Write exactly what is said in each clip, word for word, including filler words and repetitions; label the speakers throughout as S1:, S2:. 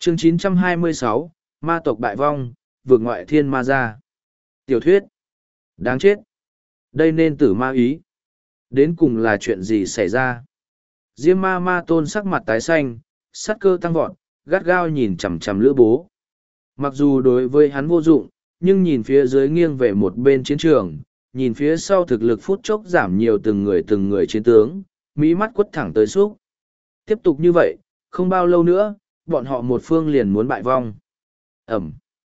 S1: Chương chín trăm hai mươi sáu, Ma tộc bại vong, vượt ngoại thiên ma ra. Tiểu thuyết. Đáng chết. Đây nên tử ma ý. Đến cùng là chuyện gì xảy ra? Diêm ma ma tôn sắc mặt tái xanh, sát cơ tăng vọt, gắt gao nhìn chằm chằm lữ bố. Mặc dù đối với hắn vô dụng, nhưng nhìn phía dưới nghiêng về một bên chiến trường, nhìn phía sau thực lực phút chốc giảm nhiều từng người từng người chiến tướng, mỹ mắt quất thẳng tới xúc. Tiếp tục như vậy, không bao lâu nữa, bọn họ một phương liền muốn bại vong. Ẩm.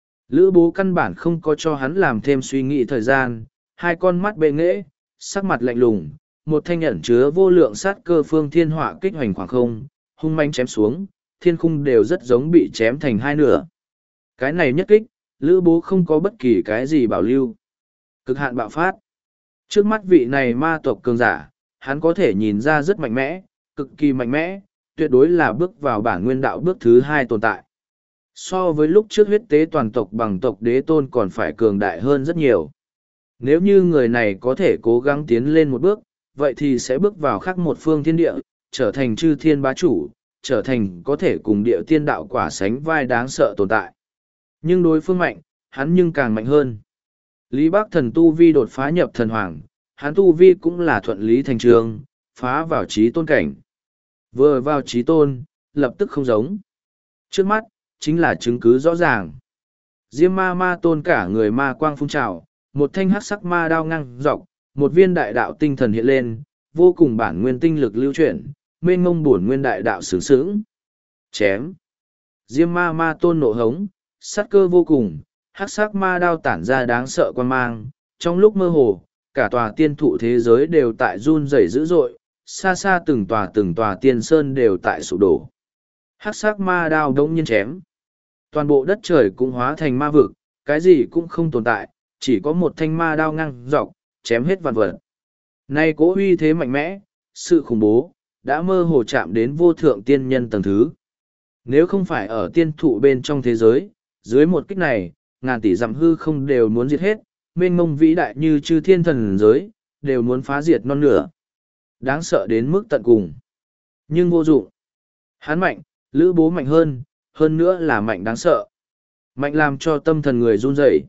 S1: Lữ bố căn bản không có cho hắn làm thêm suy nghĩ thời gian, hai con mắt bệ nghễ, sắc mặt lạnh lùng, một thanh ẩn chứa vô lượng sát cơ phương thiên họa kích hoành khoảng không, hung manh chém xuống, thiên khung đều rất giống bị chém thành hai nửa. Cái này nhất kích, lữ bố không có bất kỳ cái gì bảo lưu. Cực hạn bạo phát. Trước mắt vị này ma tộc cường giả, hắn có thể nhìn ra rất mạnh mẽ, cực kỳ mạnh mẽ, tuyệt đối là bước vào bản nguyên đạo bước thứ hai tồn tại. So với lúc trước huyết tế toàn tộc bằng tộc đế tôn còn phải cường đại hơn rất nhiều. Nếu như người này có thể cố gắng tiến lên một bước, vậy thì sẽ bước vào khác một phương thiên địa, trở thành chư thiên bá chủ, trở thành có thể cùng địa tiên đạo quả sánh vai đáng sợ tồn tại. Nhưng đối phương mạnh, hắn nhưng càng mạnh hơn. Lý Bác Thần tu vi đột phá nhập thần hoàng, hắn tu vi cũng là thuận lý thành trường, phá vào trí tôn cảnh. Vừa vào trí tôn, lập tức không giống. Trước mắt, chính là chứng cứ rõ ràng. Diêm ma ma tôn cả người ma quang phun trào, một thanh hắc sắc ma đao ngang dọc, một viên đại đạo tinh thần hiện lên, vô cùng bản nguyên tinh lực lưu chuyển, mênh mông bổn nguyên đại đạo sướng sướng. Chém. Diêm ma ma tôn nộ hống, sát cơ vô cùng, hắc sắc ma đao tản ra đáng sợ quan mang, trong lúc mơ hồ, cả tòa tiên thụ thế giới đều tại run rẩy dữ dội, xa xa từng tòa từng tòa tiên sơn đều tại sụp đổ. Hắc sắc ma đao đống nhiên chém. Toàn bộ đất trời cũng hóa thành ma vực, cái gì cũng không tồn tại, chỉ có một thanh ma đao ngang dọc, chém hết vạn vật. Nay cố uy thế mạnh mẽ, sự khủng bố, đã mơ hồ chạm đến vô thượng tiên nhân tầng thứ. Nếu không phải ở tiên thụ bên trong thế giới, dưới một kích này, ngàn tỷ dặm hư không đều muốn diệt hết, mênh mông vĩ đại như chư thiên thần giới, đều muốn phá diệt non nửa. Đáng sợ đến mức tận cùng. Nhưng vô dụng. Hắn mạnh, lữ bố mạnh hơn, hơn nữa là mạnh đáng sợ. Mạnh làm cho tâm thần người run rẩy.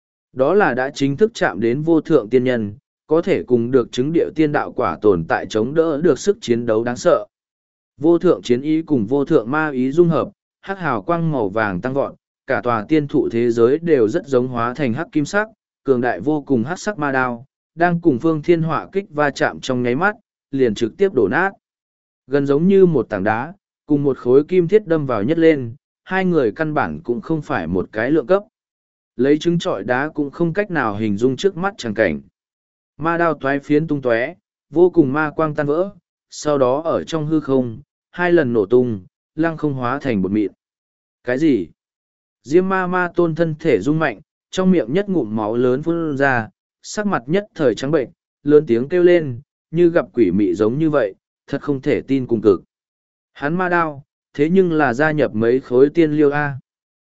S1: Đó là đã chính thức chạm đến vô thượng tiên nhân, có thể cùng được chứng địa tiên đạo quả tồn tại chống đỡ được sức chiến đấu đáng sợ. Vô thượng chiến ý cùng vô thượng ma ý dung hợp, hắc hào quang màu vàng tăng vọt, cả tòa tiên thụ thế giới đều rất giống hóa thành hắc kim sắc, cường đại vô cùng hắc sắc ma đao, đang cùng phương thiên họa kích va chạm trong nháy mắt, liền trực tiếp đổ nát. Gần giống như một tảng đá, cùng một khối kim thiết đâm vào nhất lên, hai người căn bản cũng không phải một cái lượng cấp. Lấy trứng trọi đá cũng không cách nào hình dung trước mắt chẳng cảnh. Ma đao toái phiến tung tóe, vô cùng ma quang tan vỡ, sau đó ở trong hư không, hai lần nổ tung, lăng không hóa thành bột mịn. Cái gì? Diêm ma ma tôn thân thể rung mạnh, trong miệng nhất ngụm máu lớn phun ra, sắc mặt nhất thời trắng bệnh, lớn tiếng kêu lên, như gặp quỷ mị giống như vậy, thật không thể tin cùng cực. Hắn ma đao, thế nhưng là gia nhập mấy khối tiên liêu A.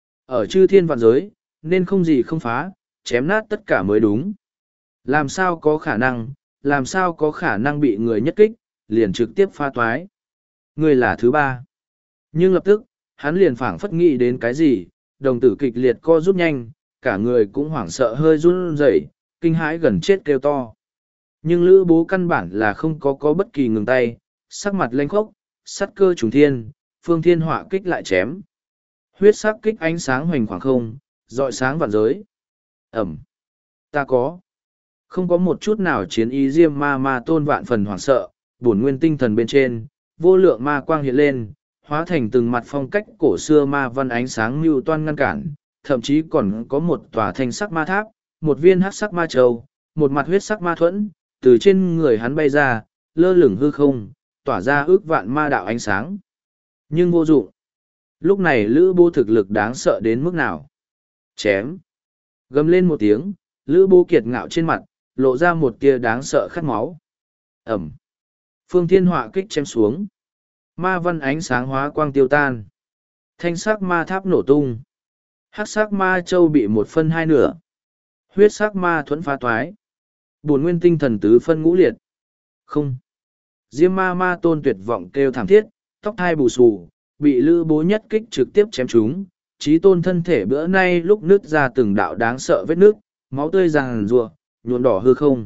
S1: Ở chư thiên vạn giới, nên không gì không phá, chém nát tất cả mới đúng. Làm sao có khả năng, làm sao có khả năng bị người nhất kích, liền trực tiếp pha toái. Người là thứ ba. Nhưng lập tức, hắn liền phảng phất nghĩ đến cái gì, đồng tử kịch liệt co rút nhanh, cả người cũng hoảng sợ hơi run rẩy, kinh hãi gần chết kêu to. Nhưng lữ bố căn bản là không có có bất kỳ ngừng tay, sắc mặt lanh khốc, sắt cơ trùng thiên, phương thiên họa kích lại chém. Huyết sắc kích ánh sáng hoành khoảng không, rọi sáng vạn giới. Ẩm. Ta có. Không có một chút nào chiến ý diêm ma ma tôn vạn phần hoảng sợ, bổn nguyên tinh thần bên trên, vô lượng ma quang hiện lên, hóa thành từng mặt phong cách cổ xưa ma văn ánh sáng mưu toan ngăn cản, thậm chí còn có một tòa thanh sắc ma tháp, một viên hắc sắc ma châu, một mặt huyết sắc ma thuẫn, từ trên người hắn bay ra, lơ lửng hư không, tỏa ra ước vạn ma đạo ánh sáng. Nhưng vô dụng. Lúc này Lữ Bố thực lực đáng sợ đến mức nào? Chém. Gầm lên một tiếng, Lữ Bố kiệt ngạo trên mặt, lộ ra một tia đáng sợ khát máu. Ẩm. Phương thiên họa kích chém xuống. Ma văn ánh sáng hóa quang tiêu tan. Thanh sắc ma tháp nổ tung. Hắc sắc ma châu bị một phân hai nửa. Huyết sắc ma thuẫn phá toái. Bổn nguyên tinh thần tứ phân ngũ liệt. Không. Diêm ma ma tôn tuyệt vọng kêu thảm thiết, tóc thai bù xù, bị lữ bố nhất kích trực tiếp chém trúng, chí tôn thân thể bữa nay lúc nứt ra từng đạo đáng sợ vết nước, máu tươi ràng rùa, nhuộm đỏ hư không.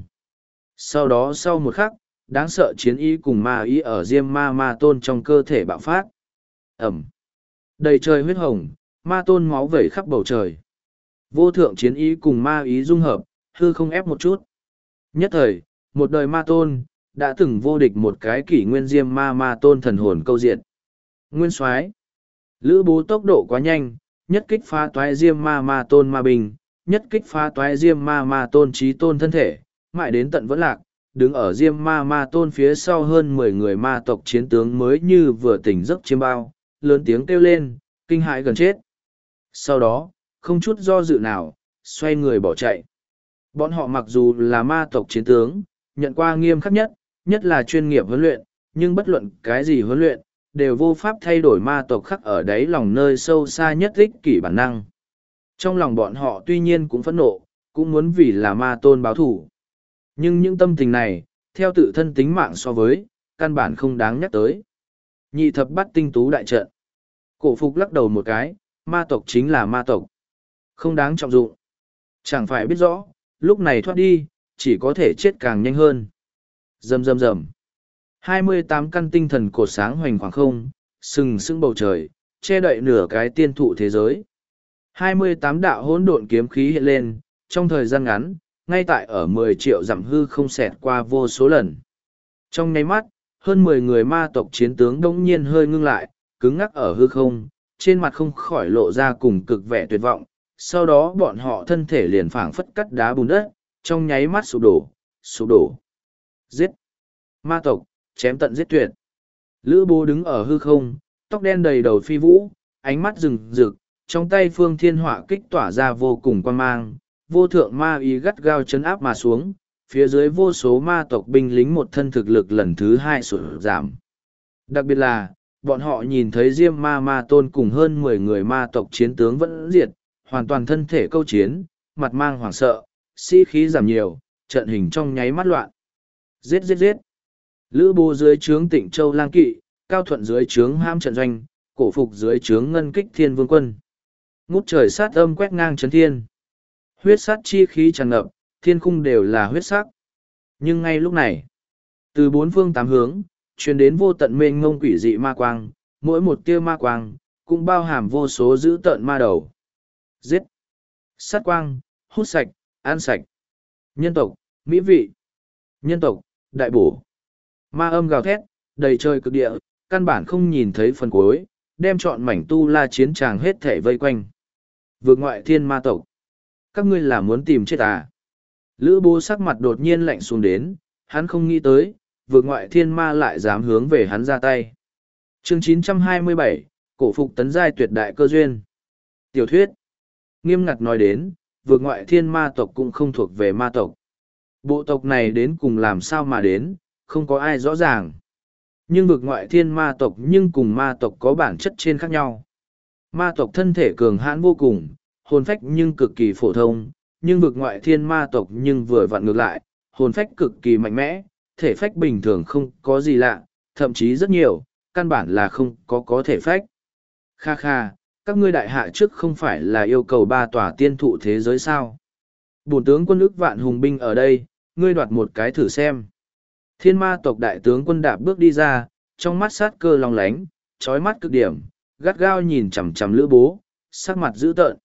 S1: Sau đó sau một khắc, đáng sợ chiến ý cùng ma ý ở diêm ma ma tôn trong cơ thể bạo phát. Ẩm. Đầy trời huyết hồng, ma tôn máu vẩy khắp bầu trời. Vô thượng chiến ý cùng ma ý dung hợp, hư không ép một chút. Nhất thời, một đời ma tôn, đã từng vô địch một cái kỷ nguyên diêm ma ma tôn thần hồn câu diệt. Nguyên soái Lữ bố tốc độ quá nhanh, nhất kích phá toái diêm ma ma tôn ma bình, nhất kích phá toái diêm ma ma tôn trí tôn thân thể, mãi đến tận vẫn lạc, đứng ở diêm ma ma tôn phía sau hơn mười người ma tộc chiến tướng mới như vừa tỉnh giấc chiêm bao, lớn tiếng kêu lên, kinh hãi gần chết. Sau đó, không chút do dự nào, xoay người bỏ chạy. Bọn họ mặc dù là ma tộc chiến tướng, nhận qua nghiêm khắc nhất, nhất là chuyên nghiệp huấn luyện, nhưng bất luận cái gì huấn luyện, đều vô pháp thay đổi ma tộc khắc ở đáy lòng nơi sâu xa nhất ích kỷ bản năng. Trong lòng bọn họ tuy nhiên cũng phẫn nộ, cũng muốn vì là ma tôn báo thủ. Nhưng những tâm tình này, theo tự thân tính mạng so với, căn bản không đáng nhắc tới. Nhị thập bắt tinh tú đại trận. Cổ phục lắc đầu một cái, ma tộc chính là ma tộc. Không đáng trọng dụng. Chẳng phải biết rõ, lúc này thoát đi, chỉ có thể chết càng nhanh hơn. Rầm rầm rầm. hai mươi tám căn tinh thần cột sáng hoành khoảng không, sừng sững bầu trời, che đậy nửa cái tiên thụ thế giới. hai mươi tám đạo hỗn độn kiếm khí hiện lên, trong thời gian ngắn, ngay tại ở mười triệu dặm hư không xẹt qua vô số lần. Trong nháy mắt, hơn mười người ma tộc chiến tướng đông nhiên hơi ngưng lại, cứng ngắc ở hư không, trên mặt không khỏi lộ ra cùng cực vẻ tuyệt vọng. Sau đó bọn họ thân thể liền phảng phất cắt đá bùn đất, trong nháy mắt sụp đổ, sụp đổ. Giết! Ma tộc, chém tận giết tuyệt. Lữ bố đứng ở hư không, tóc đen đầy đầu phi vũ, ánh mắt rừng rực, trong tay phương thiên họa kích tỏa ra vô cùng quan mang, vô thượng ma ý gắt gao chấn áp mà xuống, phía dưới vô số ma tộc binh lính một thân thực lực lần thứ hai sụt giảm. Đặc biệt là, bọn họ nhìn thấy diêm ma ma tôn cùng hơn mười người ma tộc chiến tướng vẫn diệt, hoàn toàn thân thể câu chiến, mặt mang hoảng sợ, sĩ khí giảm nhiều, trận hình trong nháy mắt loạn. Giết giết giết! Lữ bố dưới trướng Tịnh Châu Lang Kỵ, Cao Thuận dưới trướng Ham Trận Doanh, Cổ Phục dưới trướng Ngân Kích Thiên Vương Quân. Ngút trời sát âm quét ngang chấn thiên. Huyết sát chi khí tràn ngập, thiên khung đều là huyết sắc. Nhưng ngay lúc này, từ bốn phương tám hướng, truyền đến vô tận mênh ngông quỷ dị ma quang, mỗi một tia ma quang, cũng bao hàm vô số dữ tợn ma đầu. Giết! Sát quang, hút sạch, ăn sạch. Nhân tộc, mỹ vị. Nhân tộc, đại bổ. Ma âm gào thét, đầy trời cực địa, căn bản không nhìn thấy phần cuối, đem trọn mảnh tu la chiến tràng hết thể vây quanh. Vượt ngoại thiên ma tộc. Các ngươi là muốn tìm chết à? Lữ bố sắc mặt đột nhiên lạnh xuống đến, hắn không nghĩ tới, vượt ngoại thiên ma lại dám hướng về hắn ra tay. Chương chín trăm hai mươi bảy, Cổ Phục tấn giai tuyệt đại cơ duyên. Tiểu thuyết. Nghiêm ngặt nói đến, vượt ngoại thiên ma tộc cũng không thuộc về ma tộc. Bộ tộc này đến cùng làm sao mà đến, không có ai rõ ràng. Nhưng vượt ngoại thiên ma tộc nhưng cùng ma tộc có bản chất trên khác nhau. Ma tộc thân thể cường hãn vô cùng, hồn phách nhưng cực kỳ phổ thông, nhưng vượt ngoại thiên ma tộc nhưng vừa vặn ngược lại, hồn phách cực kỳ mạnh mẽ, thể phách bình thường không có gì lạ, thậm chí rất nhiều, căn bản là không có có thể phách. Kha kha, các ngươi đại hạ trước không phải là yêu cầu ba tòa tiên thụ thế giới sao? Bổn tướng quân ức vạn hùng binh ở đây, ngươi đoạt một cái thử xem. Thiên ma tộc đại tướng quân đạp bước đi ra, trong mắt sát cơ long lánh, trói mắt cực điểm, gắt gao nhìn chằm chằm Lữ bố, sắc mặt dữ tợn.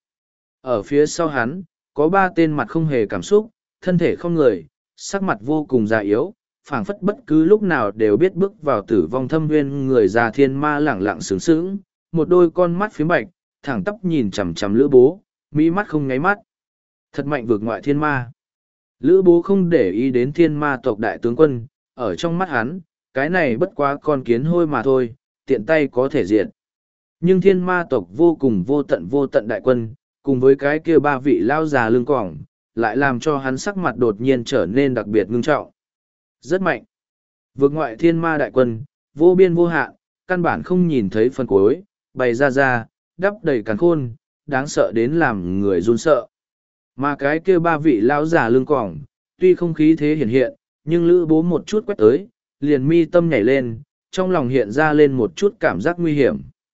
S1: Ở phía sau hắn, có ba tên mặt không hề cảm xúc, thân thể không người, sắc mặt vô cùng già yếu, phảng phất bất cứ lúc nào đều biết bước vào tử vong thâm nguyên người già thiên ma lẳng lặng sướng sướng, một đôi con mắt phía bạch, thẳng tắp nhìn chằm chằm Lữ bố, mỹ mắt không nháy mắt. Thật mạnh vượt ngoại thiên ma. Lữ bố không để ý đến thiên ma tộc đại tướng quân, ở trong mắt hắn, cái này bất quá con kiến hôi mà thôi, tiện tay có thể diệt. Nhưng thiên ma tộc vô cùng vô tận vô tận đại quân, cùng với cái kia ba vị lao già lưng cỏng, lại làm cho hắn sắc mặt đột nhiên trở nên đặc biệt ngưng trọng. Rất mạnh. Vượt ngoại thiên ma đại quân, vô biên vô hạn, căn bản không nhìn thấy phần cuối, bày ra ra, đắp đầy càn khôn, đáng sợ đến làm người run sợ. Mà cái kia ba vị lão già lưng cỏng, tuy không khí thế hiển hiện, nhưng Lữ bố một chút quét tới, liền mi tâm nhảy lên, trong lòng hiện ra lên một chút cảm giác nguy hiểm.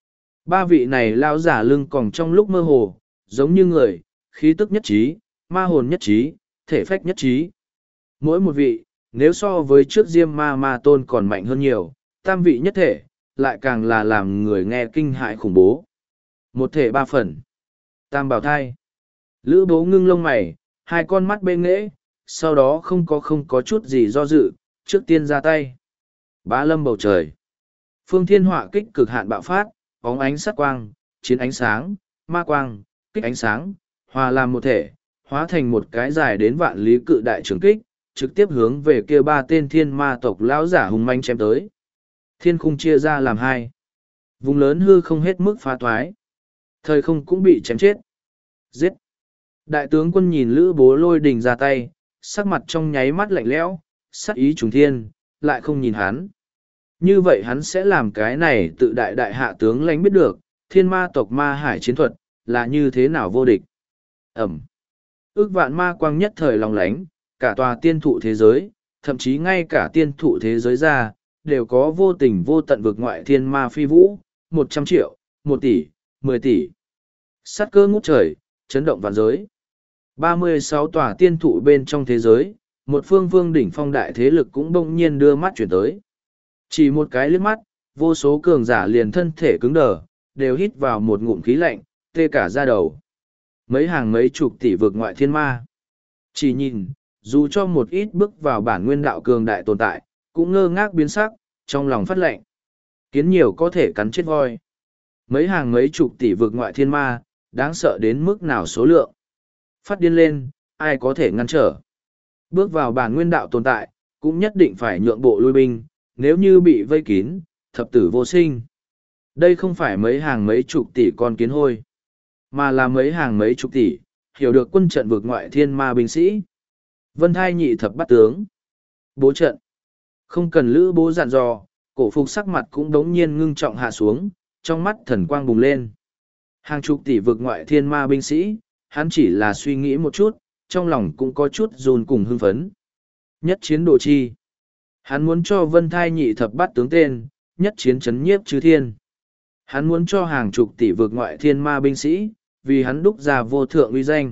S1: Ba vị này lao giả lưng còng trong lúc mơ hồ, giống như người, khí tức nhất trí, ma hồn nhất trí, thể phách nhất trí. Mỗi một vị, nếu so với trước Diêm Ma Ma Tôn còn mạnh hơn nhiều, tam vị nhất thể, lại càng là làm người nghe kinh hại khủng bố. Một thể ba phần. Tam bảo thai. Lữ bố ngưng lông mày, hai con mắt bên nghễ, sau đó không có không có chút gì do dự, trước tiên ra tay. Bá lâm bầu trời. Phương thiên họa kích cực hạn bạo phát, bóng ánh sắc quang, chiến ánh sáng, ma quang, kích ánh sáng, hòa làm một thể, hóa thành một cái dài đến vạn lý cự đại trường kích, trực tiếp hướng về kia ba tên thiên ma tộc lão giả hùng manh chém tới. Thiên khung chia ra làm hai. Vùng lớn hư không hết mức phá thoái. Thời không cũng bị chém chết. Giết. Đại tướng quân nhìn Lữ Bố Lôi Đình ra tay, sắc mặt trong nháy mắt lạnh lẽo, sắc ý trùng thiên, lại không nhìn hắn. Như vậy hắn sẽ làm cái này tự đại đại hạ tướng lãnh biết được, thiên ma tộc ma hải chiến thuật, là như thế nào vô địch. Ẩm. Ước vạn ma quang nhất thời lòng lánh, cả tòa tiên thụ thế giới, thậm chí ngay cả tiên thụ thế giới ra, đều có vô tình vô tận vực ngoại thiên ma phi vũ, một trăm triệu, một tỷ, mười tỷ. Sát cơ ngút trời, chấn động vạn giới. ba mươi sáu tòa tiên thụ bên trong thế giới, một phương vương đỉnh phong đại thế lực cũng bỗng nhiên đưa mắt chuyển tới. Chỉ một cái liếc mắt, vô số cường giả liền thân thể cứng đờ, đều hít vào một ngụm khí lạnh, tê cả da đầu. Mấy hàng mấy chục tỷ vực ngoại thiên ma. Chỉ nhìn, dù cho một ít bước vào bản nguyên đạo cường đại tồn tại, cũng ngơ ngác biến sắc, trong lòng phát lệnh. Kiến nhiều có thể cắn chết voi. Mấy hàng mấy chục tỷ vực ngoại thiên ma, đáng sợ đến mức nào số lượng. Phát điên lên, ai có thể ngăn trở. Bước vào bản nguyên đạo tồn tại, cũng nhất định phải nhượng bộ lui binh, nếu như bị vây kín, thập tử vô sinh. Đây không phải mấy hàng mấy chục tỷ con kiến hôi, mà là mấy hàng mấy chục tỷ, hiểu được quân trận vực ngoại thiên ma binh sĩ. Vân Thai nhị thập bắt tướng. Bố trận. Không cần Lữ Bố dặn dò, cổ phục sắc mặt cũng đống nhiên ngưng trọng hạ xuống, trong mắt thần quang bùng lên. Hàng chục tỷ vực ngoại thiên ma binh sĩ, hắn chỉ là suy nghĩ một chút, trong lòng cũng có chút run cùng hưng phấn. Nhất chiến độ chi. Hắn muốn cho Vân Thai nhị thập bắt tướng tên, nhất chiến chấn nhiếp chư thiên. Hắn muốn cho hàng chục tỷ vực ngoại thiên ma binh sĩ, vì hắn đúc ra vô thượng uy danh.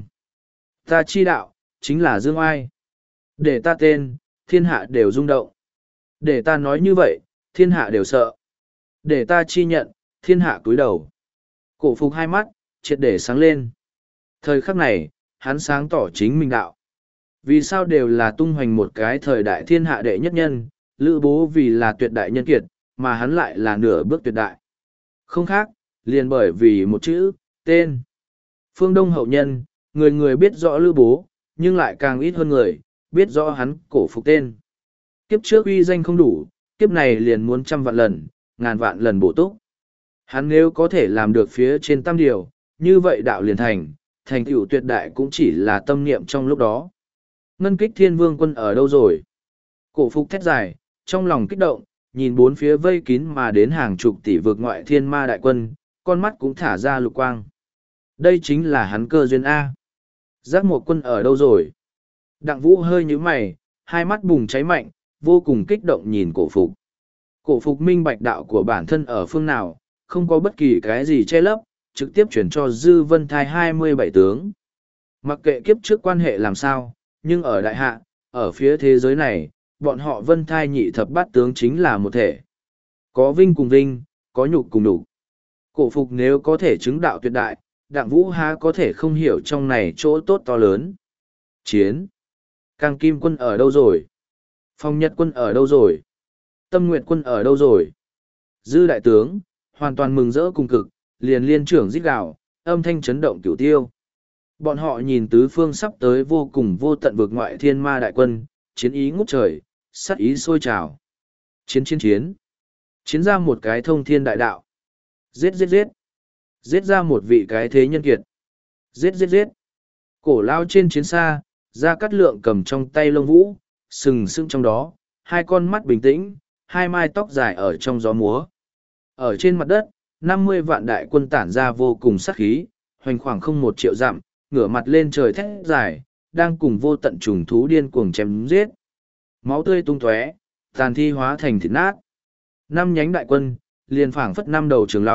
S1: Ta chi đạo, chính là dương oai. Để ta tên, thiên hạ đều rung động. Để ta nói như vậy, thiên hạ đều sợ. Để ta chi nhận, thiên hạ cúi đầu. Cổ phục hai mắt, triệt để sáng lên. Thời khắc này, hắn sáng tỏ chính mình đạo. Vì sao đều là tung hoành một cái thời đại thiên hạ đệ nhất nhân, Lữ Bố vì là tuyệt đại nhân kiệt, mà hắn lại là nửa bước tuyệt đại. Không khác, liền bởi vì một chữ, tên. Phương Đông hậu nhân, người người biết rõ Lữ Bố, nhưng lại càng ít hơn người, biết rõ hắn cổ phục tên. Kiếp trước uy danh không đủ, kiếp này liền muốn trăm vạn lần, ngàn vạn lần bổ túc. Hắn nếu có thể làm được phía trên tam điều, như vậy đạo liền thành, thành tựu tuyệt đại cũng chỉ là tâm niệm trong lúc đó. Ngân kích thiên vương quân ở đâu rồi? Cổ phục thét dài, trong lòng kích động, nhìn bốn phía vây kín mà đến hàng chục tỷ vực ngoại thiên ma đại quân, con mắt cũng thả ra lục quang. Đây chính là hắn cơ duyên A. Giác một quân ở đâu rồi? Đặng vũ hơi nhíu mày, hai mắt bùng cháy mạnh, vô cùng kích động nhìn cổ phục. Cổ phục minh bạch đạo của bản thân ở phương nào, không có bất kỳ cái gì che lấp, trực tiếp chuyển cho Dư Vân Thai hai mươi bảy tướng. Mặc kệ kiếp trước quan hệ làm sao, nhưng ở đại hạ, ở phía thế giới này, bọn họ Vân Thai nhị thập bát tướng chính là một thể. Có vinh cùng vinh, có nhục cùng nhục. Cổ phục nếu có thể chứng đạo tuyệt đại, Đặng Vũ há có thể không hiểu trong này chỗ tốt to lớn. Chiến. Càng Kim quân ở đâu rồi? Phong Nhật quân ở đâu rồi? Tâm Nguyệt quân ở đâu rồi? Dư đại tướng, hoàn toàn mừng rỡ cùng cực, liền liên trưởng rít gào, âm thanh chấn động cửu tiêu. Bọn họ nhìn tứ phương sắp tới vô cùng vô tận vực ngoại thiên ma đại quân, chiến ý ngút trời, sát ý sôi trào. Chiến chiến chiến. Chiến ra một cái thông thiên đại đạo. Giết giết giết. Giết ra một vị cái thế nhân kiệt. Giết giết giết. Cổ lao trên chiến xa, Gia Cát Lượng cầm trong tay lông vũ, sừng sững trong đó, hai con mắt bình tĩnh, hai mai tóc dài ở trong gió múa. Ở trên mặt đất, năm mươi vạn đại quân tản ra vô cùng sát khí, hoành khoảng không một triệu dặm, ngửa mặt lên trời thét dài, đang cùng vô tận trùng thú điên cuồng chém giết. Máu tươi tung tóe, tàn thi hóa thành thịt nát. Năm nhánh đại quân, liền phảng phất năm đầu trường long,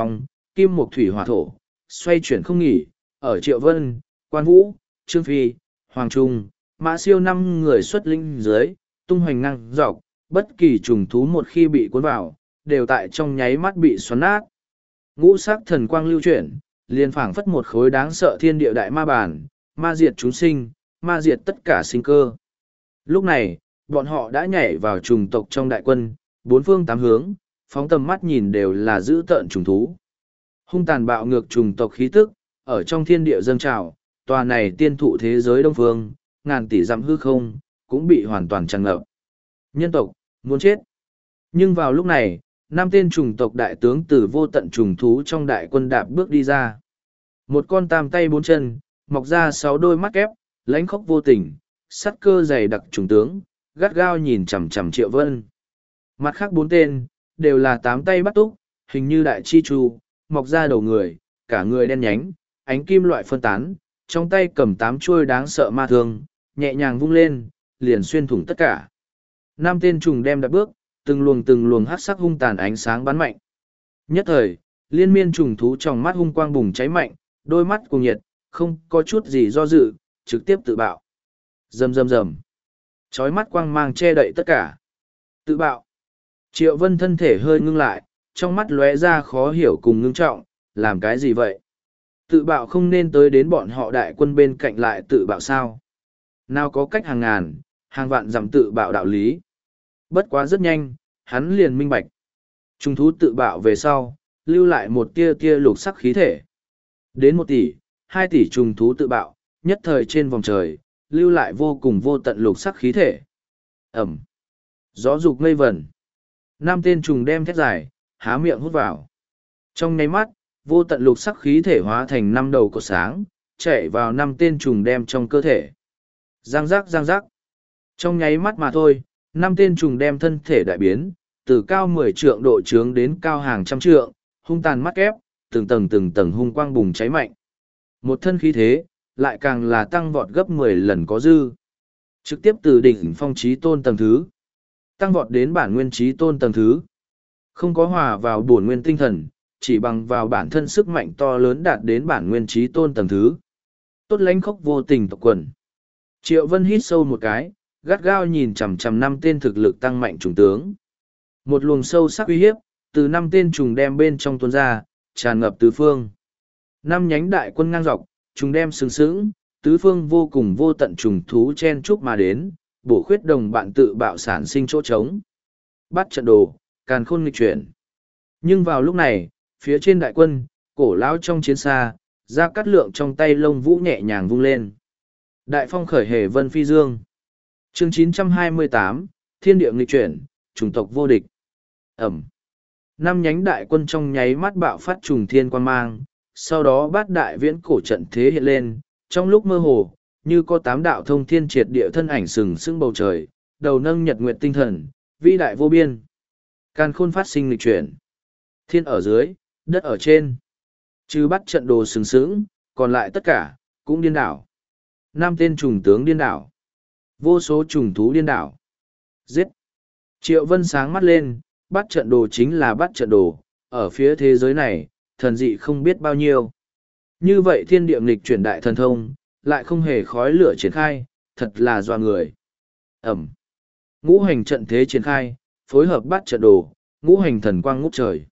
S1: kim mộc thủy hỏa thổ, xoay chuyển không nghỉ, ở Triệu Vân, Quan Vũ, Trương Phi, Hoàng Trung, Mã Siêu năm người xuất linh dưới, tung hoành năng dọc, bất kỳ trùng thú một khi bị cuốn vào, đều tại trong nháy mắt bị xoắn nát. Ngũ sắc thần quang lưu chuyển, liền phảng phất một khối đáng sợ thiên địa đại ma bản, ma diệt chúng sinh, ma diệt tất cả sinh cơ. Lúc này, bọn họ đã nhảy vào trùng tộc trong đại quân, bốn phương tám hướng, phóng tầm mắt nhìn đều là dữ tợn trùng thú. Hung tàn bạo ngược trùng tộc khí tức, ở trong thiên địa dâng trào, tòa này tiên thụ thế giới đông phương, ngàn tỷ dặm hư không, cũng bị hoàn toàn tràn ngập. Nhân tộc, muốn chết. Nhưng vào lúc này, năm tên trùng tộc đại tướng từ vô tận trùng thú trong đại quân đạp bước đi ra. Một con tam tay bốn chân, mọc ra sáu đôi mắt ép, lãnh khốc vô tình, sắt cơ dày đặc trùng tướng, gắt gao nhìn chằm chằm Triệu Vân. Mặt khác bốn tên, đều là tám tay bắt túc, hình như đại chi chu, mọc ra đầu người, cả người đen nhánh, ánh kim loại phân tán, trong tay cầm tám chuôi đáng sợ ma thương, nhẹ nhàng vung lên, liền xuyên thủng tất cả. Năm tên trùng đem đạp bước, từng luồng từng luồng hắc sắc hung tàn ánh sáng bắn mạnh. Nhất thời, liên miên trùng thú trong mắt hung quang bùng cháy mạnh, đôi mắt cùng nhiệt, không có chút gì do dự, trực tiếp tự bạo. Rầm rầm rầm. Chói mắt quang mang che đậy tất cả. Tự bạo. Triệu Vân thân thể hơi ngưng lại, trong mắt lóe ra khó hiểu cùng ngưng trọng, làm cái gì vậy? Tự bạo không nên tới đến bọn họ đại quân bên cạnh lại tự bạo sao? Nào có cách hàng ngàn, hàng vạn dặm tự bạo đạo lý. Bất quá rất nhanh, hắn liền minh bạch. Trung thú tự bạo về sau, lưu lại một tia tia lục sắc khí thể. Đến một tỷ, hai tỷ trùng thú tự bạo, nhất thời trên vòng trời, lưu lại vô cùng vô tận lục sắc khí thể. Ẩm. Gió dục mây vẩn. Năm tên trùng đem thét dài, há miệng hút vào. Trong nháy mắt, vô tận lục sắc khí thể hóa thành năm đầu cột sáng, chạy vào năm tên trùng đem trong cơ thể. Giang giác giang giác. Trong nháy mắt mà thôi, năm tên trùng đem thân thể đại biến, từ cao mười trượng độ trướng đến cao hàng trăm trượng, hung tàn mắt ép, từng tầng từng tầng hung quang bùng cháy mạnh. Một thân khí thế, lại càng là tăng vọt gấp mười lần có dư. Trực tiếp từ đỉnh phong chí tôn tầng thứ, tăng vọt đến bản nguyên chí tôn tầng thứ. Không có hòa vào bổn nguyên tinh thần, chỉ bằng vào bản thân sức mạnh to lớn đạt đến bản nguyên chí tôn tầng thứ. Tốt lánh khốc vô tình tộc quần. Triệu Vân hít sâu một cái, gắt gao nhìn chằm chằm năm tên thực lực tăng mạnh trùng tướng. Một luồng sâu sắc uy hiếp, từ năm tên trùng đem bên trong tuôn ra, tràn ngập tứ phương. Năm nhánh đại quân ngang dọc, trùng đem sừng sững, tứ phương vô cùng vô tận trùng thú chen chúc mà đến, bổ khuyết đồng bạn tự bạo sản sinh chỗ trống. Bắt trận đồ, càn khôn nghịch chuyển. Nhưng vào lúc này, phía trên đại quân, cổ lão trong chiến xa, ra cắt lượng trong tay lông vũ nhẹ nhàng vung lên. Đại phong khởi hề vân phi dương. Chương chín trăm hai mươi tám, Thiên địa nghịch chuyển, chủng tộc vô địch. Ẩm. Năm nhánh đại quân trong nháy mắt bạo phát trùng thiên quan mang, sau đó bát đại viễn cổ trận thế hiện lên, trong lúc mơ hồ, như có tám đạo thông thiên triệt địa thân ảnh sừng sững bầu trời, đầu nâng nhật nguyệt tinh thần, vĩ đại vô biên. Càn khôn phát sinh nghịch chuyển. Thiên ở dưới, đất ở trên. Trừ bắt trận đồ sừng sững, còn lại tất cả, cũng điên đảo. Năm tên trùng tướng điên đảo. Vô số trùng thú điên đảo. Giết. Triệu Vân sáng mắt lên, bắt trận đồ chính là bắt trận đồ, ở phía thế giới này, thần dị không biết bao nhiêu. Như vậy thiên địa nghịch chuyển đại thần thông, lại không hề khói lửa triển khai, thật là doa người. Ẩm. Ngũ hành trận thế triển khai, phối hợp bắt trận đồ, ngũ hành thần quang ngút trời.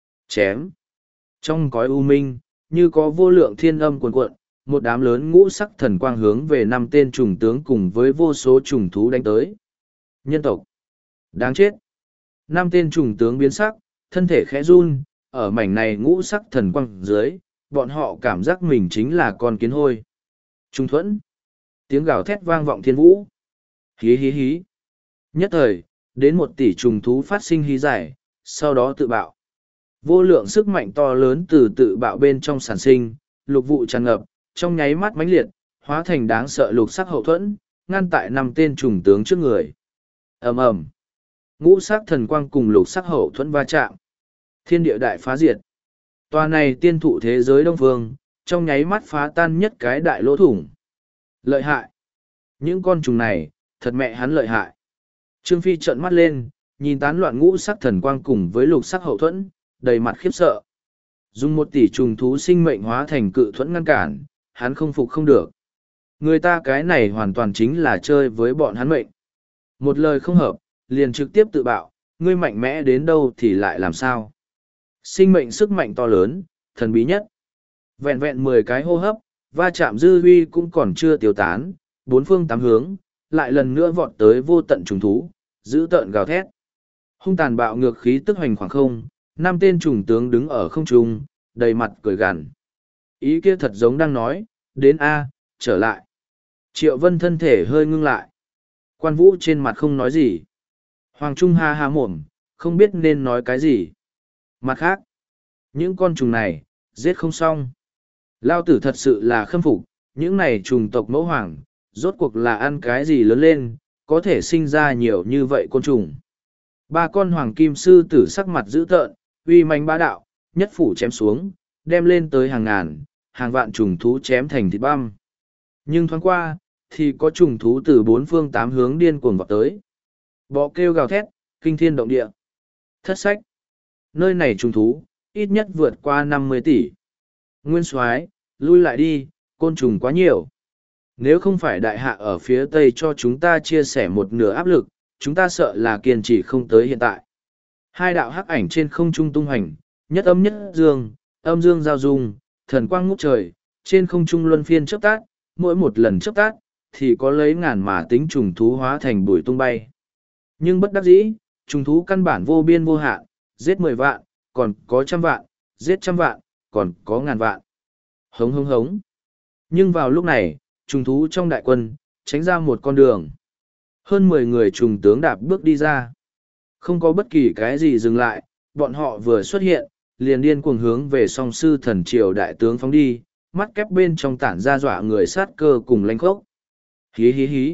S1: Chém. Trong cõi u minh, như có vô lượng thiên âm cuồn cuộn, một đám lớn ngũ sắc thần quang hướng về năm tên trùng tướng cùng với vô số trùng thú đánh tới. Nhân tộc. Đáng chết. Năm tên trùng tướng biến sắc, thân thể khẽ run, ở mảnh này ngũ sắc thần quang dưới, bọn họ cảm giác mình chính là con kiến hôi. Trung thuẫn. Tiếng gào thét vang vọng thiên vũ. Hí hí hí. Nhất thời, đến một tỷ trùng thú phát sinh hí giải, sau đó tự bạo. Vô lượng sức mạnh to lớn từ tự bạo bên trong sản sinh, lục vụ tràn ngập, trong nháy mắt mãnh liệt, hóa thành đáng sợ lục sắc hậu thuẫn, ngăn tại năm tên trùng tướng trước người. Ầm ầm. Ngũ sắc thần quang cùng lục sắc hậu thuẫn va chạm. Thiên địa đại phá diệt. Tòa này tiên thụ thế giới đông phương, trong nháy mắt phá tan nhất cái đại lỗ thủng. Lợi hại. Những con trùng này, thật mẹ hắn lợi hại. Trương Phi trợn mắt lên, nhìn tán loạn ngũ sắc thần quang cùng với lục sắc hậu thuẫn, đầy mặt khiếp sợ. Dùng một tỷ trùng thú sinh mệnh hóa thành cự thuẫn ngăn cản, hắn không phục không được. Người ta cái này hoàn toàn chính là chơi với bọn hắn mệnh. Một lời không hợp, liền trực tiếp tự bạo, ngươi mạnh mẽ đến đâu thì lại làm sao. Sinh mệnh sức mạnh to lớn, thần bí nhất. Vẹn vẹn mười cái hô hấp, va chạm dư huy cũng còn chưa tiêu tán, bốn phương tám hướng, lại lần nữa vọt tới vô tận trùng thú, giữ tợn gào thét. Hung tàn bạo ngược khí tức hoành khoảng không, năm tên trùng tướng đứng ở không trung, đầy mặt cười gằn. Ý kia thật giống đang nói, đến A, trở lại. Triệu Vân thân thể hơi ngưng lại. Quan Vũ trên mặt không nói gì. Hoàng Trung ha ha mồm, không biết nên nói cái gì. Mặt khác, những con trùng này, giết không xong. Lao tử thật sự là khâm phục, những này trùng tộc mẫu hoàng, rốt cuộc là ăn cái gì lớn lên, có thể sinh ra nhiều như vậy côn trùng. Ba con hoàng kim sư tử sắc mặt dữ tợn, uy manh bá đạo, nhất phủ chém xuống, đem lên tới hàng ngàn, hàng vạn trùng thú chém thành thịt băm. Nhưng thoáng qua, thì có trùng thú từ bốn phương tám hướng điên cuồng vọt tới. Bọ kêu gào thét, kinh thiên động địa. Thất sách. Nơi này trùng thú, ít nhất vượt qua năm mươi tỷ. Nguyên Soái, lui lại đi, côn trùng quá nhiều. Nếu không phải đại hạ ở phía tây cho chúng ta chia sẻ một nửa áp lực, chúng ta sợ là kiên trì không tới hiện tại. Hai đạo hắc ảnh trên không trung tung hành, nhất âm nhất dương, âm dương giao dung, thần quang ngút trời, trên không trung luân phiên chớp tát, mỗi một lần chớp tát, thì có lấy ngàn mà tính trùng thú hóa thành bụi tung bay. Nhưng bất đắc dĩ, trùng thú căn bản vô biên vô hạn, giết mười vạn, còn có trăm vạn, giết trăm vạn, còn có ngàn vạn. Hống hống hống. Nhưng vào lúc này, trùng thú trong đại quân, tránh ra một con đường. Hơn mười người trùng tướng đạp bước đi ra. Không có bất kỳ cái gì dừng lại, bọn họ vừa xuất hiện, liền điên cuồng hướng về song sư thần triều đại tướng phóng đi, mắt kép bên trong tản ra dọa người sát cơ cùng lanh khốc. Hí hí hí.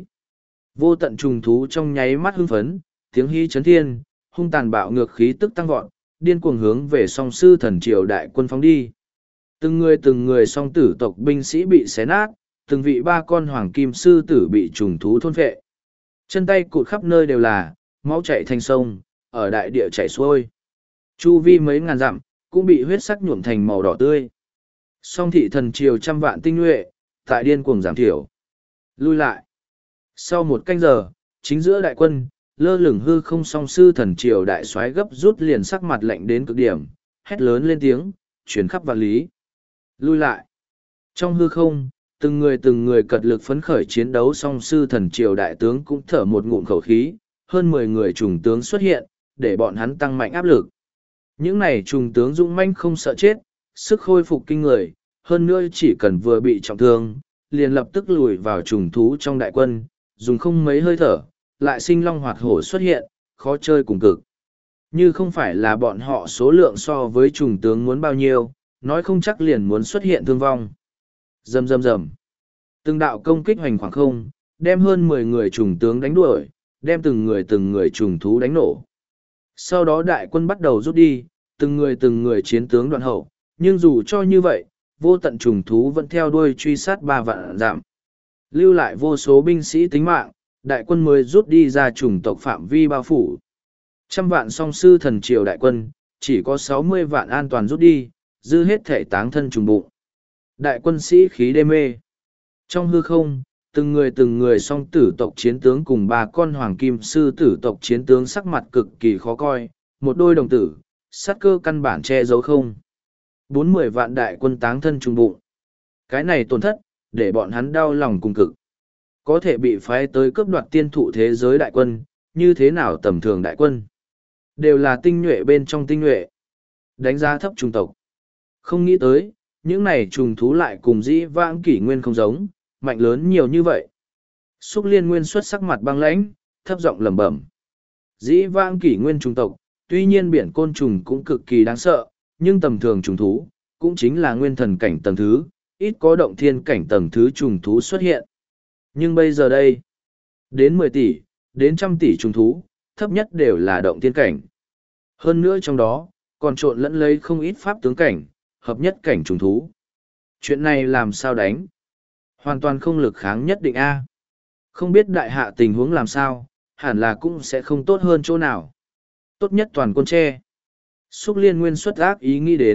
S1: Vô tận trùng thú trong nháy mắt hưng phấn, tiếng hí chấn thiên, hung tàn bạo ngược khí tức tăng vọt, điên cuồng hướng về song sư thần triều đại quân phóng đi. Từng người từng người song tử tộc binh sĩ bị xé nát, từng vị ba con hoàng kim sư tử bị trùng thú thôn phệ. Chân tay cụt khắp nơi đều là, máu chảy thành sông, ở đại địa chảy xuôi. Chu vi mấy ngàn dặm, cũng bị huyết sắc nhuộm thành màu đỏ tươi. Song thị thần triều trăm vạn tinh nhuệ, tại điên cuồng giảm thiểu. Lui lại. Sau một canh giờ, chính giữa đại quân, lơ lửng hư không song sư thần triều đại soái gấp rút liền sắc mặt lạnh đến cực điểm, hét lớn lên tiếng, chuyển khắp vạn lý. Lui lại. Trong hư không, từng người từng người cật lực phấn khởi chiến đấu song sư thần triều đại tướng cũng thở một ngụm khẩu khí, hơn mười người trùng tướng xuất hiện, để bọn hắn tăng mạnh áp lực. Những này trùng tướng dũng manh không sợ chết, sức khôi phục kinh người, hơn nữa chỉ cần vừa bị trọng thương, liền lập tức lùi vào trùng thú trong đại quân, dùng không mấy hơi thở, lại sinh long hoạt hổ xuất hiện, khó chơi cùng cực. Như không phải là bọn họ số lượng so với trùng tướng muốn bao nhiêu, nói không chắc liền muốn xuất hiện thương vong. Rầm rầm rầm. Từng đạo công kích hoành khoảng không, đem hơn mười người trùng tướng đánh đuổi, đem từng người từng người trùng thú đánh nổ. Sau đó đại quân bắt đầu rút đi, từng người từng người chiến tướng đoạn hậu, nhưng dù cho như vậy, vô tận trùng thú vẫn theo đuôi truy sát ba vạn giảm. Lưu lại vô số binh sĩ tính mạng, đại quân mới rút đi ra chủng tộc phạm vi bao phủ. Trăm vạn song sư thần triều đại quân, chỉ có sáu mươi vạn an toàn rút đi, dư hết thể táng thân trùng bụng. Đại quân sĩ khí đê mê. Trong hư không, từng người từng người song tử tộc chiến tướng cùng ba con hoàng kim sư tử tộc chiến tướng sắc mặt cực kỳ khó coi, một đôi đồng tử, sát cơ căn bản che giấu không. Bốn mươi vạn đại quân táng thân trùng bụng. Cái này tổn thất, để bọn hắn đau lòng cùng cực. Có thể bị phái tới cướp đoạt tiên thụ thế giới đại quân, như thế nào tầm thường đại quân. Đều là tinh nhuệ bên trong tinh nhuệ. Đánh giá thấp trùng tộc. Không nghĩ tới, những này trùng thú lại cùng dĩ vãng kỷ nguyên không giống, mạnh lớn nhiều như vậy. Xúc Liên Nguyên xuất sắc mặt băng lãnh, thấp giọng lẩm bẩm. Dĩ vãng kỷ nguyên trùng tộc, tuy nhiên biển côn trùng cũng cực kỳ đáng sợ, nhưng tầm thường trùng thú, cũng chính là nguyên thần cảnh tầng thứ, ít có động thiên cảnh tầng thứ trùng thú xuất hiện. Nhưng bây giờ đây, đến mười tỷ, đến trăm tỷ trùng thú, thấp nhất đều là động thiên cảnh. Hơn nữa trong đó, còn trộn lẫn lấy không ít pháp tướng cảnh, hợp nhất cảnh trùng thú. Chuyện này làm sao đánh? Hoàn toàn không lực kháng nhất định A. Không biết đại hạ tình huống làm sao, hẳn là cũng sẽ không tốt hơn chỗ nào. Tốt nhất toàn quân tre. Xúc Liên Nguyên xuất ác ý nghĩ đến,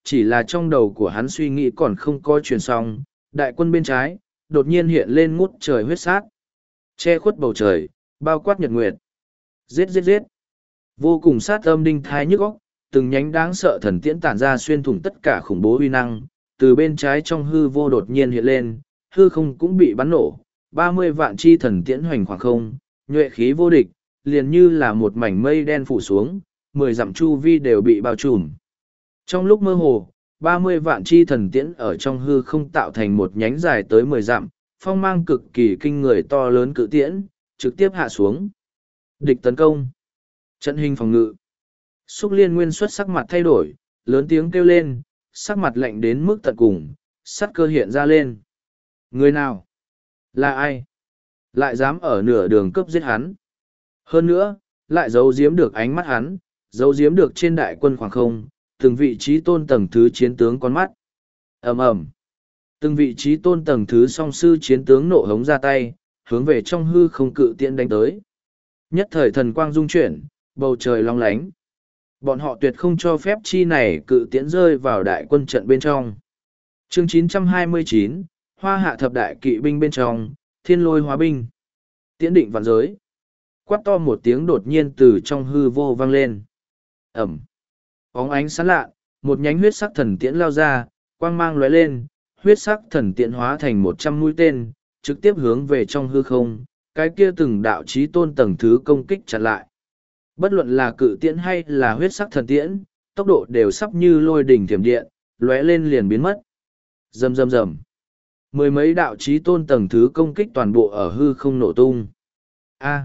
S1: chỉ là trong đầu của hắn suy nghĩ còn không có truyền xong, đại quân bên trái, đột nhiên hiện lên ngút trời huyết sát. Che khuất bầu trời, bao quát nhật nguyệt. Giết giết giết. Vô cùng sát âm đinh thai nhức óc, từng nhánh đáng sợ thần tiễn tản ra xuyên thủng tất cả khủng bố uy năng, từ bên trái trong hư vô đột nhiên hiện lên, hư không cũng bị bắn nổ, ba mươi vạn chi thần tiễn hoành khoảng không, nhuệ khí vô địch, liền như là một mảnh mây đen phủ xuống, mười dặm chu vi đều bị bao trùm. Trong lúc mơ hồ, ba mươi vạn chi thần tiễn ở trong hư không tạo thành một nhánh dài tới mười dặm, phong mang cực kỳ kinh người to lớn cự tiễn, trực tiếp hạ xuống. Địch tấn công. Trận hình phòng ngự. Xúc Liên Nguyên xuất sắc mặt thay đổi, lớn tiếng kêu lên, sắc mặt lạnh đến mức tận cùng, sắt cơ hiện ra lên. Người nào? Là ai? Lại dám ở nửa đường cướp giết hắn. Hơn nữa, lại giấu giếm được ánh mắt hắn, giấu giếm được trên đại quân khoảng không, từng vị trí tôn tầng thứ chiến tướng con mắt. Ầm ầm. Từng vị trí tôn tầng thứ song sư chiến tướng nộ hống ra tay, hướng về trong hư không cự tiễn đánh tới. Nhất thời thần quang dung chuyển, bầu trời long lánh. Bọn họ tuyệt không cho phép chi này cự tiễn rơi vào đại quân trận bên trong. Chương chín trăm hai mươi chín, Hoa hạ thập đại kỵ binh bên trong, thiên lôi hóa binh. Tiễn định vạn giới. Quát to một tiếng đột nhiên từ trong hư vô vang lên. Ẩm. Bóng ánh sáng lạ, một nhánh huyết sắc thần tiễn lao ra, quang mang lóe lên, huyết sắc thần tiễn hóa thành một trăm mũi tên, trực tiếp hướng về trong hư không, cái kia từng đạo chí tôn tầng thứ công kích chặn lại. Bất luận là cự tiễn hay là huyết sắc thần tiễn, tốc độ đều sắp như lôi đỉnh thiểm điện, lóe lên liền biến mất. Rầm rầm rầm. Mười mấy đạo chí tôn tầng thứ công kích toàn bộ ở hư không nổ tung. A.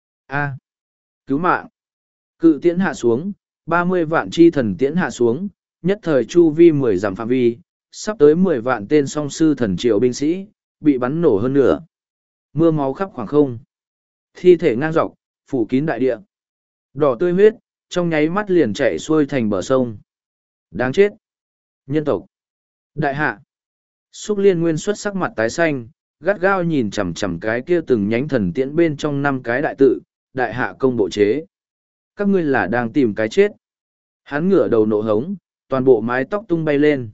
S1: A. Cứu mạng. Cự tiễn hạ xuống, ba mươi vạn chi thần tiễn hạ xuống, nhất thời chu vi mười dặm phạm vi, sắp tới mười vạn tên song sư thần triệu binh sĩ, bị bắn nổ hơn nửa. Mưa máu khắp khoảng không. Thi thể ngang dọc, phủ kín đại địa. Đỏ tươi huyết, trong nháy mắt liền chạy xuôi thành bờ sông. Đáng chết. Nhân tộc. Đại hạ. Xúc Liên Nguyên xuất sắc mặt tái xanh, gắt gao nhìn chằm chằm cái kia từng nhánh thần tiễn bên trong năm cái đại tự, đại hạ công bộ chế. Các ngươi là đang tìm cái chết. Hắn ngửa đầu nộ hống, toàn bộ mái tóc tung bay lên.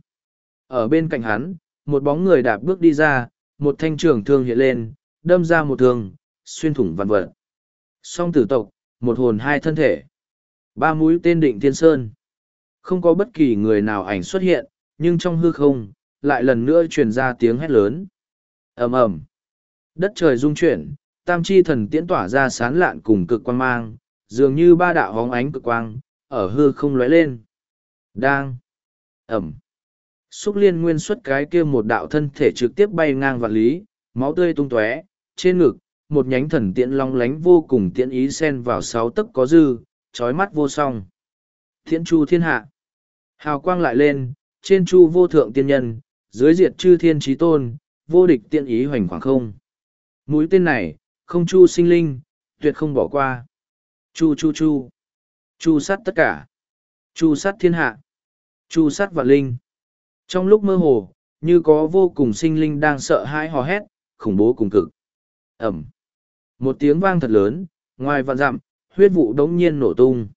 S1: Ở bên cạnh hắn, một bóng người đạp bước đi ra, một thanh trường thương hiện lên, đâm ra một thương, xuyên thủng vạn vật. Song tử tộc, một hồn hai thân thể. Ba mũi tên định thiên sơn. Không có bất kỳ người nào ảnh xuất hiện, nhưng trong hư không, lại lần nữa truyền ra tiếng hét lớn. Ầm ầm. Đất trời rung chuyển, tam chi thần tiễn tỏa ra sán lạn cùng cực quang mang, dường như ba đạo hóng ánh cực quang, ở hư không lóe lên. Đang. Ẩm. Xúc Liên Nguyên xuất cái kia một đạo thân thể trực tiếp bay ngang vạn lý, máu tươi tung tóe, trên ngực, một nhánh thần tiễn long lánh vô cùng tiễn ý xen vào sáu tấc có dư, trói mắt vô song. Thiễn chu thiên hạ. Hào quang lại lên, trên chu vô thượng tiên nhân, dưới diệt chư thiên trí tôn, vô địch tiễn ý hoành khoảng không. Mũi tên này, không chu sinh linh, tuyệt không bỏ qua. Chu chu chu. Chu sát tất cả. Chu sát thiên hạ. Chu sát vạn linh. Trong lúc mơ hồ, như có vô cùng sinh linh đang sợ hãi hò hét, khủng bố cùng cực. Ẩm. Một tiếng vang thật lớn, ngoài vạn dặm, huyết vụ đống nhiên nổ tung.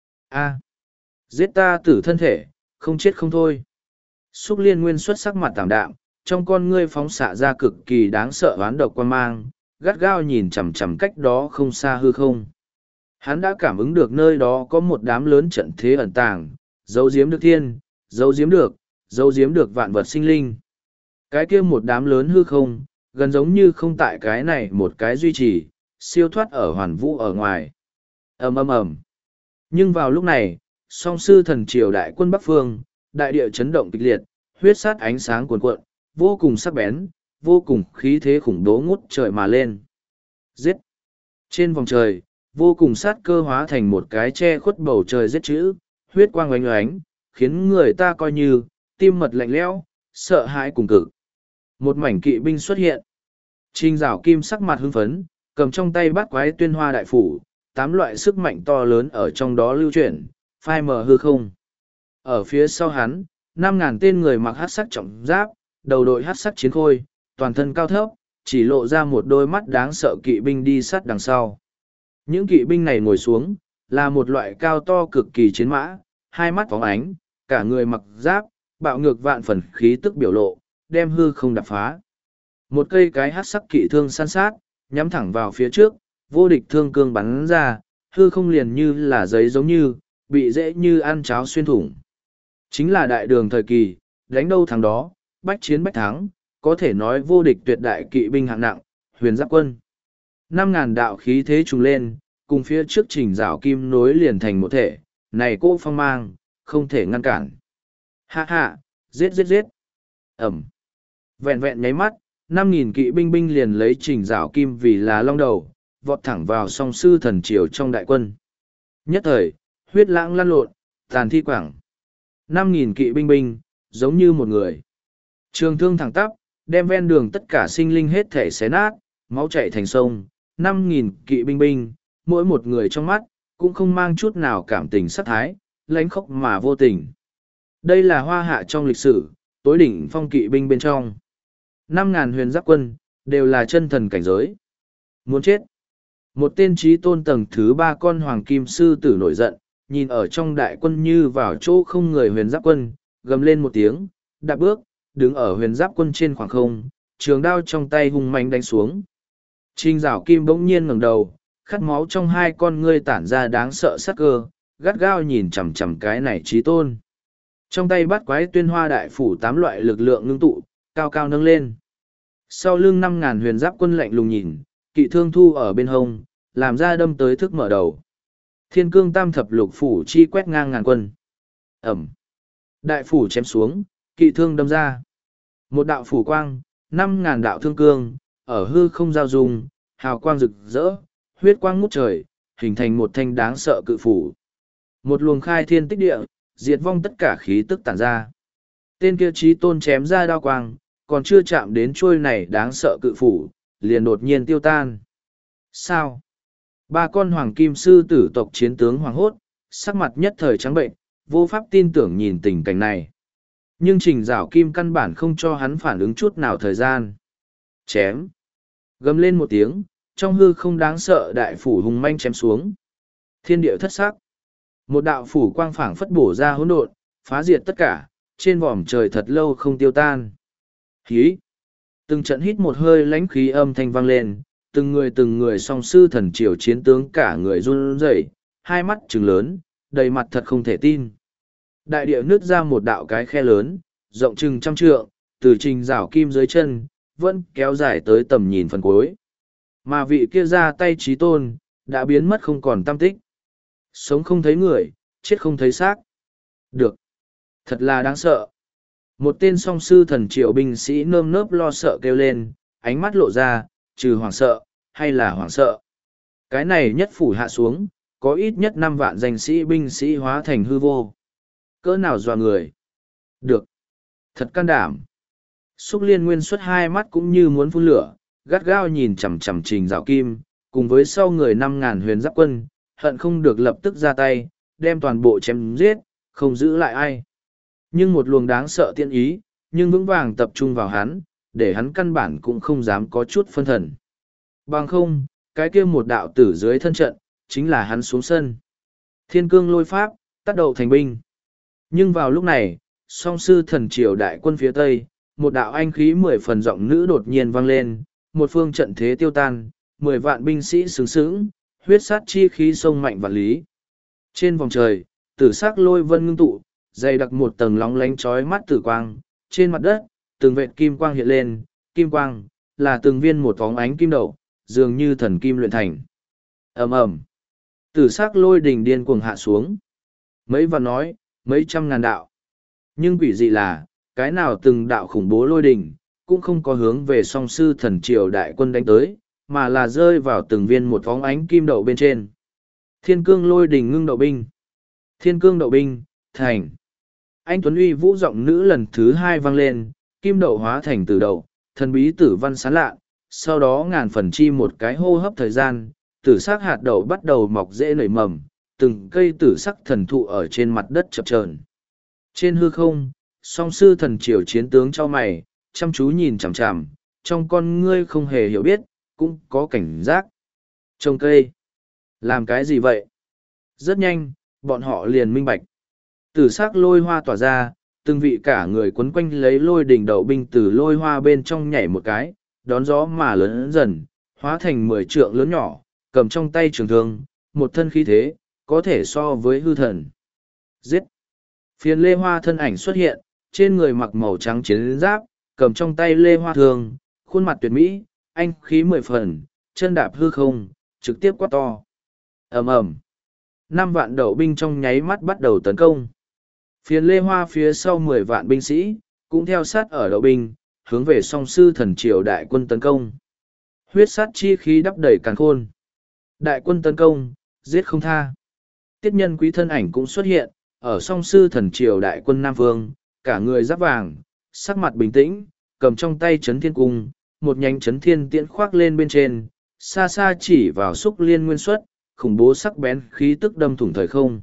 S1: A. Giết ta tử thân thể, không chết không thôi. Xúc Liên Nguyên xuất sắc mặt tảm đạm, trong con ngươi phóng xạ ra cực kỳ đáng sợ oán độc quan mang, gắt gao nhìn chằm chằm cách đó không xa hư không. Hắn đã cảm ứng được nơi đó có một đám lớn trận thế ẩn tàng, giấu giếm được thiên, giấu giếm được, giấu giếm được vạn vật sinh linh. Cái kia một đám lớn hư không, gần giống như không tại cái này một cái duy trì, siêu thoát ở hoàn vũ ở ngoài. Ầm ầm ầm. Nhưng vào lúc này, song sư thần triều đại quân Bắc Phương, đại địa chấn động kịch liệt, huyết sát ánh sáng cuồn cuộn, vô cùng sắc bén, vô cùng khí thế khủng bố ngút trời mà lên. Giết! Trên vòng trời, vô cùng sát cơ hóa thành một cái che khuất bầu trời giết chữ, huyết quang oánh oánh, khiến người ta coi như, tim mật lạnh lẽo, sợ hãi cùng cực. Một mảnh kỵ binh xuất hiện. Trình Dạo Kim sắc mặt hưng phấn, cầm trong tay bát quái tuyên hoa đại phủ, tám loại sức mạnh to lớn ở trong đó lưu chuyển, phai mờ hư không. Ở phía sau hắn, năm ngàn tên người mặc hắc sắc trọng giáp, đầu đội hắc sắc chiến khôi, toàn thân cao thấp, chỉ lộ ra một đôi mắt đáng sợ kỵ binh đi sát đằng sau. Những kỵ binh này ngồi xuống, là một loại cao to cực kỳ chiến mã, hai mắt phóng ánh, cả người mặc giáp, bạo ngược vạn phần khí tức biểu lộ, đem hư không đập phá. Một cây cái hát sắc kỵ thương san sát, nhắm thẳng vào phía trước, vô địch thương cương bắn ra, hư không liền như là giấy giống như, bị dễ như ăn cháo xuyên thủng. Chính là đại đường thời kỳ, đánh đâu thắng đó, bách chiến bách thắng, có thể nói vô địch tuyệt đại kỵ binh hạng nặng, huyền giáp quân. Năm ngàn đạo khí thế trùng lên, cùng phía trước trình rào kim nối liền thành một thể, này cô phong mang, không thể ngăn cản. Hạ hạ, giết giết giết. Ẩm. Vẹn vẹn nháy mắt, năm nghìn kỵ binh binh liền lấy trình rào kim vì là long đầu, vọt thẳng vào song sư thần triều trong đại quân. Nhất thời, huyết lãng lăn lộn, tàn thi quảng. Năm nghìn kỵ binh binh, giống như một người. Trường thương thẳng tắp, đem ven đường tất cả sinh linh hết thể xé nát, máu chảy thành sông. Năm nghìn kỵ binh binh, mỗi một người trong mắt, cũng không mang chút nào cảm tình sát thái, lãnh khốc mà vô tình. Đây là hoa hạ trong lịch sử, tối đỉnh phong kỵ binh bên trong. Năm ngàn huyền giáp quân, đều là chân thần cảnh giới. Muốn chết. Một tên trí tôn tầng thứ ba con hoàng kim sư tử nổi giận, nhìn ở trong đại quân như vào chỗ không người huyền giáp quân, gầm lên một tiếng, đạp bước, đứng ở huyền giáp quân trên khoảng không, trường đao trong tay hung mạnh đánh xuống. Trình Giảo Kim bỗng nhiên ngẩng đầu, khát máu trong hai con ngươi tản ra đáng sợ sắc cơ, gắt gao nhìn chằm chằm cái này trí tôn. Trong tay bắt quái tuyên hoa đại phủ tám loại lực lượng ngưng tụ, cao cao nâng lên. Sau lưng năm ngàn huyền giáp quân lạnh lùng nhìn, kỵ thương thu ở bên hông, làm ra đâm tới thức mở đầu. Thiên cương tam thập lục phủ chi quét ngang ngàn quân. Ẩm. Đại phủ chém xuống, kỵ thương đâm ra. Một đạo phủ quang, năm ngàn đạo thương cương, ở hư không giao dung, hào quang rực rỡ, huyết quang ngút trời, hình thành một thanh đáng sợ cự phủ. Một luồng khai thiên tích địa, diệt vong tất cả khí tức tản ra. Tên kia trí tôn chém ra đao quang, còn chưa chạm đến trôi này đáng sợ cự phủ, liền đột nhiên tiêu tan. Sao? Ba con hoàng kim sư tử tộc chiến tướng hoàng hốt, sắc mặt nhất thời trắng bệnh, vô pháp tin tưởng nhìn tình cảnh này. Nhưng trình rảo kim căn bản không cho hắn phản ứng chút nào thời gian. Chém. Gầm lên một tiếng, trong hư không đáng sợ đại phủ hùng manh chém xuống. Thiên địa thất sắc. Một đạo phủ quang phảng phất bổ ra hỗn độn, phá diệt tất cả, trên vòm trời thật lâu không tiêu tan. Hí. Từng trận hít một hơi lãnh khí âm thanh vang lên, từng người từng người song sư thần triều chiến tướng cả người run rẩy, hai mắt trừng lớn, đầy mặt thật không thể tin. Đại địa nứt ra một đạo cái khe lớn, rộng chừng trăm trượng, từ trình rảo kim dưới chân, vẫn kéo dài tới tầm nhìn phần cuối. Mà vị kia ra tay trí tôn, đã biến mất không còn tăm tích. Sống không thấy người, chết không thấy xác. Được. Thật là đáng sợ. Một tên song sư thần triệu binh sĩ nơm nớp lo sợ kêu lên, ánh mắt lộ ra, trừ hoảng sợ, hay là hoảng sợ. Cái này nhất phủ hạ xuống, có ít nhất năm vạn danh sĩ binh sĩ hóa thành hư vô. Cỡ nào dọa người. Được. Thật can đảm. Xúc Liên Nguyên xuất hai mắt cũng như muốn phun lửa, gắt gao nhìn chằm chằm trình rào kim, cùng với sau người năm ngàn huyền giáp quân, hận không được lập tức ra tay, đem toàn bộ chém giết, không giữ lại ai. Nhưng một luồng đáng sợ tiện ý, nhưng vững vàng tập trung vào hắn, để hắn căn bản cũng không dám có chút phân thần. Bằng không, cái kia một đạo tử dưới thân trận, chính là hắn xuống sân. Thiên cương lôi pháp, tác đầu thành binh. Nhưng vào lúc này, song sư thần triều đại quân phía tây, một đạo anh khí mười phần giọng nữ đột nhiên vang lên, một phương trận thế tiêu tan, mười vạn binh sĩ sướng sướng, huyết sát chi khí sông mạnh vạn lý. Trên vòng trời, tử sắc lôi vân ngưng tụ, dày đặc một tầng lóng lánh chói mắt tử quang, trên mặt đất, từng vệt kim quang hiện lên, kim quang, là từng viên một vóng ánh kim đậu, dường như thần kim luyện thành. ầm ầm, tử sắc lôi đỉnh điên cuồng hạ xuống. Mấy vạn nói, mấy trăm ngàn đạo. Nhưng quỷ dị là, cái nào từng đạo khủng bố lôi đỉnh, cũng không có hướng về song sư thần triều đại quân đánh tới, mà là rơi vào từng viên một vóng ánh kim đậu bên trên. Thiên cương lôi đỉnh ngưng đậu binh. Thiên cương đậu binh, thành. Anh Tuấn Uy vũ giọng nữ lần thứ hai vang lên, kim đậu hóa thành tử đậu, thần bí tử văn sán lạ, sau đó ngàn phần chi một cái hô hấp thời gian, tử sắc hạt đậu bắt đầu mọc rễ nảy mầm, từng cây tử sắc thần thụ ở trên mặt đất chập chờn. Trên hư không, song sư thần triều chiến tướng cho mày, chăm chú nhìn chằm chằm, trong con ngươi không hề hiểu biết, cũng có cảnh giác. Trồng cây. Làm cái gì vậy? Rất nhanh, bọn họ liền minh bạch. Tử sắc lôi hoa tỏa ra, từng vị cả người quấn quanh lấy lôi đỉnh đậu binh từ lôi hoa bên trong nhảy một cái, đón gió mà lớn dần, hóa thành mười trượng lớn nhỏ, cầm trong tay trường thương, một thân khí thế, có thể so với hư thần. Giết! Phiền lê hoa thân ảnh xuất hiện, trên người mặc màu trắng chiến giáp, cầm trong tay lê hoa thường, khuôn mặt tuyệt mỹ, anh khí mười phần, chân đạp hư không, trực tiếp quát to. Ầm ầm, năm vạn đậu binh trong nháy mắt bắt đầu tấn công. Phiền lê hoa phía sau mười vạn binh sĩ, cũng theo sát ở đậu binh, hướng về song sư thần triều đại quân tấn công. Huyết sát chi khí đắp đầy càn khôn. Đại quân tấn công, giết không tha. Tiết nhân quý thân ảnh cũng xuất hiện, ở song sư thần triều đại quân Nam Vương, cả người giáp vàng, sắc mặt bình tĩnh, cầm trong tay chấn thiên cung, một nhánh chấn thiên tiễn khoác lên bên trên, xa xa chỉ vào xúc liên nguyên xuất, khủng bố sắc bén khí tức đâm thủng thời không.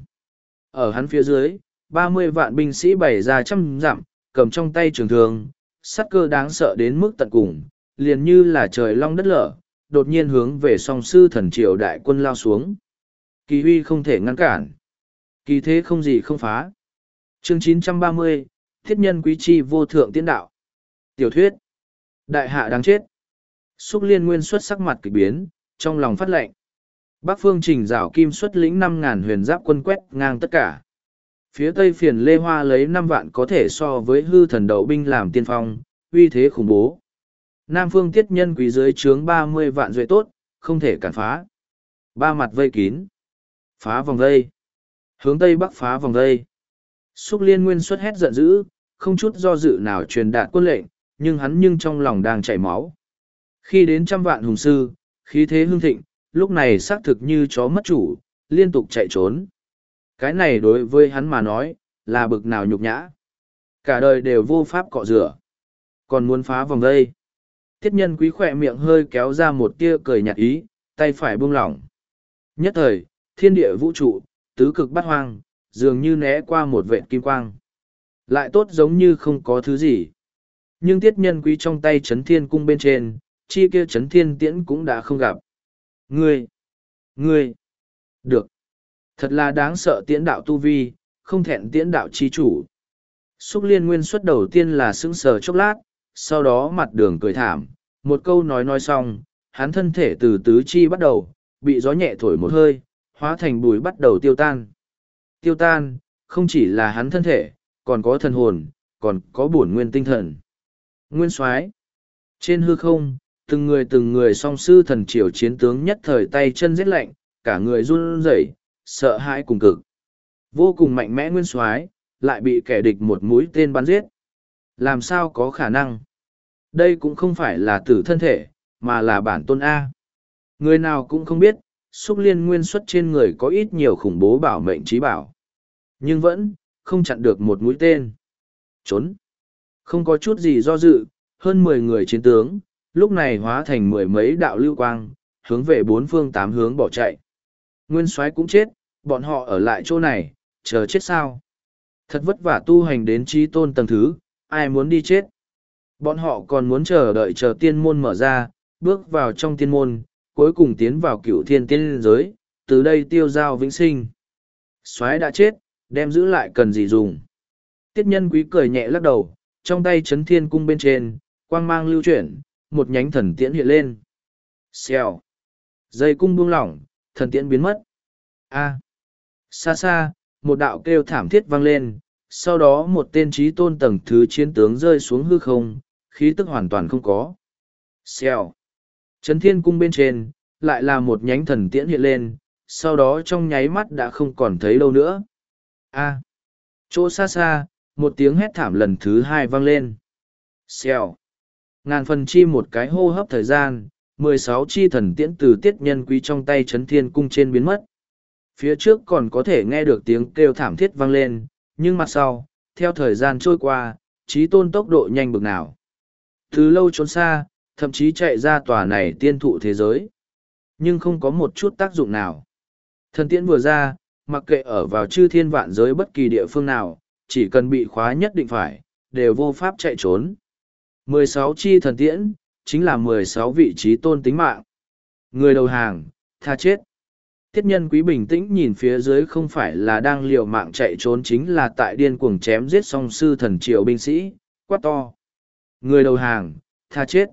S1: Ở hắn phía dưới, ba mươi vạn binh sĩ bày ra trăm dặm, cầm trong tay trường thương, sát cơ đáng sợ đến mức tận cùng, liền như là trời long đất lở, đột nhiên hướng về song sư thần triều đại quân lao xuống. Kỳ huy không thể ngăn cản. Kỳ thế không gì không phá. Chương chín trăm ba mươi, Thiết nhân quý chi vô thượng tiên đạo. Tiểu thuyết. Đại hạ đáng chết. Xúc liên nguyên xuất sắc mặt kịch biến, trong lòng phát lệnh. Bắc phương trình rảo kim xuất lĩnh năm ngàn huyền giáp quân quét ngang tất cả. Phía tây phiền lê hoa lấy năm vạn có thể so với hư thần đậu binh làm tiên phong, uy thế khủng bố. Nam phương tiết nhân quý dưới trướng ba mươi vạn duệ tốt, không thể cản phá. Ba mặt vây kín. Phá vòng vây. Hướng tây bắc phá vòng vây. Xúc liên nguyên xuất hét giận dữ, không chút do dự nào truyền đạt quân lệnh, nhưng hắn nhưng trong lòng đang chảy máu. Khi đến trăm vạn hùng sư, khí thế hưng thịnh, lúc này xác thực như chó mất chủ, liên tục chạy trốn. Cái này đối với hắn mà nói, là bực nào nhục nhã. Cả đời đều vô pháp cọ rửa. Còn muốn phá vòng vây. Tiết nhân quý khỏe miệng hơi kéo ra một tia cười nhạt ý, tay phải buông lỏng. Nhất thời, thiên địa vũ trụ, tứ cực bát hoang, dường như né qua một vệt kim quang. Lại tốt giống như không có thứ gì. Nhưng tiết nhân quý trong tay chấn thiên cung bên trên, chi kia chấn thiên tiễn cũng đã không gặp. Ngươi! Ngươi! Được! Thật là đáng sợ tiễn đạo tu vi, không thẹn tiễn đạo chi chủ. Xúc liên nguyên xuất đầu tiên là sững sờ chốc lát, sau đó mặt đường cười thảm, một câu nói nói xong, hắn thân thể từ tứ chi bắt đầu, bị gió nhẹ thổi một hơi, hóa thành bùi bắt đầu tiêu tan. Tiêu tan, không chỉ là hắn thân thể, còn có thần hồn, còn có bổn nguyên tinh thần. Nguyên soái trên hư không, từng người từng người song sư thần triều chiến tướng nhất thời tay chân rét lạnh, cả người run rẩy, sợ hãi cùng cực. Vô cùng mạnh mẽ nguyên soái lại bị kẻ địch một mũi tên bắn giết. Làm sao có khả năng? Đây cũng không phải là tử thân thể, mà là bản tôn A. Người nào cũng không biết, xúc liên nguyên xuất trên người có ít nhiều khủng bố bảo mệnh trí bảo. Nhưng vẫn, không chặn được một mũi tên. Trốn. Không có chút gì do dự, hơn mười người chiến tướng, lúc này hóa thành mười mấy đạo lưu quang, hướng về bốn phương tám hướng bỏ chạy. Nguyên soái cũng chết, bọn họ ở lại chỗ này, chờ chết sao? Thật vất vả tu hành đến trí tôn tầng thứ, ai muốn đi chết? Bọn họ còn muốn chờ đợi chờ tiên môn mở ra, bước vào trong tiên môn, cuối cùng tiến vào cựu thiên tiên giới, từ đây tiêu giao vĩnh sinh. Soái đã chết, đem giữ lại cần gì dùng? Tiết nhân quý cười nhẹ lắc đầu, trong tay chấn thiên cung bên trên, quang mang lưu chuyển, một nhánh thần tiễn hiện lên. Xèo. Dây cung buông lỏng, thần tiễn biến mất. A. Xa xa, một đạo kêu thảm thiết vang lên, sau đó một tên trí tôn tầng thứ chiến tướng rơi xuống hư không, khí tức hoàn toàn không có. Xèo. Chấn thiên cung bên trên, lại là một nhánh thần tiễn hiện lên, sau đó trong nháy mắt đã không còn thấy đâu nữa. A. Chỗ xa xa, một tiếng hét thảm lần thứ hai vang lên. Xèo. Ngàn phần chi một cái hô hấp thời gian, mười sáu chi thần tiễn từ tiết nhân quý trong tay chấn thiên cung trên biến mất. Phía trước còn có thể nghe được tiếng kêu thảm thiết vang lên, nhưng mặt sau, theo thời gian trôi qua, trí tôn tốc độ nhanh bực nào. Từ lâu trốn xa, thậm chí chạy ra tòa này tiên thụ thế giới. Nhưng không có một chút tác dụng nào. Thần tiễn vừa ra, mặc kệ ở vào chư thiên vạn giới bất kỳ địa phương nào, chỉ cần bị khóa nhất định phải, đều vô pháp chạy trốn. mười sáu chi thần tiễn, chính là mười sáu vị trí tôn tính mạng. Người đầu hàng, tha chết. Thiết Nhân Quý bình tĩnh nhìn phía dưới, không phải là đang liều mạng chạy trốn, chính là tại điên cuồng chém giết song sư thần triều binh sĩ, quát to. Người đầu hàng, tha chết.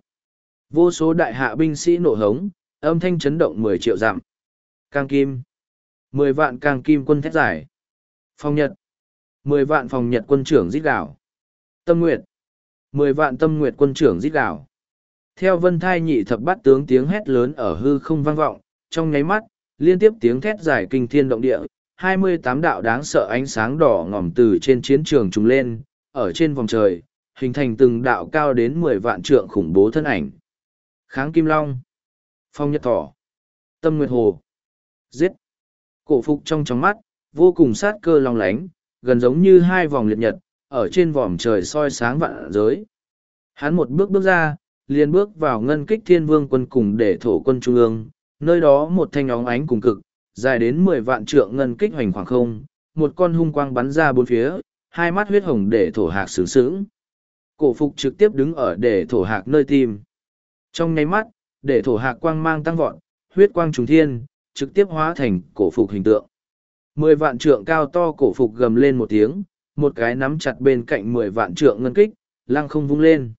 S1: Vô số đại hạ binh sĩ nộ hống, âm thanh chấn động mười triệu dặm. Càng kim. Mười vạn càng kim quân thét giải. Phong Nhật. Mười vạn phòng Nhật quân trưởng rít gào. Tâm Nguyệt. Mười vạn tâm Nguyệt quân trưởng rít gào. Theo vân thai nhị thập bát tướng tiếng hét lớn ở hư không vang vọng, trong nháy mắt, liên tiếp tiếng thét giải kinh thiên động địa, hai mươi tám đạo đáng sợ ánh sáng đỏ ngòm từ trên chiến trường trùng lên, ở trên vòng trời, hình thành từng đạo cao đến mười vạn trượng khủng bố thân ảnh. Kháng Kim Long, Phong Nhật Thỏ, Tâm Nguyệt Hồ, giết. Cổ Phục trong tròng mắt, vô cùng sát cơ long lánh, gần giống như hai vòng liệt nhật, ở trên vòm trời soi sáng vạn giới. Hắn một bước bước ra, liền bước vào ngân kích thiên vương quân cùng để thổ quân trung ương, nơi đó một thanh óng ánh cùng cực, dài đến mười vạn trượng ngân kích hoành khoảng không, một con hung quang bắn ra bốn phía, hai mắt huyết hồng để thổ hạc sướng sướng. Cổ Phục trực tiếp đứng ở để thổ hạc nơi tim. Trong nháy mắt, để thổ hạc quang mang tăng vọt, huyết quang trùng thiên, trực tiếp hóa thành cổ Phục hình tượng. Mười vạn trượng cao to cổ Phục gầm lên một tiếng, một cái nắm chặt bên cạnh mười vạn trượng ngân kích, lăng không vung lên.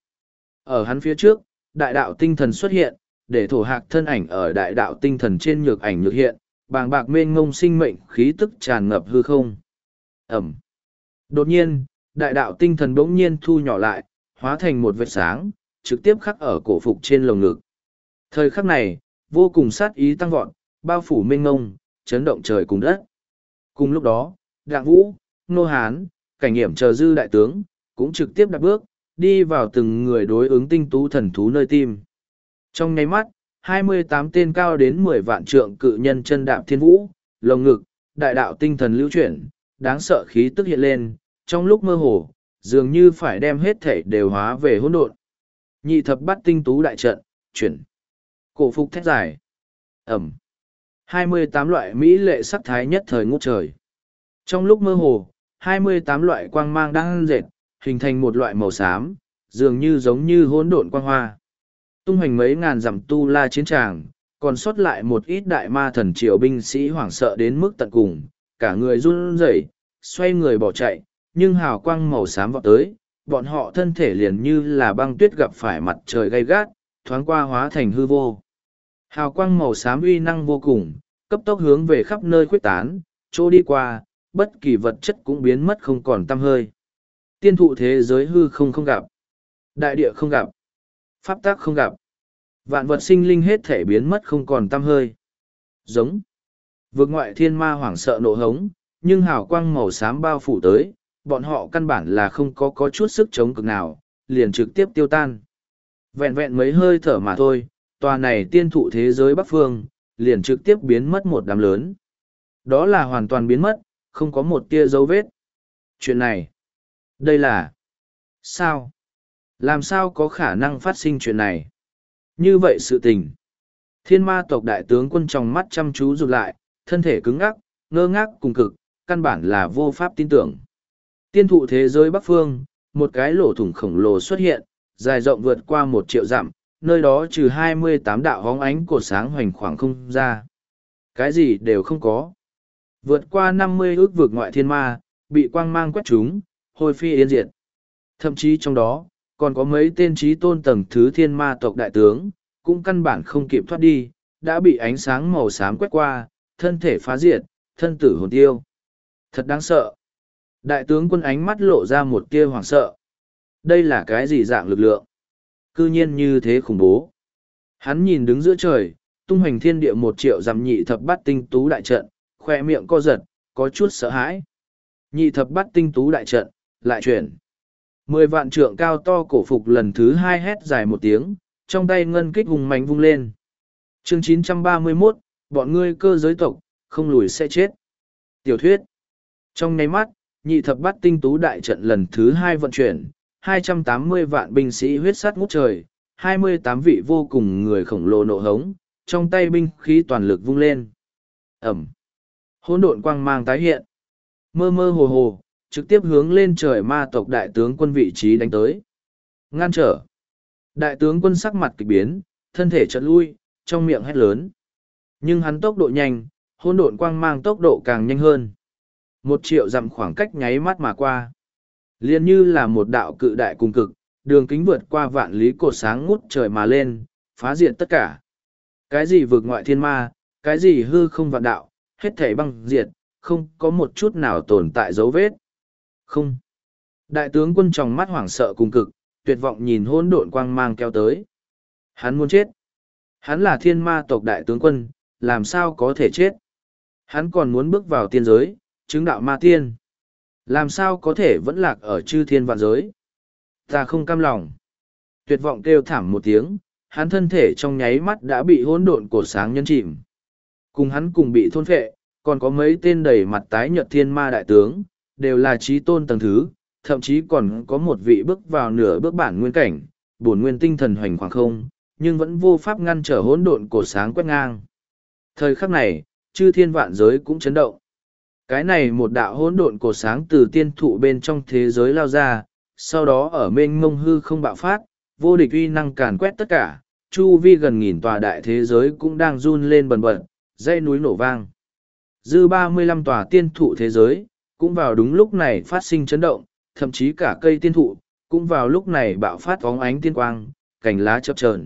S1: Ở hắn phía trước, đại đạo tinh thần xuất hiện, để thổ hạc thân ảnh ở đại đạo tinh thần trên nhược ảnh nhược hiện, bàng bạc mênh ngông sinh mệnh khí tức tràn ngập hư không. Ẩm. Đột nhiên, đại đạo tinh thần bỗng nhiên thu nhỏ lại, hóa thành một vệt sáng, trực tiếp khắc ở cổ Phục trên lồng ngực. Thời khắc này, vô cùng sát ý tăng vọt, bao phủ mênh ngông, chấn động trời cùng đất. Cùng lúc đó, Đặng Vũ, Nô Hán, Cảnh Nghiễm chờ dư đại tướng, cũng trực tiếp đặt bước, đi vào từng người đối ứng tinh tú thần thú nơi tim. Trong nháy mắt, hai mươi tám tên cao đến mười vạn trượng cự nhân chân đạp thiên vũ, lồng ngực, đại đạo tinh thần lưu chuyển, đáng sợ khí tức hiện lên, trong lúc mơ hồ, dường như phải đem hết thể đều hóa về hỗn độn. Nhị thập bát tinh tú đại trận, chuyển. Cổ Phục thét dài. Ẩm. hai mươi tám loại mỹ lệ sắc thái nhất thời ngút trời. Trong lúc mơ hồ, hai mươi tám loại quang mang đang dệt, hình thành một loại màu xám, dường như giống như hỗn độn quang hoa. Tung hoành mấy ngàn dặm tu la chiến tràng, còn sót lại một ít đại ma thần triều binh sĩ hoảng sợ đến mức tận cùng, cả người run rẩy, xoay người bỏ chạy, nhưng hào quang màu xám vọt tới, bọn họ thân thể liền như là băng tuyết gặp phải mặt trời gay gắt, thoáng qua hóa thành hư vô. Hào quang màu xám uy năng vô cùng, cấp tốc hướng về khắp nơi khuếch tán, chỗ đi qua, bất kỳ vật chất cũng biến mất không còn tăm hơi. Tiên thụ thế giới hư không không gặp, đại địa không gặp, pháp tác không gặp, vạn vật sinh linh hết thể biến mất không còn tăm hơi. Giống. Vực ngoại thiên ma hoảng sợ nộ hống, nhưng hào quang màu xám bao phủ tới, bọn họ căn bản là không có có chút sức chống cực nào, liền trực tiếp tiêu tan. Vẹn vẹn mấy hơi thở mà thôi, tòa này tiên thụ thế giới Bắc Phương, liền trực tiếp biến mất một đám lớn. Đó là hoàn toàn biến mất, không có một tia dấu vết. Chuyện này, đây là... Sao? Làm sao có khả năng phát sinh chuyện này? Như vậy sự tình. Thiên ma tộc đại tướng quân trong mắt chăm chú rụt lại, thân thể cứng ngắc, ngơ ngác cùng cực, căn bản là vô pháp tin tưởng. Tiên thụ thế giới Bắc Phương, một cái lỗ thủng khổng lồ xuất hiện, dài rộng vượt qua một triệu dặm, nơi đó trừ hai mươi tám đạo hóng ánh cột sáng hoành khoảng không ra. Cái gì đều không có. Vượt qua năm mươi ước vực ngoại thiên ma, bị quang mang quét trúng, hôi phi yên diệt. Thậm chí trong đó, còn có mấy tên trí tôn tầng thứ thiên ma tộc đại tướng, cũng căn bản không kịp thoát đi, đã bị ánh sáng màu xám quét qua, thân thể phá diệt, thân tử hồn tiêu. Thật đáng sợ. Đại tướng quân ánh mắt lộ ra một tia hoảng sợ. Đây là cái gì dạng lực lượng? Cư nhiên như thế khủng bố. Hắn nhìn đứng giữa trời, tung hoành thiên địa một triệu dặm nhị thập bát tinh tú đại trận, khoe miệng co giật, có chút sợ hãi. Nhị thập bát tinh tú đại trận, lại chuyển. Mười vạn trượng cao to cổ Phục lần thứ hai hét dài một tiếng, trong tay ngân kích hùng mạnh vung lên. Chương chín trăm ba mươi mốt, bọn ngươi cơ giới tộc, không lùi sẽ chết. Tiểu thuyết. Trong nháy mắt, nhị thập bát tinh tú đại trận lần thứ hai vận chuyển, hai trăm tám mươi vạn binh sĩ huyết sát ngút trời, hai mươi tám vị vô cùng người khổng lồ nộ hống, trong tay binh khí toàn lực vung lên. Ẩm. Hỗn độn quang mang tái hiện. Mơ mơ hồ hồ, trực tiếp hướng lên trời ma tộc đại tướng quân vị trí đánh tới. Ngăn trở. Đại tướng quân sắc mặt kịch biến, thân thể chợt lui, trong miệng hét lớn. Nhưng hắn tốc độ nhanh, hỗn độn quang mang tốc độ càng nhanh hơn. Một triệu dặm khoảng cách nháy mắt mà qua. Liền như là một đạo cự đại cùng cực, đường kính vượt qua vạn lý cột sáng ngút trời mà lên, phá diệt tất cả. Cái gì vượt ngoại thiên ma, cái gì hư không vạn đạo, hết thảy băng diệt, không có một chút nào tồn tại dấu vết. Không. Đại tướng quân trong mắt hoảng sợ cùng cực, tuyệt vọng nhìn hỗn độn quang mang kéo tới. Hắn muốn chết. Hắn là thiên ma tộc đại tướng quân, làm sao có thể chết. Hắn còn muốn bước vào tiên giới, chứng đạo ma tiên. Làm sao có thể vẫn lạc ở chư thiên vạn giới. Ta không cam lòng. Tuyệt vọng kêu thảm một tiếng, hắn thân thể trong nháy mắt đã bị hỗn độn cột sáng nhấn chìm. Cùng hắn cùng bị thôn phệ, còn có mấy tên đầy mặt tái nhợt thiên ma đại tướng, đều là trí tôn tầng thứ, thậm chí còn có một vị bước vào nửa bước bản nguyên cảnh, bổn nguyên tinh thần hoành khoảng không, nhưng vẫn vô pháp ngăn trở hỗn độn cột sáng quét ngang. Thời khắc này, chư thiên vạn giới cũng chấn động. Cái này một đạo hỗn độn cột sáng từ tiên thụ bên trong thế giới lao ra, sau đó ở mênh mông hư không bạo phát, vô địch uy năng càn quét tất cả, chu vi gần nghìn tòa đại thế giới cũng đang run lên bần bật, dãy núi nổ vang. Dư ba mươi lăm tòa tiên thụ thế giới, cũng vào đúng lúc này phát sinh chấn động, thậm chí cả cây tiên thụ, cũng vào lúc này bạo phát phóng ánh tiên quang, cành lá chập chờn.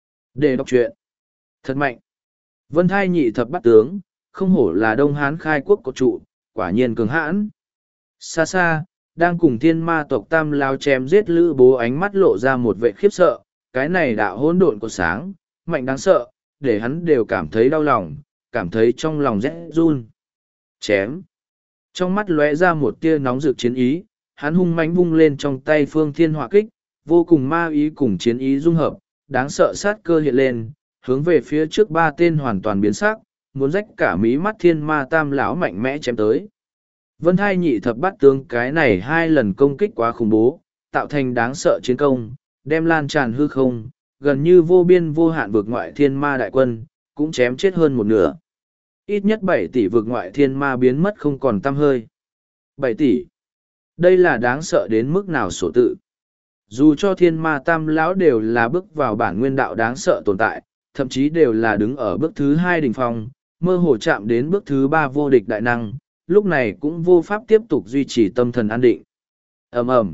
S1: Để đọc truyện. Thật mạnh. Vân Thai nhị thập bắt tướng, không hổ là Đông Hán khai quốc cột trụ, quả nhiên cường hãn. Xa xa, đang cùng thiên ma tộc tam lao chém giết lữ bố ánh mắt lộ ra một vệ khiếp sợ, cái này đạo hỗn độn của sáng, mạnh đáng sợ, để hắn đều cảm thấy đau lòng, cảm thấy trong lòng rét run. Chém. Trong mắt lóe ra một tia nóng rực chiến ý, hắn hung mãnh vung lên trong tay phương thiên hỏa kích, vô cùng ma ý cùng chiến ý dung hợp, đáng sợ sát cơ hiện lên, hướng về phía trước ba tên hoàn toàn biến sắc, muốn rách cả mí mắt thiên ma tam lão mạnh mẽ chém tới. Vân Thai nhị thập bắt tướng cái này hai lần công kích quá khủng bố, tạo thành đáng sợ chiến công, đem lan tràn hư không, gần như vô biên vô hạn vực ngoại thiên ma đại quân, cũng chém chết hơn một nửa. Ít nhất bảy tỷ vực ngoại thiên ma biến mất không còn tăm hơi. bảy tỷ. Đây là đáng sợ đến mức nào sổ tự. Dù cho thiên ma tam lão đều là bước vào bản nguyên đạo đáng sợ tồn tại, thậm chí đều là đứng ở bước thứ hai đỉnh phong, mơ hồ chạm đến bước thứ ba vô địch đại năng, lúc này cũng vô pháp tiếp tục duy trì tâm thần an định. Ầm ầm,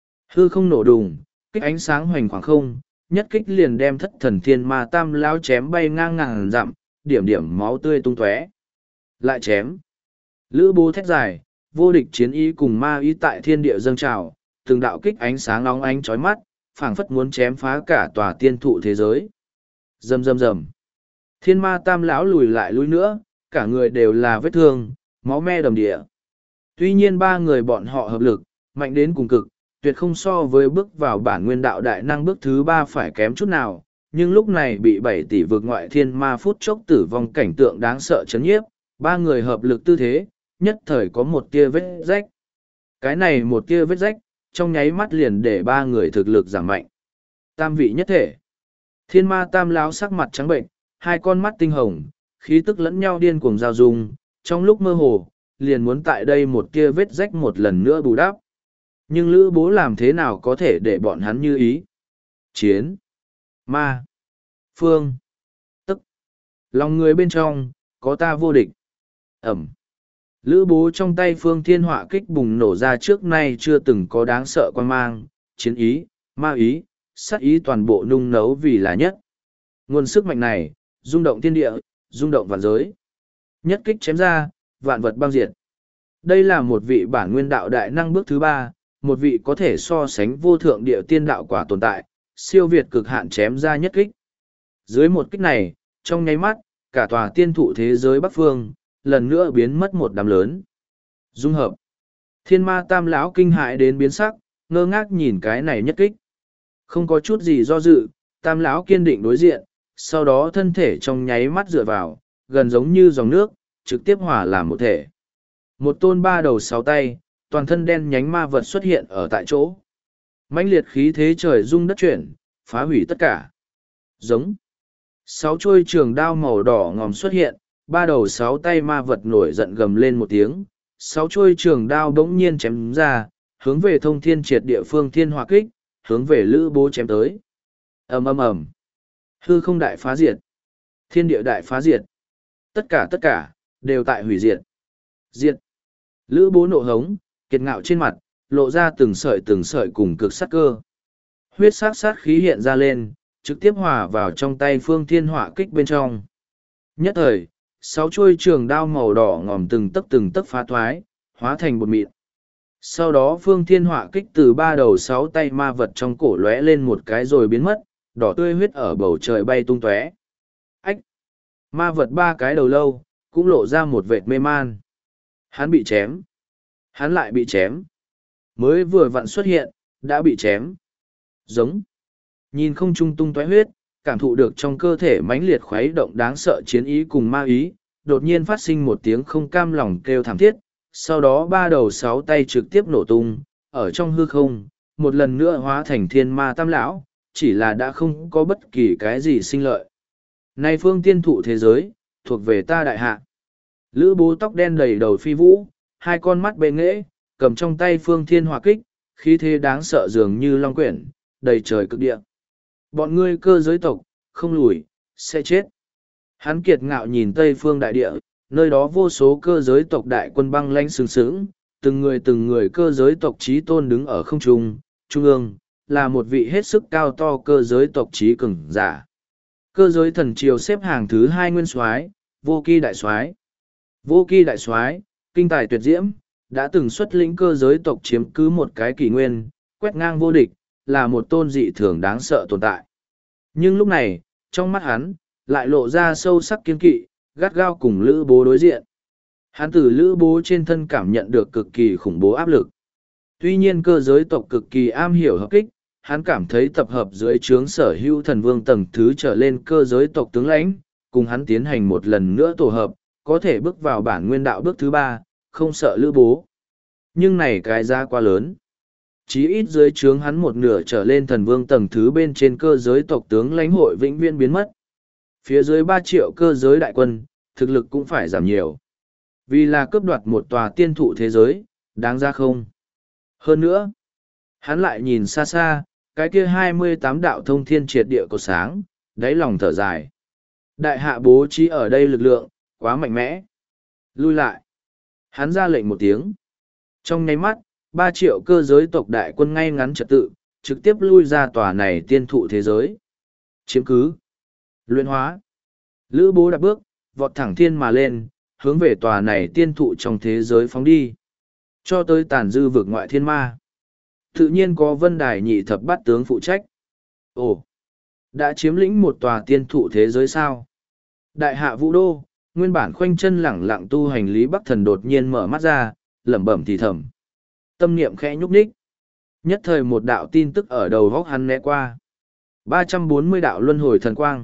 S1: hư không nổ đùng, kích ánh sáng hoành khoảng không, nhất kích liền đem thất thần thiên ma tam lão chém bay ngang ngàn dặm, điểm điểm máu tươi tung tóe. Lại chém. Lữ bố thét dài, vô địch chiến ý cùng ma ý tại thiên địa dâng trào, từng đạo kích ánh sáng nóng ánh chói mắt, phảng phất muốn chém phá cả tòa tiên thụ thế giới. Rầm rầm rầm. Thiên ma tam lão lùi lại lùi nữa, cả người đều là vết thương, máu me đầm địa. Tuy nhiên ba người bọn họ hợp lực, mạnh đến cùng cực, tuyệt không so với bước vào bản nguyên đạo đại năng bước thứ ba phải kém chút nào, nhưng lúc này bị bảy tỷ vượt ngoại thiên ma phút chốc tử vong cảnh tượng đáng sợ chấn nhiếp, ba người hợp lực tư thế, nhất thời có một tia vết rách. Cái này một tia vết rách, trong nháy mắt liền để ba người thực lực giảm mạnh. Tam vị nhất thể. Thiên ma tam lão sắc mặt trắng bệnh, hai con mắt tinh hồng, khí tức lẫn nhau điên cuồng giao dung, trong lúc mơ hồ, liền muốn tại đây một tia vết rách một lần nữa bù đắp. Nhưng Lữ Bố làm thế nào có thể để bọn hắn như ý? Chiến. Ma. Phương. Tức. Lòng người bên trong, có ta vô địch. Ẩm. Lữ Bố trong tay phương thiên họa kích bùng nổ ra trước nay chưa từng có đáng sợ quan mang, chiến ý, ma ý, sát ý toàn bộ nung nấu vì là nhất. Nguồn sức mạnh này, rung động thiên địa, rung động vạn giới. Nhất kích chém ra, vạn vật băng diệt. Đây là một vị bản nguyên đạo đại năng bước thứ ba, một vị có thể so sánh vô thượng địa tiên đạo quả tồn tại, siêu việt cực hạn chém ra nhất kích. Dưới một kích này, trong nháy mắt, cả tòa tiên thụ thế giới Bắc Phương, lần nữa biến mất một đám lớn. Dung hợp. Thiên ma tam lão kinh hại đến biến sắc, ngơ ngác nhìn cái này nhất kích. Không có chút gì do dự, tam lão kiên định đối diện, sau đó thân thể trong nháy mắt dựa vào, gần giống như dòng nước, trực tiếp hòa làm một thể. Một tôn ba đầu sáu tay, toàn thân đen nhánh ma vật xuất hiện ở tại chỗ. Mãnh liệt khí thế trời rung đất chuyển, phá hủy tất cả. Giống. Sáu chuôi trường đao màu đỏ ngòm xuất hiện, ba đầu sáu tay ma vật nổi giận gầm lên một tiếng, sáu chuôi trường đao bỗng nhiên chém ra, hướng về thông thiên triệt địa phương thiên hỏa kích, hướng về Lữ Bố chém tới. Ầm ầm ầm. Hư không đại phá diệt. Thiên địa đại phá diệt. Tất cả tất cả, đều tại hủy diệt. Diệt. Lữ bố nộ hống, kiệt ngạo trên mặt, lộ ra từng sợi từng sợi cùng cực sát cơ. Huyết sát sát khí hiện ra lên, trực tiếp hòa vào trong tay phương thiên họa kích bên trong. Nhất thời, sáu chuôi trường đao màu đỏ ngòm từng tấc từng tấc phá thoái, hóa thành bột mịn. Sau đó phương thiên họa kích từ ba đầu sáu tay ma vật trong cổ lóe lên một cái rồi biến mất, đỏ tươi huyết ở bầu trời bay tung tóe. Ách! Ma vật ba cái đầu lâu, cũng lộ ra một vệt mê man. Hắn bị chém. Hắn lại bị chém. Mới vừa vặn xuất hiện, đã bị chém. Giống. Nhìn không trung tung tóe huyết, cảm thụ được trong cơ thể mãnh liệt khuấy động đáng sợ chiến ý cùng ma ý, đột nhiên phát sinh một tiếng không cam lòng kêu thảm thiết, sau đó ba đầu sáu tay trực tiếp nổ tung, ở trong hư không, một lần nữa hóa thành thiên ma tam lão, chỉ là đã không có bất kỳ cái gì sinh lợi. Này phương tiên thụ thế giới, thuộc về ta đại hạ. Lữ bố tóc đen đầy đầu phi vũ, hai con mắt bệ nghễ, cầm trong tay phương thiên hỏa kích, khí thế đáng sợ dường như long quyển, đầy trời cực địa. Bọn ngươi cơ giới tộc, không lùi, sẽ chết. Hắn kiệt ngạo nhìn tây phương đại địa, nơi đó vô số cơ giới tộc đại quân băng lãnh sừng sững, từng người từng người cơ giới tộc trí tôn đứng ở không trung, trung ương, là một vị hết sức cao to cơ giới tộc trí cường giả. Cơ giới thần triều xếp hàng thứ hai nguyên soái, vô kỳ đại soái. Vô kỳ đại soái, kinh tài tuyệt diễm, đã từng xuất lĩnh cơ giới tộc chiếm cứ một cái kỷ nguyên, quét ngang vô địch, là một tôn dị thường đáng sợ tồn tại. Nhưng lúc này, trong mắt hắn, lại lộ ra sâu sắc kiên kỵ, gắt gao cùng Lữ Bố đối diện. Hắn từ Lữ Bố trên thân cảm nhận được cực kỳ khủng bố áp lực. Tuy nhiên cơ giới tộc cực kỳ am hiểu hợp kích, hắn cảm thấy tập hợp dưới trướng sở hữu thần vương tầng thứ trở lên cơ giới tộc tướng lãnh, cùng hắn tiến hành một lần nữa tổ hợp, có thể bước vào bản nguyên đạo bước thứ ba, không sợ Lữ Bố. Nhưng này cái ra quá lớn. Chí ít dưới trướng hắn một nửa trở lên thần vương tầng thứ bên trên cơ giới tộc tướng lãnh hội vĩnh viễn biến mất. Phía dưới ba triệu cơ giới đại quân, thực lực cũng phải giảm nhiều. Vì là cướp đoạt một tòa tiên thụ thế giới, đáng ra không? Hơn nữa, hắn lại nhìn xa xa, cái kia hai mươi tám đạo thông thiên triệt địa của sáng, đáy lòng thở dài. Đại hạ bố trí ở đây lực lượng, quá mạnh mẽ. Lui lại. Hắn ra lệnh một tiếng. Trong nháy mắt, ba triệu cơ giới tộc đại quân ngay ngắn trật tự, trực tiếp lui ra tòa này tiên thụ thế giới. Chiếm cứ. Luyện hóa. Lữ bố đạp bước, vọt thẳng thiên mà lên, hướng về tòa này tiên thụ trong thế giới phóng đi. Cho tới tàn dư vực ngoại thiên ma. Tự nhiên có vân đài nhị thập bát tướng phụ trách. Ồ! Đã chiếm lĩnh một tòa tiên thụ thế giới sao? Đại hạ vũ đô, nguyên bản khoanh chân lẳng lặng tu hành Lý Bắc Thần đột nhiên mở mắt ra, lẩm bẩm thì thầm. Tâm niệm khẽ nhúc nhích. Nhất thời một đạo tin tức ở đầu góc hắn né qua. ba trăm bốn mươi đạo luân hồi thần quang.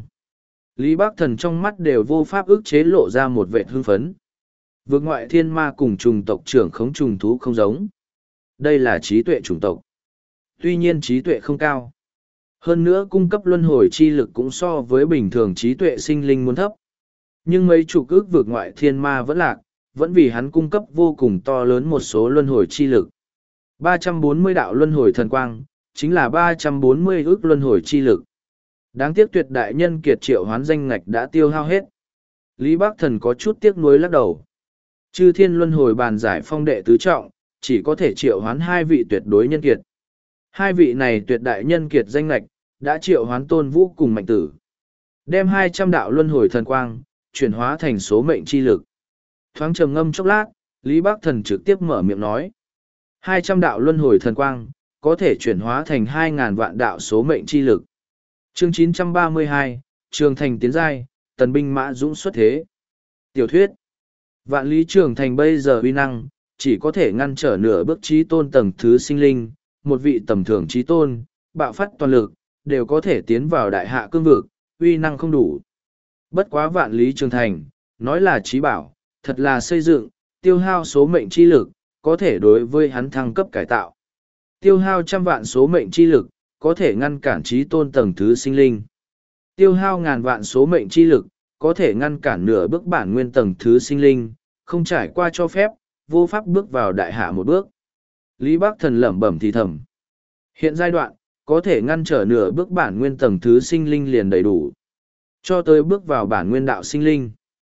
S1: Lý Bắc Thần trong mắt đều vô pháp ức chế lộ ra một vệ hưng phấn. Vượt ngoại thiên ma cùng trùng tộc trưởng khống trùng thú không giống. Đây là trí tuệ chủng tộc. Tuy nhiên trí tuệ không cao. Hơn nữa cung cấp luân hồi chi lực cũng so với bình thường trí tuệ sinh linh muốn thấp. Nhưng mấy chủ ước vượt ngoại thiên ma vẫn lạc, vẫn vì hắn cung cấp vô cùng to lớn một số luân hồi chi lực. ba trăm bốn mươi đạo luân hồi thần quang, chính là ba trăm bốn mươi ước luân hồi chi lực. Đáng tiếc tuyệt đại nhân kiệt triệu hoán danh ngạch đã tiêu hao hết. Lý Bắc Thần có chút tiếc nuối lắc đầu. Chư thiên luân hồi bàn giải phong đệ tứ trọng, chỉ có thể triệu hoán hai vị tuyệt đối nhân kiệt. Hai vị này tuyệt đại nhân kiệt danh ngạch, đã triệu hoán Tôn Vũ cùng Mạnh Tử. Đem hai trăm đạo luân hồi thần quang, chuyển hóa thành số mệnh chi lực. Thoáng trầm ngâm chốc lát, Lý Bắc Thần trực tiếp mở miệng nói. hai trăm đạo luân hồi thần quang, có thể chuyển hóa thành hai ngàn vạn đạo số mệnh chi lực. Chương chín trăm ba mươi hai, Trường Thành tiến giai, tần binh mã dũng xuất thế. Tiểu thuyết. Vạn lý Trường Thành bây giờ uy năng, chỉ có thể ngăn trở nửa bước trí tôn tầng thứ sinh linh, một vị tầm thường trí tôn, bạo phát toàn lực, đều có thể tiến vào đại hạ cương vực, uy năng không đủ. Bất quá vạn lý Trường Thành, nói là trí bảo, thật là xây dựng, tiêu hao số mệnh chi lực, có thể đối với hắn thăng cấp cải tạo. Tiêu hao trăm vạn số mệnh chi lực, có thể ngăn cản trí tôn tầng thứ sinh linh. Tiêu hao ngàn vạn số mệnh chi lực, có thể ngăn cản nửa bước bản nguyên tầng thứ sinh linh, không trải qua cho phép, vô pháp bước vào đại hạ một bước. Lý Bắc Thần lẩm bẩm thì thầm. Hiện giai đoạn, có thể ngăn trở nửa bước bản nguyên tầng thứ sinh linh liền đầy đủ. Cho tới bước vào bản nguyên đạo sinh linh.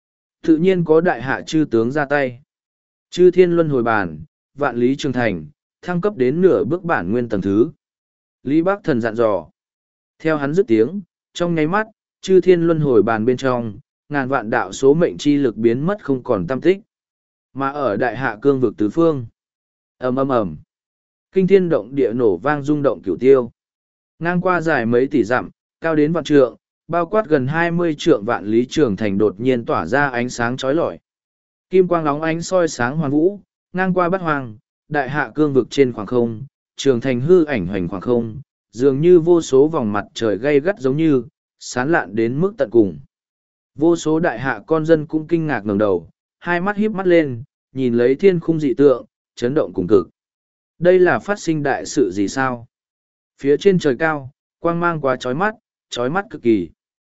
S1: Tự nhiên có đại hạ chư tướng ra tay. Chư thiên luân hồi bàn, vạn lý trường thành, thăng cấp đến nửa bước bản nguyên tầng thứ. Lý Bác Thần dặn dò. Theo hắn dứt tiếng, trong nháy mắt, chư thiên luân hồi bàn bên trong, ngàn vạn đạo số mệnh chi lực biến mất không còn tâm tích. Mà ở đại hạ cương vực tứ phương, ầm ầm ầm, kinh thiên động địa nổ vang rung động cửu tiêu. Ngang qua dài mấy tỷ dặm, cao đến vạn trượng, bao quát gần hai mươi trượng vạn lý trường thành đột nhiên tỏa ra ánh sáng chói lọi. Kim quang óng ánh soi sáng hoàn vũ, ngang qua bát hoang, đại hạ cương vực trên khoảng không, trường thành hư ảnh hoành khoảng không, dường như vô số vòng mặt trời gay gắt giống như, sán lạn đến mức tận cùng. Vô số đại hạ con dân cũng kinh ngạc ngẩng đầu, hai mắt híp mắt lên, nhìn lấy thiên khung dị tượng, chấn động cùng cực. Đây là phát sinh đại sự gì sao? Phía trên trời cao, quang mang quá chói mắt, chói mắt cực kỳ.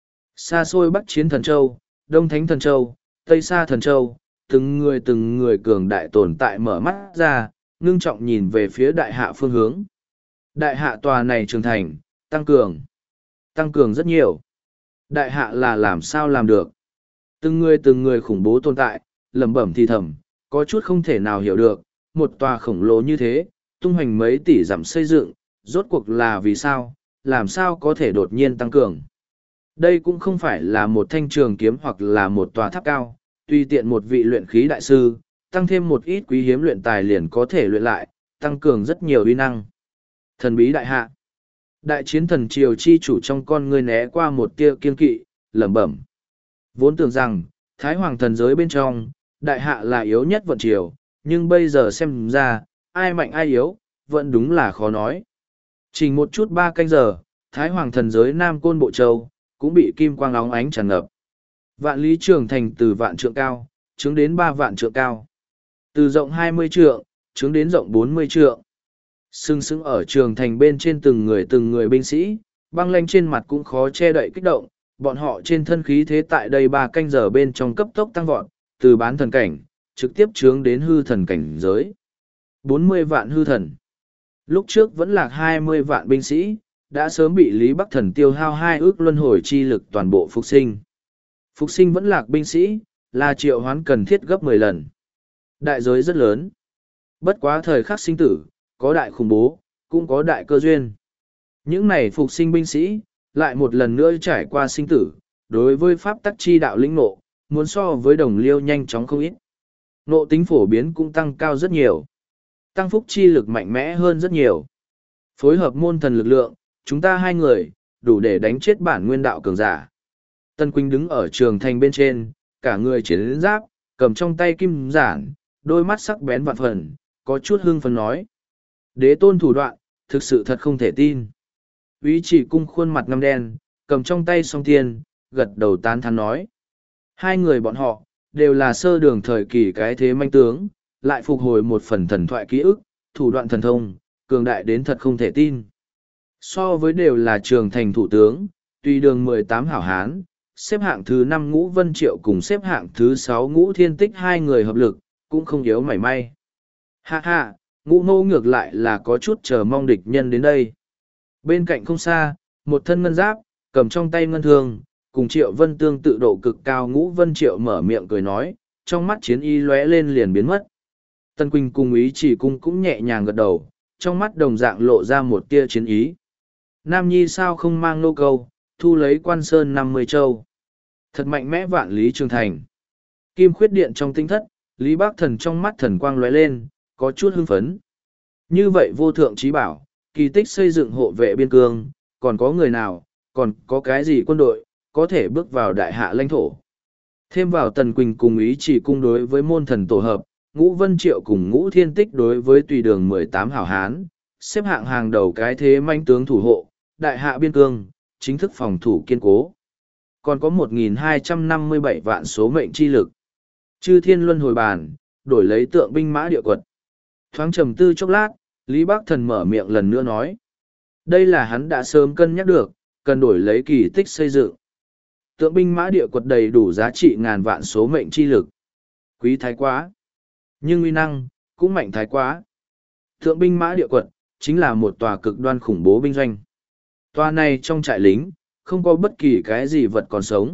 S1: Xa xôi Bắc Chiến Thần Châu, Đông Thánh Thần Châu, Tây Sa Thần Châu, từng người từng người cường đại tồn tại mở mắt ra, ngưng trọng nhìn về phía đại hạ phương hướng. Đại hạ tòa này trưởng thành, tăng cường. Tăng cường rất nhiều. Đại hạ là làm sao làm được? Từng người từng người khủng bố tồn tại, lẩm bẩm thì thầm, có chút không thể nào hiểu được, một tòa khổng lồ như thế, tung hoành mấy tỷ dặm xây dựng, rốt cuộc là vì sao, làm sao có thể đột nhiên tăng cường. Đây cũng không phải là một thanh trường kiếm hoặc là một tòa tháp cao, tùy tiện một vị luyện khí đại sư, tăng thêm một ít quý hiếm luyện tài liền có thể luyện lại, tăng cường rất nhiều uy năng. Thần bí đại hạ. Đại chiến thần triều chi chủ trong con ngươi né qua một tia kiên kỵ, lẩm bẩm. Vốn tưởng rằng, Thái Hoàng thần giới bên trong, đại hạ là yếu nhất vận triều, nhưng bây giờ xem ra, ai mạnh ai yếu, vẫn đúng là khó nói. Chỉ một chút ba canh giờ, Thái Hoàng thần giới Nam Côn Bộ Châu, cũng bị kim quang óng ánh tràn ngập. Vạn lý trường thành từ vạn trượng cao, trướng đến ba vạn trượng cao. Từ rộng hai mươi trượng, trướng đến rộng bốn mươi trượng. Sưng sững ở trường thành bên trên từng người từng người binh sĩ, băng lanh trên mặt cũng khó che đậy kích động, bọn họ trên thân khí thế tại đây ba canh giờ bên trong cấp tốc tăng vọt, từ bán thần cảnh, trực tiếp trướng đến hư thần cảnh giới. bốn mươi vạn hư thần. Lúc trước vẫn lạc hai mươi vạn binh sĩ, đã sớm bị Lý Bắc Thần tiêu hao hai ước luân hồi chi lực toàn bộ phục sinh. Phục sinh vẫn lạc binh sĩ, là triệu hoán cần thiết gấp mười lần. Đại giới rất lớn. Bất quá thời khắc sinh tử, có đại khủng bố, cũng có đại cơ duyên. Những này phục sinh binh sĩ, lại một lần nữa trải qua sinh tử, đối với pháp tắc chi đạo lĩnh ngộ, muốn so với đồng liêu nhanh chóng không ít. Ngộ tính phổ biến cũng tăng cao rất nhiều. Tăng phúc chi lực mạnh mẽ hơn rất nhiều. Phối hợp môn thần lực lượng, chúng ta hai người, đủ để đánh chết bản nguyên đạo cường giả. Tân Quỳnh đứng ở trường thành bên trên, cả người chiến giáp, cầm trong tay kim giản, đôi mắt sắc bén vạn phần, có chút hưng phấn nói. Đế tôn thủ đoạn, thực sự thật không thể tin. Úy chỉ cung khuôn mặt ngăm đen, cầm trong tay song tiên, gật đầu tán thán nói. Hai người bọn họ, đều là sơ đường thời kỳ cái thế manh tướng, lại phục hồi một phần thần thoại ký ức, thủ đoạn thần thông, cường đại đến thật không thể tin. So với đều là trường thành thủ tướng, tùy đường mười tám hảo hán, xếp hạng thứ năm Ngũ Vân Triệu cùng xếp hạng thứ sáu Ngũ Thiên Tích hai người hợp lực, cũng không yếu mảy may. Ha ha, Ngũ Ngô ngược lại là có chút chờ mong địch nhân đến đây. Bên cạnh không xa, một thân ngân giáp, cầm trong tay ngân thương, cùng Triệu Vân tương tự độ cực cao Ngũ Vân Triệu mở miệng cười nói, trong mắt chiến y lóe lên liền biến mất. Tân Quỳnh cùng ý chỉ cung cũng nhẹ nhàng gật đầu, trong mắt đồng dạng lộ ra một tia chiến ý. Nam Nhi sao không mang nô câu, thu lấy quan sơn năm mươi châu. Thật mạnh mẽ vạn lý trường thành. Kim khuyết điện trong tinh thất, Lý Bác Thần trong mắt thần quang lóe lên, có chút hưng phấn. Như vậy vô thượng trí bảo, kỳ tích xây dựng hộ vệ biên cương, còn có người nào, còn có cái gì quân đội, có thể bước vào đại hạ lãnh thổ. Thêm vào Tần Quỳnh cùng ý chỉ cung đối với môn thần tổ hợp, Ngũ Vân Triệu cùng Ngũ Thiên Tích đối với tùy đường mười tám hảo hán, xếp hạng hàng đầu cái thế manh tướng thủ hộ, đại hạ biên cương, chính thức phòng thủ kiên cố. Còn có một nghìn hai trăm năm mươi bảy vạn số mệnh chi lực. Chư thiên luân hồi bàn, đổi lấy tượng binh mã địa quật. Thoáng trầm tư chốc lát, Lý Bác Thần mở miệng lần nữa nói. Đây là hắn đã sớm cân nhắc được, cần đổi lấy kỳ tích xây dựng. Tượng binh mã địa quật đầy đủ giá trị ngàn vạn số mệnh chi lực. Quý thái quá. Nhưng uy năng, cũng mạnh thái quá. Tượng binh mã địa quật, chính là một tòa cực đoan khủng bố binh doanh. Tòa này trong trại lính, không có bất kỳ cái gì vật còn sống,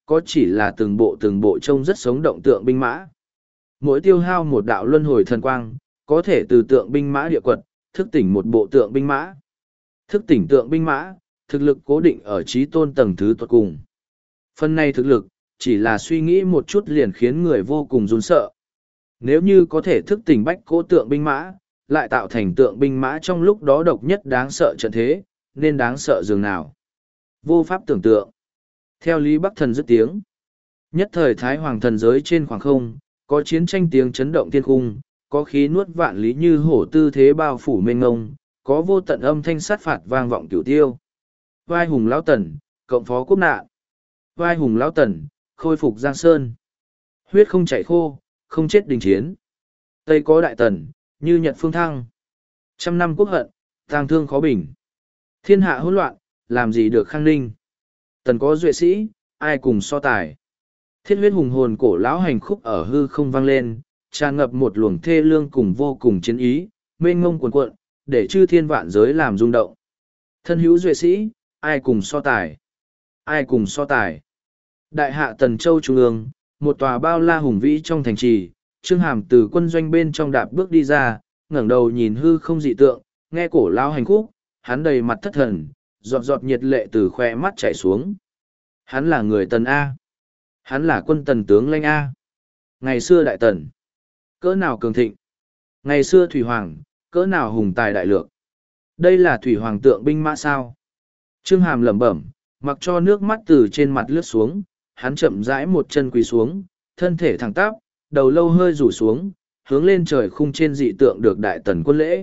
S1: có chỉ là từng bộ từng bộ trông rất sống động tượng binh mã. Mỗi tiêu hao một đạo luân hồi thần quang, có thể từ tượng binh mã địa quật, thức tỉnh một bộ tượng binh mã. Thức tỉnh tượng binh mã, thực lực cố định ở trí tôn tầng thứ tuột cùng. Phần này thực lực, chỉ là suy nghĩ một chút liền khiến người vô cùng run sợ. Nếu như có thể thức tỉnh bách cỗ tượng binh mã, lại tạo thành tượng binh mã trong lúc đó độc nhất đáng sợ trận thế, nên đáng sợ dường nào. Vô pháp tưởng tượng. Theo Lý Bắc Thần dứt tiếng. Nhất thời Thái Hoàng thần giới trên khoảng không, có chiến tranh tiếng chấn động thiên cung, có khí nuốt vạn lý như hổ tư thế bao phủ mênh ngông, có vô tận âm thanh sát phạt vang vọng cửu tiêu. Vai hùng lão tần, cộng phó quốc nạn. Vai hùng lão tần, khôi phục giang sơn. Huyết không chảy khô, không chết đình chiến. Tây có đại tần, như nhật phương thăng. Trăm năm quốc hận, tang thương khó bình. Thiên hạ hỗn loạn, làm gì được khang ninh. Tần có duệ sĩ, ai cùng so tài. Thiết huyết hùng hồn cổ lão hành khúc ở hư không vang lên, tràn ngập một luồng thê lương cùng vô cùng chiến ý, mênh ngông cuồn cuộn, để chư thiên vạn giới làm rung động. Thân hữu duệ sĩ, ai cùng so tài. Ai cùng so tài. Đại hạ Tần Châu Trung ương, một tòa bao la hùng vĩ trong thành trì, Trương Hàm từ quân doanh bên trong đạp bước đi ra, ngẩng đầu nhìn hư không dị tượng, nghe cổ lão hành khúc, hắn đầy mặt thất thần, giọt giọt nhiệt lệ từ khoe mắt chảy xuống. Hắn là người Tần A. Hắn là quân Tần tướng lãnh A. Ngày xưa đại Tần, cỡ nào cường thịnh. Ngày xưa Thủy Hoàng, cỡ nào hùng tài đại lược. Đây là Thủy Hoàng tượng binh mã sao. Trương Hàm lẩm bẩm, mặc cho nước mắt từ trên mặt lướt xuống, hắn chậm rãi một chân quỳ xuống, thân thể thẳng tắp, đầu lâu hơi rủ xuống, hướng lên trời khung trên dị tượng được đại Tần quân lễ.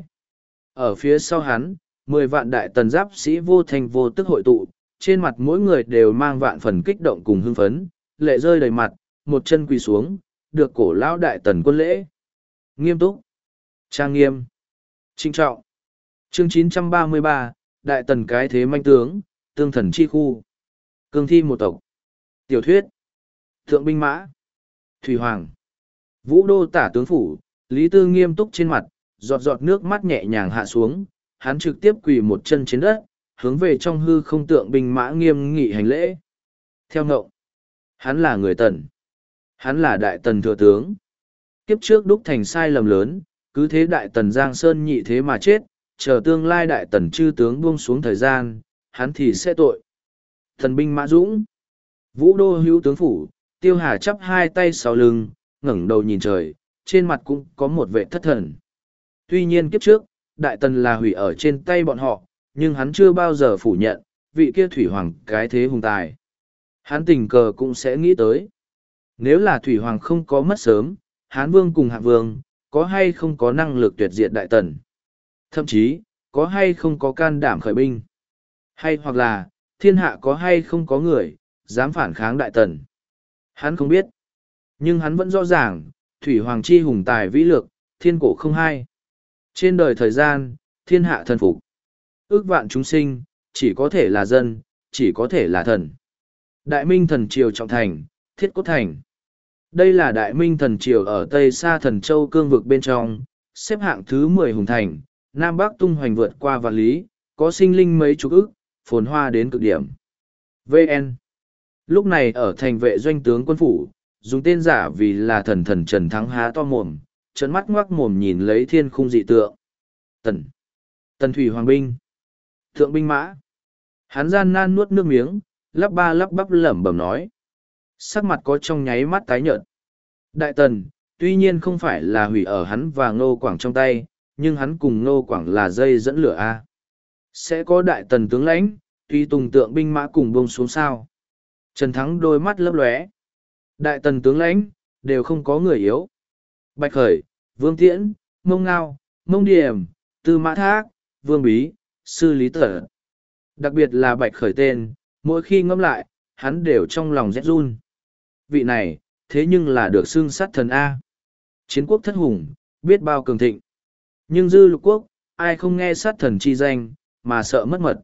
S1: Ở phía sau hắn, mười vạn đại Tần giáp sĩ vô thành vô tức hội tụ, trên mặt mỗi người đều mang vạn phần kích động cùng hưng phấn, lệ rơi đầy mặt, một chân quỳ xuống, được cổ lão đại Tần quân lễ. Nghiêm túc, trang nghiêm, trinh trọng. Chương chín trăm ba mươi ba, Đại Tần cái thế manh tướng, tương thần chi khu. Cương thi một tộc. Tiểu thuyết. Thượng binh mã. Thủy Hoàng. Vũ đô tả tướng phủ, Lý Tư nghiêm túc trên mặt, giọt giọt nước mắt nhẹ nhàng hạ xuống, hắn trực tiếp quỳ một chân trên đất, hướng về trong hư không tượng binh mã nghiêm nghị hành lễ. Theo ngộng, hắn là người Tần. Hắn là Đại Tần thừa tướng. Kiếp trước đúc thành sai lầm lớn, cứ thế Đại Tần Giang Sơn nhị thế mà chết, chờ tương lai Đại Tần chư tướng buông xuống thời gian, hắn thì sẽ tội. Thần binh mã dũng. Vũ đô hữu tướng phủ, Tiêu Hà chắp hai tay sau lưng, ngẩng đầu nhìn trời, trên mặt cũng có một vệ thất thần. Tuy nhiên kiếp trước, Đại Tần là hủy ở trên tay bọn họ, nhưng hắn chưa bao giờ phủ nhận, vị kia Thủy Hoàng cái thế hùng tài. Hắn tình cờ cũng sẽ nghĩ tới. Nếu là Thủy Hoàng không có mất sớm, Hán Vương cùng Hạ Vương, có hay không có năng lực tuyệt diệt Đại Tần? Thậm chí, có hay không có can đảm khởi binh? Hay hoặc là, thiên hạ có hay không có người, dám phản kháng Đại Tần? Hắn không biết. Nhưng hắn vẫn rõ ràng, Thủy Hoàng chi hùng tài vĩ lược, thiên cổ không hai. Trên đời thời gian, thiên hạ thần phục. Ước vạn chúng sinh, chỉ có thể là dân, chỉ có thể là thần. Đại Minh thần triều trọng thành, thiết cốt thành. Đây là Đại Minh thần triều ở Tây Sa Thần Châu cương vực bên trong, xếp hạng thứ mười hùng thành, Nam Bắc tung hoành vượt qua vạn lý, có sinh linh mấy chục ức, phồn hoa đến cực điểm. vê en. Lúc này ở thành vệ doanh tướng quân phủ, dùng tên giả vì là thần thần Trần Thắng há to mồm, trợn mắt ngoác mồm nhìn lấy thiên khung dị tượng. Tần. Tần Thủy Hoàng binh. Thượng binh mã. Hắn gian nan nuốt nước miếng, lắp ba lắp bắp lẩm bẩm nói. Sắc mặt có trong nháy mắt tái nhợt. Đại Tần, tuy nhiên không phải là hủy ở hắn và Ngô Quảng trong tay, nhưng hắn cùng Ngô Quảng là dây dẫn lửa A. Sẽ có Đại Tần tướng lãnh, tuy tùng tượng binh mã cùng bông xuống sao. Trần Thắng đôi mắt lấp lóe. Đại Tần tướng lãnh, đều không có người yếu. Bạch Khởi, Vương Tiễn, Mông Ngao, Mông Điểm, Tư Mã Thác, Vương Bí, Sư Lý Tở. Đặc biệt là Bạch Khởi tên, mỗi khi ngẫm lại, hắn đều trong lòng rét run. Vị này, thế nhưng là được xưng sát thần A. Chiến quốc thất hùng, biết bao cường thịnh. Nhưng dư lục quốc, ai không nghe sát thần chi danh, mà sợ mất mật.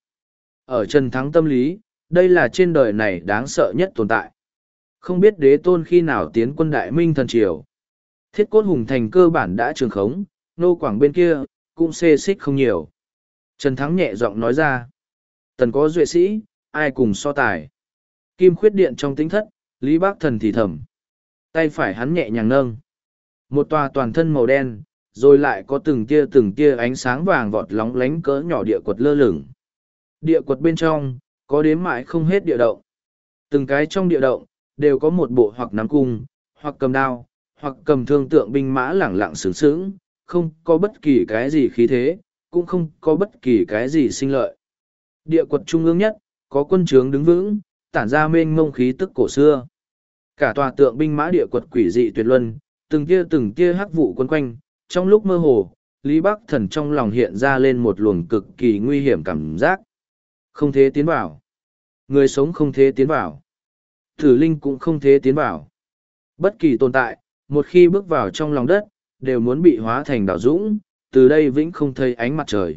S1: Ở Trần Thắng tâm lý, đây là trên đời này đáng sợ nhất tồn tại. Không biết đế tôn khi nào tiến quân Đại Minh thần triều. Thiết cốt hùng thành cơ bản đã trường khống, Nô Quảng bên kia, cũng xê xích không nhiều. Trần Thắng nhẹ giọng nói ra. Tần có duệ sĩ, ai cùng so tài. Kim khuyết điện trong tính thất, Lý Bác Thần thì thầm. Tay phải hắn nhẹ nhàng nâng. Một tòa toàn thân màu đen, rồi lại có từng tia từng tia ánh sáng vàng vọt lóng lánh cỡ nhỏ địa quật lơ lửng. Địa quật bên trong, có đếm mãi không hết địa động. Từng cái trong địa động, đều có một bộ hoặc nắm cung, hoặc cầm đao, hoặc cầm thương tượng binh mã lẳng lặng sướng sướng, không có bất kỳ cái gì khí thế, cũng không có bất kỳ cái gì sinh lợi. Địa quật trung ương nhất, có quân trướng đứng vững, tản ra mênh mông khí tức cổ xưa. Cả tòa tượng binh mã địa quật quỷ dị tuyệt luân, từng tia từng tia hắc vụ quấn quanh, trong lúc mơ hồ, Lý Bắc Thần trong lòng hiện ra lên một luồng cực kỳ nguy hiểm cảm giác. Không thể tiến vào. Người sống không thể tiến vào. Tử linh cũng không thể tiến vào. Bất kỳ tồn tại, một khi bước vào trong lòng đất, đều muốn bị hóa thành đảo dũng, từ đây vĩnh không thấy ánh mặt trời.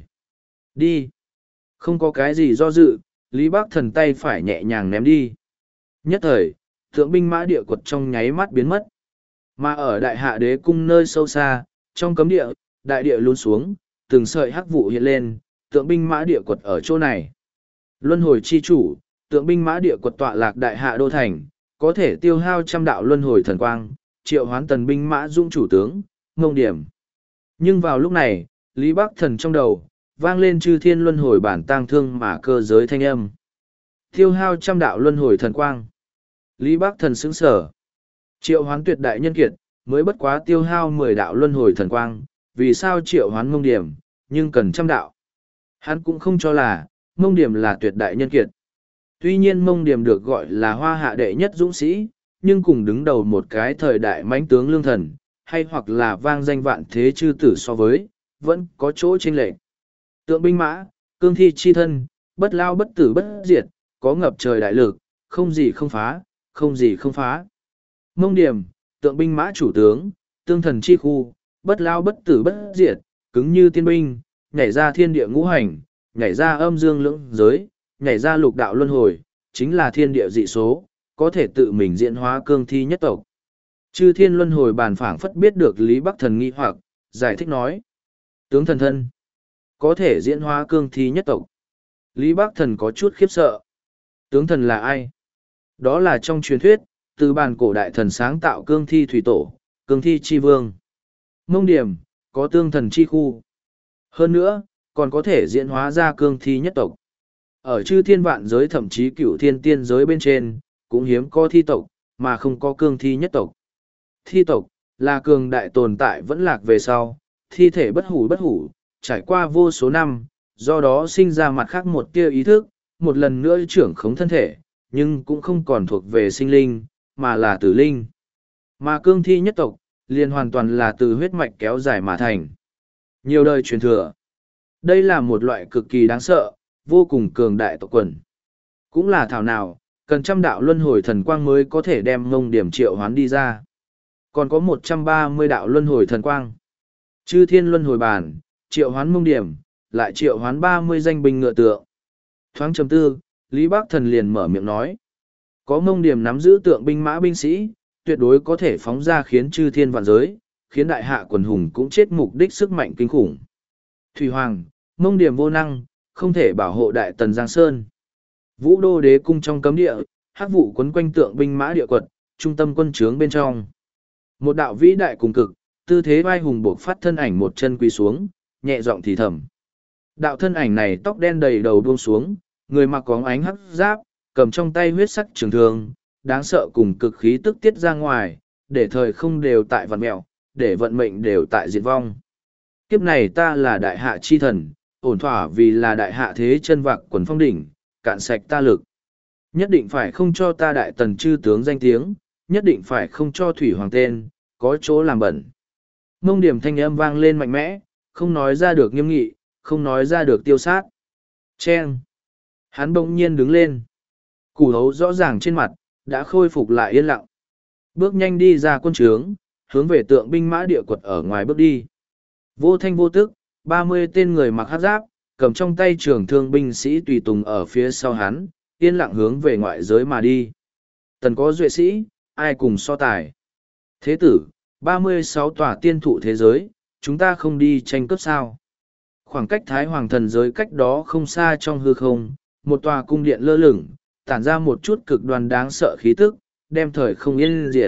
S1: Đi. Không có cái gì do dự, Lý Bắc Thần tay phải nhẹ nhàng ném đi. Nhất thời, tượng binh mã địa quật trong nháy mắt biến mất. Mà ở đại hạ đế cung nơi sâu xa, trong cấm địa, đại địa lún xuống, từng sợi hắc vụ hiện lên, tượng binh mã địa quật ở chỗ này. Luân hồi chi chủ, tượng binh mã địa quật tọa lạc đại hạ đô thành, có thể tiêu hao trăm đạo luân hồi thần quang, triệu hoán tần binh mã dung chủ tướng, ngông điểm. Nhưng vào lúc này, Lý Bắc Thần trong đầu, vang lên chư thiên luân hồi bản tang thương mà cơ giới thanh âm. Tiêu hao trăm đạo luân hồi thần quang. Lý Bắc Thần sững sở. Triệu hoán tuyệt đại nhân kiệt, mới bất quá tiêu hao mười đạo luân hồi thần quang, vì sao triệu hoán mông điểm, nhưng cần trăm đạo. Hắn cũng không cho là, mông điểm là tuyệt đại nhân kiệt. Tuy nhiên mông điểm được gọi là hoa hạ đệ nhất dũng sĩ, nhưng cùng đứng đầu một cái thời đại mãnh tướng lương thần, hay hoặc là vang danh vạn thế chư tử so với, vẫn có chỗ chênh lệch. Tượng binh mã, cương thi chi thân, bất lao bất tử bất diệt, có ngập trời đại lực, không gì không phá, không gì không phá. Mông điểm, tượng binh mã chủ tướng, tương thần chi khu, bất lao bất tử bất diệt, cứng như tiên binh, nhảy ra thiên địa ngũ hành, nhảy ra âm dương lưỡng giới, nhảy ra lục đạo luân hồi, chính là thiên địa dị số, có thể tự mình diễn hóa cương thi nhất tộc. Chư thiên luân hồi bàn phảng phất biết được Lý Bắc Thần nghi hoặc, giải thích nói. Tướng thần thân, có thể diễn hóa cương thi nhất tộc. Lý Bắc Thần có chút khiếp sợ. Tướng thần là ai? Đó là trong truyền thuyết, từ bàn cổ đại thần sáng tạo cương thi thủy tổ, cương thi chi vương. Mông điểm, có tương thần chi khu. Hơn nữa, còn có thể diễn hóa ra cương thi nhất tộc. Ở chư thiên vạn giới thậm chí cửu thiên tiên giới bên trên, cũng hiếm có thi tộc, mà không có cương thi nhất tộc. Thi tộc, là cường đại tồn tại vẫn lạc về sau, thi thể bất hủ bất hủ, trải qua vô số năm, do đó sinh ra mặt khác một tia ý thức, một lần nữa trưởng khống thân thể, nhưng cũng không còn thuộc về sinh linh, mà là tử linh. Mà cương thi nhất tộc, liền hoàn toàn là từ huyết mạch kéo dài mà thành. Nhiều đời truyền thừa. Đây là một loại cực kỳ đáng sợ, vô cùng cường đại tộc quần. Cũng là thảo nào, cần trăm đạo luân hồi thần quang mới có thể đem ngông điểm triệu hoán đi ra. Còn có một trăm ba mươi đạo luân hồi thần quang. Chư thiên luân hồi bản, triệu hoán mông điểm, lại triệu hoán ba mươi danh binh ngựa tượng. Thoáng chấm tư, Lý Bắc Thần liền mở miệng nói. Có mông điểm nắm giữ tượng binh mã binh sĩ, tuyệt đối có thể phóng ra khiến chư thiên vạn giới, khiến đại hạ quần hùng cũng chết mục đích sức mạnh kinh khủng. Thủy Hoàng, mông điểm vô năng, không thể bảo hộ đại tần Giang Sơn. Vũ đô đế cung trong cấm địa, hắc vụ quấn quanh tượng binh mã địa quật, trung tâm quân trướng bên trong. Một đạo vĩ đại cùng cực, tư thế vai hùng buộc phát thân ảnh một chân quỳ xuống, nhẹ giọng thì thầm. Đạo thân ảnh này tóc đen đầy đầu buông xuống, người mặc có ánh hắc giáp, cầm trong tay huyết sắc trường thương, đáng sợ cùng cực khí tức tiết ra ngoài, để thời không đều tại vạn mẹo, để vận mệnh đều tại diệt vong. Kiếp này ta là đại hạ chi thần, ổn thỏa vì là đại hạ thế chân vạc quần phong đỉnh, cạn sạch ta lực. Nhất định phải không cho ta đại tần chư tướng danh tiếng, nhất định phải không cho thủy hoàng tên, có chỗ làm bẩn. Mông điểm thanh âm vang lên mạnh mẽ, không nói ra được nghiêm nghị, không nói ra được tiêu sát. Chen! Hắn bỗng nhiên đứng lên. Củ hấu rõ ràng trên mặt, đã khôi phục lại yên lặng. Bước nhanh đi ra quân trướng, hướng về tượng binh mã địa quật ở ngoài bước đi. Vô thanh vô tức, ba mươi tên người mặc hắc giáp, cầm trong tay trường thương binh sĩ tùy tùng ở phía sau hắn, yên lặng hướng về ngoại giới mà đi. Tần có duệ sĩ, ai cùng so tài. Thế tử, ba mươi sáu tòa tiên thụ thế giới, chúng ta không đi tranh cướp sao. Khoảng cách Thái Hoàng thần giới cách đó không xa trong hư không, một tòa cung điện lơ lửng, tản ra một chút cực đoan đáng sợ khí tức, đem thời không yên diệt.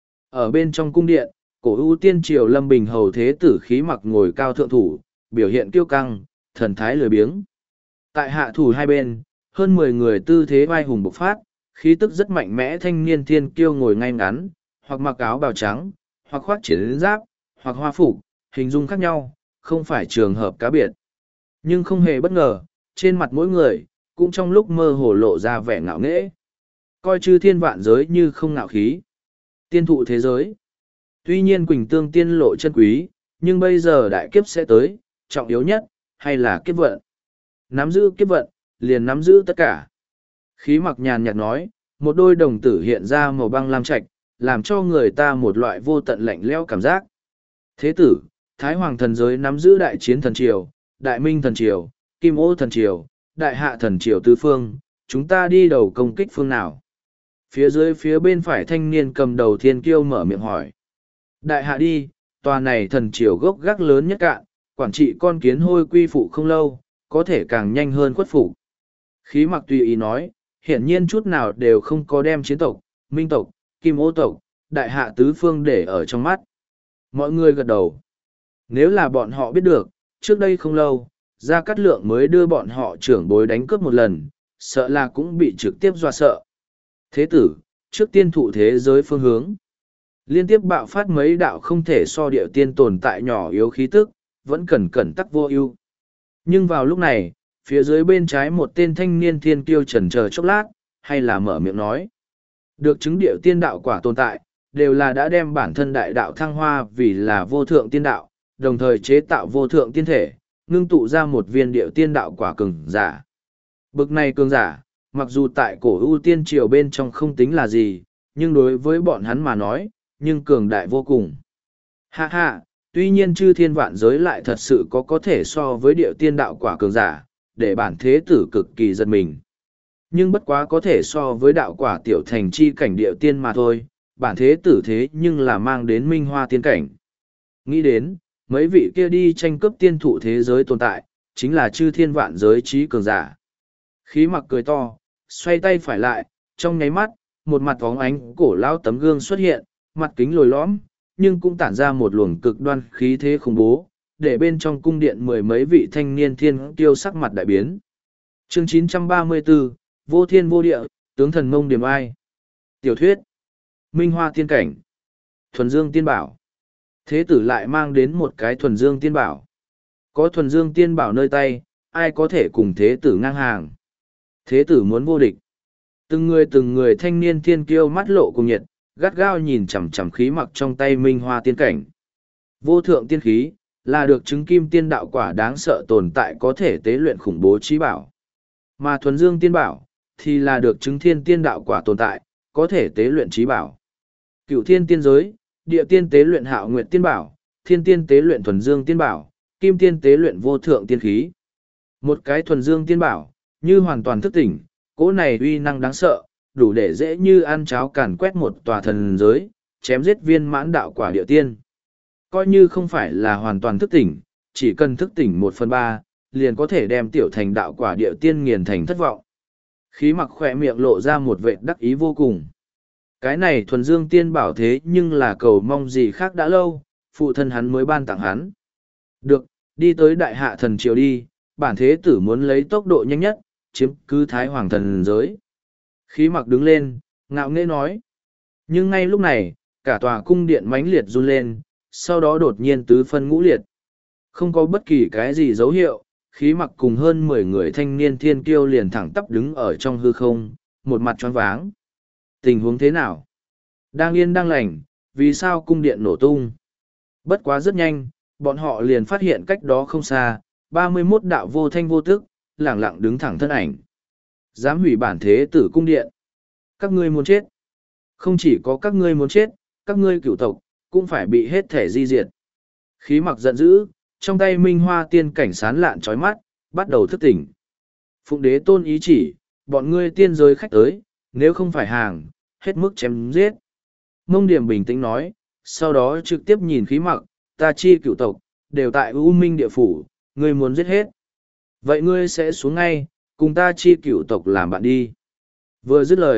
S1: Ở bên trong cung điện, cổ ưu tiên triều Lâm Bình hầu thế tử Khí Mặc ngồi cao thượng thủ, biểu hiện kiêu căng, thần thái lười biếng. Tại hạ thủ hai bên, hơn mười người tư thế vai hùng bộc phát, khí tức rất mạnh mẽ thanh niên thiên kiêu ngồi ngay ngắn, hoặc mặc áo bào trắng, hoặc khoác chiến giáp, hoặc hoa phục, hình dung khác nhau, không phải trường hợp cá biệt. Nhưng không hề bất ngờ, trên mặt mỗi người, cũng trong lúc mơ hồ lộ ra vẻ ngạo nghễ. Coi chư thiên vạn giới như không ngạo khí. Tiên thụ thế giới. Tuy nhiên Quỳnh Tương tiên lộ chân quý, nhưng bây giờ đại kiếp sẽ tới, trọng yếu nhất, hay là kiếp vận. Nắm giữ kiếp vận, liền nắm giữ tất cả. Khí Mặc nhàn nhạt nói, một đôi đồng tử hiện ra màu băng lam trạch, làm cho người ta một loại vô tận lạnh lẽo cảm giác. Thế tử, Thái Hoàng thần giới nắm giữ đại chiến thần triều, đại minh thần triều, kim ô thần triều, đại hạ thần triều tứ phương, chúng ta đi đầu công kích phương nào? Phía dưới phía bên phải thanh niên cầm đầu thiên kiêu mở miệng hỏi. Đại hạ đi, tòa này thần triều gốc gác lớn nhất cạn, quản trị con kiến hôi quy phụ không lâu, có thể càng nhanh hơn khuất phục. Khí Mặc tùy ý nói, hiển nhiên chút nào đều không có đem chiến tộc, minh tộc, kim ô tộc, đại hạ tứ phương để ở trong mắt. Mọi người gật đầu. Nếu là bọn họ biết được, trước đây không lâu, Gia Cát Lượng mới đưa bọn họ trưởng bối đánh cướp một lần, sợ là cũng bị trực tiếp dọa sợ. Thế tử, trước tiên thụ thế giới phương hướng. Liên tiếp bạo phát mấy đạo không thể so địa tiên tồn tại nhỏ yếu khí tức, vẫn cần cẩn tắc vô ưu. Nhưng vào lúc này, phía dưới bên trái một tên thanh niên thiên kiêu chần chờ chốc lát, hay là mở miệng nói. Được chứng địa tiên đạo quả tồn tại, đều là đã đem bản thân đại đạo thăng hoa vì là vô thượng tiên đạo, đồng thời chế tạo vô thượng tiên thể, ngưng tụ ra một viên địa tiên đạo quả cường giả. Bực này cường giả, mặc dù tại cổ ưu tiên triều bên trong không tính là gì, nhưng đối với bọn hắn mà nói, nhưng cường đại vô cùng. Ha ha, tuy nhiên chư thiên vạn giới lại thật sự có có thể so với địa tiên đạo quả cường giả, để bản thế tử cực kỳ giật mình. Nhưng bất quá có thể so với đạo quả tiểu thành chi cảnh địa tiên mà thôi, bản thế tử thế nhưng là mang đến minh hoa tiên cảnh. Nghĩ đến, mấy vị kia đi tranh cướp tiên thụ thế giới tồn tại, chính là chư thiên vạn giới trí cường giả. Khí Mặc cười to, xoay tay phải lại, trong nháy mắt, một mặt vóng ánh cổ lao tấm gương xuất hiện, mặt kính lồi lõm, nhưng cũng tản ra một luồng cực đoan khí thế khủng bố, để bên trong cung điện mười mấy vị thanh niên thiên kiêu sắc mặt đại biến. Chương chín trăm ba mươi tư, Vô Thiên Vô Địa, Tướng Thần Mông Điềm Ai. Tiểu thuyết. Minh Hoa Tiên Cảnh. Thuần Dương Tiên Bảo. Thế tử lại mang đến một cái Thuần Dương Tiên Bảo. Có Thuần Dương Tiên Bảo nơi tay, ai có thể cùng thế tử ngang hàng. Thế tử muốn vô địch. Từng người từng người thanh niên thiên kiêu mắt lộ cùng nhiệt, gắt gao nhìn chằm chằm Khí Mặc trong tay Minh Hoa Tiên Cảnh. Vô thượng tiên khí, là được chứng kim tiên đạo quả đáng sợ tồn tại có thể tế luyện khủng bố trí bảo. Mà Thuần Dương Tiên Bảo, thì là được chứng thiên tiên đạo quả tồn tại, có thể tế luyện trí bảo. Cựu thiên tiên giới, địa tiên tế luyện Hạo Nguyệt Tiên Bảo, thiên tiên tế luyện Thuần Dương Tiên Bảo, kim tiên tế luyện vô thượng tiên khí. Một cái Thuần Dương Tiên Bảo, như hoàn toàn thức tỉnh, cỗ này uy năng đáng sợ, đủ để dễ như ăn cháo càn quét một tòa thần giới, chém giết viên mãn đạo quả địa tiên. Coi như không phải là hoàn toàn thức tỉnh, chỉ cần thức tỉnh một phần ba, liền có thể đem tiểu thành đạo quả địa tiên nghiền thành thất vọng. Khí Mặc khỏe miệng lộ ra một vệt đắc ý vô cùng. Cái này Thuần Dương Tiên Bảo thế nhưng là cầu mong gì khác đã lâu, phụ thân hắn mới ban tặng hắn. Được, đi tới đại hạ thần triều đi, bản thế tử muốn lấy tốc độ nhanh nhất, chiếm cứ Thái Hoàng thần giới. Khí Mặc đứng lên, ngạo nghễ nói. Nhưng ngay lúc này, cả tòa cung điện mãnh liệt run lên, sau đó đột nhiên tứ phân ngũ liệt. Không có bất kỳ cái gì dấu hiệu, Khí Mặc cùng hơn mười người thanh niên thiên kiêu liền thẳng tắp đứng ở trong hư không, một mặt choáng váng. Tình huống thế nào? Đang yên đang lành, vì sao cung điện nổ tung? Bất quá rất nhanh, bọn họ liền phát hiện cách đó không xa, ba mươi mốt đạo vô thanh vô tức, lẳng lặng đứng thẳng thân ảnh. Dám hủy bản thế tử cung điện. Các ngươi muốn chết. Không chỉ có các ngươi muốn chết, các ngươi cửu tộc, cũng phải bị hết thể di diệt. Khí Mặc giận dữ, trong tay Minh Hoa Tiên Cảnh sán lạn chói mắt, bắt đầu thức tỉnh. Phụng đế tôn ý chỉ, bọn ngươi tiên giới khách tới, nếu không phải hàng, hết mức chém giết. Mông Điểm bình tĩnh nói, sau đó trực tiếp nhìn Khí Mặc, ta chi cửu tộc, đều tại U Minh địa phủ, ngươi muốn giết hết. Vậy ngươi sẽ xuống ngay, cùng ta chi cửu tộc làm bạn đi. Vừa dứt lời,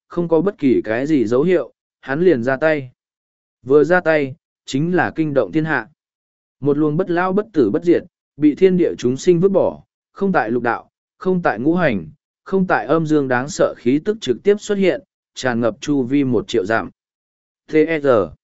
S1: không có bất kỳ cái gì dấu hiệu, hắn liền ra tay. Vừa ra tay, chính là kinh động thiên hạ. Một luồng bất lao bất tử bất diệt, bị thiên địa chúng sinh vứt bỏ, không tại lục đạo, không tại ngũ hành, không tại âm dương đáng sợ khí tức trực tiếp xuất hiện, tràn ngập chu vi một triệu dặm. T E R.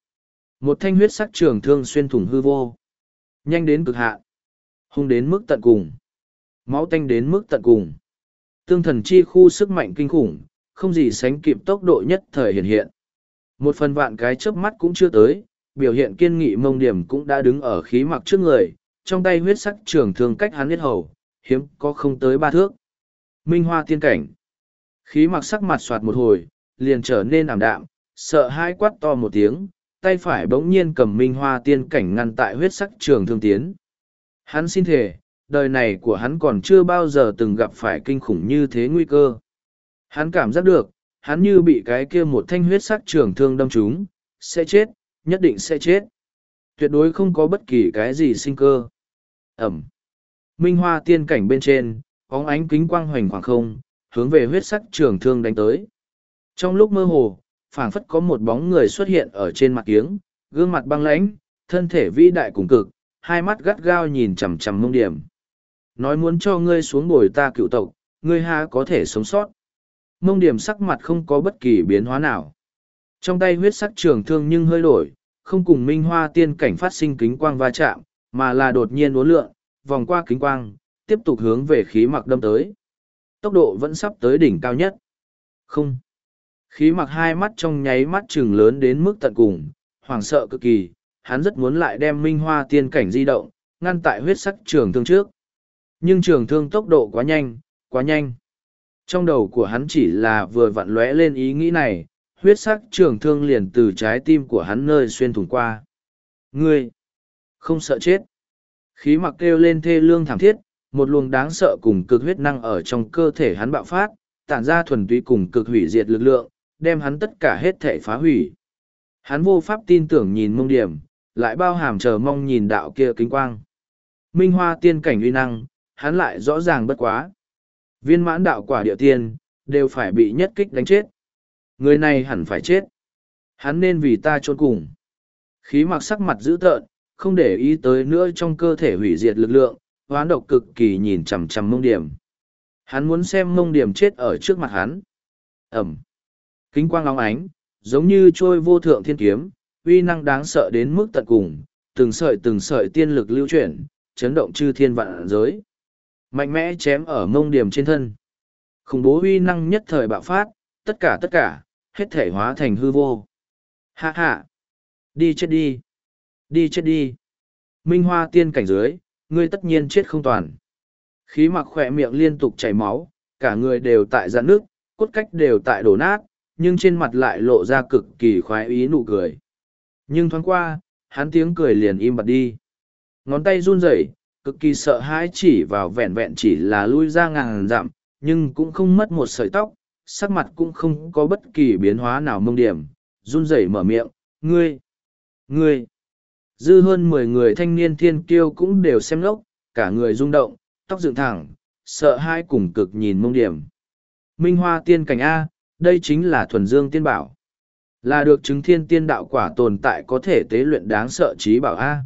S1: Một thanh huyết sắc trường thương xuyên thủng hư vô. Nhanh đến cực hạn. Hung đến mức tận cùng. Máu tanh đến mức tận cùng. Tương thần chi khu sức mạnh kinh khủng, không gì sánh kịp tốc độ nhất thời hiện hiện. Một phần vạn cái chớp mắt cũng chưa tới, biểu hiện kiên nghị mông điểm cũng đã đứng ở khí mặc trước người, trong tay huyết sắc trường thương cách hắn huyết hầu, hiếm có không tới ba thước. Minh hoa tiên cảnh. Khí mặc sắc mặt soạt một hồi, liền trở nên ảm đạm, sợ hãi quát to một tiếng, tay phải bỗng nhiên cầm minh hoa tiên cảnh ngăn tại huyết sắc trường thương tiến. Hắn xin thề, đời này của hắn còn chưa bao giờ từng gặp phải kinh khủng như thế nguy cơ. Hắn cảm giác được, hắn như bị cái kia một thanh huyết sắc trường thương đâm trúng, sẽ chết, nhất định sẽ chết. Tuyệt đối không có bất kỳ cái gì sinh cơ. Ẩm. Minh hoa tiên cảnh bên trên, óng ánh kính quang hoành khoảng không, hướng về huyết sắc trường thương đánh tới. Trong lúc mơ hồ, phảng phất có một bóng người xuất hiện ở trên mặt kiếng, gương mặt băng lãnh, thân thể vĩ đại cùng cực, hai mắt gắt gao nhìn chằm chằm mông điểm. Nói muốn cho ngươi xuống bồi ta cựu tộc, ngươi ha có thể sống sót. Mông điểm sắc mặt không có bất kỳ biến hóa nào. Trong tay huyết sắc trường thương nhưng hơi đổi, không cùng minh hoa tiên cảnh phát sinh kính quang va chạm, mà là đột nhiên uốn lượn, vòng qua kính quang, tiếp tục hướng về khí mặc đâm tới. Tốc độ vẫn sắp tới đỉnh cao nhất. Không. Khí mặc hai mắt trong nháy mắt trừng lớn đến mức tận cùng, hoảng sợ cực kỳ, hắn rất muốn lại đem minh hoa tiên cảnh di động, ngăn tại huyết sắc trường thương trước. Nhưng trường thương tốc độ quá nhanh, quá nhanh. Trong đầu của hắn chỉ là vừa vặn lóe lên ý nghĩ này, huyết sắc trường thương liền từ trái tim của hắn nơi xuyên thủng qua. Ngươi! Không sợ chết! Khí mặc kêu lên thê lương thảm thiết, một luồng đáng sợ cùng cực huyết năng ở trong cơ thể hắn bạo phát, tản ra thuần túy cùng cực hủy diệt lực lượng, đem hắn tất cả hết thể phá hủy. Hắn vô pháp tin tưởng nhìn mông điểm, lại bao hàm chờ mong nhìn đạo kia kính quang. Minh hoa tiên cảnh uy năng, hắn lại rõ ràng bất quá. Viên mãn đạo quả địa tiên, đều phải bị nhất kích đánh chết. Người này hẳn phải chết. Hắn nên vì ta chôn cùng. Khí mặc sắc mặt dữ tợn, không để ý tới nữa trong cơ thể hủy diệt lực lượng, hoán độc cực kỳ nhìn chằm chằm mông điểm. Hắn muốn xem mông điểm chết ở trước mặt hắn. Ẩm. Kính quang óng ánh, giống như trôi vô thượng thiên kiếm, uy năng đáng sợ đến mức tận cùng, từng sợi từng sợi tiên lực lưu chuyển, chấn động chư thiên vạn giới. Mạnh mẽ chém ở mông điểm trên thân. Khủng bố uy năng nhất thời bạo phát, tất cả tất cả, hết thể hóa thành hư vô. Hạ hạ! Đi chết đi! Đi chết đi! Minh hoa tiên cảnh dưới, ngươi tất nhiên chết không toàn. Khí mặc khỏe miệng liên tục chảy máu, cả người đều tại dạn nước, cốt cách đều tại đổ nát, nhưng trên mặt lại lộ ra cực kỳ khoái ý nụ cười. Nhưng thoáng qua, hắn tiếng cười liền im bặt đi. Ngón tay run rẩy, cực kỳ sợ hãi chỉ vào vẹn vẹn chỉ là lui ra ngàn dặm, nhưng cũng không mất một sợi tóc, sắc mặt cũng không có bất kỳ biến hóa nào mông điểm, run rẩy mở miệng, ngươi, ngươi. Dư hơn mười người thanh niên thiên kiêu cũng đều xem ngốc, cả người rung động, tóc dựng thẳng, sợ hãi cùng cực nhìn mông điểm. Minh hoa tiên cảnh A, đây chính là thuần dương tiên bảo. Là được chứng thiên tiên đạo quả tồn tại có thể tế luyện đáng sợ trí bảo A.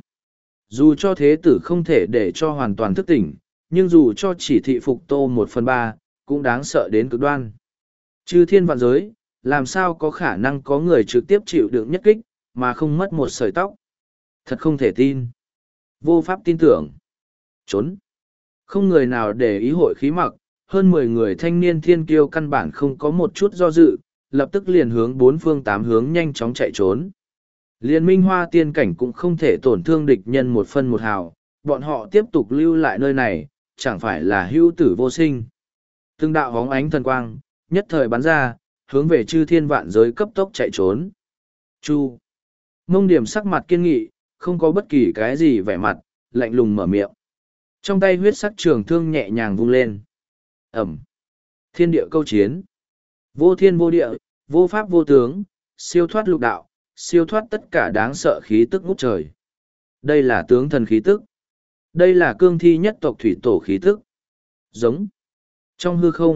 S1: Dù cho thế tử không thể để cho hoàn toàn thức tỉnh, nhưng dù cho chỉ thị phục tô một phần ba, cũng đáng sợ đến cực đoan. Chư thiên vạn giới, làm sao có khả năng có người trực tiếp chịu đựng nhất kích, mà không mất một sợi tóc. Thật không thể tin. Vô pháp tin tưởng. Trốn. Không người nào để ý hội khí mặc, hơn mười người thanh niên thiên kiêu căn bản không có một chút do dự, lập tức liền hướng bốn phương tám hướng nhanh chóng chạy trốn. Liên minh hoa tiên cảnh cũng không thể tổn thương địch nhân một phân một hào, bọn họ tiếp tục lưu lại nơi này, chẳng phải là hữu tử vô sinh. Từng đạo hóng ánh thần quang, nhất thời bắn ra, hướng về chư thiên vạn giới cấp tốc chạy trốn. Chu. Mông điểm sắc mặt kiên nghị, không có bất kỳ cái gì vẻ mặt, lạnh lùng mở miệng. Trong tay huyết sắc trường thương nhẹ nhàng vung lên. Ẩm. Thiên địa câu chiến. Vô thiên vô địa, vô pháp vô tướng, siêu thoát lục đạo, siêu thoát tất cả đáng sợ khí tức ngút trời. Đây là tướng thần khí tức. Đây là cương thi nhất tộc thủy tổ khí tức. Giống. Trong hư không,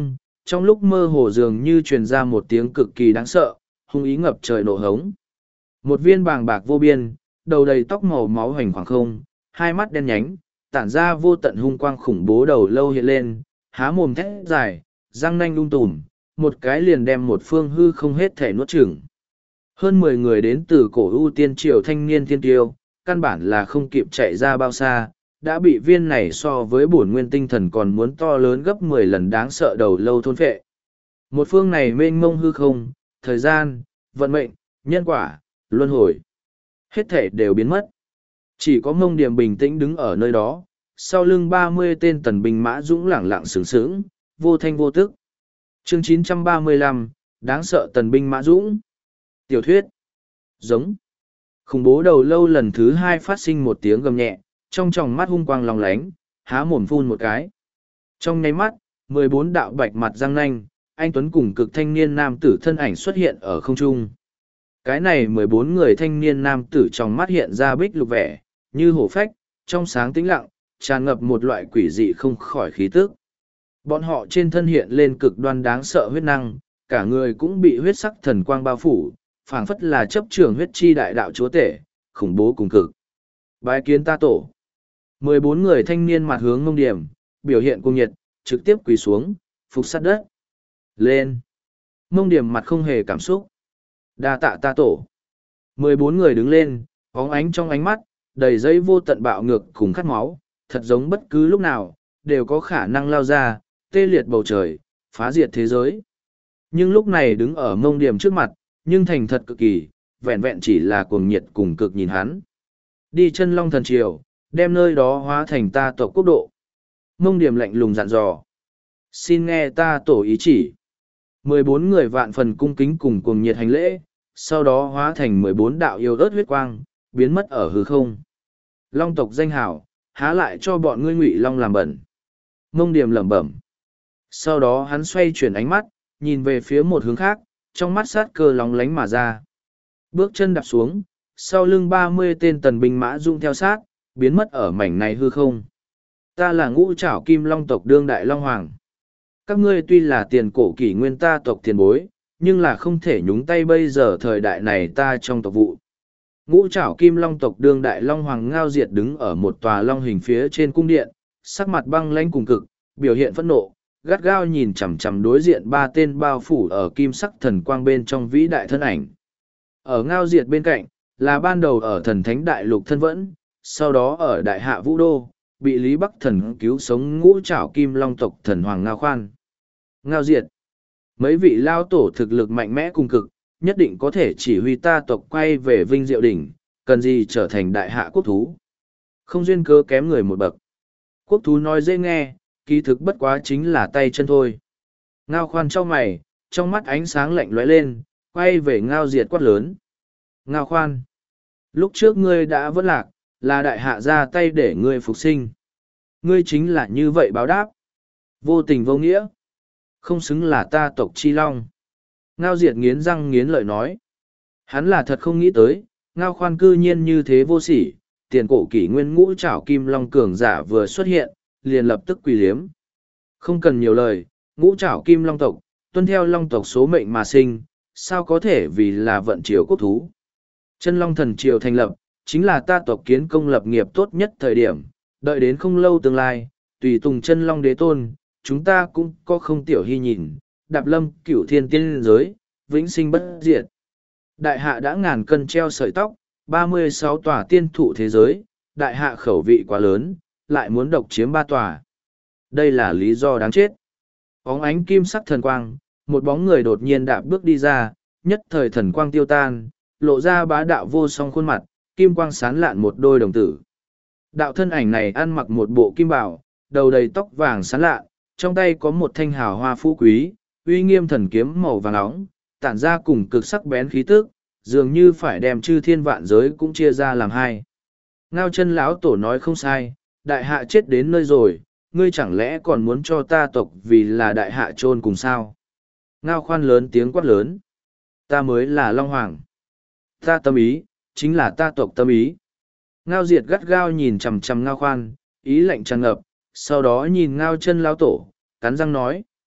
S1: trong lúc mơ hồ dường như truyền ra một tiếng cực kỳ đáng sợ, hung ý ngập trời nổ hống. Một viên bàng bạc vô biên, đầu đầy tóc màu máu hoành khoảng không, hai mắt đen nhánh, tản ra vô tận hung quang khủng bố đầu lâu hiện lên, há mồm thét dài, răng nanh lung tùm, một cái liền đem một phương hư không hết thể nuốt chửng. Hơn mười người đến từ cổ ưu tiên triều thanh niên thiên tiêu, căn bản là không kịp chạy ra bao xa, đã bị viên này so với bổn nguyên tinh thần còn muốn to lớn gấp mười lần đáng sợ đầu lâu thôn phệ. Một phương này mênh mông hư không, thời gian, vận mệnh, nhân quả, luân hồi. Hết thể đều biến mất. Chỉ có Mông Điểm bình tĩnh đứng ở nơi đó, sau lưng ba mươi tên tần binh mã dũng lẳng lặng sướng sướng, vô thanh vô tức. Chương chín trăm ba mươi lăm, đáng sợ tần binh mã dũng. Tiểu thuyết. Giống. Khủng bố đầu lâu lần thứ hai phát sinh một tiếng gầm nhẹ, trong tròng mắt hung quang lòng lánh, há mồm phun một cái. Trong nháy mắt, mười bốn đạo bạch mặt răng nanh, anh Tuấn cùng cực thanh niên nam tử thân ảnh xuất hiện ở không trung. Cái này mười bốn người thanh niên nam tử trong mắt hiện ra bích lục vẻ, như hổ phách, trong sáng tĩnh lặng, tràn ngập một loại quỷ dị không khỏi khí tức. Bọn họ trên thân hiện lên cực đoan đáng sợ huyết năng, cả người cũng bị huyết sắc thần quang bao phủ, phảng phất là chấp trưởng huyết chi đại đạo chúa tể, khủng bố cùng cực. Bái kiến ta tổ. mười bốn người thanh niên mặt hướng Mông Điểm, biểu hiện cung nhiệt, trực tiếp quỳ xuống, phục sát đất. Lên. Mông Điểm mặt không hề cảm xúc. Đa tạ ta tổ. mười bốn người đứng lên, bóng ánh trong ánh mắt, đầy dây vô tận bạo ngược cùng khát máu, thật giống bất cứ lúc nào, đều có khả năng lao ra, tê liệt bầu trời, phá diệt thế giới. Nhưng lúc này đứng ở Mông Điểm trước mặt, nhưng thành thật cực kỳ, vẹn vẹn chỉ là cuồng nhiệt cùng cực nhìn hắn. Đi chân long thần triều, đem nơi đó hóa thành ta tộc quốc độ. Mông Điểm lạnh lùng dặn dò. Xin nghe ta tổ ý chỉ. mười bốn người vạn phần cung kính cùng cuồng nhiệt hành lễ, sau đó hóa thành mười bốn đạo yêu ớt huyết quang, biến mất ở hư không. Long tộc danh hảo, há lại cho bọn ngươi Ngụy Long làm bẩn. Mông Điểm lẩm bẩm. Sau đó hắn xoay chuyển ánh mắt, nhìn về phía một hướng khác, trong mắt sát cơ lóng lánh mà ra. Bước chân đạp xuống, sau lưng ba mươi tên tần binh mã dung theo sát, biến mất ở mảnh này hư không. Ta là Ngũ Trảo Kim Long tộc đương đại Long Hoàng. Các ngươi tuy là tiền cổ kỷ nguyên ta tộc tiền bối, nhưng là không thể nhúng tay bây giờ thời đại này ta trong tộc vụ. Ngũ Trảo Kim Long tộc đương đại Long Hoàng Ngao Diệt đứng ở một tòa long hình phía trên cung điện, sắc mặt băng lãnh cùng cực, biểu hiện phẫn nộ, gắt gao nhìn chằm chằm đối diện ba tên bao phủ ở kim sắc thần quang bên trong vĩ đại thân ảnh. Ở Ngao Diệt bên cạnh, là ban đầu ở thần thánh đại lục thân vẫn, sau đó ở đại hạ vũ đô, bị Lý Bắc Thần cứu sống Ngũ Trảo Kim Long tộc thần Hoàng Ngao Khoan. Ngao Diệt. Mấy vị lao tổ thực lực mạnh mẽ cùng cực, nhất định có thể chỉ huy ta tộc quay về Vinh Diệu Đỉnh, cần gì trở thành đại hạ quốc thú. Không duyên cớ kém người một bậc. Quốc thú nói dễ nghe, kỳ thực bất quá chính là tay chân thôi. Ngao Khoan trong mày, trong mắt ánh sáng lạnh lóe lên, quay về Ngao Diệt quát lớn. Ngao Khoan. Lúc trước ngươi đã vẫn lạc, là đại hạ ra tay để ngươi phục sinh. Ngươi chính là như vậy báo đáp. Vô tình vô nghĩa. Không xứng là ta tộc Chi Long. Ngao Diệt nghiến răng nghiến lợi nói. Hắn là thật không nghĩ tới, Ngao Khoan cư nhiên như thế vô sỉ, tiền cổ kỷ nguyên Ngũ Trảo Kim Long cường giả vừa xuất hiện, liền lập tức quỳ liếm. Không cần nhiều lời, Ngũ Trảo Kim Long tộc, tuân theo Long tộc số mệnh mà sinh, sao có thể vì là vận triều quốc thú. Chân Long thần triều thành lập, chính là ta tộc kiến công lập nghiệp tốt nhất thời điểm, đợi đến không lâu tương lai, tùy tùng Chân Long đế tôn, chúng ta cũng có không tiểu hy nhìn, đạp lâm cửu thiên tiên giới, vĩnh sinh bất diệt. Đại hạ đã ngàn cân treo sợi tóc, ba mươi sáu tòa tiên thụ thế giới, đại hạ khẩu vị quá lớn, lại muốn độc chiếm ba tòa. Đây là lý do đáng chết. Bóng ánh kim sắc thần quang, một bóng người đột nhiên đạp bước đi ra, nhất thời thần quang tiêu tan, lộ ra bá đạo vô song khuôn mặt, kim quang sán lạn một đôi đồng tử. Đạo thân ảnh này ăn mặc một bộ kim bào, đầu đầy tóc vàng sán lạn, trong tay có một thanh hào hoa phú quý, uy nghiêm thần kiếm màu vàng nóng, tản ra cùng cực sắc bén khí tức, dường như phải đem chư thiên vạn giới cũng chia ra làm hai. Ngao Chân lão tổ nói không sai, đại hạ chết đến nơi rồi, ngươi chẳng lẽ còn muốn cho ta tộc vì là đại hạ chôn cùng sao? Ngao Khoan lớn tiếng quát lớn. Ta mới là Long Hoàng. Ta tâm ý, chính là ta tộc tâm ý. Ngao Diệt gắt gao nhìn chằm chằm Ngao Khoan, ý lạnh tràn ngập, sau đó nhìn Ngao Chân lão tổ, cắn răng nói.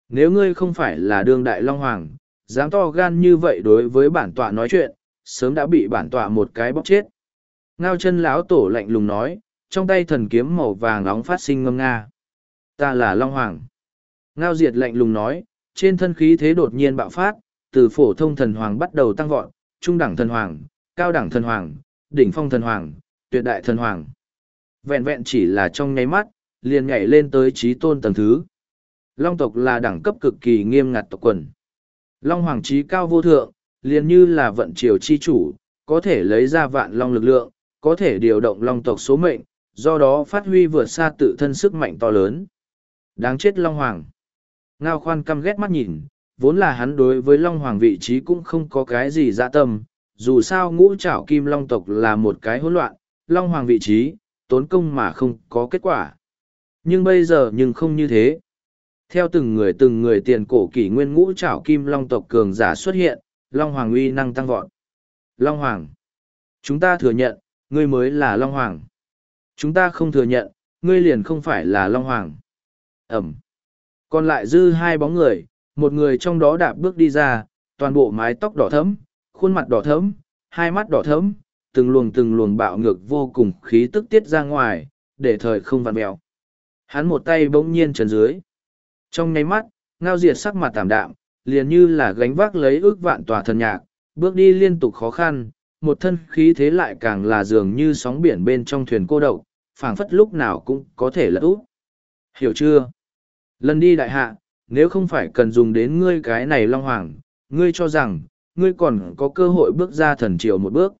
S1: Nếu ngươi không phải là đương đại Long Hoàng, dám to gan như vậy đối với bản tọa nói chuyện, sớm đã bị bản tọa một cái bóc chết. Ngao chân lão tổ lạnh lùng nói, trong tay thần kiếm màu vàng nóng phát sinh ngâm nga. Ta là Long Hoàng. Ngao Diệt lạnh lùng nói, trên thân khí thế đột nhiên bạo phát, từ phổ thông thần hoàng bắt đầu tăng vọt, trung đẳng thần hoàng, cao đẳng thần hoàng, đỉnh phong thần hoàng, tuyệt đại thần hoàng. Vẹn vẹn chỉ là trong nháy mắt, liền nhảy lên tới trí tôn tầng thứ. Long tộc là đẳng cấp cực kỳ nghiêm ngặt tộc quần. Long Hoàng trí cao vô thượng, liền như là vận triều chi chủ, có thể lấy ra vạn long lực lượng, có thể điều động long tộc số mệnh, do đó phát huy vượt xa tự thân sức mạnh to lớn. Đáng chết Long Hoàng. Ngao Khoan căm ghét mắt nhìn, vốn là hắn đối với Long Hoàng vị trí cũng không có cái gì dạ tâm, dù sao ngũ trảo kim long tộc là một cái hỗn loạn, Long Hoàng vị trí, tốn công mà không có kết quả. Nhưng bây giờ nhưng không như thế. Theo từng người từng người tiền cổ kỷ nguyên ngũ trảo kim long tộc cường giả xuất hiện, Long Hoàng uy năng tăng vọt. Long Hoàng. Chúng ta thừa nhận, ngươi mới là Long Hoàng. Chúng ta không thừa nhận, ngươi liền không phải là Long Hoàng. Ẩm. Còn lại dư hai bóng người, một người trong đó đạp bước đi ra, toàn bộ mái tóc đỏ thẫm, khuôn mặt đỏ thẫm, hai mắt đỏ thẫm, từng luồng từng luồng bạo ngược vô cùng khí tức tiết ra ngoài, để thời không vặn mèo. Hắn một tay bỗng nhiên trần dưới. Trong nháy mắt, Ngao Diệt sắc mặt tảm đạm, liền như là gánh vác lấy ước vạn tòa thần nhạc, bước đi liên tục khó khăn, một thân khí thế lại càng là dường như sóng biển bên trong thuyền cô độc, phảng phất lúc nào cũng có thể lật úp. Hiểu chưa? Lần đi đại hạ, nếu không phải cần dùng đến ngươi cái này Long Hoàng, ngươi cho rằng, ngươi còn có cơ hội bước ra thần triều một bước.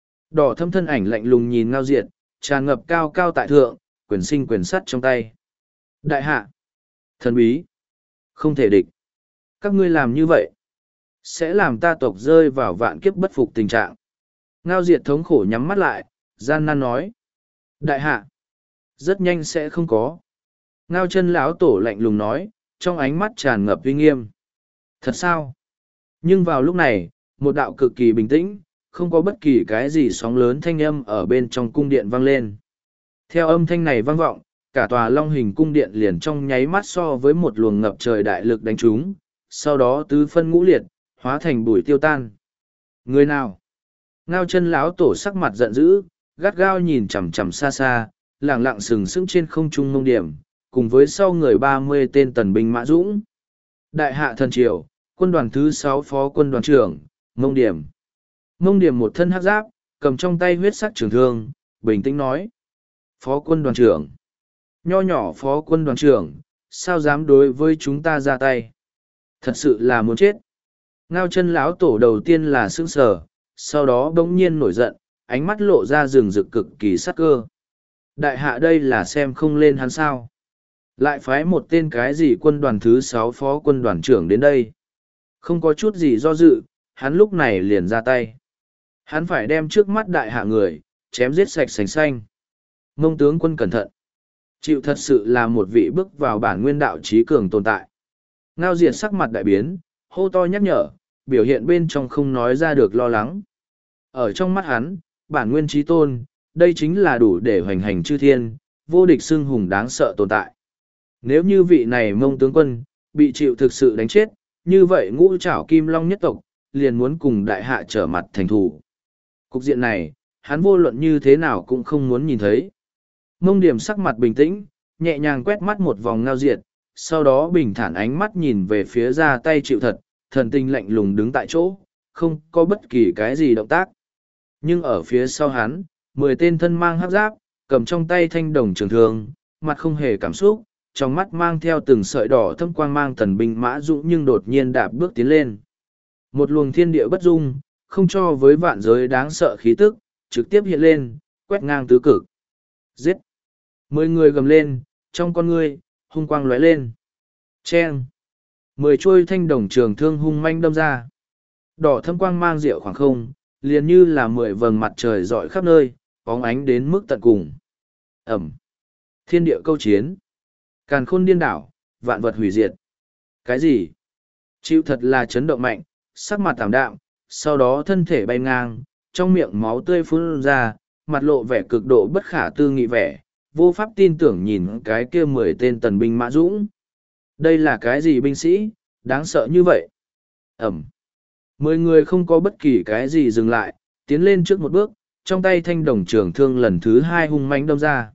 S1: Đỏ thâm thân ảnh lạnh lùng nhìn Ngao Diệt, tràn ngập cao cao tại thượng, quyền sinh quyền sắt trong tay. Đại hạ, thần bí, không thể địch. Các ngươi làm như vậy, sẽ làm ta tộc rơi vào vạn kiếp bất phục tình trạng. Ngao Diệt thống khổ nhắm mắt lại, gian nan nói. Đại hạ, rất nhanh sẽ không có. Ngao chân lão tổ lạnh lùng nói, trong ánh mắt tràn ngập uy nghiêm. Thật sao? Nhưng vào lúc này, một đạo cực kỳ bình tĩnh, không có bất kỳ cái gì sóng lớn thanh âm ở bên trong cung điện vang lên. Theo âm thanh này vang vọng, cả tòa long hình cung điện liền trong nháy mắt so với một luồng ngập trời đại lực đánh trúng, sau đó tứ phân ngũ liệt, hóa thành bụi tiêu tan. Người nào? Ngao chân lão tổ sắc mặt giận dữ, gắt gao nhìn chằm chằm xa xa, lẳng lặng sừng sững trên không trung mông điểm, cùng với sau người ba mươi tên tần binh mã dũng. Đại hạ thần triều, quân đoàn thứ sáu phó quân đoàn trưởng, mông điểm. Mông điểm một thân hắc giáp, cầm trong tay huyết sắc trường thương, bình tĩnh nói. Phó quân đoàn trưởng. Nho nhỏ phó quân đoàn trưởng, sao dám đối với chúng ta ra tay? Thật sự là muốn chết. Ngao chân lão tổ đầu tiên là sững sờ, sau đó bỗng nhiên nổi giận, ánh mắt lộ ra rừng rực cực kỳ sắc cơ. Đại hạ đây là xem không lên hắn sao. Lại phái một tên cái gì quân đoàn thứ sáu phó quân đoàn trưởng đến đây. Không có chút gì do dự, hắn lúc này liền ra tay. Hắn phải đem trước mắt đại hạ người, chém giết sạch sành xanh. Mông tướng quân cẩn thận. Chịu thật sự là một vị bước vào bản nguyên đạo trí cường tồn tại. Ngao Diệt sắc mặt đại biến, hô to nhắc nhở, biểu hiện bên trong không nói ra được lo lắng. Ở trong mắt hắn, bản nguyên trí tôn, đây chính là đủ để hoành hành chư thiên, vô địch xưng hùng đáng sợ tồn tại. Nếu như vị này mông tướng quân, bị chịu thực sự đánh chết, như vậy ngũ trảo kim long nhất tộc, liền muốn cùng đại hạ trở mặt thành thủ. Cục diện này, hắn vô luận như thế nào cũng không muốn nhìn thấy. Mông điểm sắc mặt bình tĩnh, nhẹ nhàng quét mắt một vòng Ngao Diệt, sau đó bình thản ánh mắt nhìn về phía ra tay chịu thật, thần tinh lạnh lùng đứng tại chỗ, không có bất kỳ cái gì động tác. Nhưng ở phía sau hắn, mười tên thân mang hắc giáp, cầm trong tay thanh đồng trường thương, mặt không hề cảm xúc, trong mắt mang theo từng sợi đỏ thâm quang mang tần binh mã dũng nhưng đột nhiên đạp bước tiến lên. Một luồng thiên địa bất dung, không cho với vạn giới đáng sợ khí tức, trực tiếp hiện lên, quét ngang tứ cực. Giết! Mười người gầm lên, trong con ngươi, hung quang lóe lên. Chen! Mười chuôi thanh đồng trường thương hung manh đâm ra. Đỏ thâm quang mang diệu khoảng không, liền như là mười vầng mặt trời rọi khắp nơi, bóng ánh đến mức tận cùng. Ẩm! Thiên địa câu chiến. Càn khôn điên đảo, vạn vật hủy diệt. Cái gì? Chịu thật là chấn động mạnh, sắc mặt tảm đạm, sau đó thân thể bay ngang, trong miệng máu tươi phun ra, mặt lộ vẻ cực độ bất khả tư nghị vẻ, vô pháp tin tưởng nhìn cái kia mười tên tần binh mã dũng. Đây là cái gì binh sĩ, đáng sợ như vậy? Ẩm. Mười người không có bất kỳ cái gì dừng lại, tiến lên trước một bước, trong tay thanh đồng trường thương lần thứ hai hung mãnh đâm ra.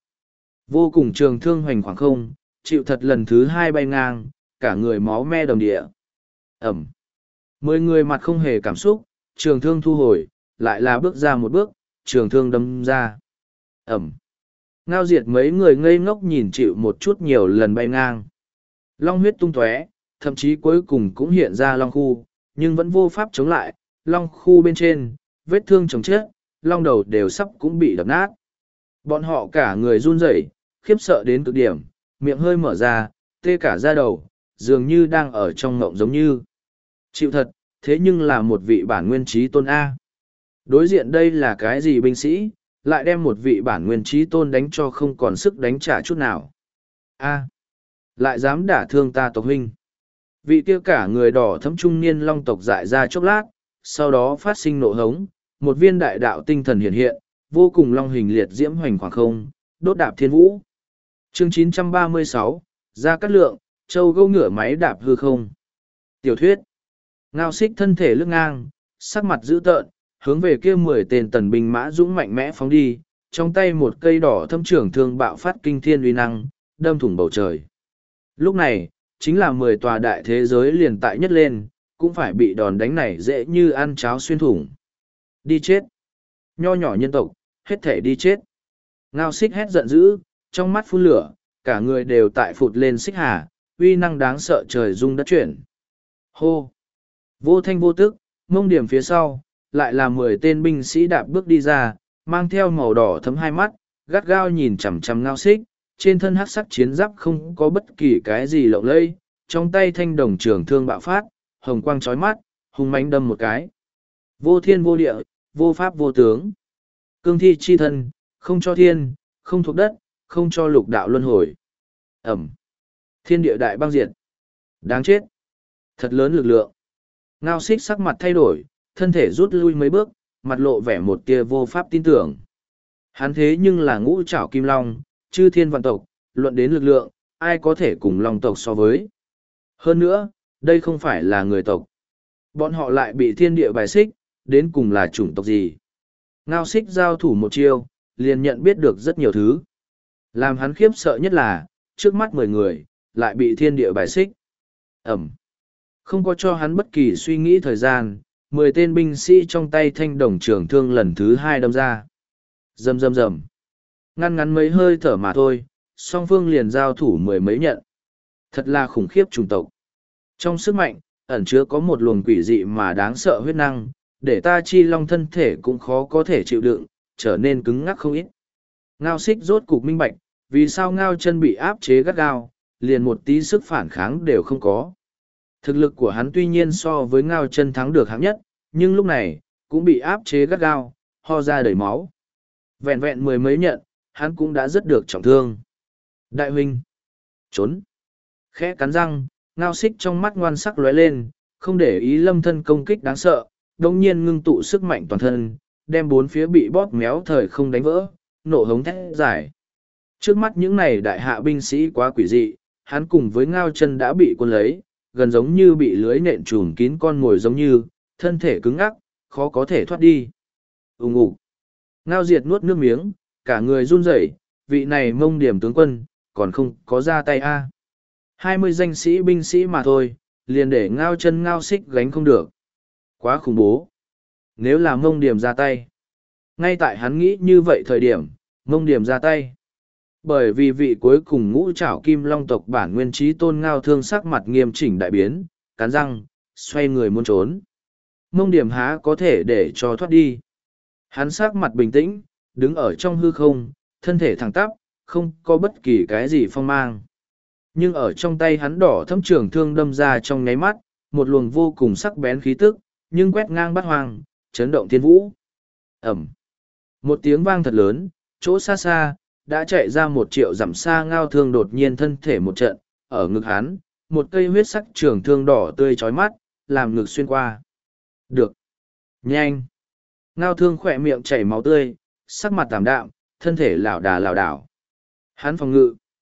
S1: Vô cùng trường thương hoành khoảng không, chịu thật lần thứ hai bay ngang, cả người máu me đồng địa. Ẩm. Mười người mặt không hề cảm xúc, trường thương thu hồi, lại là bước ra một bước, trường thương đâm ra. Ẩm. Ngao diệt mấy người ngây ngốc nhìn chịu một chút nhiều lần bay ngang. Long huyết tung tóe, thậm chí cuối cùng cũng hiện ra long khu, nhưng vẫn vô pháp chống lại. Long khu bên trên, vết thương chồng chết, long đầu đều sắp cũng bị đập nát. Bọn họ cả người run rẩy, khiếp sợ đến cực điểm, miệng hơi mở ra, tê cả da đầu, dường như đang ở trong ngộng giống như. Chịu thật, thế nhưng là một vị bản nguyên trí tôn A. Đối diện đây là cái gì binh sĩ, lại đem một vị bản nguyên trí tôn đánh cho không còn sức đánh trả chút nào. A. Lại dám đả thương ta tộc huynh. Vị kia cả người đỏ thấm trung niên long tộc dại ra chốc lát, sau đó phát sinh nộ hống, một viên đại đạo tinh thần hiện hiện, vô cùng long hình liệt diễm hoành khoảng không, đốt đạp thiên vũ. Chương chín trăm ba mươi sáu, Gia Cát Lượng, châu gâu ngựa máy đạp hư không. Tiểu thuyết. Ngao xích thân thể lưng ngang, sắc mặt dữ tợn, hướng về kia mười tên tần binh mã dũng mạnh mẽ phóng đi, trong tay một cây đỏ thâm trưởng thương bạo phát kinh thiên uy năng, đâm thủng bầu trời. Lúc này, chính là mười tòa đại thế giới liền tại nhất lên, cũng phải bị đòn đánh này dễ như ăn cháo xuyên thủng. Đi chết! Nho nhỏ nhân tộc, hết thể đi chết! Ngao xích hét giận dữ, trong mắt phun lửa, cả người đều tại phụt lên xích hà, uy năng đáng sợ trời rung đất chuyển. Hô! Vô thanh vô tức, mông điểm phía sau, lại là mười tên binh sĩ đạp bước đi ra, mang theo màu đỏ thấm hai mắt, gắt gao nhìn chằm chằm ngao xích, trên thân hắc sắc chiến giáp không có bất kỳ cái gì lộng lẫy, trong tay thanh đồng trường thương bạo phát, hồng quang chói mắt, hung mãnh đâm một cái. Vô thiên vô địa, vô pháp vô tướng. Cương thi chi thân, không cho thiên, không thuộc đất, không cho lục đạo luân hồi. Ẩm. Thiên địa đại băng diệt. Đáng chết. Thật lớn lực lượng. Ngao xích sắc mặt thay đổi, thân thể rút lui mấy bước, mặt lộ vẻ một tia vô pháp tin tưởng. Hắn thế nhưng là ngũ trảo kim long, chư thiên vạn tộc, luận đến lực lượng, ai có thể cùng long tộc so với. Hơn nữa, đây không phải là người tộc. Bọn họ lại bị thiên địa bài xích, đến cùng là chủng tộc gì. Ngao xích giao thủ một chiêu, liền nhận biết được rất nhiều thứ. Làm hắn khiếp sợ nhất là, trước mắt mười người, lại bị thiên địa bài xích. Ẩm. Không có cho hắn bất kỳ suy nghĩ thời gian, mười tên binh sĩ trong tay thanh đồng trường thương lần thứ hai đâm ra. Rầm rầm rầm. Ngăn ngắn mấy hơi thở mà thôi, song phương liền giao thủ mười mấy nhận. Thật là khủng khiếp chủng tộc. Trong sức mạnh, ẩn chứa có một luồng quỷ dị mà đáng sợ huyết năng, để ta chi long thân thể cũng khó có thể chịu đựng, trở nên cứng ngắc không ít. Ngao xích rốt cục minh bạch, vì sao ngao chân bị áp chế gắt gao, liền một tí sức phản kháng đều không có. Thực lực của hắn tuy nhiên so với ngao chân thắng được hạng nhất, nhưng lúc này, cũng bị áp chế gắt gao, ho ra đầy máu. Vẹn vẹn mười mấy nhận, hắn cũng đã rất được trọng thương. Đại huynh! Trốn! Khẽ cắn răng, ngao xích trong mắt ngoan sắc lóe lên, không để ý lâm thân công kích đáng sợ, đồng nhiên ngưng tụ sức mạnh toàn thân, đem bốn phía bị bóp méo thời không đánh vỡ, nộ hống thét giải. Trước mắt những này đại hạ binh sĩ quá quỷ dị, hắn cùng với ngao chân đã bị quân lấy, gần giống như bị lưới nện trùm kín con ngồi giống như, thân thể cứng ngắc, khó có thể thoát đi. Ùng ục. Ngao diệt nuốt nước miếng, cả người run rẩy, vị này mông điểm tướng quân, còn không có ra tay a. Hai mươi danh sĩ binh sĩ mà thôi, liền để ngao chân ngao xích gánh không được. Quá khủng bố. Nếu là mông điểm ra tay. Ngay tại hắn nghĩ như vậy thời điểm, mông điểm ra tay. Bởi vì vị cuối cùng ngũ trảo kim long tộc bản nguyên trí tôn ngao thương sắc mặt nghiêm chỉnh đại biến, cắn răng, xoay người muốn trốn. Mông điểm há có thể để cho thoát đi. Hắn sắc mặt bình tĩnh, đứng ở trong hư không, thân thể thẳng tắp, không có bất kỳ cái gì phong mang. Nhưng ở trong tay hắn đỏ thâm trường thương đâm ra trong nháy mắt, một luồng vô cùng sắc bén khí tức, nhưng quét ngang bát hoang, chấn động thiên vũ. Ẩm. Một tiếng vang thật lớn, chỗ xa xa, đã chạy ra một triệu dặm xa ngao thương đột nhiên thân thể một trận, ở ngực hắn, một cây huyết sắc trường thương đỏ tươi chói mắt, làm ngực xuyên qua. Được. Nhanh. Ngao thương khỏe miệng chảy máu tươi, sắc mặt tảm đạm, thân thể lảo đà lảo đảo. Hắn phòng ngự.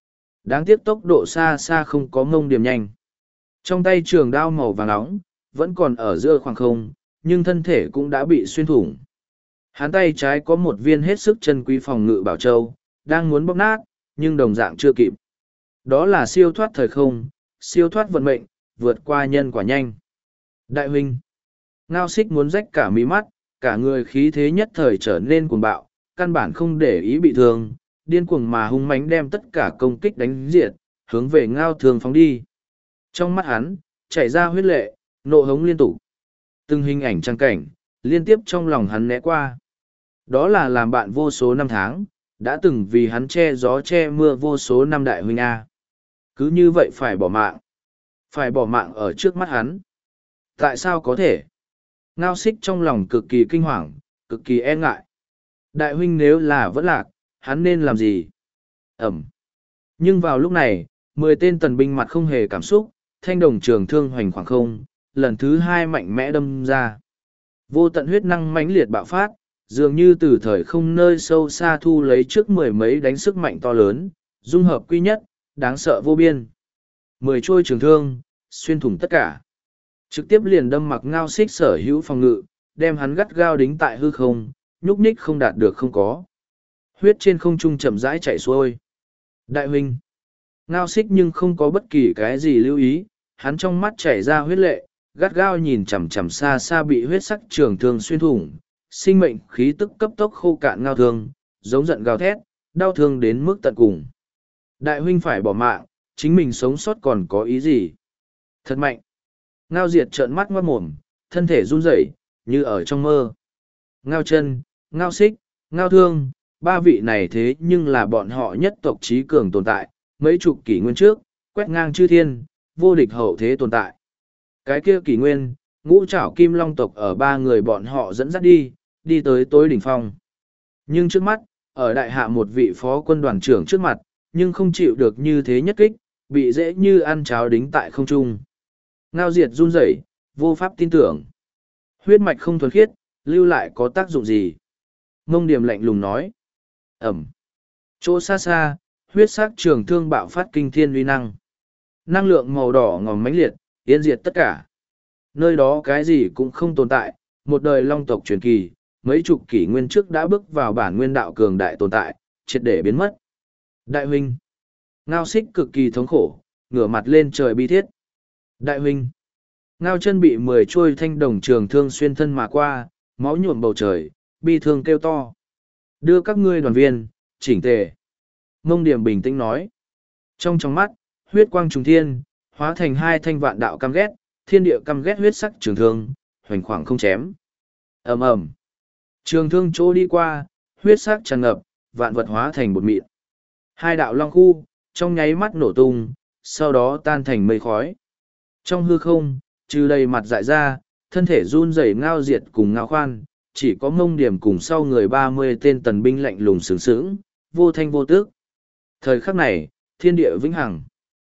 S1: Đáng tiếc tốc độ xa xa không có Mông Điểm nhanh. Trong tay trường đao màu vàng nóng, vẫn còn ở giữa khoảng không, nhưng thân thể cũng đã bị xuyên thủng. Hắn tay trái có một viên hết sức chân quý phòng ngự bảo châu, đang muốn bóp nát, nhưng đồng dạng chưa kịp. Đó là siêu thoát thời không, siêu thoát vận mệnh, vượt qua nhân quả nhanh. Đại huynh, Ngao Xích muốn rách cả mí mắt, cả người khí thế nhất thời trở nên cuồng bạo, căn bản không để ý bị thương, điên cuồng mà hung mãnh đem tất cả công kích đánh diệt, hướng về Ngao Thương phóng đi. Trong mắt hắn, chảy ra huyết lệ, nộ hống liên tục. Từng hình ảnh trang cảnh, liên tiếp trong lòng hắn né qua. Đó là làm bạn vô số năm tháng, đã từng vì hắn che gió che mưa vô số năm đại huynh A. Cứ như vậy phải bỏ mạng. Phải bỏ mạng ở trước mắt hắn. Tại sao có thể? Ngao Xích trong lòng cực kỳ kinh hoàng, cực kỳ e ngại. Đại huynh nếu là vẫn lạc, hắn nên làm gì? Ẩm. Nhưng vào lúc này, mười tên tần binh mặt không hề cảm xúc, thanh đồng trường thương hoành khoảng không, lần thứ hai mạnh mẽ đâm ra. Vô tận huyết năng mãnh liệt bạo phát, dường như từ thời không nơi sâu xa thu lấy trước mười mấy đánh sức mạnh to lớn, dung hợp quy nhất, đáng sợ vô biên. Mười trôi trường thương, xuyên thủng tất cả. Trực tiếp liền đâm mặc Ngao Xích sở hữu phòng ngự, đem hắn gắt gao đính tại hư không, nhúc nhích không đạt được không có. Huyết trên không trung chậm rãi chạy xuôi. Đại huynh. Ngao Xích nhưng không có bất kỳ cái gì lưu ý, hắn trong mắt chảy ra huyết lệ, gắt gao nhìn chằm chằm xa xa bị huyết sắc trường thương xuyên thủng, sinh mệnh khí tức cấp tốc khô cạn Ngao Thương, giống giận gào thét, đau thương đến mức tận cùng. Đại huynh phải bỏ mạng, chính mình sống sót còn có ý gì? Thật mạnh. Ngao Diệt trợn mắt ngoát mồm, thân thể run rẩy, như ở trong mơ. Ngao Chân, Ngao Xích, Ngao Thương, ba vị này thế nhưng là bọn họ nhất tộc trí cường tồn tại, mấy chục kỷ nguyên trước, quét ngang chư thiên, vô địch hậu thế tồn tại. Cái kia kỷ nguyên, ngũ trảo kim long tộc ở ba người bọn họ dẫn dắt đi, đi tới tối đỉnh phong. Nhưng trước mắt, ở đại hạ một vị phó quân đoàn trưởng trước mặt, nhưng không chịu được như thế nhất kích, bị dễ như ăn cháo đính tại không trung. Ngao Diệt run rẩy, vô pháp tin tưởng. Huyết mạch không thuần khiết, lưu lại có tác dụng gì? Mông Điểm lạnh lùng nói. Ẩm. Chỗ xa xa, huyết sắc trường thương bạo phát kinh thiên uy năng. Năng lượng màu đỏ ngòm mãnh liệt, yên diệt tất cả. Nơi đó cái gì cũng không tồn tại, một đời long tộc truyền kỳ, mấy chục kỷ nguyên trước đã bước vào bản nguyên đạo cường đại tồn tại, triệt để biến mất. Đại huynh. Ngao Xích cực kỳ thống khổ, ngửa mặt lên trời bi thiết. Đại huynh. Ngao Chân bị mười trôi thanh đồng trường thương xuyên thân mà qua, máu nhuộm bầu trời, bi thương kêu to. Đưa các ngươi đoàn viên, chỉnh tề. Mông Điểm bình tĩnh nói. Trong trong mắt, huyết quang trùng thiên, hóa thành hai thanh vạn đạo căm ghét, thiên địa căm ghét huyết sắc trường thương, hoành khoảng không chém. Ầm ầm. Trường thương chỗ đi qua, huyết sắc tràn ngập, vạn vật hóa thành bột mịn. Hai đạo long khu, trong nháy mắt nổ tung, sau đó tan thành mây khói. Trong hư không, trừ đầy mặt dại ra, thân thể run rẩy Ngao Diệt cùng Ngao Khoan, chỉ có Mông Điểm cùng sau người ba mươi tên tần binh lạnh lùng sướng sướng, vô thanh vô tước. Thời khắc này, thiên địa vĩnh hằng.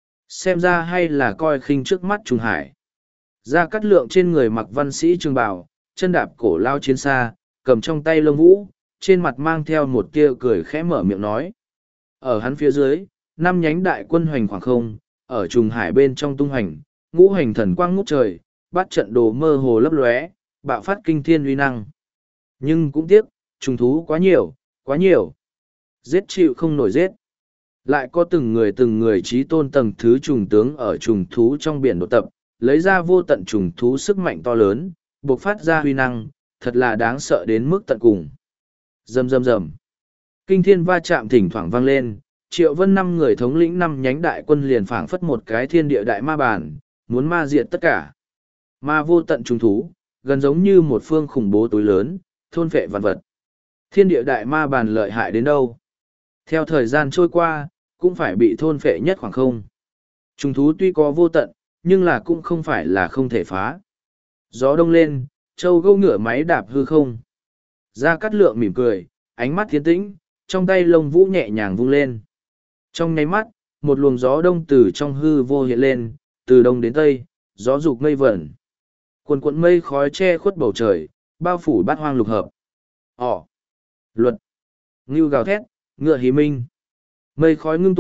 S1: Xem ra hay là coi khinh trước mắt trùng hải. Gia Cát Lượng trên người mặc văn sĩ trường bào, chân đạp cổ lao chiến xa, cầm trong tay lông vũ, trên mặt mang theo một tia cười khẽ mở miệng nói. Ở hắn phía dưới, năm nhánh đại quân hoành khoảng không, ở trùng hải bên trong tung hoành, ngũ hành thần quang ngút trời, bắt trận đồ mơ hồ lấp lóe, bạo phát kinh thiên uy năng. Nhưng cũng tiếc, trùng thú quá nhiều, quá nhiều. Giết chịu không nổi giết. Lại có từng người từng người trí tôn tầng thứ trùng tướng ở trùng thú trong biển đột tập, lấy ra vô tận trùng thú sức mạnh to lớn, bộc phát ra huy năng, thật là đáng sợ đến mức tận cùng. Rầm rầm rầm. Kinh thiên va chạm thỉnh thoảng vang lên, Triệu Vân năm người thống lĩnh năm nhánh đại quân liền phảng phất một cái thiên địa đại ma bản, muốn ma diệt tất cả. Ma vô tận trùng thú, gần giống như một phương khủng bố tối lớn, thôn phệ vạn vật. Thiên địa đại ma bản lợi hại đến đâu? Theo thời gian trôi qua, cũng phải bị thôn phệ nhất khoảng không. Trùng thú tuy có vô tận, nhưng là cũng không phải là không thể phá. Gió đông lên, châu gâu ngựa máy đạp hư không. Gia Cát Lượng mỉm cười, ánh mắt thiên tĩnh, trong tay lông vũ nhẹ nhàng vung lên. Trong nháy mắt, một luồng gió đông từ trong hư vô hiện lên, từ đông đến tây, gió dục mây vẩn. Quần quần mây khói che khuất bầu trời, bao phủ bát hoang lục hợp. Ỏ, luật, ngưu gào thét, ngựa hí minh. Mây khói ngưng tụ,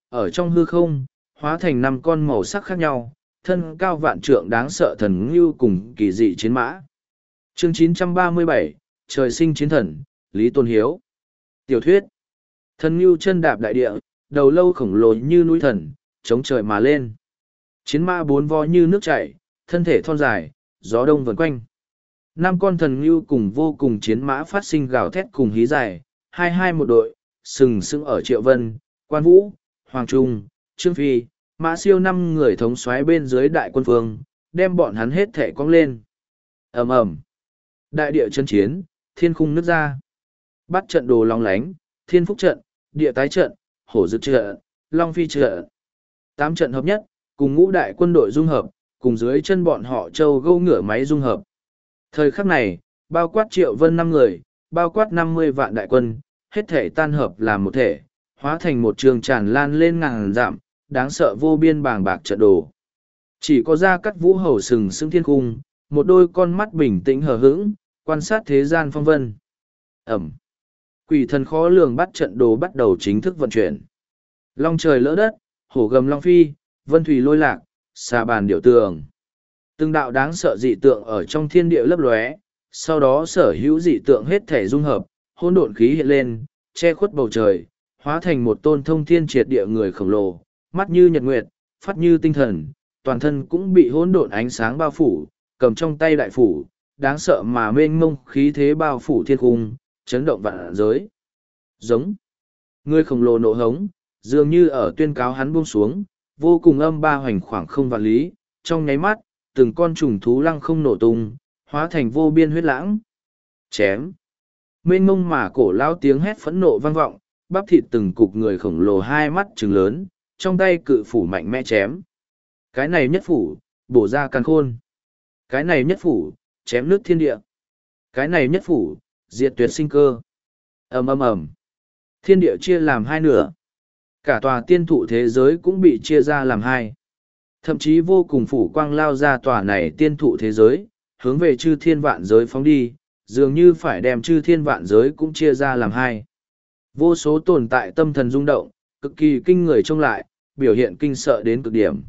S1: ở trong hư không, hóa thành năm con màu sắc khác nhau, thân cao vạn trượng đáng sợ thần ngưu cùng kỳ dị chiến mã. Chương chín trăm ba mươi bảy, Trời sinh chiến thần, Lý Tôn Hiếu. Tiểu thuyết. Thần ngưu chân đạp đại địa, đầu lâu khổng lồ như núi thần, chống trời mà lên. Chiến mã bốn vo như nước chảy, thân thể thon dài, gió đông vần quanh. Năm con thần ngưu cùng vô cùng chiến mã phát sinh gào thét cùng hí dài, hai hai một đội, sừng sững ở Triệu Vân, Quan Vũ, Hoàng Trung, Trương Phi, Mã Siêu năm người thống soái bên dưới đại quân phương, đem bọn hắn hết thể cong lên. Ầm ầm, đại địa chân chiến, thiên khung nứt ra. Bắt trận đồ long lánh, thiên phúc trận, địa tái trận, hổ dực trận, long phi trận. Tám trận hợp nhất, cùng ngũ đại quân đội dung hợp, cùng dưới chân bọn họ châu gâu ngựa máy dung hợp. Thời khắc này, bao quát Triệu Vân năm người, bao quát năm mươi vạn đại quân, hết thể tan hợp làm một thể, hóa thành một trường tràn lan lên ngàn dặm, đáng sợ vô biên bàng bạc trận đồ. Chỉ có Gia Cát Vũ hầu sừng sững thiên cung, một đôi con mắt bình tĩnh hờ hững, quan sát thế gian phong vân. Ẩm. Quỷ thần khó lường bắt trận đồ bắt đầu chính thức vận chuyển. Long trời lỡ đất, hổ gầm long phi, vân thủy lôi lạc, xà bàn điệu tường. Từng đạo đáng sợ dị tượng ở trong thiên địa lấp lóe, sau đó sở hữu dị tượng hết thể dung hợp, hỗn độn khí hiện lên, che khuất bầu trời, hóa thành một tôn thông thiên triệt địa người khổng lồ, mắt như nhật nguyệt, phát như tinh thần, toàn thân cũng bị hỗn độn ánh sáng bao phủ, cầm trong tay đại phủ, đáng sợ mà mênh mông khí thế bao phủ thiên cung, chấn động vạn giới. Giống. Người khổng lồ nộ hống, dường như ở tuyên cáo hắn buông xuống, vô cùng âm ba hoành khoảng không vạn lý, trong nháy mắt, từng con trùng thú lăng không nổ tung, hóa thành vô biên huyết lãng. Chém. Mênh mông mà cổ lao tiếng hét phẫn nộ vang vọng, bắp thịt từng cục người khổng lồ hai mắt trừng lớn, trong tay cự phủ mạnh mẽ chém. Cái này nhất phủ, bổ ra càn khôn. Cái này nhất phủ, chém nước thiên địa. Cái này nhất phủ, diệt tuyệt sinh cơ. Ầm ầm ầm. Thiên địa chia làm hai nửa. Cả tòa tiên thụ thế giới cũng bị chia ra làm hai. Thậm chí vô cùng phủ quang lao ra tòa này tiên thụ thế giới, hướng về chư thiên vạn giới phóng đi, dường như phải đem chư thiên vạn giới cũng chia ra làm hai. Vô số tồn tại tâm thần rung động, cực kỳ kinh người trông lại, biểu hiện kinh sợ đến cực điểm.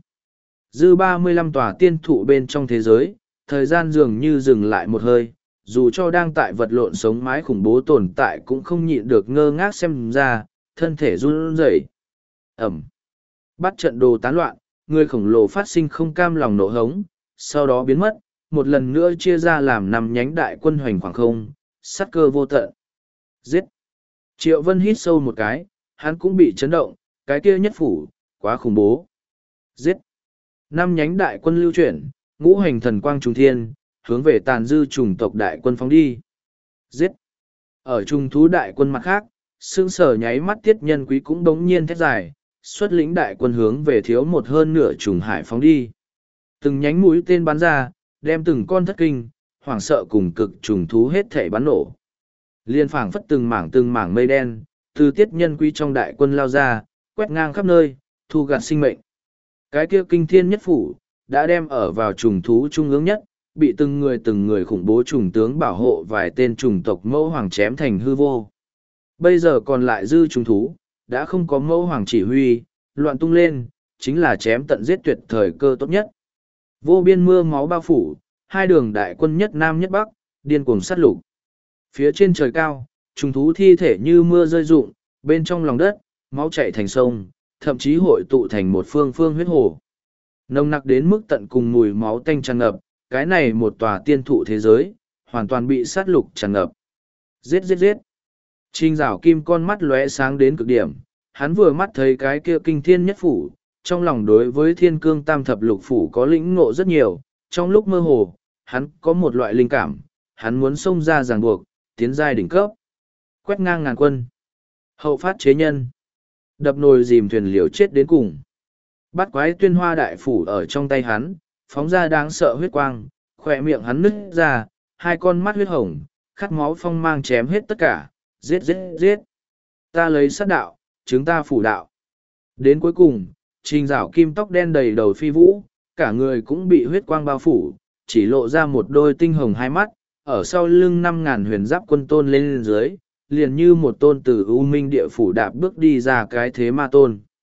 S1: Dư ba mươi lăm tòa tiên thụ bên trong thế giới, thời gian dường như dừng lại một hơi, dù cho đang tại vật lộn sống mái khủng bố tồn tại cũng không nhịn được ngơ ngác xem ra, thân thể run rẩy. Ẩm. Bắt trận đồ tán loạn, người khổng lồ phát sinh không cam lòng nộ hống, sau đó biến mất, một lần nữa chia ra làm năm nhánh đại quân hoành khoảng không, sát cơ vô tận. Giết! Triệu Vân hít sâu một cái, hắn cũng bị chấn động, cái kia nhất phủ, quá khủng bố. Giết! Năm nhánh đại quân lưu chuyển, ngũ hành thần quang trùng thiên, hướng về tàn dư trùng tộc đại quân phóng đi. Giết! Ở trùng thú đại quân mặt khác, sương sở nháy mắt tiết nhân quý cũng đống nhiên thét dài, xuất lĩnh đại quân hướng về thiếu một hơn nửa trùng hải phóng đi. Từng nhánh mũi tên bắn ra, đem từng con thất kinh, hoảng sợ cùng cực trùng thú hết thể bắn nổ. Liên phảng phất từng mảng từng mảng mây đen, từ tiết nhân quý trong đại quân lao ra, quét ngang khắp nơi, thu gạt sinh mệnh. Cái kia kinh thiên nhất phủ, đã đem ở vào trùng thú trung ương nhất, bị từng người từng người khủng bố trùng tướng bảo hộ vài tên trùng tộc mẫu hoàng chém thành hư vô. Bây giờ còn lại dư trùng thú, đã không có mẫu hoàng chỉ huy, loạn tung lên, chính là chém tận giết tuyệt thời cơ tốt nhất. Vô biên mưa máu bao phủ, hai đường đại quân nhất nam nhất bắc, điên cuồng sát lục. Phía trên trời cao, trùng thú thi thể như mưa rơi rụng, bên trong lòng đất, máu chảy thành sông, thậm chí hội tụ thành một phương phương huyết hồ. Nồng nặc đến mức tận cùng mùi máu tanh tràn ngập, cái này một tòa tiên thụ thế giới, hoàn toàn bị sát lục tràn ngập. Giết giết giết. Trình Dạo Kim con mắt lóe sáng đến cực điểm, hắn vừa mắt thấy cái kia kinh thiên nhất phủ, trong lòng đối với thiên cương tam thập lục phủ có lĩnh ngộ rất nhiều, trong lúc mơ hồ, hắn có một loại linh cảm, hắn muốn xông ra ràng buộc, tiến giai đỉnh cấp. Quét ngang ngàn quân. Hậu phát chế nhân. Đập nồi dìm thuyền liều chết đến cùng. Bắt quái tuyên hoa đại phủ ở trong tay hắn, phóng ra đáng sợ huyết quang, khỏe miệng hắn nứt ra, hai con mắt huyết hồng, khát máu phong mang chém hết tất cả, giết giết giết. Ta lấy sát đạo, chúng ta phủ đạo. Đến cuối cùng, Trình Dạo Kim tóc đen đầy đầu phi vũ, cả người cũng bị huyết quang bao phủ, chỉ lộ ra một đôi tinh hồng hai mắt, ở sau lưng năm ngàn huyền giáp quân tôn lên dưới, liền như một tôn từ U Minh địa phủ đạp bước đi ra cái thế ma tôn.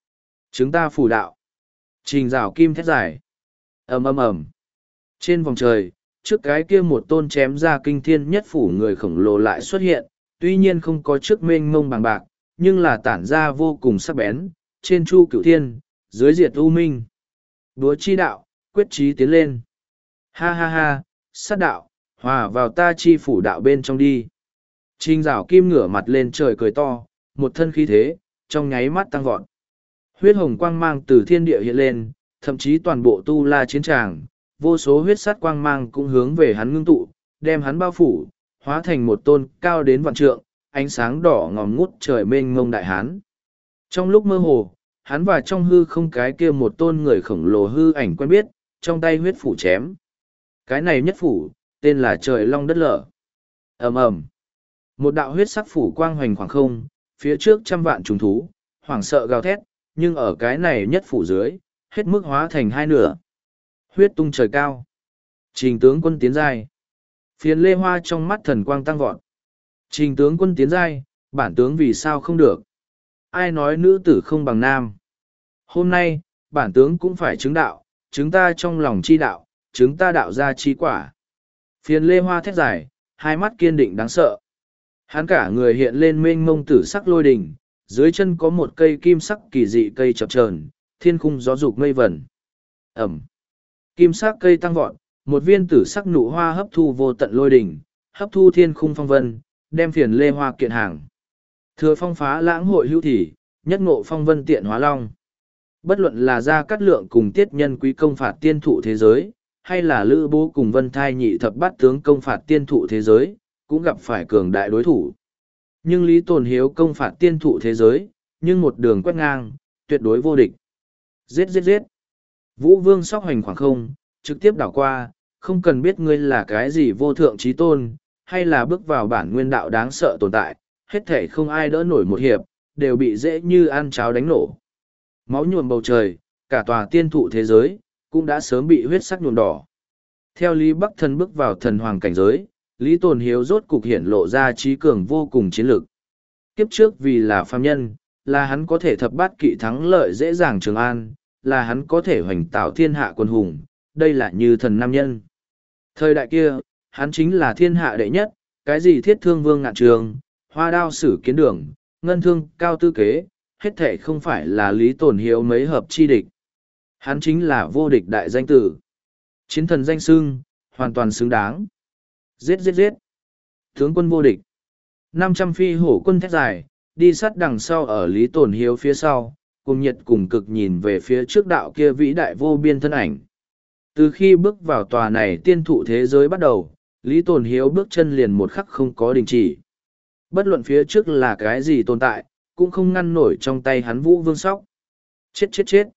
S1: Chúng ta phù đạo. Trình rào kim thét dài. ầm ầm ầm. Trên vòng trời, trước cái kia một tôn chém ra kinh thiên nhất phủ người khổng lồ lại xuất hiện, tuy nhiên không có trước mênh mông bằng bạc, nhưng là tản ra vô cùng sắc bén, trên chu cửu thiên, dưới diệt u minh. Đúa chi đạo, quyết chí tiến lên. Ha ha ha, sát đạo, hòa vào ta chi phủ đạo bên trong đi. Trình rào kim ngửa mặt lên trời cười to, một thân khí thế, trong nháy mắt tăng vọt. Huyết hồng quang mang từ thiên địa hiện lên, thậm chí toàn bộ tu la chiến tràng, vô số huyết sát quang mang cũng hướng về hắn ngưng tụ, đem hắn bao phủ, hóa thành một tôn cao đến vạn trượng, ánh sáng đỏ ngòm ngút trời mênh mông đại hán. Trong lúc mơ hồ, hắn và trong hư không cái kia một tôn người khổng lồ hư ảnh quen biết, trong tay huyết phủ chém. Cái này nhất phủ, tên là trời long đất lở. ầm ầm, một đạo huyết sắc phủ quang hoành khoảng không, phía trước trăm vạn trùng thú, hoảng sợ gào thét, nhưng ở cái này nhất phủ dưới, hết mức hóa thành hai nửa. Huyết tung trời cao. Trình tướng quân tiến giai. Phiền lê hoa trong mắt thần quang tăng vọt. Trình tướng quân tiến giai, bản tướng vì sao không được? Ai nói nữ tử không bằng nam? Hôm nay, bản tướng cũng phải chứng đạo, chứng ta trong lòng chi đạo, chứng ta đạo ra chi quả. Phiền lê hoa thét dài, hai mắt kiên định đáng sợ. Hắn cả người hiện lên mênh mông tử sắc lôi đỉnh, dưới chân có một cây kim sắc kỳ dị cây chập chờn, thiên khung gió dục mây vẩn. Ẩm. Kim sắc cây tăng vọt, một viên tử sắc nụ hoa hấp thu vô tận lôi đỉnh, hấp thu thiên khung phong vân, đem phiền lê hoa kiện hàng. Thừa phong phá lãng hội hữu thị, nhất ngộ phong vân tiện hóa long. Bất luận là Gia Cát Lượng cùng Tiết Nhân Quý công phạt tiên thụ thế giới, hay là Lữ Bố cùng Vân Thai nhị thập bát tướng công phạt tiên thụ thế giới, cũng gặp phải cường đại đối thủ. Nhưng Lý Tồn Hiếu công phạt tiên thụ thế giới, nhưng một đường quét ngang, tuyệt đối vô địch. Giết giết giết. Vũ Vương sóc hoành khoảng không, trực tiếp đảo qua, không cần biết ngươi là cái gì vô thượng trí tôn, hay là bước vào bản nguyên đạo đáng sợ tồn tại, hết thể không ai đỡ nổi một hiệp, đều bị dễ như ăn cháo đánh nổ. Máu nhuộm bầu trời, cả tòa tiên thụ thế giới, cũng đã sớm bị huyết sắc nhuộm đỏ. Theo Lý Bắc Thần bước vào thần hoàng cảnh giới, Lý Tồn Hiếu rốt cục hiển lộ ra trí cường vô cùng chiến lược. Kiếp trước vì là phàm nhân, là hắn có thể thập bát kỵ thắng lợi dễ dàng trường an, là hắn có thể hoành tạo thiên hạ quân hùng, đây là như thần nam nhân. Thời đại kia, hắn chính là thiên hạ đệ nhất, cái gì thiết thương vương ngạn trường, hoa đao sử kiến đường, ngân thương cao tư kế, hết thể không phải là Lý Tồn Hiếu mấy hợp chi địch. Hắn chính là vô địch đại danh tử. Chiến thần danh xưng, hoàn toàn xứng đáng. Giết giết giết. Tướng quân vô địch. năm trăm phi hổ quân thét dài, đi sát đằng sau ở Lý Tồn Hiếu phía sau, cùng nhiệt cùng cực nhìn về phía trước đạo kia vĩ đại vô biên thân ảnh. Từ khi bước vào tòa này tiên thụ thế giới bắt đầu, Lý Tồn Hiếu bước chân liền một khắc không có đình chỉ. Bất luận phía trước là cái gì tồn tại, cũng không ngăn nổi trong tay hắn Vũ Vương sóc. Chết chết chết.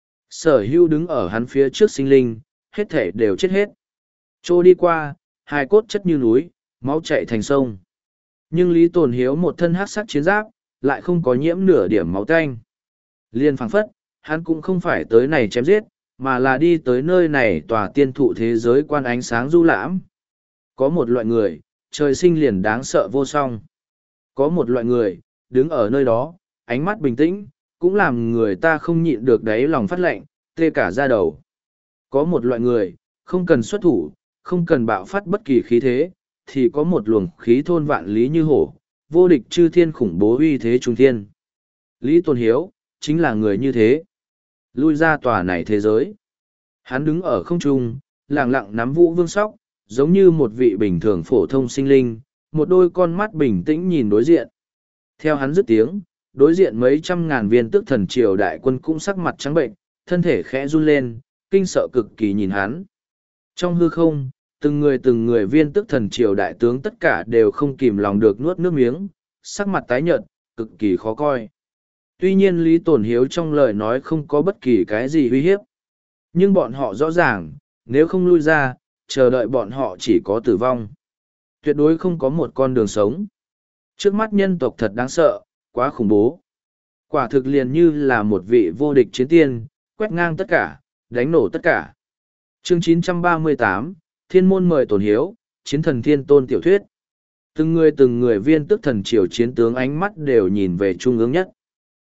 S1: Sở hưu đứng ở hắn phía trước sinh linh, hết thể đều chết hết. Trô đi qua, hai cốt chất như núi, máu chạy thành sông. Nhưng Lý Tồn Hiếu một thân hắc sắc chiến giáp, lại không có nhiễm nửa điểm máu tanh. Liên phảng phất, hắn cũng không phải tới này chém giết, mà là đi tới nơi này tòa tiên thụ thế giới quan ánh sáng du lãm. Có một loại người, trời sinh liền đáng sợ vô song. Có một loại người, đứng ở nơi đó, ánh mắt bình tĩnh, cũng làm người ta không nhịn được đáy lòng phát lạnh, tê cả da đầu. Có một loại người, không cần xuất thủ, không cần bạo phát bất kỳ khí thế, thì có một luồng khí thôn vạn lý như hổ, vô địch chư thiên khủng bố uy thế trung thiên. Lý Tồn Hiếu, chính là người như thế. Lui ra tòa này thế giới. Hắn đứng ở không trung, lặng lặng nắm Vũ Vương sóc, giống như một vị bình thường phổ thông sinh linh, một đôi con mắt bình tĩnh nhìn đối diện. Theo hắn dứt tiếng, đối diện mấy trăm ngàn viên tước thần triều đại quân cũng sắc mặt trắng bệnh, thân thể khẽ run lên, kinh sợ cực kỳ nhìn hắn. Trong hư không, từng người từng người viên tước thần triều đại tướng tất cả đều không kìm lòng được nuốt nước miếng, sắc mặt tái nhợt, cực kỳ khó coi. Tuy nhiên Lý Tồn Hiếu trong lời nói không có bất kỳ cái gì uy hiếp. Nhưng bọn họ rõ ràng, nếu không lui ra, chờ đợi bọn họ chỉ có tử vong. Tuyệt đối không có một con đường sống. Trước mắt nhân tộc thật đáng sợ, quá khủng bố. Quả thực liền như là một vị vô địch chiến tiên, quét ngang tất cả, đánh nổ tất cả. Chương chín trăm ba mươi tám, Thiên môn mời Tồn Hiếu, chiến thần thiên tôn tiểu thuyết. Từng người từng người viên tức thần triều chiến tướng ánh mắt đều nhìn về trung ương nhất.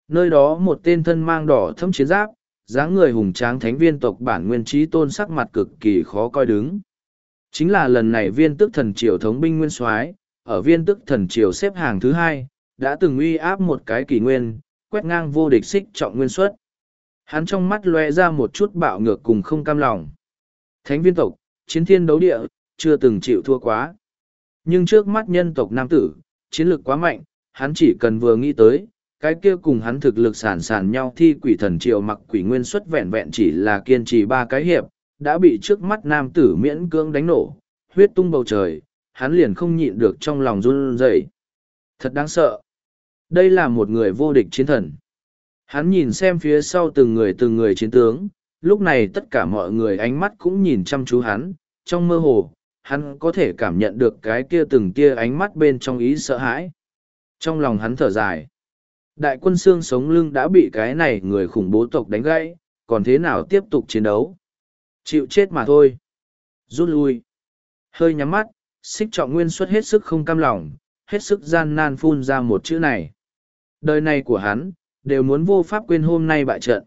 S1: Nơi đó một tên thân mang đỏ thẫm chiến giáp, dáng người hùng tráng thánh viên tộc bản nguyên trí tôn sắc mặt cực kỳ khó coi đứng. Chính là lần này viên tức thần triều thống binh nguyên soái, ở viên tức thần triều xếp hàng thứ hai, đã từng uy áp một cái kỷ nguyên, quét ngang vô địch xích trọng nguyên suất. Hắn trong mắt lóe ra một chút bạo ngược cùng không cam lòng. Thánh viên tộc, chiến thiên đấu địa, chưa từng chịu thua quá. Nhưng trước mắt nhân tộc nam tử, chiến lược quá mạnh, hắn chỉ cần vừa nghĩ tới, cái kia cùng hắn thực lực sản sản nhau thi quỷ thần triều mặc quỷ nguyên suất vẹn vẹn chỉ là kiên trì ba cái hiệp, đã bị trước mắt nam tử miễn cưỡng đánh nổ, huyết tung bầu trời, hắn liền không nhịn được trong lòng run rẩy. Thật đáng sợ. Đây là một người vô địch chiến thần. Hắn nhìn xem phía sau từng người từng người chiến tướng, lúc này tất cả mọi người ánh mắt cũng nhìn chăm chú hắn, trong mơ hồ, hắn có thể cảm nhận được cái kia từng kia ánh mắt bên trong ý sợ hãi. Trong lòng hắn thở dài. Đại quân xương sống lưng đã bị cái này người khủng bố tộc đánh gãy, còn thế nào tiếp tục chiến đấu? Chịu chết mà thôi. Rút lui. Hơi nhắm mắt, xích trọng nguyên xuất hết sức không cam lòng, hết sức gian nan phun ra một chữ này. Đời này của hắn, đều muốn vô pháp quên hôm nay bại trận.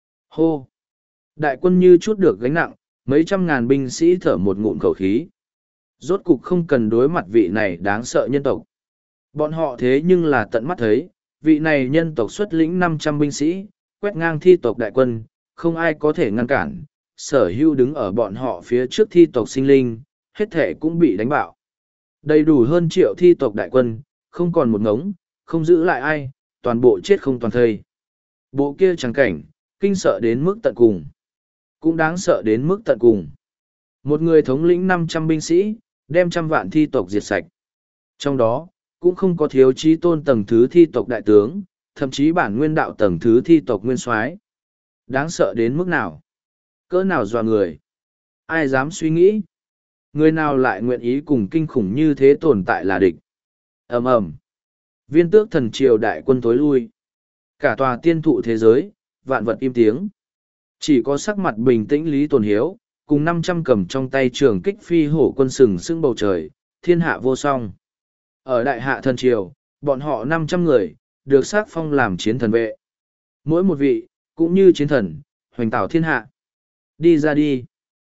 S1: Hô! Đại quân như chút được gánh nặng, mấy trăm ngàn binh sĩ thở một ngụm khẩu khí. Rốt cục không cần đối mặt vị này đáng sợ nhân tộc. Bọn họ thế nhưng là tận mắt thấy, vị này nhân tộc xuất lĩnh năm trăm binh sĩ, quét ngang thi tộc đại quân, không ai có thể ngăn cản, sở hưu đứng ở bọn họ phía trước thi tộc sinh linh, hết thể cũng bị đánh bạo. Đầy đủ hơn triệu thi tộc đại quân, không còn một ngống, không giữ lại ai, toàn bộ chết không toàn thây. Bộ kia trắng cảnh, kinh sợ đến mức tận cùng. Cũng đáng sợ đến mức tận cùng. Một người thống lĩnh năm trăm binh sĩ, đem trăm vạn thi tộc diệt sạch. Trong đó, cũng không có thiếu chí tôn tầng thứ thi tộc đại tướng, thậm chí bản nguyên đạo tầng thứ thi tộc nguyên soái. Đáng sợ đến mức nào? Cỡ nào dọa người? Ai dám suy nghĩ? Người nào lại nguyện ý cùng kinh khủng như thế tồn tại là địch? Ầm ầm. Viên tước thần triều đại quân tối lui. Cả tòa tiên thụ thế giới, vạn vật im tiếng. Chỉ có sắc mặt bình tĩnh Lý Tồn Hiếu, cùng năm trăm cầm trong tay trường kích phi hổ quân sừng sững bầu trời, thiên hạ vô song. Ở đại hạ thần triều, bọn họ năm trăm người, được xác phong làm chiến thần vệ. Mỗi một vị, cũng như chiến thần, hoành tảo thiên hạ. Đi ra đi.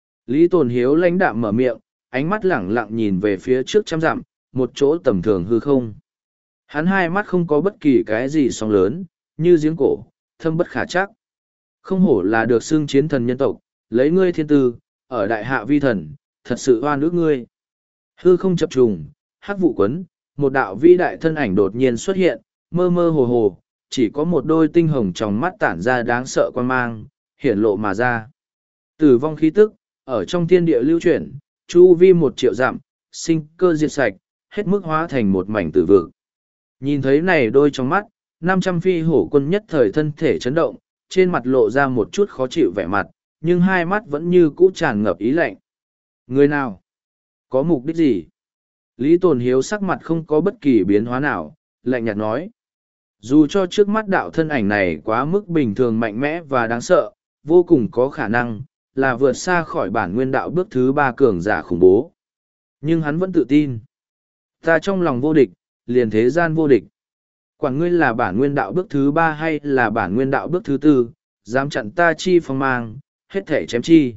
S1: Lý Tồn Hiếu lãnh đạm mở miệng, ánh mắt lẳng lặng nhìn về phía trước trăm dặm, một chỗ tầm thường hư không. Hắn hai mắt không có bất kỳ cái gì sóng lớn, như giếng cổ, thâm bất khả chắc. Không hổ là được xưng chiến thần nhân tộc, lấy ngươi thiên tư, ở đại hạ vi thần, thật sự oan ước ngươi. Hư không chập trùng, hắc vụ quấn, một đạo vĩ đại thân ảnh đột nhiên xuất hiện, mơ mơ hồ hồ, chỉ có một đôi tinh hồng trong mắt tản ra đáng sợ quan mang, hiển lộ mà ra. Tử vong khí tức, ở trong thiên địa lưu chuyển, chu vi một triệu dặm, sinh cơ diệt sạch, hết mức hóa thành một mảnh tử vực. Nhìn thấy này đôi trong mắt, năm trăm phi hổ quân nhất thời thân thể chấn động, trên mặt lộ ra một chút khó chịu vẻ mặt, nhưng hai mắt vẫn như cũ tràn ngập ý lạnh. Người nào? Có mục đích gì? Lý Tồn Hiếu sắc mặt không có bất kỳ biến hóa nào, lạnh nhạt nói. Dù cho trước mắt đạo thân ảnh này quá mức bình thường mạnh mẽ và đáng sợ, vô cùng có khả năng, là vượt xa khỏi bản nguyên đạo bước thứ ba cường giả khủng bố. Nhưng hắn vẫn tự tin. Ta trong lòng vô địch, liền thế gian vô địch. Quản ngươi là bản nguyên đạo bước thứ ba hay là bản nguyên đạo bước thứ tư, dám chặn ta chi phong mang, hết thể chém chi.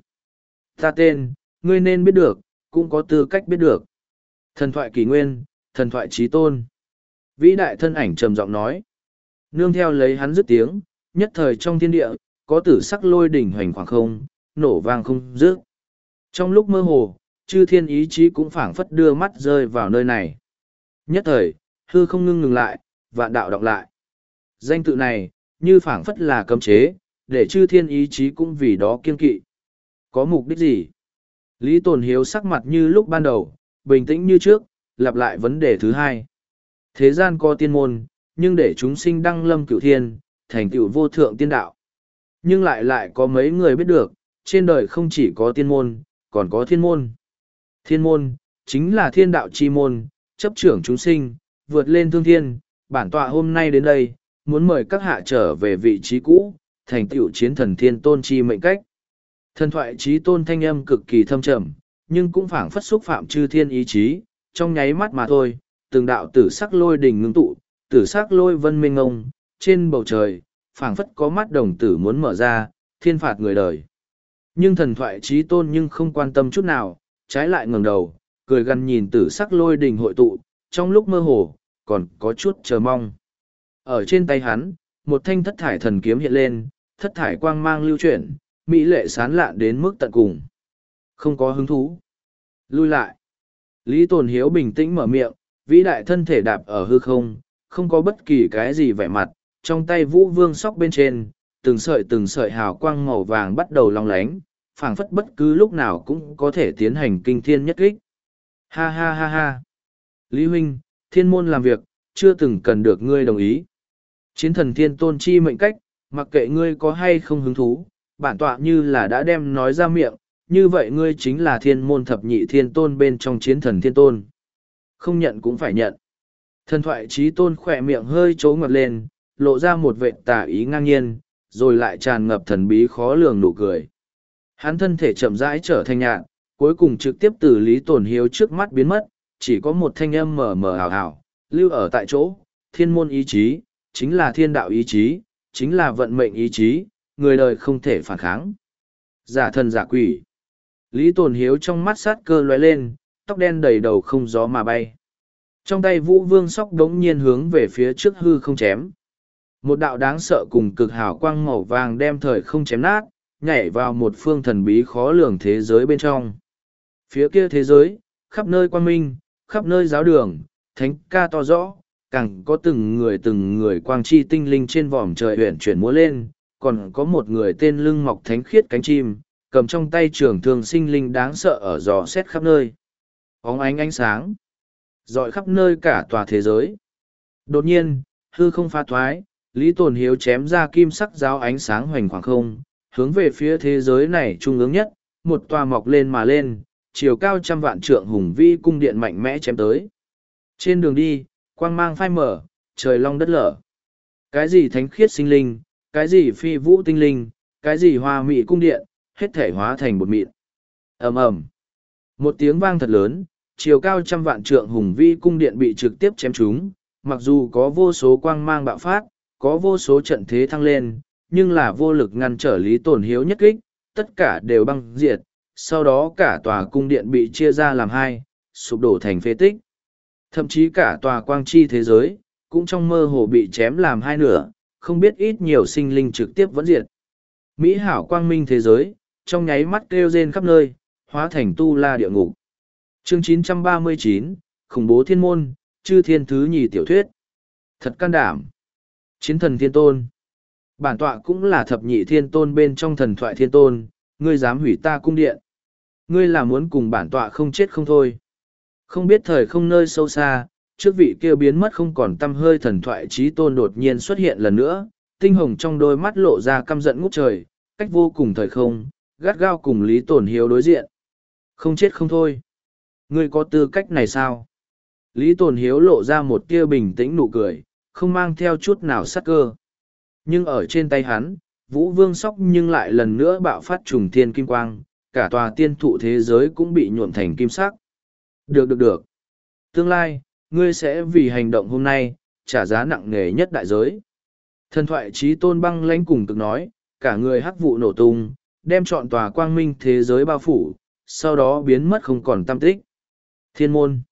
S1: Ta tên, ngươi nên biết được, cũng có tư cách biết được. Thần thoại kỷ nguyên, thần thoại trí tôn. Vĩ đại thân ảnh trầm giọng nói. Nương theo lấy hắn dứt tiếng, nhất thời trong thiên địa, có tử sắc lôi đỉnh hoành khoảng không, nổ vang không dứt. Trong lúc mơ hồ, chư thiên ý chí cũng phảng phất đưa mắt rơi vào nơi này. Nhất thời, hư không ngưng ngừng lại, vạn đạo đọc lại. Danh tự này, như phảng phất là cấm chế, để chư thiên ý chí cũng vì đó kiên kỵ. Có mục đích gì? Lý Tồn Hiếu sắc mặt như lúc ban đầu, bình tĩnh như trước, lặp lại vấn đề thứ hai. Thế gian có tiên môn, nhưng để chúng sinh đăng lâm cửu thiên, thành tựu vô thượng tiên đạo. Nhưng lại lại có mấy người biết được, trên đời không chỉ có tiên môn, còn có thiên môn. Thiên môn, chính là thiên đạo chi môn, chấp trưởng chúng sinh, vượt lên thương thiên. Bản tọa hôm nay đến đây, muốn mời các hạ trở về vị trí cũ, thành tựu chiến thần thiên tôn chi mệnh cách. Thần thoại trí tôn thanh âm cực kỳ thâm trầm, nhưng cũng phảng phất xúc phạm chư thiên ý chí, trong nháy mắt mà thôi, từng đạo tử sắc lôi đỉnh ngưng tụ, tử sắc lôi vân mênh ngông, trên bầu trời, phảng phất có mắt đồng tử muốn mở ra, thiên phạt người đời. Nhưng thần thoại trí tôn nhưng không quan tâm chút nào, trái lại ngẩng đầu, cười gằn nhìn tử sắc lôi đình hội tụ, trong lúc mơ hồ, còn có chút chờ mong. Ở trên tay hắn, một thanh thất thải thần kiếm hiện lên, thất thải quang mang lưu chuyển, mỹ lệ sán lạn đến mức tận cùng. Không có hứng thú. Lui lại. Lý Tồn Hiếu bình tĩnh mở miệng, vĩ đại thân thể đạp ở hư không, không có bất kỳ cái gì vẻ mặt, trong tay vũ vương sóc bên trên, từng sợi từng sợi hào quang màu vàng bắt đầu long lánh, phảng phất bất cứ lúc nào cũng có thể tiến hành kinh thiên nhất kích. Ha ha ha ha. Lý huynh, thiên môn làm việc, chưa từng cần được ngươi đồng ý. Chiến thần thiên tôn chi mệnh cách, mặc kệ ngươi có hay không hứng thú, bản tọa như là đã đem nói ra miệng, như vậy ngươi chính là thiên môn thập nhị thiên tôn bên trong chiến thần thiên tôn. Không nhận cũng phải nhận. Thần thoại trí tôn khỏe miệng hơi trố ngọt lên, lộ ra một vệ tà ý ngang nhiên, rồi lại tràn ngập thần bí khó lường nụ cười. Hắn thân thể chậm rãi trở thành nhạn, cuối cùng trực tiếp từ Lý Tồn Hiếu trước mắt biến mất, chỉ có một thanh âm mờ mờ ảo ảo, lưu ở tại chỗ, thiên môn ý chí, chính là thiên đạo ý chí, chính là vận mệnh ý chí, người đời không thể phản kháng. Giả thần giả quỷ. Lý Tồn Hiếu trong mắt sát cơ lóe lên, tóc đen đầy đầu không gió mà bay. Trong tay vũ vương sóc đống nhiên hướng về phía trước hư không chém. Một đạo đáng sợ cùng cực hào quang màu vàng đem thời không chém nát, nhảy vào một phương thần bí khó lường thế giới bên trong. Phía kia thế giới, khắp nơi quang minh, khắp nơi giáo đường, thánh ca to rõ, càng có từng người từng người quang chi tinh linh trên vòm trời huyện chuyển múa lên, còn có một người tên lưng mọc thánh khiết cánh chim, cầm trong tay trường thương sinh linh đáng sợ ở dò xét khắp nơi. Óng ánh ánh sáng, dọi khắp nơi cả tòa thế giới. Đột nhiên, hư không phá thoái, Lý Tồn Hiếu chém ra kim sắc giáo ánh sáng hoành khoảng không, hướng về phía thế giới này trung ương nhất, một tòa mọc lên mà lên, chiều cao trăm vạn trượng hùng vĩ cung điện mạnh mẽ chém tới. Trên đường đi, quang mang phai mở, trời long đất lở. Cái gì thánh khiết sinh linh, cái gì phi vũ tinh linh, cái gì hoa mị cung điện, hết thể hóa thành bột mịn. Ầm ầm. Một tiếng vang thật lớn, chiều cao trăm vạn trượng hùng vĩ cung điện bị trực tiếp chém trúng, mặc dù có vô số quang mang bạo phát, có vô số trận thế thăng lên, nhưng là vô lực ngăn trở Lý Tồn Hiếu nhất kích, tất cả đều băng diệt, sau đó cả tòa cung điện bị chia ra làm hai, sụp đổ thành phế tích. Thậm chí cả tòa quang chi thế giới, cũng trong mơ hồ bị chém làm hai nửa, không biết ít nhiều sinh linh trực tiếp vẫn diệt. Mỹ hảo quang minh thế giới, trong nháy mắt kêu rên khắp nơi, hóa thành tu la địa ngục. Chương chín trăm ba mươi chín, khủng bố thiên môn, chư thiên thứ nhì tiểu thuyết. Thật can đảm. Chiến thần thiên tôn. Bản tọa cũng là thập nhị thiên tôn bên trong thần thoại thiên tôn, ngươi dám hủy ta cung điện. Ngươi là muốn cùng bản tọa không chết không thôi. Không biết thời không nơi sâu xa, trước vị kia biến mất không còn tăm hơi thần thoại trí tôn đột nhiên xuất hiện lần nữa, tinh hồng trong đôi mắt lộ ra căm giận ngút trời, cách vô cùng thời không, gắt gao cùng Lý Tồn Hiếu đối diện. Không chết không thôi. Ngươi có tư cách này sao? Lý Tồn Hiếu lộ ra một tia bình tĩnh nụ cười, không mang theo chút nào sát cơ. Nhưng ở trên tay hắn, Vũ Vương sóc nhưng lại lần nữa bạo phát trùng thiên kim quang, cả tòa tiên thụ thế giới cũng bị nhuộm thành kim sắc. Được được được. Tương lai, ngươi sẽ vì hành động hôm nay, trả giá nặng nề nhất đại giới. Thần thoại trí tôn băng lãnh cùng cực nói, cả người hắc vụ nổ tung, đem trọn tòa quang minh thế giới bao phủ, sau đó biến mất không còn tăm tích. Thiên môn.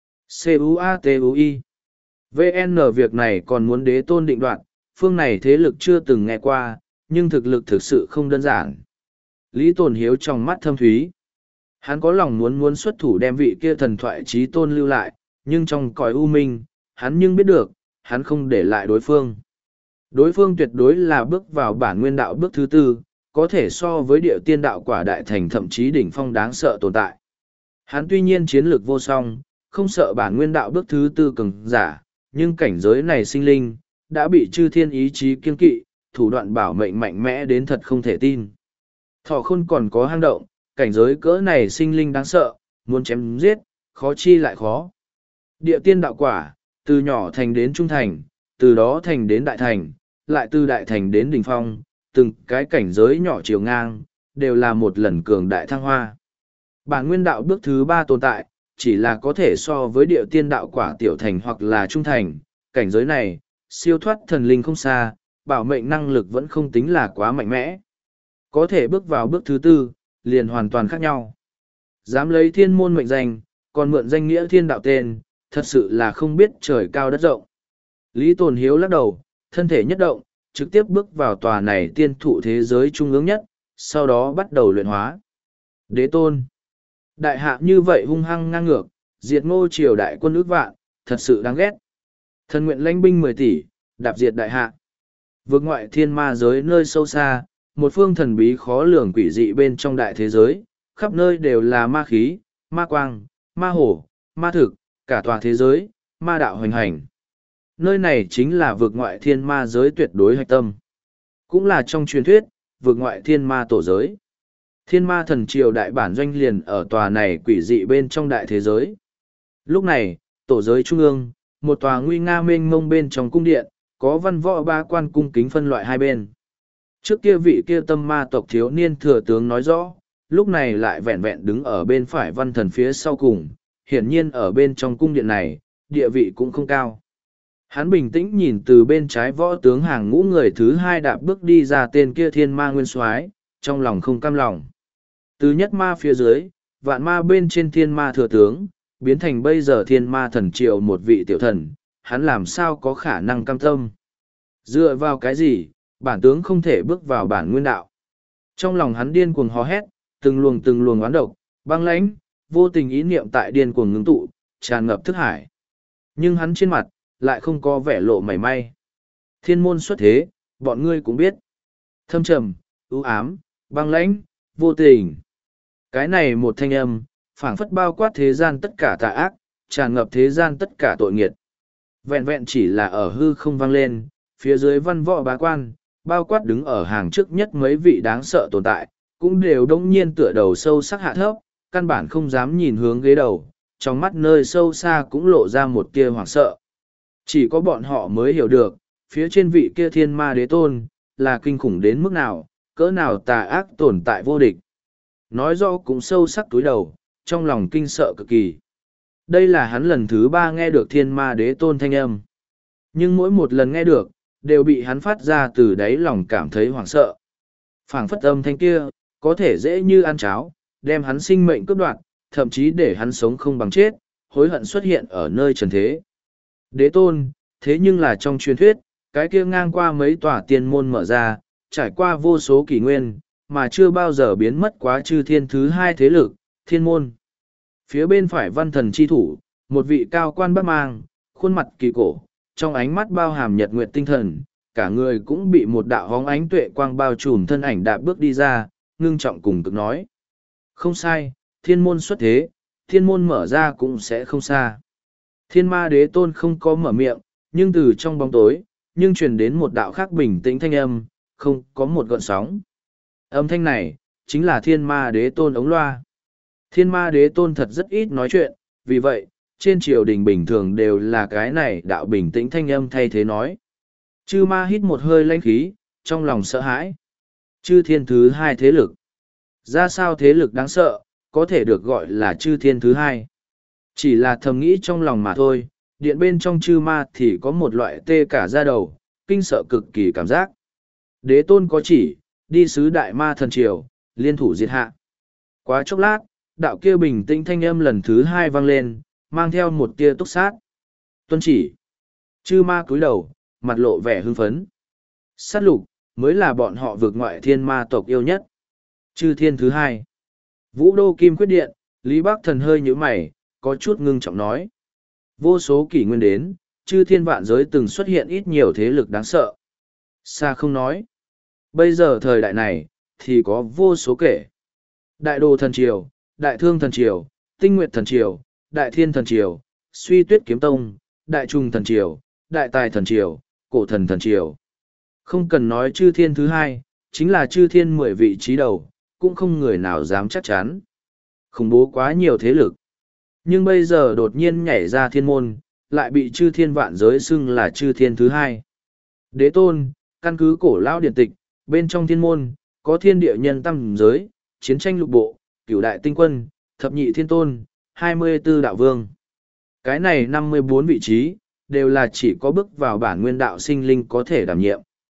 S1: C U A T U I. V N việc này còn muốn đế tôn định đoạt, phương này thế lực chưa từng nghe qua, nhưng thực lực thực sự không đơn giản. Lý Tồn Hiếu trong mắt thâm thúy. Hắn có lòng muốn muốn xuất thủ đem vị kia thần thoại trí tôn lưu lại, nhưng trong cõi u minh, hắn nhưng biết được, hắn không để lại đối phương. Đối phương tuyệt đối là bước vào bản nguyên đạo bước thứ tư, có thể so với địa tiên đạo quả đại thành thậm chí đỉnh phong đáng sợ tồn tại. Hắn tuy nhiên chiến lược vô song, không sợ bản nguyên đạo bước thứ tư cường giả, nhưng cảnh giới này sinh linh, đã bị chư thiên ý chí kiên kỵ, thủ đoạn bảo mệnh mạnh mẽ đến thật không thể tin. Thọ khôn còn có hang động, cảnh giới cỡ này sinh linh đáng sợ, muốn chém giết, khó chi lại khó. Địa tiên đạo quả, từ nhỏ thành đến trung thành, từ đó thành đến đại thành, lại từ đại thành đến đỉnh phong, từng cái cảnh giới nhỏ chiều ngang, đều là một lần cường đại thăng hoa. Bản nguyên đạo bước thứ ba tồn tại, chỉ là có thể so với địa tiên đạo quả tiểu thành hoặc là trung thành, cảnh giới này, siêu thoát thần linh không xa, bảo mệnh năng lực vẫn không tính là quá mạnh mẽ. Có thể bước vào bước thứ tư, liền hoàn toàn khác nhau. Dám lấy thiên môn mệnh danh, còn mượn danh nghĩa thiên đạo tên, thật sự là không biết trời cao đất rộng. Lý Tồn Hiếu lắc đầu, thân thể nhất động, trực tiếp bước vào tòa này tiên thụ thế giới trung ương nhất, sau đó bắt đầu luyện hóa. Đế tôn. Đại hạ như vậy hung hăng ngang ngược, diệt ngô triều đại quân ước vạn, thật sự đáng ghét. Thần nguyện lãnh binh mười tỷ, đạp diệt đại hạ. Vượt ngoại thiên ma giới nơi sâu xa, một phương thần bí khó lường quỷ dị bên trong đại thế giới, khắp nơi đều là ma khí, ma quang, ma hổ, ma thực, cả tòa thế giới, ma đạo hoành hành. Nơi này chính là vượt ngoại thiên ma giới tuyệt đối hạch tâm. Cũng là trong truyền thuyết, vượt ngoại thiên ma tổ giới. Thiên ma thần triều đại bản doanh liền ở tòa này quỷ dị bên trong đại thế giới. Lúc này, tổ giới trung ương, một tòa nguy nga mênh mông bên trong cung điện, có văn võ ba quan cung kính phân loại hai bên. Trước kia vị kia tâm ma tộc thiếu niên thừa tướng nói rõ, lúc này lại vẹn vẹn đứng ở bên phải văn thần phía sau cùng, hiển nhiên ở bên trong cung điện này, địa vị cũng không cao. Hắn bình tĩnh nhìn từ bên trái võ tướng hàng ngũ người thứ hai đạp bước đi ra tên kia thiên ma nguyên soái, trong lòng không cam lòng. Từ nhất ma phía dưới, vạn ma bên trên thiên ma thừa tướng, biến thành bây giờ thiên ma thần triệu một vị tiểu thần, hắn làm sao có khả năng cam tâm. Dựa vào cái gì, bản tướng không thể bước vào bản nguyên đạo. Trong lòng hắn điên cuồng hò hét, từng luồng từng luồng oán độc, băng lãnh, vô tình ý niệm tại điên cuồng ngưng tụ, tràn ngập thức hải. Nhưng hắn trên mặt, lại không có vẻ lộ mảy may. Thiên môn xuất thế, bọn ngươi cũng biết. Thâm trầm, ưu ám, băng lãnh, vô tình. Cái này một thanh âm, phảng phất bao quát thế gian tất cả tà ác, tràn ngập thế gian tất cả tội nghiệt. Vẹn vẹn chỉ là ở hư không vang lên, phía dưới văn võ bá quan, bao quát đứng ở hàng trước nhất mấy vị đáng sợ tồn tại, cũng đều đông nhiên tựa đầu sâu sắc hạ thấp, căn bản không dám nhìn hướng ghế đầu, trong mắt nơi sâu xa cũng lộ ra một tia hoảng sợ. Chỉ có bọn họ mới hiểu được, phía trên vị kia thiên ma đế tôn, là kinh khủng đến mức nào, cỡ nào tà ác tồn tại vô địch. Nói rõ cũng sâu sắc túi đầu, trong lòng kinh sợ cực kỳ. Đây là hắn lần thứ ba nghe được thiên ma đế tôn thanh âm. Nhưng mỗi một lần nghe được, đều bị hắn phát ra từ đáy lòng cảm thấy hoảng sợ. Phảng phất âm thanh kia, có thể dễ như ăn cháo, đem hắn sinh mệnh cướp đoạt, thậm chí để hắn sống không bằng chết, hối hận xuất hiện ở nơi trần thế. Đế tôn, thế nhưng là trong truyền thuyết, cái kia ngang qua mấy tòa tiên môn mở ra, trải qua vô số kỷ nguyên, mà chưa bao giờ biến mất quá chư thiên thứ hai thế lực, thiên môn. Phía bên phải văn thần chi thủ, một vị cao quan bắc mang, khuôn mặt kỳ cổ, trong ánh mắt bao hàm nhật nguyệt tinh thần, cả người cũng bị một đạo hóng ánh tuệ quang bao trùm thân ảnh đạp bước đi ra, ngưng trọng cùng cực nói. Không sai, thiên môn xuất thế, thiên môn mở ra cũng sẽ không xa. Thiên ma đế tôn không có mở miệng, nhưng từ trong bóng tối, nhưng truyền đến một đạo khác bình tĩnh thanh âm, không có một gợn sóng. Âm thanh này, chính là thiên ma đế tôn ống loa. Thiên ma đế tôn thật rất ít nói chuyện, vì vậy, trên triều đình bình thường đều là cái này đạo bình tĩnh thanh âm thay thế nói. Chư ma hít một hơi lãnh khí, trong lòng sợ hãi. Chư thiên thứ hai thế lực. Ra sao thế lực đáng sợ, có thể được gọi là chư thiên thứ hai. Chỉ là thầm nghĩ trong lòng mà thôi, điện bên trong chư ma thì có một loại tê cả da đầu, kinh sợ cực kỳ cảm giác. Đế tôn có chỉ, đi sứ đại ma thần triều, liên thủ diệt hạ. Quá chốc lát, đạo kia bình tĩnh thanh âm lần thứ hai vang lên, mang theo một tia túc sát. Tuân chỉ. Chư ma cúi đầu, mặt lộ vẻ hưng phấn. Sát lục, mới là bọn họ vượt ngoại thiên ma tộc yêu nhất. Chư thiên thứ hai. Vũ đô kim quyết điện, Lý Bắc Thần hơi nhíu mày, có chút ngưng trọng nói. Vô số kỷ nguyên đến, chư thiên vạn giới từng xuất hiện ít nhiều thế lực đáng sợ. Xa không nói. Bây giờ thời đại này, thì có vô số kể. Đại đồ thần triều, đại thương thần triều, tinh nguyệt thần triều, đại thiên thần triều, suy tuyết kiếm tông, đại trung thần triều, đại tài thần triều, cổ thần thần triều. Không cần nói chư thiên thứ hai, chính là chư thiên mười vị trí đầu, cũng không người nào dám chắc chắn. Khủng bố quá nhiều thế lực. Nhưng bây giờ đột nhiên nhảy ra thiên môn, lại bị chư thiên vạn giới xưng là chư thiên thứ hai. Đế tôn, căn cứ cổ lão điện tịch, bên trong thiên môn, có thiên địa nhân tam giới, chiến tranh lục bộ, cửu đại tinh quân, thập nhị thiên tôn, hai mươi tư đạo vương. Cái này năm mươi bốn vị trí, đều là chỉ có bước vào bản nguyên đạo sinh linh có thể đảm nhiệm.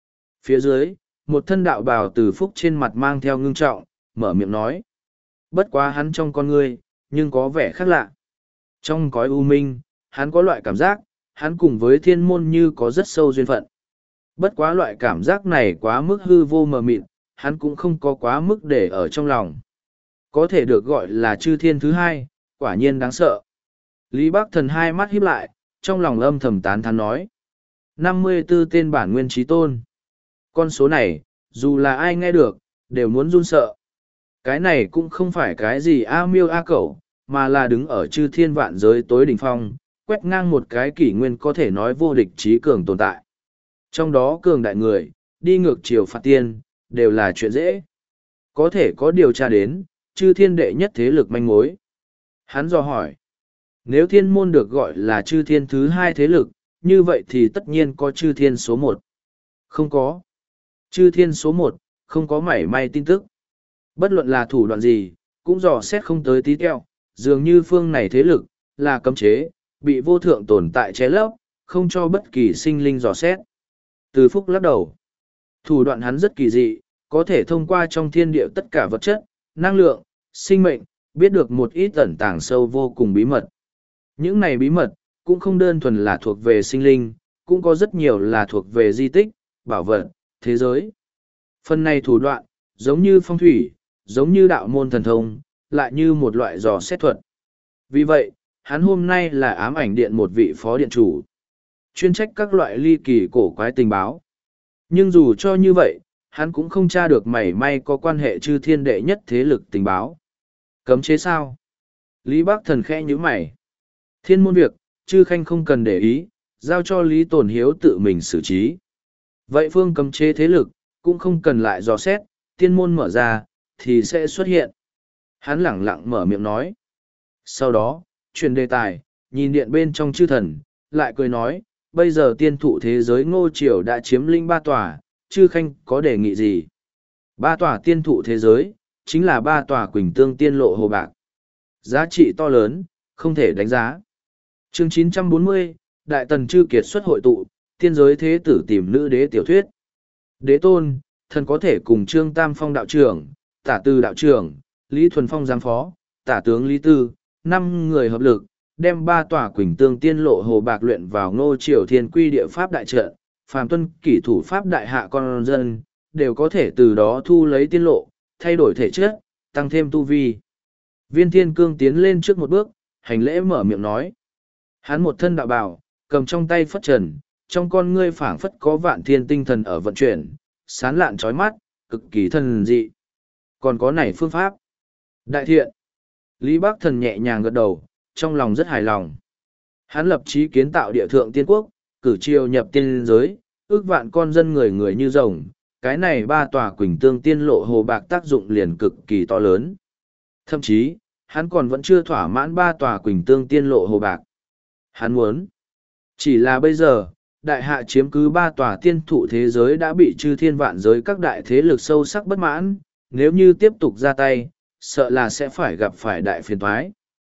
S1: Phía dưới, một thân đạo bào từ phúc trên mặt mang theo ngưng trọng, mở miệng nói. Bất quá hắn trong con ngươi, nhưng có vẻ khác lạ. Trong cõi u minh, hắn có loại cảm giác, hắn cùng với thiên môn như có rất sâu duyên phận. Bất quá loại cảm giác này quá mức hư vô mờ mịt, hắn cũng không có quá mức để ở trong lòng. Có thể được gọi là chư thiên thứ hai, quả nhiên đáng sợ. Lý Bắc Thần hai mắt híp lại, trong lòng âm thầm tán thán nói. năm mươi tư tên bản nguyên trí tôn. Con số này, dù là ai nghe được, đều muốn run sợ. Cái này cũng không phải cái gì a miêu a cẩu, mà là đứng ở chư thiên vạn giới tối đỉnh phong, quét ngang một cái kỷ nguyên có thể nói vô địch trí cường tồn tại. Trong đó cường đại người, đi ngược chiều phạt tiên, đều là chuyện dễ. Có thể có điều tra đến, chư thiên đệ nhất thế lực manh mối. Hắn dò hỏi, nếu thiên môn được gọi là chư thiên thứ hai thế lực, như vậy thì tất nhiên có chư thiên số một. Không có. Chư thiên số một, không có mảy may tin tức. Bất luận là thủ đoạn gì, cũng dò xét không tới tí teo, dường như phương này thế lực, là cấm chế, bị vô thượng tồn tại che lấp, không cho bất kỳ sinh linh dò xét. Từ Phúc lắc đầu. Thủ đoạn hắn rất kỳ dị, có thể thông qua trong thiên địa tất cả vật chất, năng lượng, sinh mệnh, biết được một ít ẩn tàng sâu vô cùng bí mật. Những này bí mật, cũng không đơn thuần là thuộc về sinh linh, cũng có rất nhiều là thuộc về di tích, bảo vật, thế giới. Phần này thủ đoạn, giống như phong thủy, giống như đạo môn thần thông, lại như một loại dò xét thuật. Vì vậy, hắn hôm nay là ám ảnh điện một vị phó điện chủ, chuyên trách các loại ly kỳ cổ quái tình báo. Nhưng dù cho như vậy, hắn cũng không tra được mảy may có quan hệ chư thiên đệ nhất thế lực tình báo. Cấm chế sao? Lý Bắc Thần khẽ nhíu mày. Thiên môn việc, chư khanh không cần để ý, giao cho Lý Tồn Hiếu tự mình xử trí. Vậy phương cấm chế thế lực, cũng không cần lại dò xét, tiên môn mở ra, thì sẽ xuất hiện. Hắn lẳng lặng mở miệng nói. Sau đó, chuyển đề tài, nhìn điện bên trong chư thần, lại cười nói, bây giờ tiên thụ thế giới ngô triều đã chiếm lĩnh ba tòa, chư khanh có đề nghị gì? Ba tòa tiên thụ thế giới, chính là ba tòa quỳnh tương tiên lộ hồ bạc. Giá trị to lớn, không thể đánh giá. Chương chín trăm bốn mươi, Đại Tần Chư Kiệt xuất hội tụ, tiên giới thế tử tìm nữ đế tiểu thuyết. Đế tôn, thần có thể cùng Trương Tam Phong đạo trưởng, tả tư đạo trưởng, Lý Thuần Phong giám phó, tả tướng Lý Tư, năm người hợp lực, đem ba tòa quỳnh tương tiên lộ hồ bạc luyện vào ngô triều thiên quy địa pháp đại trận, phàm tuân kỷ thủ pháp đại hạ con dân, đều có thể từ đó thu lấy tiên lộ, thay đổi thể chất, tăng thêm tu vi. Viên Thiên Cương tiến lên trước một bước, hành lễ mở miệng nói. Hắn một thân đạo bào, cầm trong tay phất trần, trong con ngươi phảng phất có vạn thiên tinh thần ở vận chuyển, sán lạn chói mắt, cực kỳ thần dị. Còn có này phương pháp. Đại thiện. Lý Bắc Thần nhẹ nhàng gật đầu, trong lòng rất hài lòng. Hắn lập chí kiến tạo địa thượng tiên quốc, cử triều nhập tiên giới, ước vạn con dân người người như rồng. Cái này ba tòa quỳnh tương tiên lộ hồ bạc tác dụng liền cực kỳ to lớn. Thậm chí, hắn còn vẫn chưa thỏa mãn ba tòa quỳnh tương tiên lộ hồ bạc. Hắn muốn. Chỉ là bây giờ, đại hạ chiếm cứ ba tòa tiên thụ thế giới đã bị chư thiên vạn giới các đại thế lực sâu sắc bất mãn, nếu như tiếp tục ra tay, sợ là sẽ phải gặp phải đại phiền toái.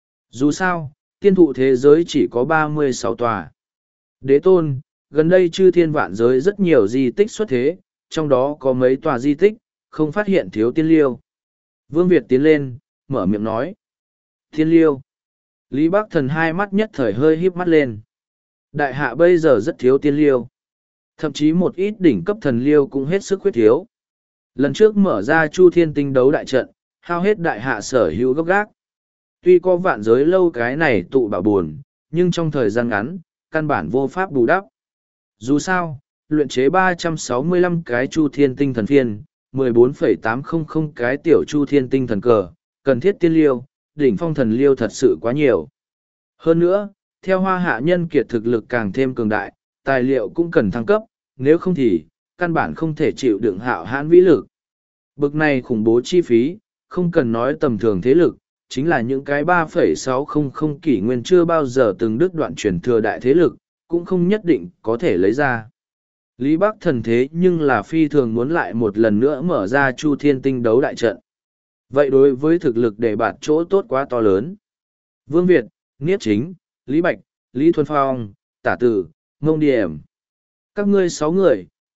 S1: Dù sao, tiên thụ thế giới chỉ có ba mươi sáu tòa. Đế tôn, gần đây chư thiên vạn giới rất nhiều di tích xuất thế, trong đó có mấy tòa di tích, không phát hiện thiếu tiên liêu. Vương Việt tiến lên, mở miệng nói. Tiên liêu. Lý Bắc Thần hai mắt nhất thời hơi híp mắt lên. Đại hạ bây giờ rất thiếu tiên liêu. Thậm chí một ít đỉnh cấp thần liêu cũng hết sức khuyết thiếu. Lần trước mở ra Chu Thiên Tinh đấu đại trận, hao hết đại hạ sở hữu gốc gác. Tuy có vạn giới lâu cái này tụ bảo buồn, nhưng trong thời gian ngắn, căn bản vô pháp bù đắp. Dù sao, luyện chế ba trăm sáu mươi lăm cái Chu Thiên Tinh thần phiên, mười bốn phẩy tám trăm cái tiểu Chu Thiên Tinh thần cờ, cần thiết tiên liêu, đỉnh phong thần liêu thật sự quá nhiều. Hơn nữa, theo hoa hạ nhân kiệt thực lực càng thêm cường đại, tài liệu cũng cần thăng cấp, nếu không thì, căn bản không thể chịu đựng hạo hãn vĩ lực. Bực này khủng bố chi phí, không cần nói tầm thường thế lực, chính là những cái ba phẩy sáu trăm kỷ nguyên chưa bao giờ từng đứt đoạn truyền thừa đại thế lực, cũng không nhất định có thể lấy ra. Lý Bắc Thần thế nhưng là phi thường muốn lại một lần nữa mở ra Chu Thiên Tinh đấu đại trận. Vậy đối với thực lực để bạt chỗ tốt quá to lớn. Vương Việt, Niết Chính, Lý Bạch, Lý Thuần Phong, Tả Tử, Ngông Điểm. Các ngươi sáu người,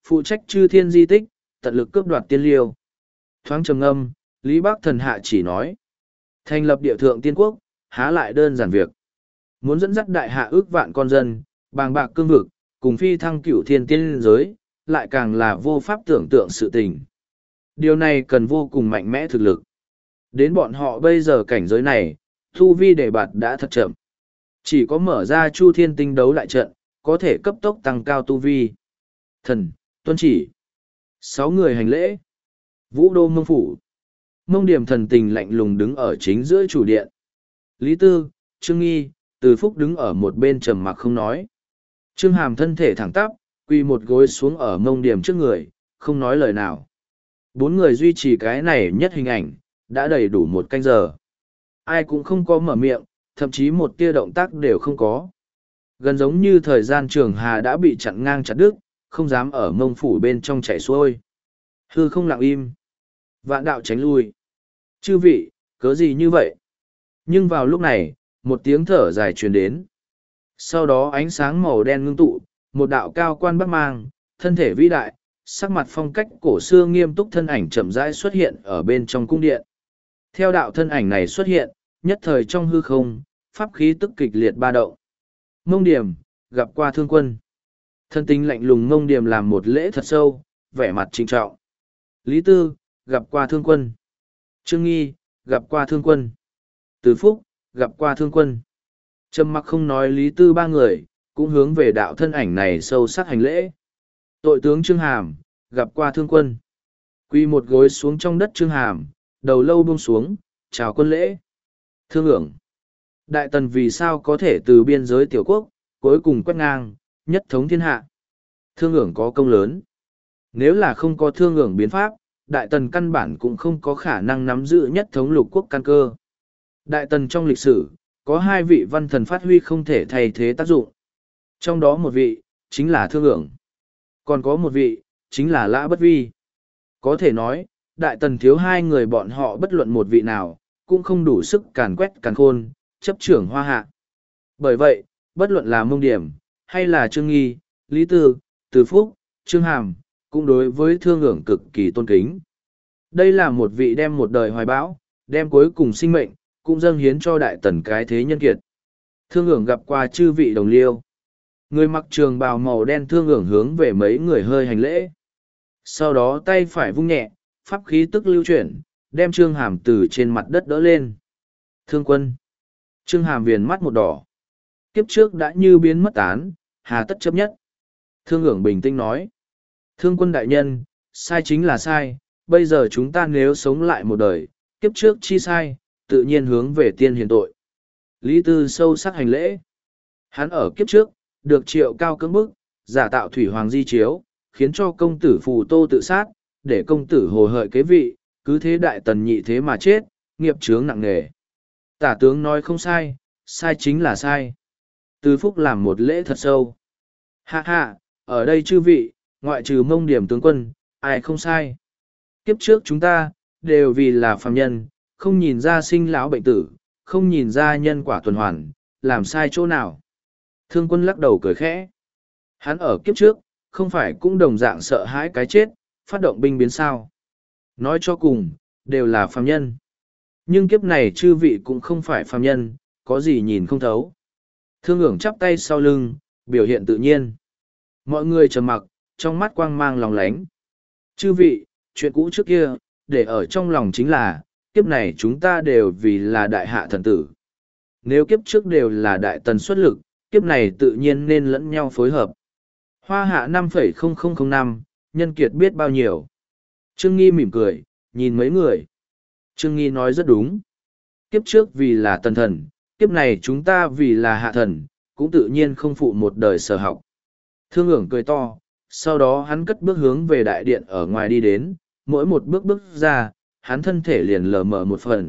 S1: phụ trách chư thiên di tích, tận lực cướp đoạt tiên liêu. Thoáng trầm ngâm, Lý Bắc Thần Hạ chỉ nói. Thành lập địa thượng tiên quốc, há lại đơn giản việc. Muốn dẫn dắt đại hạ ước vạn con dân, bàng bạc cương vực, cùng phi thăng cửu thiên tiên giới, lại càng là vô pháp tưởng tượng sự tình. Điều này cần vô cùng mạnh mẽ thực lực. Đến bọn họ bây giờ cảnh giới này, thu vi đề bạt đã thật chậm. Chỉ có mở ra chu thiên tinh đấu đại trận, có thể cấp tốc tăng cao tu vi. Thần, tuân chỉ. Sáu người hành lễ. Vũ đô mông phủ. Mông điểm thần tình lạnh lùng đứng ở chính giữa chủ điện. Lý Tư, Trương Nghi, Từ Phúc đứng ở một bên trầm mặc không nói. Trương Hàm thân thể thẳng tắp, quỳ một gối xuống ở mông điểm trước người, không nói lời nào. Bốn người duy trì cái này nhất hình ảnh, đã đầy đủ một canh giờ. Ai cũng không có mở miệng, thậm chí một tia động tác đều không có. Gần giống như thời gian Trường Hà đã bị chặn ngang chặt đứt, không dám ở mông phủ bên trong chảy xuôi. Hư không lặng im. Vạn đạo tránh lui. Chư vị, cớ gì như vậy? Nhưng vào lúc này, một tiếng thở dài truyền đến. Sau đó ánh sáng màu đen ngưng tụ, một đạo cao quan bắc mang, thân thể vĩ đại, sắc mặt phong cách cổ xưa nghiêm túc thân ảnh chậm rãi xuất hiện ở bên trong cung điện. Theo đạo thân ảnh này xuất hiện, nhất thời trong hư không, pháp khí tức kịch liệt ba động. Mông Điểm, gặp qua thương quân. Thân tính lạnh lùng Mông Điểm làm một lễ thật sâu, vẻ mặt trịnh trọng. Lý Tư, gặp qua thương quân. Trương Nghi, gặp qua thương quân. Từ Phúc, gặp qua thương quân. Trầm mặc không nói Lý Tư ba người, cũng hướng về đạo thân ảnh này sâu sắc hành lễ. Tội tướng Trương Hàm, gặp qua thương quân. Quy một gối xuống trong đất Trương Hàm, đầu lâu buông xuống, chào quân lễ. Thương ưởng. Đại tần vì sao có thể từ biên giới tiểu quốc, cuối cùng quét ngang, nhất thống thiên hạ. Thương ưởng có công lớn. Nếu là không có thương ưởng biến pháp, đại tần căn bản cũng không có khả năng nắm giữ nhất thống lục quốc căn cơ. Đại tần trong lịch sử, có hai vị văn thần phát huy không thể thay thế tác dụng. Trong đó một vị, chính là thương ưởng. Còn có một vị, chính là Lã Bất Vi. Có thể nói, đại tần thiếu hai người bọn họ bất luận một vị nào, cũng không đủ sức càn quét càn khôn, chấp trưởng hoa hạ. Bởi vậy, bất luận là Mông Điểm, hay là Trương Nghi, Lý Tư, Từ Phúc, Trương Hàm, cũng đối với thương ưởng cực kỳ tôn kính. Đây là một vị đem một đời hoài bão, đem cuối cùng sinh mệnh, cũng dâng hiến cho đại tần cái thế nhân kiệt. Thương ưởng gặp qua chư vị đồng liêu. Người mặc trường bào màu đen thương ưởng hướng về mấy người hơi hành lễ. Sau đó tay phải vung nhẹ, pháp khí tức lưu chuyển, đem Trương Hàm từ trên mặt đất đỡ lên. Thương quân. Trương Hàm viền mắt một đỏ. Kiếp trước đã như biến mất tán, hà tất chấp nhất. Thương ưởng bình tĩnh nói. Thương quân đại nhân, sai chính là sai, bây giờ chúng ta nếu sống lại một đời, kiếp trước chi sai, tự nhiên hướng về tiên hiền tội. Lý Tư sâu sắc hành lễ. Hắn ở kiếp trước, được triệu cao cưỡng bức, giả tạo thủy hoàng di chiếu, khiến cho công tử Phù Tô tự sát, để công tử hồ hợi kế vị, cứ thế đại tần nhị thế mà chết, nghiệp chướng nặng nề. Tả tướng nói không sai, sai chính là sai. Từ Phúc làm một lễ thật sâu. Ha ha, ở đây chư vị, ngoại trừ Mông Điểm tướng quân, ai không sai. Kiếp trước chúng ta, đều vì là phàm nhân, không nhìn ra sinh lão bệnh tử, không nhìn ra nhân quả tuần hoàn, làm sai chỗ nào. Thương quân lắc đầu cười khẽ. Hắn ở kiếp trước, không phải cũng đồng dạng sợ hãi cái chết, phát động binh biến sao. Nói cho cùng, đều là phàm nhân. Nhưng kiếp này chư vị cũng không phải phàm nhân, có gì nhìn không thấu. Thương ưởng chắp tay sau lưng, biểu hiện tự nhiên. Mọi người trầm mặc, trong mắt quang mang lòng lánh. Chư vị, chuyện cũ trước kia, để ở trong lòng chính là, kiếp này chúng ta đều vì là đại hạ thần tử. Nếu kiếp trước đều là đại tần xuất lực, kiếp này tự nhiên nên lẫn nhau phối hợp. Hoa hạ năm phẩy không không không năm, nhân kiệt biết bao nhiêu. Trương Nghi mỉm cười, nhìn mấy người. Trương Nghi nói rất đúng. Kiếp trước vì là tần thần, kiếp này chúng ta vì là hạ thần, cũng tự nhiên không phụ một đời sở học. Thương ưởng cười to, sau đó hắn cất bước hướng về đại điện ở ngoài đi đến, mỗi một bước bước ra, hắn thân thể liền lờ mờ một phần.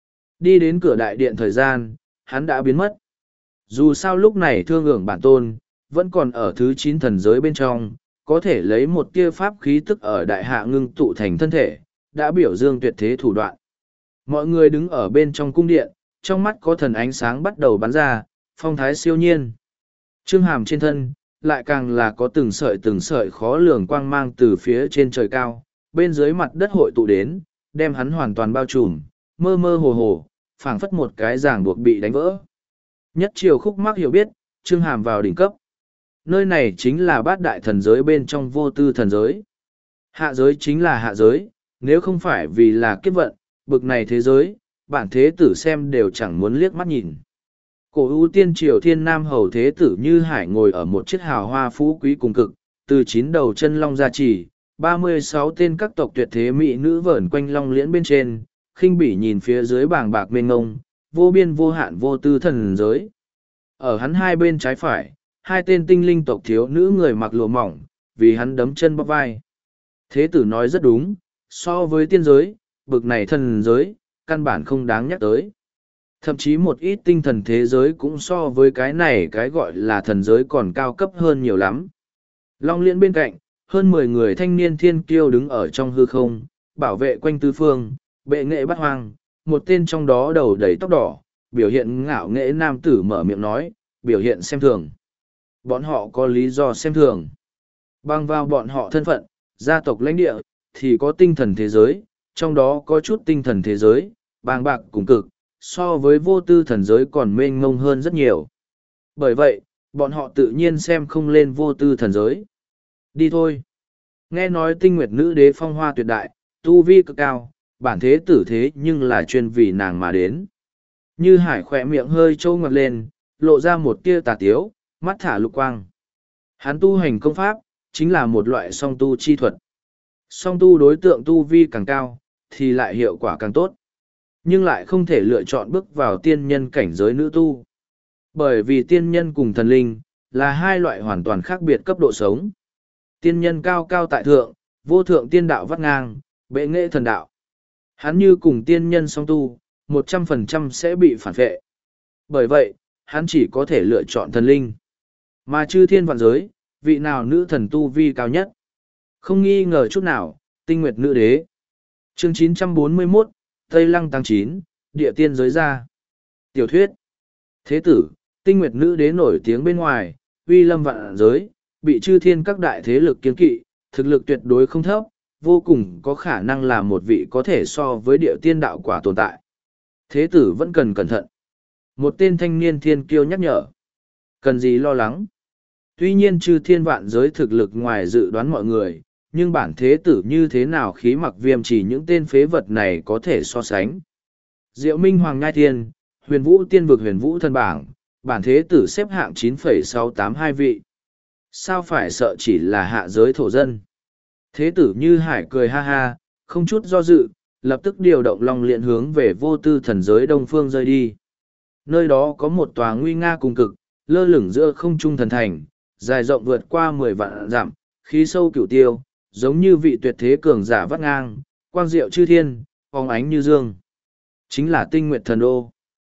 S1: Đi đến cửa đại điện thời gian, hắn đã biến mất. Dù sao lúc này thương ưởng bản tôn, vẫn còn ở thứ chín thần giới bên trong, có thể lấy một tia pháp khí tức ở đại hạ ngưng tụ thành thân thể, đã biểu dương tuyệt thế thủ đoạn. Mọi người đứng ở bên trong cung điện, trong mắt có thần ánh sáng bắt đầu bắn ra, phong thái siêu nhiên. Trương Hàm trên thân, lại càng là có từng sợi từng sợi khó lường quang mang từ phía trên trời cao, bên dưới mặt đất hội tụ đến, đem hắn hoàn toàn bao trùm, mơ mơ hồ hồ, phảng phất một cái ràng buộc bị đánh vỡ. Nhất triều khúc mắc hiểu biết, Trương Hàm vào đỉnh cấp. Nơi này chính là bát đại thần giới bên trong vô tư thần giới. Hạ giới chính là hạ giới, nếu không phải vì là kiếp vận, bực này thế giới, bản thế tử xem đều chẳng muốn liếc mắt nhìn. Cổ ưu tiên triều thiên nam hầu thế tử Như Hải ngồi ở một chiếc hào hoa phú quý cùng cực, từ chín đầu chân long gia trì, ba mươi sáu tên các tộc tuyệt thế mỹ nữ vờn quanh long liễn bên trên, khinh bỉ nhìn phía dưới bàng bạc mênh ngông, vô biên vô hạn vô tư thần giới. Ở hắn hai bên trái phải, hai tên tinh linh tộc thiếu nữ người mặc lụa mỏng, vì hắn đấm chân bắp vai. Thế tử nói rất đúng, so với tiên giới, bực này thần giới, căn bản không đáng nhắc tới. Thậm chí một ít tinh thần thế giới cũng so với cái này cái gọi là thần giới còn cao cấp hơn nhiều lắm. Long liễn bên cạnh, hơn mười người thanh niên thiên kiêu đứng ở trong hư không, bảo vệ quanh tứ phương, bệ nghệ bắt hoang, một tên trong đó đầu đầy tóc đỏ, biểu hiện ngạo nghễ nam tử mở miệng nói, biểu hiện xem thường. Bọn họ có lý do xem thường. Bằng vào bọn họ thân phận, gia tộc lãnh địa, thì có tinh thần thế giới, trong đó có chút tinh thần thế giới, bàng bạc cùng cực, so với vô tư thần giới còn mênh mông hơn rất nhiều. Bởi vậy, bọn họ tự nhiên xem không lên vô tư thần giới. Đi thôi. Nghe nói tinh nguyệt nữ đế phong hoa tuyệt đại, tu vi cực cao, bản thế tử thế nhưng là chuyên vì nàng mà đến. Như Hải khỏe miệng hơi trâu ngoặt lên, lộ ra một tia tà tiếu, mắt thả lục quang. Hắn tu hành công pháp, chính là một loại song tu chi thuật. Song tu đối tượng tu vi càng cao, thì lại hiệu quả càng tốt. Nhưng lại không thể lựa chọn bước vào tiên nhân cảnh giới nữ tu. Bởi vì tiên nhân cùng thần linh, là hai loại hoàn toàn khác biệt cấp độ sống. Tiên nhân cao cao tại thượng, vô thượng tiên đạo vắt ngang, bệ nghệ thần đạo. Hắn như cùng tiên nhân song tu, một trăm phần trăm sẽ bị phản vệ. Bởi vậy, hắn chỉ có thể lựa chọn thần linh. Mà chư thiên vạn giới, vị nào nữ thần tu vi cao nhất? Không nghi ngờ chút nào, tinh nguyệt nữ đế. Chương chín trăm bốn mươi mốt, Tây Lăng tăng chín, địa tiên giới ra. Tiểu thuyết. Thế tử, tinh nguyệt nữ đế nổi tiếng bên ngoài, uy lâm vạn giới, bị chư thiên các đại thế lực kiên kỵ, thực lực tuyệt đối không thấp, vô cùng có khả năng là một vị có thể so với địa tiên đạo quả tồn tại. Thế tử vẫn cần cẩn thận. Một tên thanh niên thiên kiêu nhắc nhở. Cần gì lo lắng. Tuy nhiên chư thiên vạn giới thực lực ngoài dự đoán mọi người, nhưng bản thế tử như thế nào khí mặc viêm chỉ những tên phế vật này có thể so sánh. Diệu Minh Hoàng Nhai Thiên, huyền vũ tiên vực huyền vũ thân bảng, bản thế tử xếp hạng chín phẩy sáu tám hai vị. Sao phải sợ chỉ là hạ giới thổ dân. Thế tử Như Hải cười ha ha, không chút do dự, lập tức điều động long liễn hướng về vô tư thần giới đông phương rơi đi. Nơi đó có một tòa nguy nga cùng cực, lơ lửng giữa không trung thần thành, dài rộng vượt qua mười vạn dặm, khí sâu cửu tiêu, giống như vị tuyệt thế cường giả vắt ngang, quang diệu chư thiên, phóng ánh như dương. Chính là tinh nguyệt thần đô.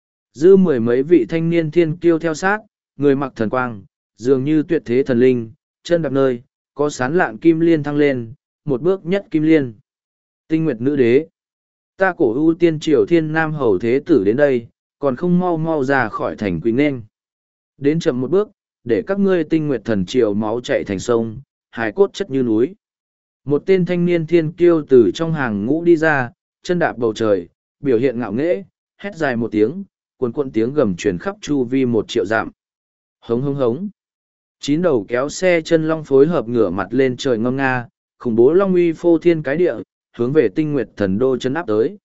S1: Dư mười mấy vị thanh niên thiên kiêu theo sát, người mặc thần quang, dường như tuyệt thế thần linh, chân đạp nơi, có sán lạn kim liên thăng lên, một bước nhất kim liên. Tinh nguyệt nữ đế. Ta cổ ưu tiên triều thiên nam hầu thế tử đến đây, còn không mau mau ra khỏi thành quý nên. Đến chậm một bước, để các ngươi tinh nguyệt thần triều máu chạy thành sông, hài cốt chất như núi. Một tên thanh niên thiên kiêu từ trong hàng ngũ đi ra, chân đạp bầu trời, biểu hiện ngạo nghễ, hét dài một tiếng, cuồn cuộn tiếng gầm truyền khắp chu vi một triệu dặm. Hống hống hống. Chín đầu kéo xe chân long phối hợp ngửa mặt lên trời ngâm nga, khủng bố long uy phô thiên cái địa, hướng về tinh nguyệt thần đô chân áp tới.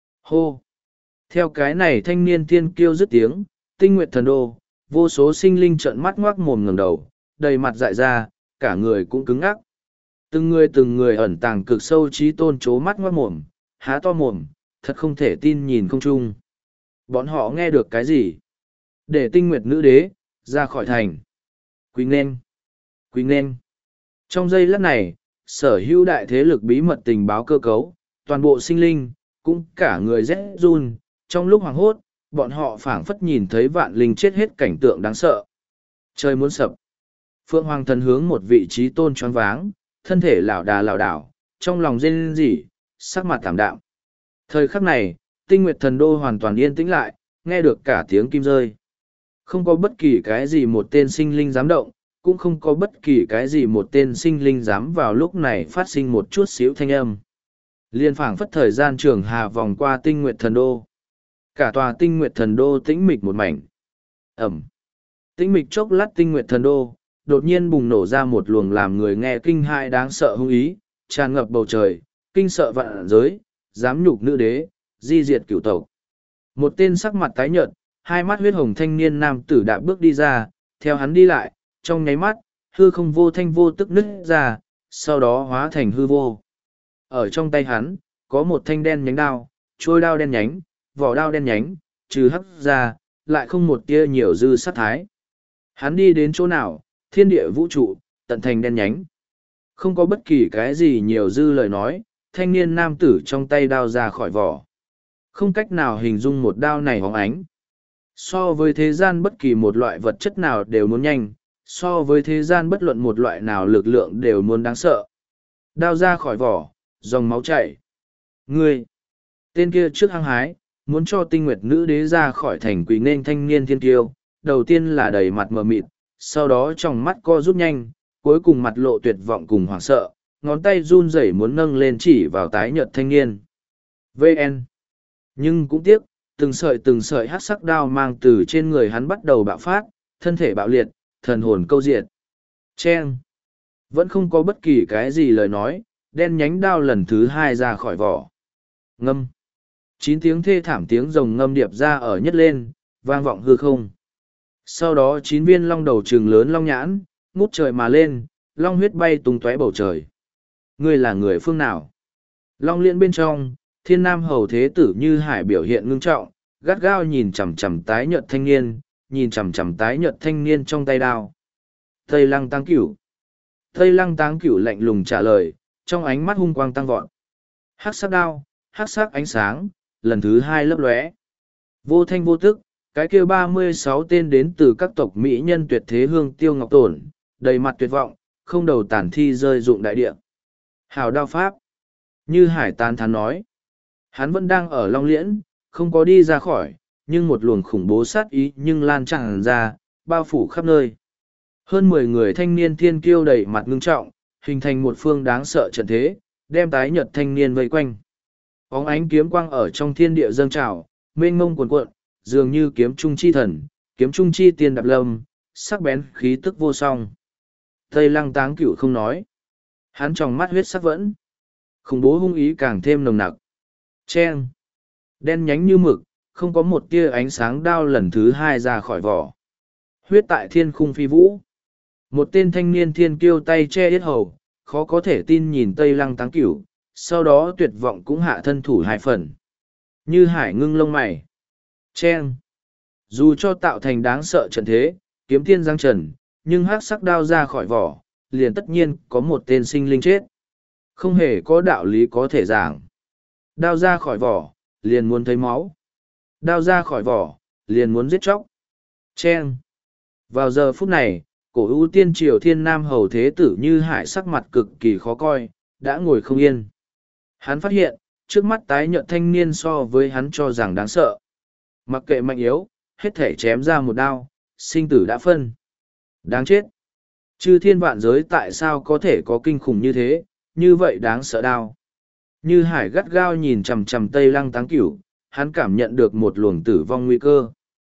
S1: Hô! Theo cái này thanh niên thiên kiêu dứt tiếng, tinh nguyệt thần đô, vô số sinh linh trợn mắt ngoác mồm ngẩng đầu, đầy mặt dại ra, cả người cũng cứng ngắc. Từng người từng người ẩn tàng cực sâu trí tôn chố mắt ngoác mồm, há to mồm, thật không thể tin nhìn không chung. Bọn họ nghe được cái gì? Để tinh nguyệt nữ đế, ra khỏi thành. Quý nên! Quý nên! Trong giây lát này, sở hữu đại thế lực bí mật tình báo cơ cấu, toàn bộ sinh linh, cũng cả người rét run, trong lúc hoảng hốt, bọn họ phảng phất nhìn thấy vạn linh chết hết cảnh tượng đáng sợ. Trời muốn sập. Phượng Hoàng thần hướng một vị trí tôn choáng váng, thân thể lảo đà lảo đảo, trong lòng rên rỉ, sắc mặt tảm đạm. Thời khắc này, tinh nguyệt thần đô hoàn toàn yên tĩnh lại, nghe được cả tiếng kim rơi. Không có bất kỳ cái gì một tên sinh linh dám động, cũng không có bất kỳ cái gì một tên sinh linh dám vào lúc này phát sinh một chút xíu thanh âm. Liên phảng phất thời gian trường hà vòng qua tinh nguyệt thần đô. Cả tòa tinh nguyệt thần đô tĩnh mịch một mảnh. Ẩm. Tĩnh mịch chốc lát tinh nguyệt thần đô, đột nhiên bùng nổ ra một luồng làm người nghe kinh hại đáng sợ hung ý, tràn ngập bầu trời, kinh sợ vạn giới, dám nhục nữ đế, di diệt cửu tộc. Một tên sắc mặt tái nhợt, hai mắt huyết hồng thanh niên nam tử đạp bước đi ra, theo hắn đi lại, trong nháy mắt, hư không vô thanh vô tức nứt ra, sau đó hóa thành hư vô. Ở trong tay hắn, có một thanh đen nhánh đao, trôi đao đen nhánh, vỏ đao đen nhánh, trừ hắc ra, lại không một tia nhiều dư sát thái. Hắn đi đến chỗ nào, thiên địa vũ trụ, tận thành đen nhánh. Không có bất kỳ cái gì nhiều dư lời nói, thanh niên nam tử trong tay đao ra khỏi vỏ. Không cách nào hình dung một đao này hóng ánh. So với thế gian bất kỳ một loại vật chất nào đều muốn nhanh, so với thế gian bất luận một loại nào lực lượng đều muốn đáng sợ. Đao ra khỏi vỏ, dòng máu chảy. Ngươi! Tên kia trước hăng hái, muốn cho tinh nguyệt nữ đế ra khỏi thành quỷ nên thanh niên thiên kiêu, đầu tiên là đầy mặt mờ mịt, sau đó trong mắt co rút nhanh, cuối cùng mặt lộ tuyệt vọng cùng hoảng sợ, ngón tay run rẩy muốn nâng lên chỉ vào tái nhợt thanh niên. vê en. Nhưng cũng tiếc, từng sợi từng sợi hát sắc đao mang từ trên người hắn bắt đầu bạo phát, thân thể bạo liệt, thần hồn câu diệt. Chen! Vẫn không có bất kỳ cái gì lời nói, đen nhánh đao lần thứ hai ra khỏi vỏ. Ngâm! Chín tiếng thê thảm tiếng rồng ngâm điệp ra ở nhất lên, vang vọng hư không. Sau đó chín viên long đầu trừng lớn long nhãn, ngút trời mà lên, long huyết bay tung tóe bầu trời. Ngươi là người phương nào? Long liên bên trong, thiên nam hầu thế tử Như Hải biểu hiện ngưng trọng, gắt gao nhìn chằm chằm tái nhợt thanh niên, nhìn chằm chằm tái nhợt thanh niên trong tay đao. Tây lăng táng cửu. Tây lăng táng cửu lạnh lùng trả lời, trong ánh mắt hung quang tăng vọt. Hắc sắc đao, hắc sắc ánh sáng, lần thứ hai lấp lóe. Vô thanh vô tức, cái kia ba mươi sáu tên đến từ các tộc mỹ nhân tuyệt thế hương tiêu ngọc tổn, đầy mặt tuyệt vọng, không đầu tàn thi rơi dụng đại địa. Hào đao pháp. Như Hải tán thán nói. Hắn vẫn đang ở Long Liễn, không có đi ra khỏi, nhưng một luồng khủng bố sát ý nhưng lan tràn ra, bao phủ khắp nơi. Hơn mười người thanh niên thiên kiêu đầy mặt ngưng trọng, hình thành một phương đáng sợ trận thế, đem tái nhợt thanh niên vây quanh. Bóng ánh kiếm quang ở trong thiên địa dâng trào, mênh mông cuồn cuộn, dường như kiếm trung chi thần, kiếm trung chi tiên đạp lâm, sắc bén khí tức vô song. Tây lăng táng cửu không nói. Hắn trong mắt huyết sắc vẫn. Khủng bố hung ý càng thêm nồng nặc. Chen! Đen nhánh như mực, không có một tia ánh sáng đao lần thứ hai ra khỏi vỏ. Huyết tại thiên khung phi vũ. Một tên thanh niên thiên kiêu tay che yết hầu, khó có thể tin nhìn Tây lăng táng cửu, sau đó tuyệt vọng cũng hạ thân thủ hai phần. Như Hải ngưng lông mày. Chen! Dù cho tạo thành đáng sợ trận thế, kiếm tiên giang trần, nhưng hắc sắc đao ra khỏi vỏ, liền tất nhiên có một tên sinh linh chết. Không hề có đạo lý có thể giảng. Đao ra khỏi vỏ, liền muốn thấy máu. Đao ra khỏi vỏ, liền muốn giết chóc. Chen! Vào giờ phút này, cổ ưu tiên triều thiên nam hầu thế tử Như Hải sắc mặt cực kỳ khó coi, đã ngồi không yên. Hắn phát hiện, trước mắt tái nhợt thanh niên so với hắn cho rằng đáng sợ. Mặc kệ mạnh yếu, hết thể chém ra một đao, sinh tử đã phân. Đáng chết! Chư thiên vạn giới tại sao có thể có kinh khủng như thế, như vậy đáng sợ đao. Như Hải gắt gao nhìn chằm chằm Tây lăng táng cửu, hắn cảm nhận được một luồng tử vong nguy cơ.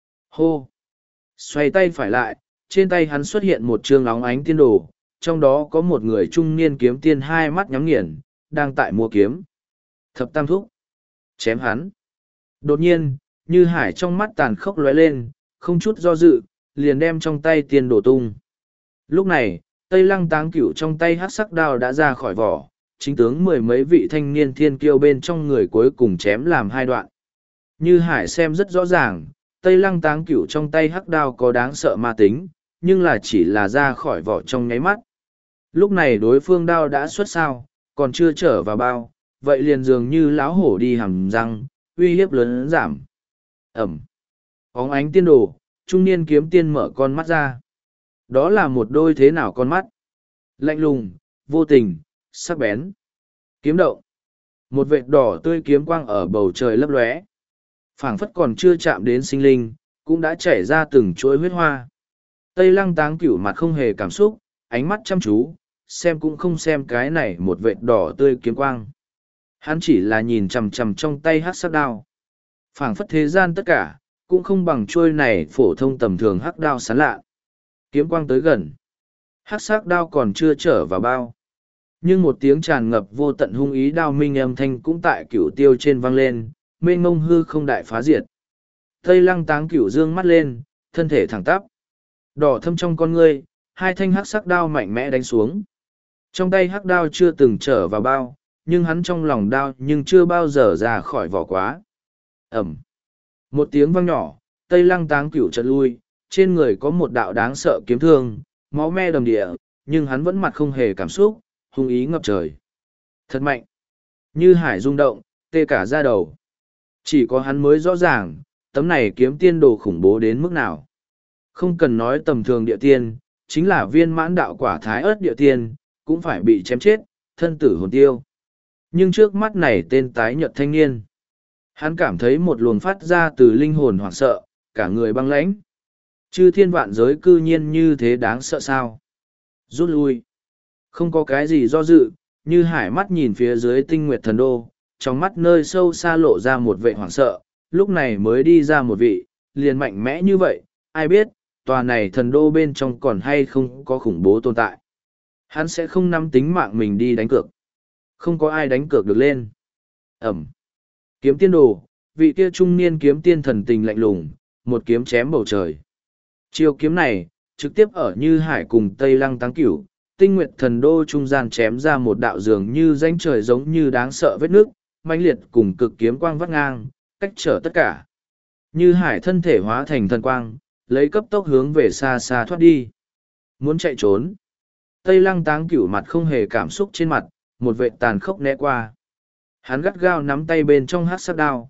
S1: Hô! Xoay tay phải lại, trên tay hắn xuất hiện một chương óng ánh tiên đồ, trong đó có một người trung niên kiếm tiên hai mắt nhắm nghiền, đang tại mua kiếm. Thập tam thúc! Chém hắn! Đột nhiên, Như Hải trong mắt tàn khốc lóe lên, không chút do dự, liền đem trong tay tiên đồ tung. Lúc này, Tây lăng táng cửu trong tay hắc sắc đao đã ra khỏi vỏ, chính tướng mười mấy vị thanh niên thiên kiêu bên trong người cuối cùng chém làm hai đoạn. Như Hải xem rất rõ ràng, Tây lăng táng cửu trong tay hắc đao có đáng sợ ma tính, nhưng là chỉ là ra khỏi vỏ trong nháy mắt. Lúc này đối phương đao đã xuất sao, còn chưa trở vào bao, vậy liền dường như láo hổ đi hầm răng, uy hiếp lớn giảm. Ẩm. Óng ánh tiên đồ, trung niên kiếm tiên mở con mắt ra. Đó là một đôi thế nào con mắt? Lạnh lùng, vô tình, sắc bén. Kiếm động. Một vệt đỏ tươi kiếm quang ở bầu trời lấp lóe. Phảng phất còn chưa chạm đến sinh linh, cũng đã chảy ra từng chuỗi huyết hoa. Tây Lăng Táng Cửu mặt không hề cảm xúc, ánh mắt chăm chú, xem cũng không xem cái này một vệt đỏ tươi kiếm quang. Hắn chỉ là nhìn chằm chằm trong tay hắc sắc đao. Phảng phất thế gian tất cả, cũng không bằng trôi này phổ thông tầm thường hắc đao sán lạ. Kiếm quang tới gần. Hắc sắc đao còn chưa trở vào bao. Nhưng một tiếng tràn ngập vô tận hung ý đao minh âm thanh cũng tại cửu tiêu trên vang lên, mênh mông hư không đại phá diệt. Tây Lăng Táng Cửu dương mắt lên, thân thể thẳng tắp. Đỏ thâm trong con ngươi, hai thanh hắc sắc đao mạnh mẽ đánh xuống. Trong tay hắc đao chưa từng trở vào bao, nhưng hắn trong lòng đao nhưng chưa bao giờ ra khỏi vỏ quá. Ẩm. Một tiếng vang nhỏ, Tây Lăng Táng Cửu chợt lui, trên người có một đạo đáng sợ kiếm thương, máu me đầm địa, nhưng hắn vẫn mặt không hề cảm xúc, hung ý ngập trời. Thật mạnh. Như hải rung động, tê cả da đầu. Chỉ có hắn mới rõ ràng, tấm này kiếm tiên đồ khủng bố đến mức nào. Không cần nói tầm thường địa tiên, chính là viên mãn đạo quả thái ớt địa tiên, cũng phải bị chém chết, thân tử hồn tiêu. Nhưng trước mắt này tên tái nhợt thanh niên. Hắn cảm thấy một luồng phát ra từ linh hồn hoảng sợ, cả người băng lãnh. Chư thiên vạn giới cư nhiên như thế đáng sợ sao. Rút lui. Không có cái gì do dự, như hải mắt nhìn phía dưới tinh nguyệt thần đô, trong mắt nơi sâu xa lộ ra một vệ hoảng sợ, lúc này mới đi ra một vị, liền mạnh mẽ như vậy, ai biết, tòa này thần đô bên trong còn hay không có khủng bố tồn tại. Hắn sẽ không nắm tính mạng mình đi đánh cược. Không có ai đánh cược được lên. Ẩm. Kiếm tiên đồ, vị kia trung niên kiếm tiên thần tình lạnh lùng, một kiếm chém bầu trời. Chiêu kiếm này, trực tiếp ở Như Hải cùng Tây Lăng Táng Cửu, tinh nguyệt thần đô trung gian chém ra một đạo dường như danh trời giống như đáng sợ vết nước, mãnh liệt cùng cực kiếm quang vắt ngang, cách trở tất cả. Như Hải thân thể hóa thành thần quang, lấy cấp tốc hướng về xa xa thoát đi. Muốn chạy trốn. Tây Lăng Táng Cửu mặt không hề cảm xúc trên mặt, một vệ tàn khốc né qua. Hắn gắt gao nắm tay bên trong hát sát đao.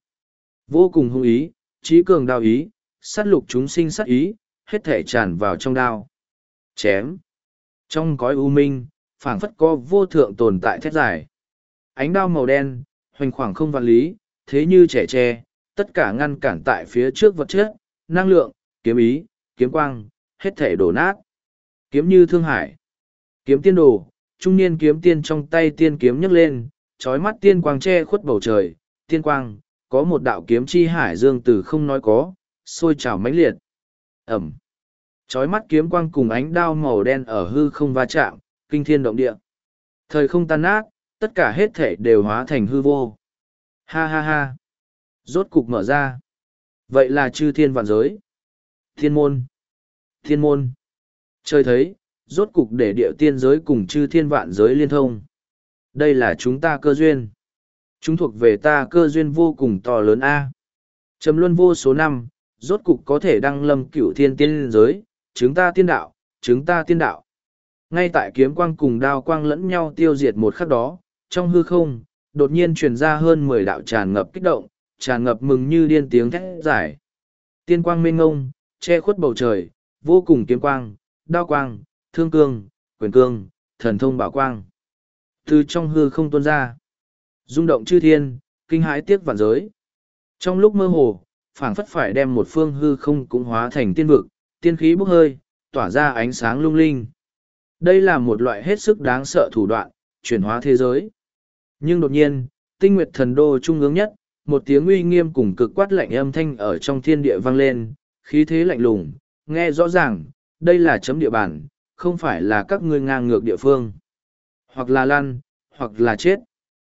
S1: Vô cùng hung ý, trí cường đao ý, sát lục chúng sinh sát ý, hết thể tràn vào trong đao. Chém. Trong cõi u minh, phảng phất có vô thượng tồn tại thét dài. Ánh đao màu đen, hoành khoảng không vạn lý, thế như trẻ tre, tất cả ngăn cản tại phía trước vật chất, năng lượng, kiếm ý, kiếm quang, hết thể đổ nát. Kiếm như thương hải. Kiếm tiên đồ, trung niên kiếm tiên trong tay tiên kiếm nhấc lên, trói mắt tiên quang che khuất bầu trời, tiên quang, có một đạo kiếm chi hải dương từ không nói có, sôi trào mãnh liệt. Ẩm. Trói mắt kiếm quang cùng ánh đao màu đen ở hư không va chạm, kinh thiên động địa. Thời không tan nát, tất cả hết thể đều hóa thành hư vô. Ha ha ha. Rốt cục mở ra. Vậy là chư thiên vạn giới. Thiên môn. Thiên môn. Trời thấy, rốt cục để địa tiên giới cùng chư thiên vạn giới liên thông. Đây là chúng ta cơ duyên. Chúng thuộc về ta cơ duyên vô cùng to lớn A. Trầm luân vô số năm, rốt cục có thể đăng lâm cửu thiên tiên giới, chúng ta tiên đạo, chúng ta tiên đạo. Ngay tại kiếm quang cùng đao quang lẫn nhau tiêu diệt một khắc đó, trong hư không, đột nhiên truyền ra hơn mười đạo tràn ngập kích động, tràn ngập mừng như điên tiếng thét giải. Tiên quang mênh ngông, che khuất bầu trời, vô cùng kiếm quang, đao quang, thương cương, quyền cương, thần thông bảo quang. Từ trong hư không tuôn ra, rung động chư thiên, kinh hãi tiếc vạn giới. Trong lúc mơ hồ, phảng phất phải đem một phương hư không cũng hóa thành tiên vực, tiên khí bốc hơi, tỏa ra ánh sáng lung linh. Đây là một loại hết sức đáng sợ thủ đoạn, chuyển hóa thế giới. Nhưng đột nhiên, tinh nguyệt thần đô trung ương nhất, một tiếng uy nghiêm cùng cực quát lạnh âm thanh ở trong thiên địa vang lên, khí thế lạnh lùng, nghe rõ ràng, đây là chấm địa bàn, không phải là các ngươi ngang ngược địa phương. Hoặc là lăn, hoặc là chết.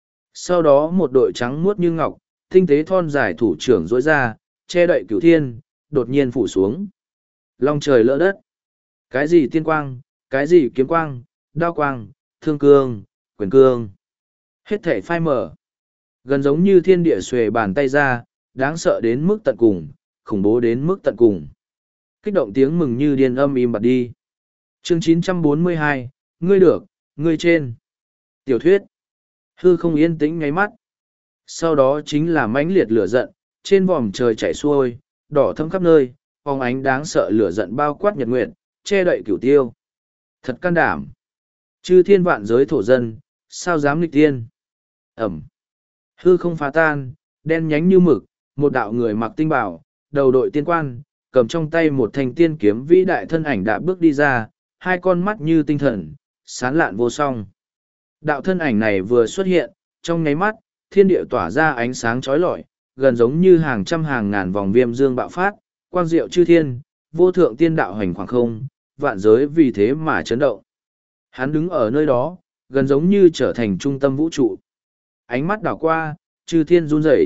S1: Sau đó một đội trắng muốt như ngọc, tinh tế thon dài thủ trưởng rỗi ra, che đậy cửu thiên, đột nhiên phủ xuống. Long trời lỡ đất. Cái gì tiên quang, cái gì kiếm quang, đao quang, thương cương, quyền cương. Hết thể phai mở. Gần giống như thiên địa xuề bàn tay ra, đáng sợ đến mức tận cùng, khủng bố đến mức tận cùng. Kích động tiếng mừng như điên âm im bặt đi. Chương chín trăm bốn mươi hai, ngươi được, ngươi trên. Tiểu thuyết. Hư không yên tĩnh ngáy mắt. Sau đó chính là mãnh liệt lửa giận, trên vòm trời chảy xuôi, đỏ thâm khắp nơi, phóng ánh đáng sợ lửa giận bao quát nhật nguyệt, che đậy cửu tiêu. Thật can đảm. Chư thiên vạn giới thổ dân, sao dám nghịch tiên. Ẩm. Hư không phá tan, đen nhánh như mực, một đạo người mặc tinh bảo, đầu đội tiên quan, cầm trong tay một thanh tiên kiếm vĩ đại thân ảnh đã bước đi ra, hai con mắt như tinh thần, sán lạn vô song. Đạo thân ảnh này vừa xuất hiện, trong nháy mắt, thiên địa tỏa ra ánh sáng chói lọi, gần giống như hàng trăm hàng ngàn vòng viêm dương bạo phát, quang diệu chư thiên, vô thượng tiên đạo hành khoảng không, vạn giới vì thế mà chấn động. Hắn đứng ở nơi đó, gần giống như trở thành trung tâm vũ trụ. Ánh mắt đảo qua, chư thiên run rẩy.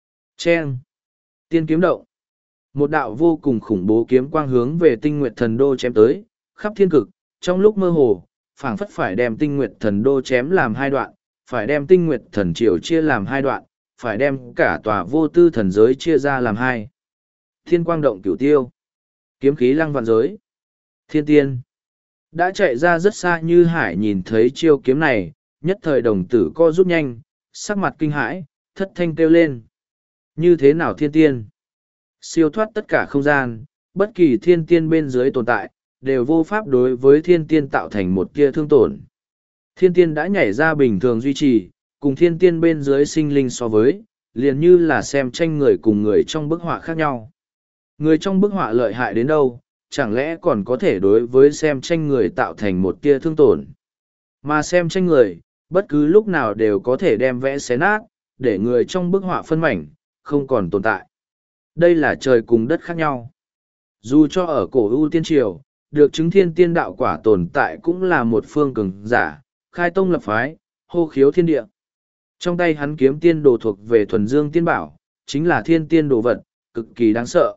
S1: Chen! Tiên kiếm động. Một đạo vô cùng khủng bố kiếm quang hướng về Tinh Nguyệt Thần Đô chém tới, khắp thiên cực, trong lúc mơ hồ, phảng phất phải đem Tinh Nguyệt Thần Đô chém làm hai đoạn, phải đem Tinh Nguyệt Thần Triều chia làm hai đoạn, phải đem cả tòa vô tư thần giới chia ra làm hai. Thiên quang động cửu tiêu. Kiếm khí lăng vạn giới. Thiên tiên. Đã chạy ra rất xa Như Hải nhìn thấy chiêu kiếm này, nhất thời đồng tử co rút nhanh, sắc mặt kinh hãi, thất thanh kêu lên. Như thế nào thiên tiên? Siêu thoát tất cả không gian, bất kỳ thiên tiên bên dưới tồn tại, đều vô pháp đối với thiên tiên tạo thành một tia thương tổn. Thiên tiên đã nhảy ra bình thường duy trì, cùng thiên tiên bên dưới sinh linh so với, liền như là xem tranh người cùng người trong bức họa khác nhau. Người trong bức họa lợi hại đến đâu, chẳng lẽ còn có thể đối với xem tranh người tạo thành một tia thương tổn. Mà xem tranh người, bất cứ lúc nào đều có thể đem vẽ xé nát, để người trong bức họa phân mảnh, không còn tồn tại. Đây là trời cùng đất khác nhau. Dù cho ở cổ ưu tiên triều, được chứng thiên tiên đạo quả tồn tại cũng là một phương cường giả, khai tông lập phái, hô khiếu thiên địa. Trong tay hắn kiếm tiên đồ thuộc về thuần dương tiên bảo, chính là thiên tiên đồ vật, cực kỳ đáng sợ.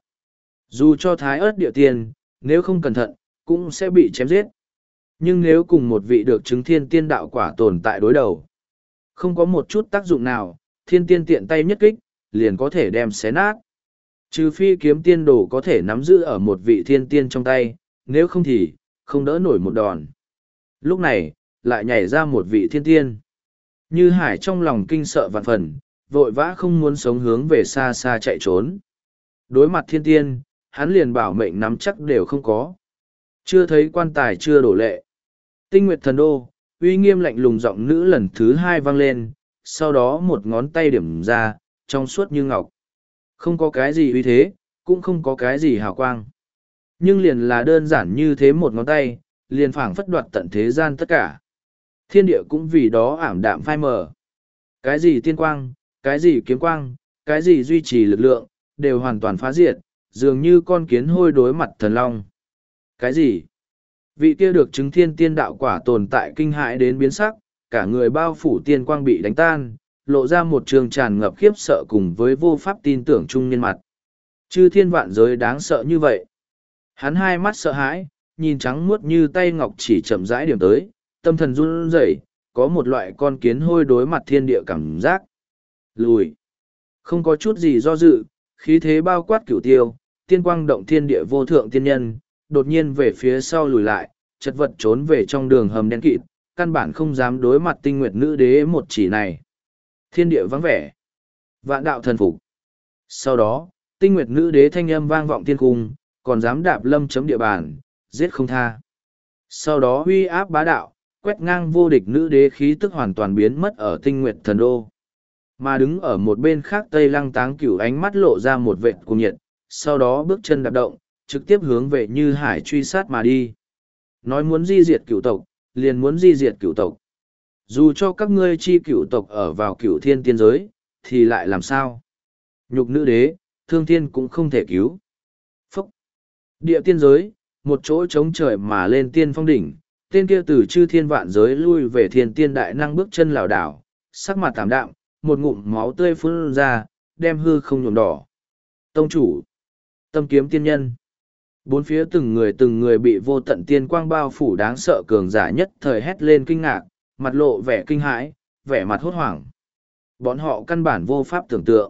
S1: Dù cho thái ớt địa tiên, nếu không cẩn thận, cũng sẽ bị chém giết. Nhưng nếu cùng một vị được chứng thiên tiên đạo quả tồn tại đối đầu, không có một chút tác dụng nào, thiên tiên tiện tay nhất kích, liền có thể đem xé nát. Trừ phi kiếm tiên đồ có thể nắm giữ ở một vị thiên tiên trong tay, nếu không thì, không đỡ nổi một đòn. Lúc này, lại nhảy ra một vị thiên tiên. Như Hải trong lòng kinh sợ vạn phần, vội vã không muốn sống hướng về xa xa chạy trốn. Đối mặt thiên tiên, hắn liền bảo mệnh nắm chắc đều không có. Chưa thấy quan tài chưa đổ lệ. Tinh Nguyệt Thần Đô, uy nghiêm lạnh lùng giọng nữ lần thứ hai vang lên, sau đó một ngón tay điểm ra, trong suốt như ngọc. Không có cái gì uy thế, cũng không có cái gì hào quang. Nhưng liền là đơn giản như thế một ngón tay, liền phảng phất đoạt tận thế gian tất cả. Thiên địa cũng vì đó ảm đạm phai mờ. Cái gì tiên quang, cái gì kiếm quang, cái gì duy trì lực lượng, đều hoàn toàn phá diệt, dường như con kiến hôi đối mặt thần long. Cái gì? Vị kia được chứng thiên tiên đạo quả tồn tại kinh hãi đến biến sắc, cả người bao phủ tiên quang bị đánh tan, lộ ra một trường tràn ngập khiếp sợ cùng với vô pháp tin tưởng chung nhân mặt. Chư thiên vạn giới đáng sợ như vậy. Hắn hai mắt sợ hãi, nhìn trắng muốt như tay ngọc chỉ chậm rãi điểm tới, tâm thần run rẩy, có một loại con kiến hôi đối mặt thiên địa cảm giác. Lùi. Không có chút gì do dự, khí thế bao quát cửu tiêu, tiên quang động thiên địa vô thượng tiên nhân, đột nhiên về phía sau lùi lại, chật vật trốn về trong đường hầm đen kịt, căn bản không dám đối mặt tinh nguyệt nữ đế một chỉ này. Thiên địa vắng vẻ. Vạn đạo thần phục. Sau đó, tinh nguyệt nữ đế thanh âm vang vọng thiên cung, còn dám đạp lâm chấm địa bàn, giết không tha. Sau đó huy áp bá đạo, quét ngang vô địch nữ đế khí tức hoàn toàn biến mất ở tinh nguyệt thần đô. Mà đứng ở một bên khác Tây Lăng Táng Cửu ánh mắt lộ ra một vệt cuồng nhiệt, sau đó bước chân đạp động, trực tiếp hướng về Như Hải truy sát mà đi. Nói muốn di diệt cửu tộc, liền muốn di diệt cửu tộc. Dù cho các ngươi chi cửu tộc ở vào cửu thiên tiên giới, thì lại làm sao? Nhục nữ đế, thương thiên cũng không thể cứu. Phúc! Địa tiên giới, một chỗ trống trời mà lên tiên phong đỉnh, tên kia từ chư thiên vạn giới lui về thiên tiên đại năng bước chân lảo đảo, sắc mặt tảm đạm, một ngụm máu tươi phun ra, đem hư không nhuộm đỏ. Tông chủ! Tâm kiếm tiên nhân! Bốn phía từng người từng người bị vô tận tiên quang bao phủ đáng sợ cường giả nhất thời hét lên kinh ngạc, mặt lộ vẻ kinh hãi, vẻ mặt hốt hoảng. Bọn họ căn bản vô pháp tưởng tượng.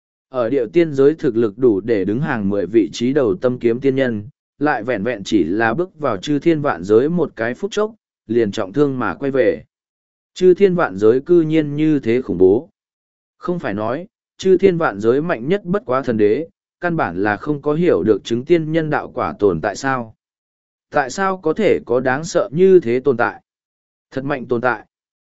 S1: Ở địa tiên giới thực lực đủ để đứng hàng mười vị trí đầu tâm kiếm tiên nhân, lại vẹn vẹn chỉ là bước vào chư thiên vạn giới một cái phút chốc, liền trọng thương mà quay về. Chư thiên vạn giới cư nhiên như thế khủng bố. Không phải nói, chư thiên vạn giới mạnh nhất bất quá thần đế, căn bản là không có hiểu được chứng tiên nhân đạo quả tồn tại sao. Tại sao có thể có đáng sợ như thế tồn tại? Thật mạnh tồn tại.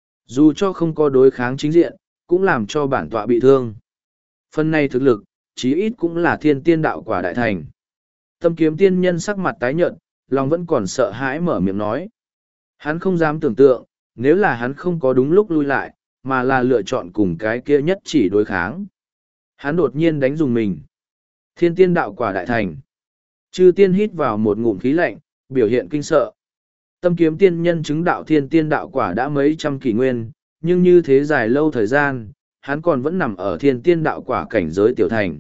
S1: Dù cho không có đối kháng chính diện, cũng làm cho bản tọa bị thương. Phần này thực lực, chí ít cũng là thiên tiên đạo quả đại thành. Tâm kiếm tiên nhân sắc mặt tái nhợt, lòng vẫn còn sợ hãi mở miệng nói. Hắn không dám tưởng tượng, nếu là hắn không có đúng lúc lui lại, mà là lựa chọn cùng cái kia nhất chỉ đối kháng. Hắn đột nhiên đánh dùng mình. Thiên tiên đạo quả đại thành. Chư tiên hít vào một ngụm khí lạnh, biểu hiện kinh sợ. Tâm kiếm tiên nhân chứng đạo thiên tiên đạo quả đã mấy trăm kỷ nguyên, nhưng như thế dài lâu thời gian, hắn còn vẫn nằm ở thiên tiên đạo quả cảnh giới tiểu thành.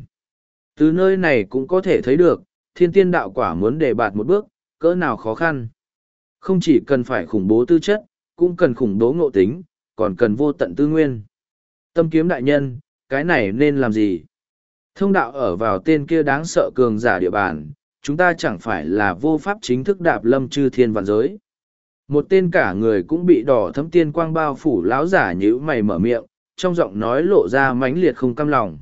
S1: Từ nơi này cũng có thể thấy được, thiên tiên đạo quả muốn đề bạt một bước, cỡ nào khó khăn. Không chỉ cần phải khủng bố tư chất, cũng cần khủng bố ngộ tính, còn cần vô tận tư nguyên. Tâm kiếm đại nhân, cái này nên làm gì? Thông đạo ở vào tên kia đáng sợ cường giả địa bàn, chúng ta chẳng phải là vô pháp chính thức đạp lâm chư thiên vạn giới. Một tên cả người cũng bị đỏ thấm tiên quang bao phủ lão giả nhíu mày mở miệng, trong giọng nói lộ ra mãnh liệt không cam lòng.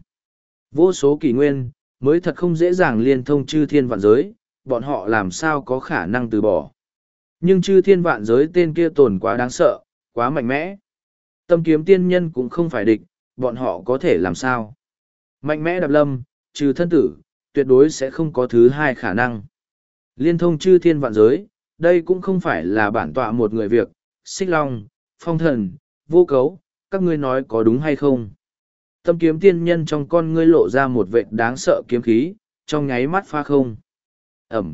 S1: Vô số kỷ nguyên, mới thật không dễ dàng liên thông chư thiên vạn giới, bọn họ làm sao có khả năng từ bỏ. Nhưng chư thiên vạn giới tên kia tồn quá đáng sợ, quá mạnh mẽ. Tâm kiếm tiên nhân cũng không phải địch, bọn họ có thể làm sao. Mạnh mẽ đạp lâm, trừ thân tử, tuyệt đối sẽ không có thứ hai khả năng. Liên thông chư thiên vạn giới, đây cũng không phải là bản tọa một người việc. Xích Long, Phong Thần, Vô Cấu, các ngươi nói có đúng hay không? Tâm kiếm tiên nhân trong con ngươi lộ ra một vệt đáng sợ kiếm khí, trong nháy mắt pha không. Ẩm.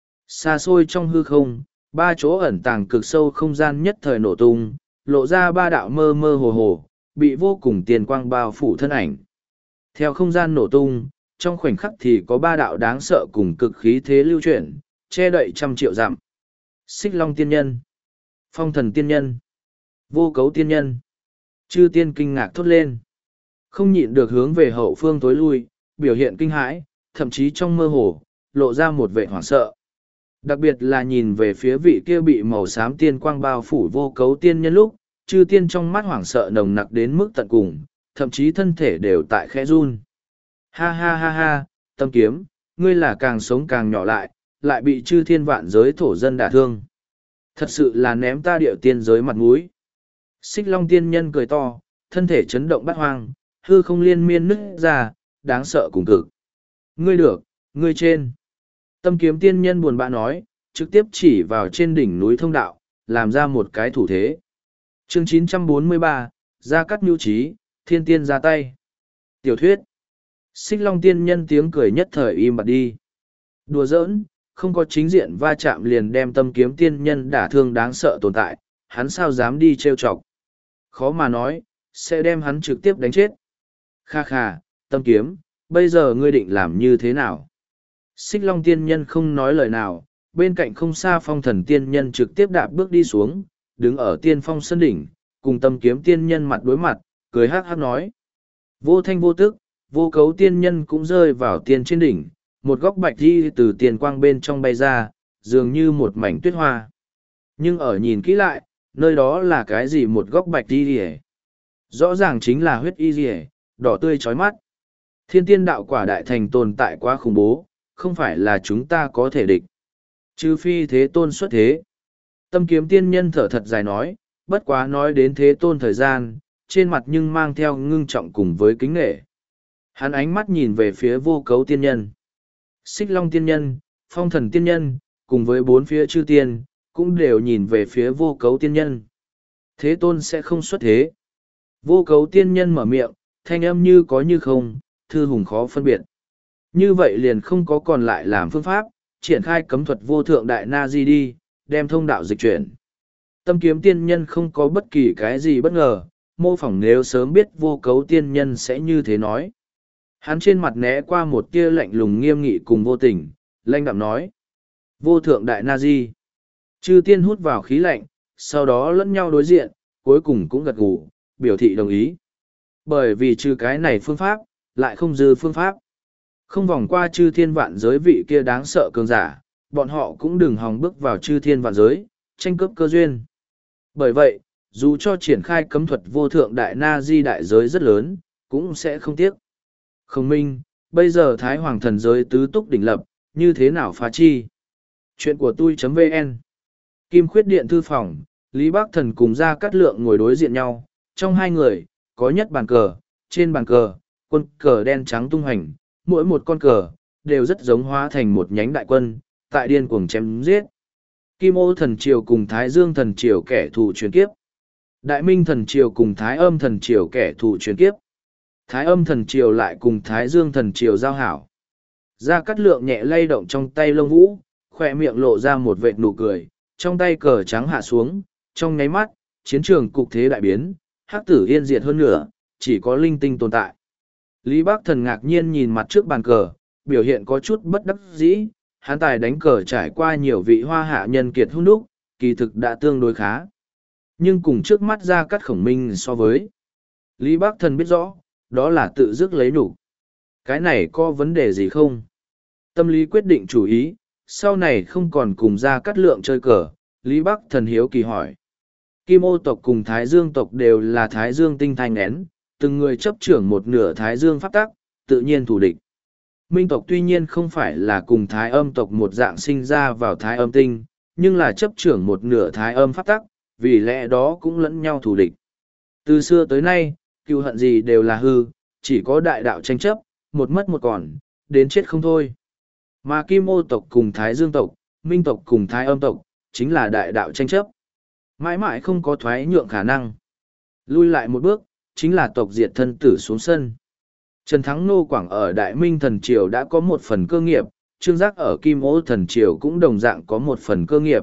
S1: Xa xôi trong hư không, ba chỗ ẩn tàng cực sâu không gian nhất thời nổ tung, lộ ra ba đạo mơ mơ hồ hồ, bị vô cùng tiền quang bao phủ thân ảnh. Theo không gian nổ tung, trong khoảnh khắc thì có ba đạo đáng sợ cùng cực khí thế lưu chuyển, che đậy trăm triệu dặm. Xích Long tiên nhân, Phong Thần tiên nhân, Vô Cấu tiên nhân. Chư tiên kinh ngạc thốt lên. Không nhịn được hướng về hậu phương tối lui, biểu hiện kinh hãi, thậm chí trong mơ hồ, lộ ra một vẻ hoảng sợ. Đặc biệt là nhìn về phía vị kia bị màu xám tiên quang bao phủ Vô Cấu tiên nhân lúc, chư tiên trong mắt hoảng sợ nồng nặc đến mức tận cùng, thậm chí thân thể đều tại khẽ run. Ha ha ha ha, Tâm kiếm, ngươi là càng sống càng nhỏ lại, lại bị chư thiên vạn giới thổ dân đả thương. Thật sự là ném ta điệu tiên giới mặt mũi. Xích Long tiên nhân cười to, thân thể chấn động bát hoang, hư không liên miên nứt ra, đáng sợ cùng cực. Ngươi được, ngươi trên. Tâm kiếm tiên nhân buồn bã nói, trực tiếp chỉ vào trên đỉnh núi thông đạo, làm ra một cái thủ thế. Chương chín trăm bốn mươi ba, Gia Cát Nhu Trí, Thiên Tiên ra tay. Tiểu thuyết. Xích Long tiên nhân tiếng cười nhất thời im bặt đi. Đùa giỡn, không có chính diện va chạm liền đem tâm kiếm tiên nhân đả thương đáng sợ tồn tại, hắn sao dám đi trêu chọc. Khó mà nói, sẽ đem hắn trực tiếp đánh chết. Kha kha, Tâm kiếm, bây giờ ngươi định làm như thế nào? Xích Long tiên nhân không nói lời nào, bên cạnh không xa Phong Thần tiên nhân trực tiếp đạp bước đi xuống, đứng ở tiên phong sân đỉnh, cùng Tâm kiếm tiên nhân mặt đối mặt, cười hát hát nói. Vô thanh vô tức, Vô Cấu tiên nhân cũng rơi vào tiên trên đỉnh, một góc bạch đi từ tiền quang bên trong bay ra, dường như một mảnh tuyết hoa. Nhưng ở nhìn kỹ lại, nơi đó là cái gì một góc bạch đi rìa? Rõ ràng chính là huyết y rìa, đỏ tươi chói mắt. Thiên tiên đạo quả đại thành tồn tại quá khủng bố, không phải là chúng ta có thể địch. Trừ phi thế tôn xuất thế. Tâm kiếm tiên nhân thở thật dài nói, bất quá nói đến thế tôn thời gian, trên mặt nhưng mang theo ngưng trọng cùng với kính nghệ. Hắn ánh mắt nhìn về phía Vô Cấu tiên nhân. Xích Long tiên nhân, Phong Thần tiên nhân, cùng với bốn phía chư tiên, cũng đều nhìn về phía Vô Cấu tiên nhân. Thế tôn sẽ không xuất thế. Vô Cấu tiên nhân mở miệng, thanh âm như có như không, thư hùng khó phân biệt. Như vậy liền không có còn lại làm phương pháp, triển khai cấm thuật vô thượng đại na di đi, đem thông đạo dịch chuyển. Tâm kiếm tiên nhân không có bất kỳ cái gì bất ngờ, mô phỏng nếu sớm biết Vô Cấu tiên nhân sẽ như thế nói. Hắn trên mặt né qua một tia lạnh lùng nghiêm nghị cùng vô tình, lanh đạm nói. Vô thượng đại na di. Chư tiên hút vào khí lạnh, sau đó lẫn nhau đối diện, cuối cùng cũng gật gù, biểu thị đồng ý. Bởi vì trừ cái này phương pháp, lại không dư phương pháp. Không vòng qua chư thiên vạn giới vị kia đáng sợ cường giả, bọn họ cũng đừng hòng bước vào chư thiên vạn giới, tranh cướp cơ duyên. Bởi vậy, dù cho triển khai cấm thuật vô thượng đại na di đại giới rất lớn, cũng sẽ không tiếc. Không minh, bây giờ Thái Hoàng thần giới tứ túc đỉnh lập, như thế nào phá chi? Chuyện của tôi.vn Kim Khuyết Điện thư phòng, Lý Bắc Thần cùng Gia Cát Lượng ngồi đối diện nhau, trong hai người, có nhất bàn cờ, trên bàn cờ, quân cờ đen trắng tung hành, mỗi một con cờ, đều rất giống hóa thành một nhánh đại quân, tại điên cuồng chém giết. Kim Ô thần triều cùng Thái Dương thần triều kẻ thù truyền kiếp. Đại Minh thần triều cùng Thái Âm thần triều kẻ thù truyền kiếp. Thái Âm thần triều lại cùng Thái Dương thần triều giao hảo. Gia Cát Lượng nhẹ lay động trong tay lông vũ, khỏe miệng lộ ra một vệt nụ cười, trong tay cờ trắng hạ xuống, trong nháy mắt, chiến trường cục thế đại biến, hắc tử yên diệt hơn nửa, chỉ có linh tinh tồn tại. Lý Bắc Thần ngạc nhiên nhìn mặt trước bàn cờ, biểu hiện có chút bất đắc dĩ, hắn tài đánh cờ trải qua nhiều vị hoa hạ nhân kiệt hung đúc, kỳ thực đã tương đối khá. Nhưng cùng trước mắt Gia Cát Khổng Minh so với, Lý Bắc Thần biết rõ, đó là tự dứt lấy nhục. Cái này có vấn đề gì không? Tâm lý quyết định chủ ý, sau này không còn cùng Gia Cát Lượng chơi cờ, Lý Bắc Thần hiếu kỳ hỏi. Kim Ô tộc cùng Thái Dương tộc đều là Thái Dương tinh thanh nén, từng người chấp trưởng một nửa Thái Dương pháp tắc, tự nhiên thù địch. Minh tộc tuy nhiên không phải là cùng Thái Âm tộc một dạng sinh ra vào Thái Âm tinh, nhưng là chấp trưởng một nửa Thái Âm pháp tắc, vì lẽ đó cũng lẫn nhau thù địch. Từ xưa tới nay, cựu hận gì đều là hư, chỉ có đại đạo tranh chấp, một mất một còn, đến chết không thôi. Mà Kim Ô tộc cùng Thái Dương tộc, Minh tộc cùng Thái Âm tộc, chính là đại đạo tranh chấp. Mãi mãi không có thoái nhượng khả năng. Lui lại một bước, chính là tộc diệt thân tử xuống sân. Trần Thắng Nô Quảng ở Đại Minh Thần Triều đã có một phần cơ nghiệp, Trương Giác ở Kim Ô Thần Triều cũng đồng dạng có một phần cơ nghiệp.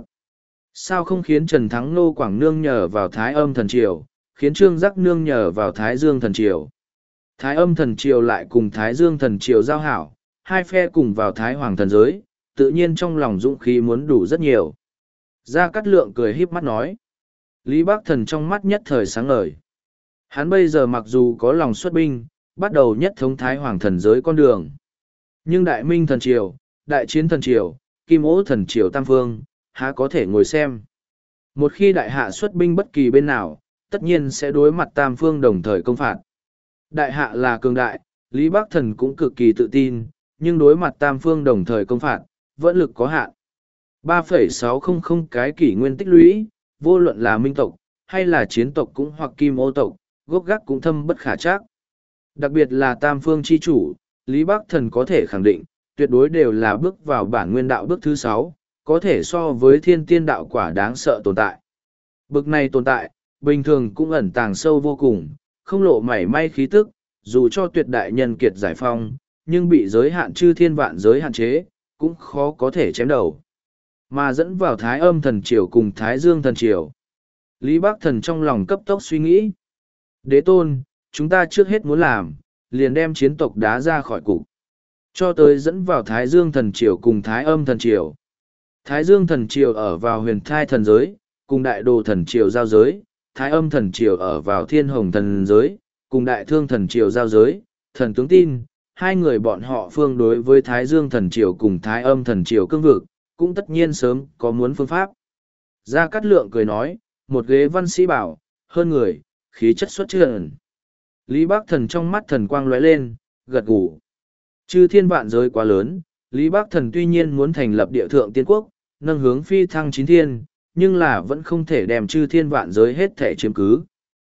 S1: Sao không khiến Trần Thắng Nô Quảng nương nhờ vào Thái Âm Thần Triều, khiến Trương Giác nương nhờ vào Thái Dương Thần Triều? Thái Âm Thần Triều lại cùng Thái Dương Thần Triều giao hảo, hai phe cùng vào Thái Hoàng Thần Giới, tự nhiên trong lòng dũng khí muốn đủ rất nhiều. Gia Cát Lượng cười híp mắt nói. Lý Bắc Thần trong mắt nhất thời sáng ngời. Hắn bây giờ mặc dù có lòng xuất binh, bắt đầu nhất thống Thái Hoàng Thần Giới con đường. Nhưng Đại Minh Thần Triều, Đại Chiến Thần Triều, Kim Ô Thần Triều Tam Phương, há có thể ngồi xem. Một khi đại hạ xuất binh bất kỳ bên nào, tất nhiên sẽ đối mặt Tam Phương đồng thời công phạt. Đại hạ là cường đại, Lý Bắc Thần cũng cực kỳ tự tin, nhưng đối mặt Tam Phương đồng thời công phạt, vẫn lực có hạn. ba phẩy sáu không không cái kỷ nguyên tích lũy, vô luận là Minh tộc, hay là Chiến tộc cũng hoặc Kim Ô tộc, gốc gác cũng thâm bất khả trắc. Đặc biệt là Tam Phương chi chủ, Lý Bắc Thần có thể khẳng định, tuyệt đối đều là bước vào bản nguyên đạo bước thứ sáu, có thể so với thiên tiên đạo quả đáng sợ tồn tại. Bực này tồn tại, bình thường cũng ẩn tàng sâu vô cùng, không lộ mảy may khí tức, dù cho tuyệt đại nhân kiệt giải phong, nhưng bị giới hạn chư thiên vạn giới hạn chế, cũng khó có thể chém đầu. Mà dẫn vào Thái Âm Thần Triều cùng Thái Dương Thần Triều. Lý Bắc Thần trong lòng cấp tốc suy nghĩ. Đế tôn, chúng ta trước hết muốn làm, liền đem chiến tộc đá ra khỏi cục. Cho tới dẫn vào Thái Dương Thần Triều cùng Thái Âm Thần Triều. Thái Dương Thần Triều ở vào huyền thai thần giới, cùng Đại Đồ Thần Triều giao giới. Thái Âm Thần Triều ở vào Thiên Hồng Thần giới, cùng Đại Thương Thần Triều giao giới. Thần tướng tin, hai người bọn họ phương đối với Thái Dương Thần Triều cùng Thái Âm Thần Triều cương vực, cũng tất nhiên sớm có muốn phương pháp. Gia Cát Lượng cười nói, một ghế văn sĩ bảo, hơn người, khí chất xuất trần. Lý Bắc Thần trong mắt thần quang lóe lên, gật gù. Chư thiên vạn giới quá lớn, Lý Bắc Thần tuy nhiên muốn thành lập địa thượng tiên quốc, nâng hướng phi thăng chín thiên, nhưng là vẫn không thể đem chư thiên vạn giới hết thể chiếm cứ.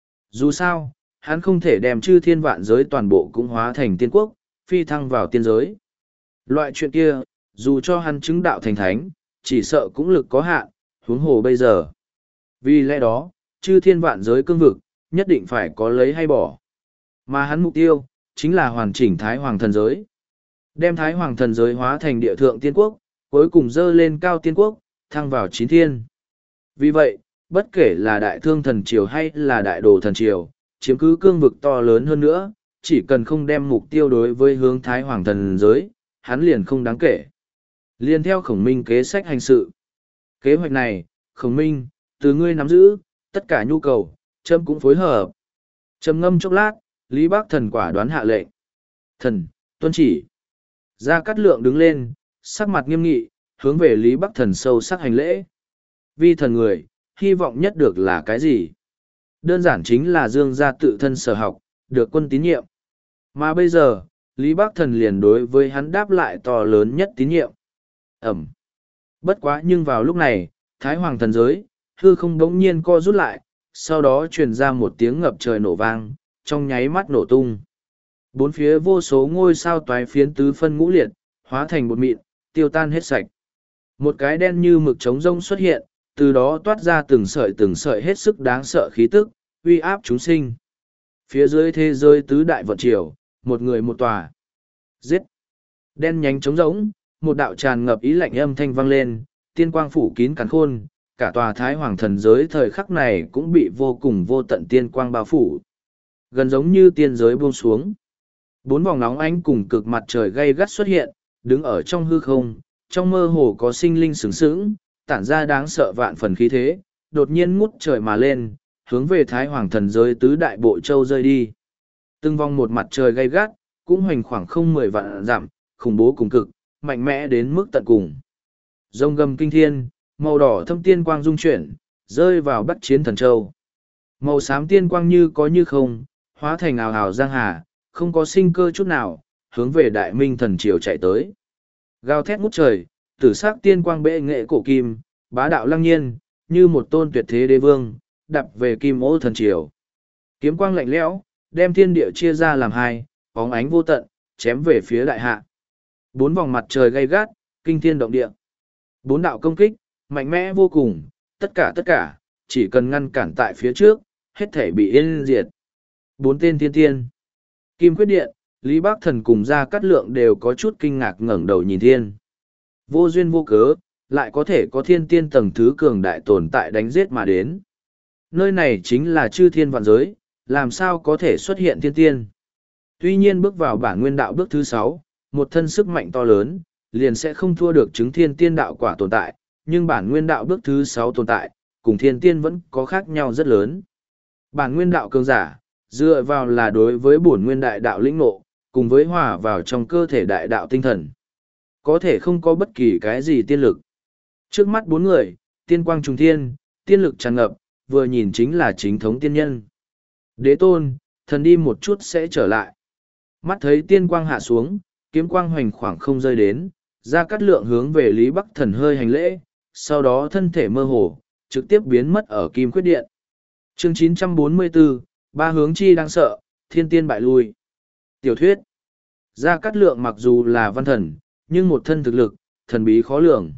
S1: Dù sao, hắn không thể đem chư thiên vạn giới toàn bộ cũng hóa thành tiên quốc, phi thăng vào tiên giới. Loại chuyện kia, dù cho hắn chứng đạo thành thánh, chỉ sợ cũng lực có hạn, huống hồ bây giờ. Vì lẽ đó, chư thiên vạn giới cương vực, nhất định phải có lấy hay bỏ. Mà hắn mục tiêu, chính là hoàn chỉnh Thái Hoàng thần giới. Đem Thái Hoàng thần giới hóa thành địa thượng tiên quốc, cuối cùng dơ lên cao tiên quốc, thăng vào chín thiên. Vì vậy, bất kể là Đại Thương thần triều hay là Đại Đồ thần triều, chiếm cứ cương vực to lớn hơn nữa, chỉ cần không đem mục tiêu đối với hướng Thái Hoàng thần giới, hắn liền không đáng kể. Liên theo Khổng Minh kế sách hành sự. Kế hoạch này, Khổng Minh, từ ngươi nắm giữ, tất cả nhu cầu, Trâm cũng phối hợp. Trầm ngâm chốc lát, Lý Bắc Thần quả đoán hạ lệnh. Thần, tuân chỉ. Gia Cát Lượng đứng lên, sắc mặt nghiêm nghị, hướng về Lý Bắc Thần sâu sắc hành lễ. Vi thần người, hy vọng nhất được là cái gì? Đơn giản chính là Dương gia tự thân sở học, được quân tín nhiệm. Mà bây giờ, Lý Bắc Thần liền đối với hắn đáp lại to lớn nhất tín nhiệm. Ẩm. Bất quá nhưng vào lúc này, Thái Hoàng thần giới, hư không đống nhiên co rút lại, sau đó truyền ra một tiếng ngập trời nổ vang, trong nháy mắt nổ tung. Bốn phía vô số ngôi sao toái phiến tứ phân ngũ liệt, hóa thành bột mịn, tiêu tan hết sạch. Một cái đen như mực trống rông xuất hiện, từ đó toát ra từng sợi từng sợi hết sức đáng sợ khí tức, uy áp chúng sinh. Phía dưới thế giới tứ đại vận triều, một người một tòa. Giết! Đen nhánh trống rỗng, một đạo tràn ngập ý lạnh âm thanh vang lên, tiên quang phủ kín càn khôn, cả tòa thái hoàng thần giới thời khắc này cũng bị vô cùng vô tận tiên quang bao phủ. Gần giống như tiên giới buông xuống. Bốn vòng nóng ánh cùng cực mặt trời gay gắt xuất hiện, đứng ở trong hư không, trong mơ hồ có sinh linh sướng sướng, tản ra đáng sợ vạn phần khí thế, đột nhiên ngút trời mà lên, hướng về thái hoàng thần giới tứ đại bộ châu rơi đi. Từng vòng một mặt trời gay gắt, cũng hoành khoảng không mười vạn dặm, khủng bố cùng cực, mạnh mẽ đến mức tận cùng. Rông gầm kinh thiên, màu đỏ thâm tiên quang dung chuyển, rơi vào Bắc Chiến Thần Châu. Màu xám tiên quang như có như không, hóa thành ào ào giang hà, không có sinh cơ chút nào, hướng về Đại Minh Thần Triều chạy tới. Gào thét ngút trời, tử sắc tiên quang bệ nghệ cổ kim, bá đạo lăng nhiên, như một tôn tuyệt thế đế vương, đập về Kim Ô Thần Triều. Kiếm quang lạnh lẽo, đem thiên địa chia ra làm hai, bóng ánh vô tận, chém về phía đại hạ. Bốn vòng mặt trời gay gắt, kinh thiên động địa. Bốn đạo công kích, mạnh mẽ vô cùng, tất cả tất cả, chỉ cần ngăn cản tại phía trước, hết thể bị yên diệt. Bốn tên thiên tiên. Kim Quyết Điện, Lý Bắc Thần cùng Gia Cát Lượng đều có chút kinh ngạc ngẩng đầu nhìn thiên. Vô duyên vô cớ, lại có thể có thiên tiên tầng thứ cường đại tồn tại đánh giết mà đến. Nơi này chính là chư thiên vạn giới, làm sao có thể xuất hiện thiên tiên. Tuy nhiên bước vào bản nguyên đạo bước thứ sáu, một thân sức mạnh to lớn, liền sẽ không thua được chứng thiên tiên đạo quả tồn tại, nhưng bản nguyên đạo bước thứ sáu tồn tại, cùng thiên tiên vẫn có khác nhau rất lớn. Bản nguyên đạo cường giả, dựa vào là đối với bổn nguyên đại đạo lĩnh ngộ, cùng với hòa vào trong cơ thể đại đạo tinh thần. Có thể không có bất kỳ cái gì tiên lực. Trước mắt bốn người, tiên quang trùng thiên, tiên lực tràn ngập, vừa nhìn chính là chính thống tiên nhân. Đế tôn, thần đi một chút sẽ trở lại. Mắt thấy tiên quang hạ xuống, kiếm quang hoành khoảng không rơi đến, Gia Cát Lượng hướng về Lý Bắc Thần hơi hành lễ, sau đó thân thể mơ hồ, trực tiếp biến mất ở Kim Quyết Điện. Chương chín trăm bốn mươi bốn, ba hướng chi đang sợ, thiên tiên bại lui. Tiểu thuyết. Gia Cát Lượng mặc dù là văn thần, nhưng một thân thực lực, thần bí khó lường.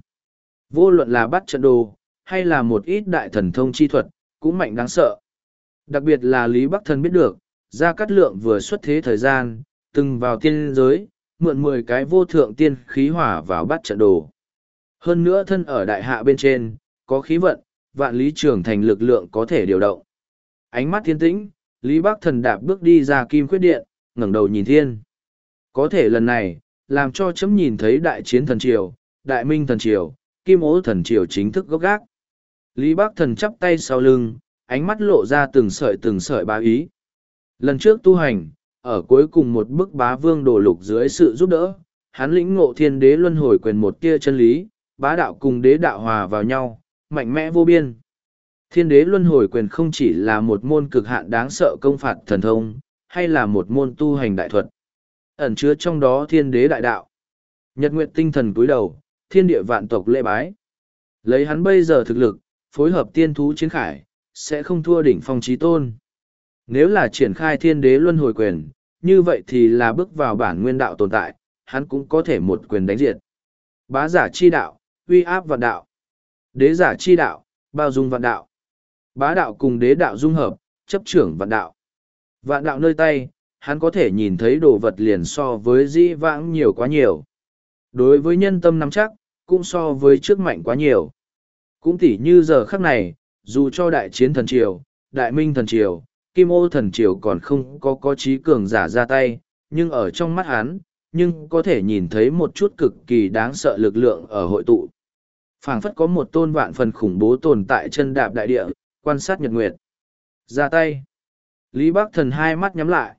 S1: Vô luận là bắt trận đồ, hay là một ít đại thần thông chi thuật, cũng mạnh đáng sợ. Đặc biệt là Lý Bắc Thần biết được, Gia Cát Lượng vừa xuất thế thời gian, từng vào tiên giới, mượn mười cái vô thượng tiên khí hỏa vào bắt trận đồ. Hơn nữa thân ở đại hạ bên trên, có khí vận, vạn lý trường thành lực lượng có thể điều động. Ánh mắt thiên tĩnh, Lý Bắc Thần đạp bước đi ra Kim Quyết Điện, ngẩng đầu nhìn thiên. Có thể lần này, làm cho chấm nhìn thấy đại chiến thần triều, đại minh thần triều, Kim Ô thần triều chính thức gốc gác. Lý Bắc Thần chắp tay sau lưng, ánh mắt lộ ra từng sợi từng sợi bá ý. Lần trước tu hành, ở cuối cùng một bức bá vương đồ lục dưới sự giúp đỡ, hắn lĩnh ngộ thiên đế luân hồi quyền một tia chân lý, bá đạo cùng đế đạo hòa vào nhau, mạnh mẽ vô biên. Thiên đế luân hồi quyền không chỉ là một môn cực hạn đáng sợ công phạt thần thông, hay là một môn tu hành đại thuật. Ẩn chứa trong đó thiên đế đại đạo. Nhật nguyệt tinh thần cúi đầu, thiên địa vạn tộc lễ bái. Lấy hắn bây giờ thực lực, phối hợp tiên thú chiến khải, sẽ không thua đỉnh phong chí tôn. Nếu là triển khai thiên đế luân hồi quyền, như vậy thì là bước vào bản nguyên đạo tồn tại, hắn cũng có thể một quyền đánh diệt. Bá giả chi đạo, uy áp vạn đạo. Đế giả chi đạo, bao dung vạn đạo. Bá đạo cùng đế đạo dung hợp, chấp trưởng vạn đạo. Vạn đạo nơi tay, hắn có thể nhìn thấy đồ vật liền so với dĩ vãng nhiều quá nhiều. Đối với nhân tâm nắm chắc, cũng so với trước mạnh quá nhiều. Cũng tỉ như giờ khắc này, dù cho đại chiến thần triều, đại minh thần triều, Kim Ô thần triều còn không có có trí cường giả ra tay, nhưng ở trong mắt hắn, nhưng có thể nhìn thấy một chút cực kỳ đáng sợ lực lượng ở hội tụ. Phảng phất có một tôn vạn phần khủng bố tồn tại chân đạp đại địa, quan sát nhật nguyệt. Ra tay. Lý Bắc Thần hai mắt nhắm lại.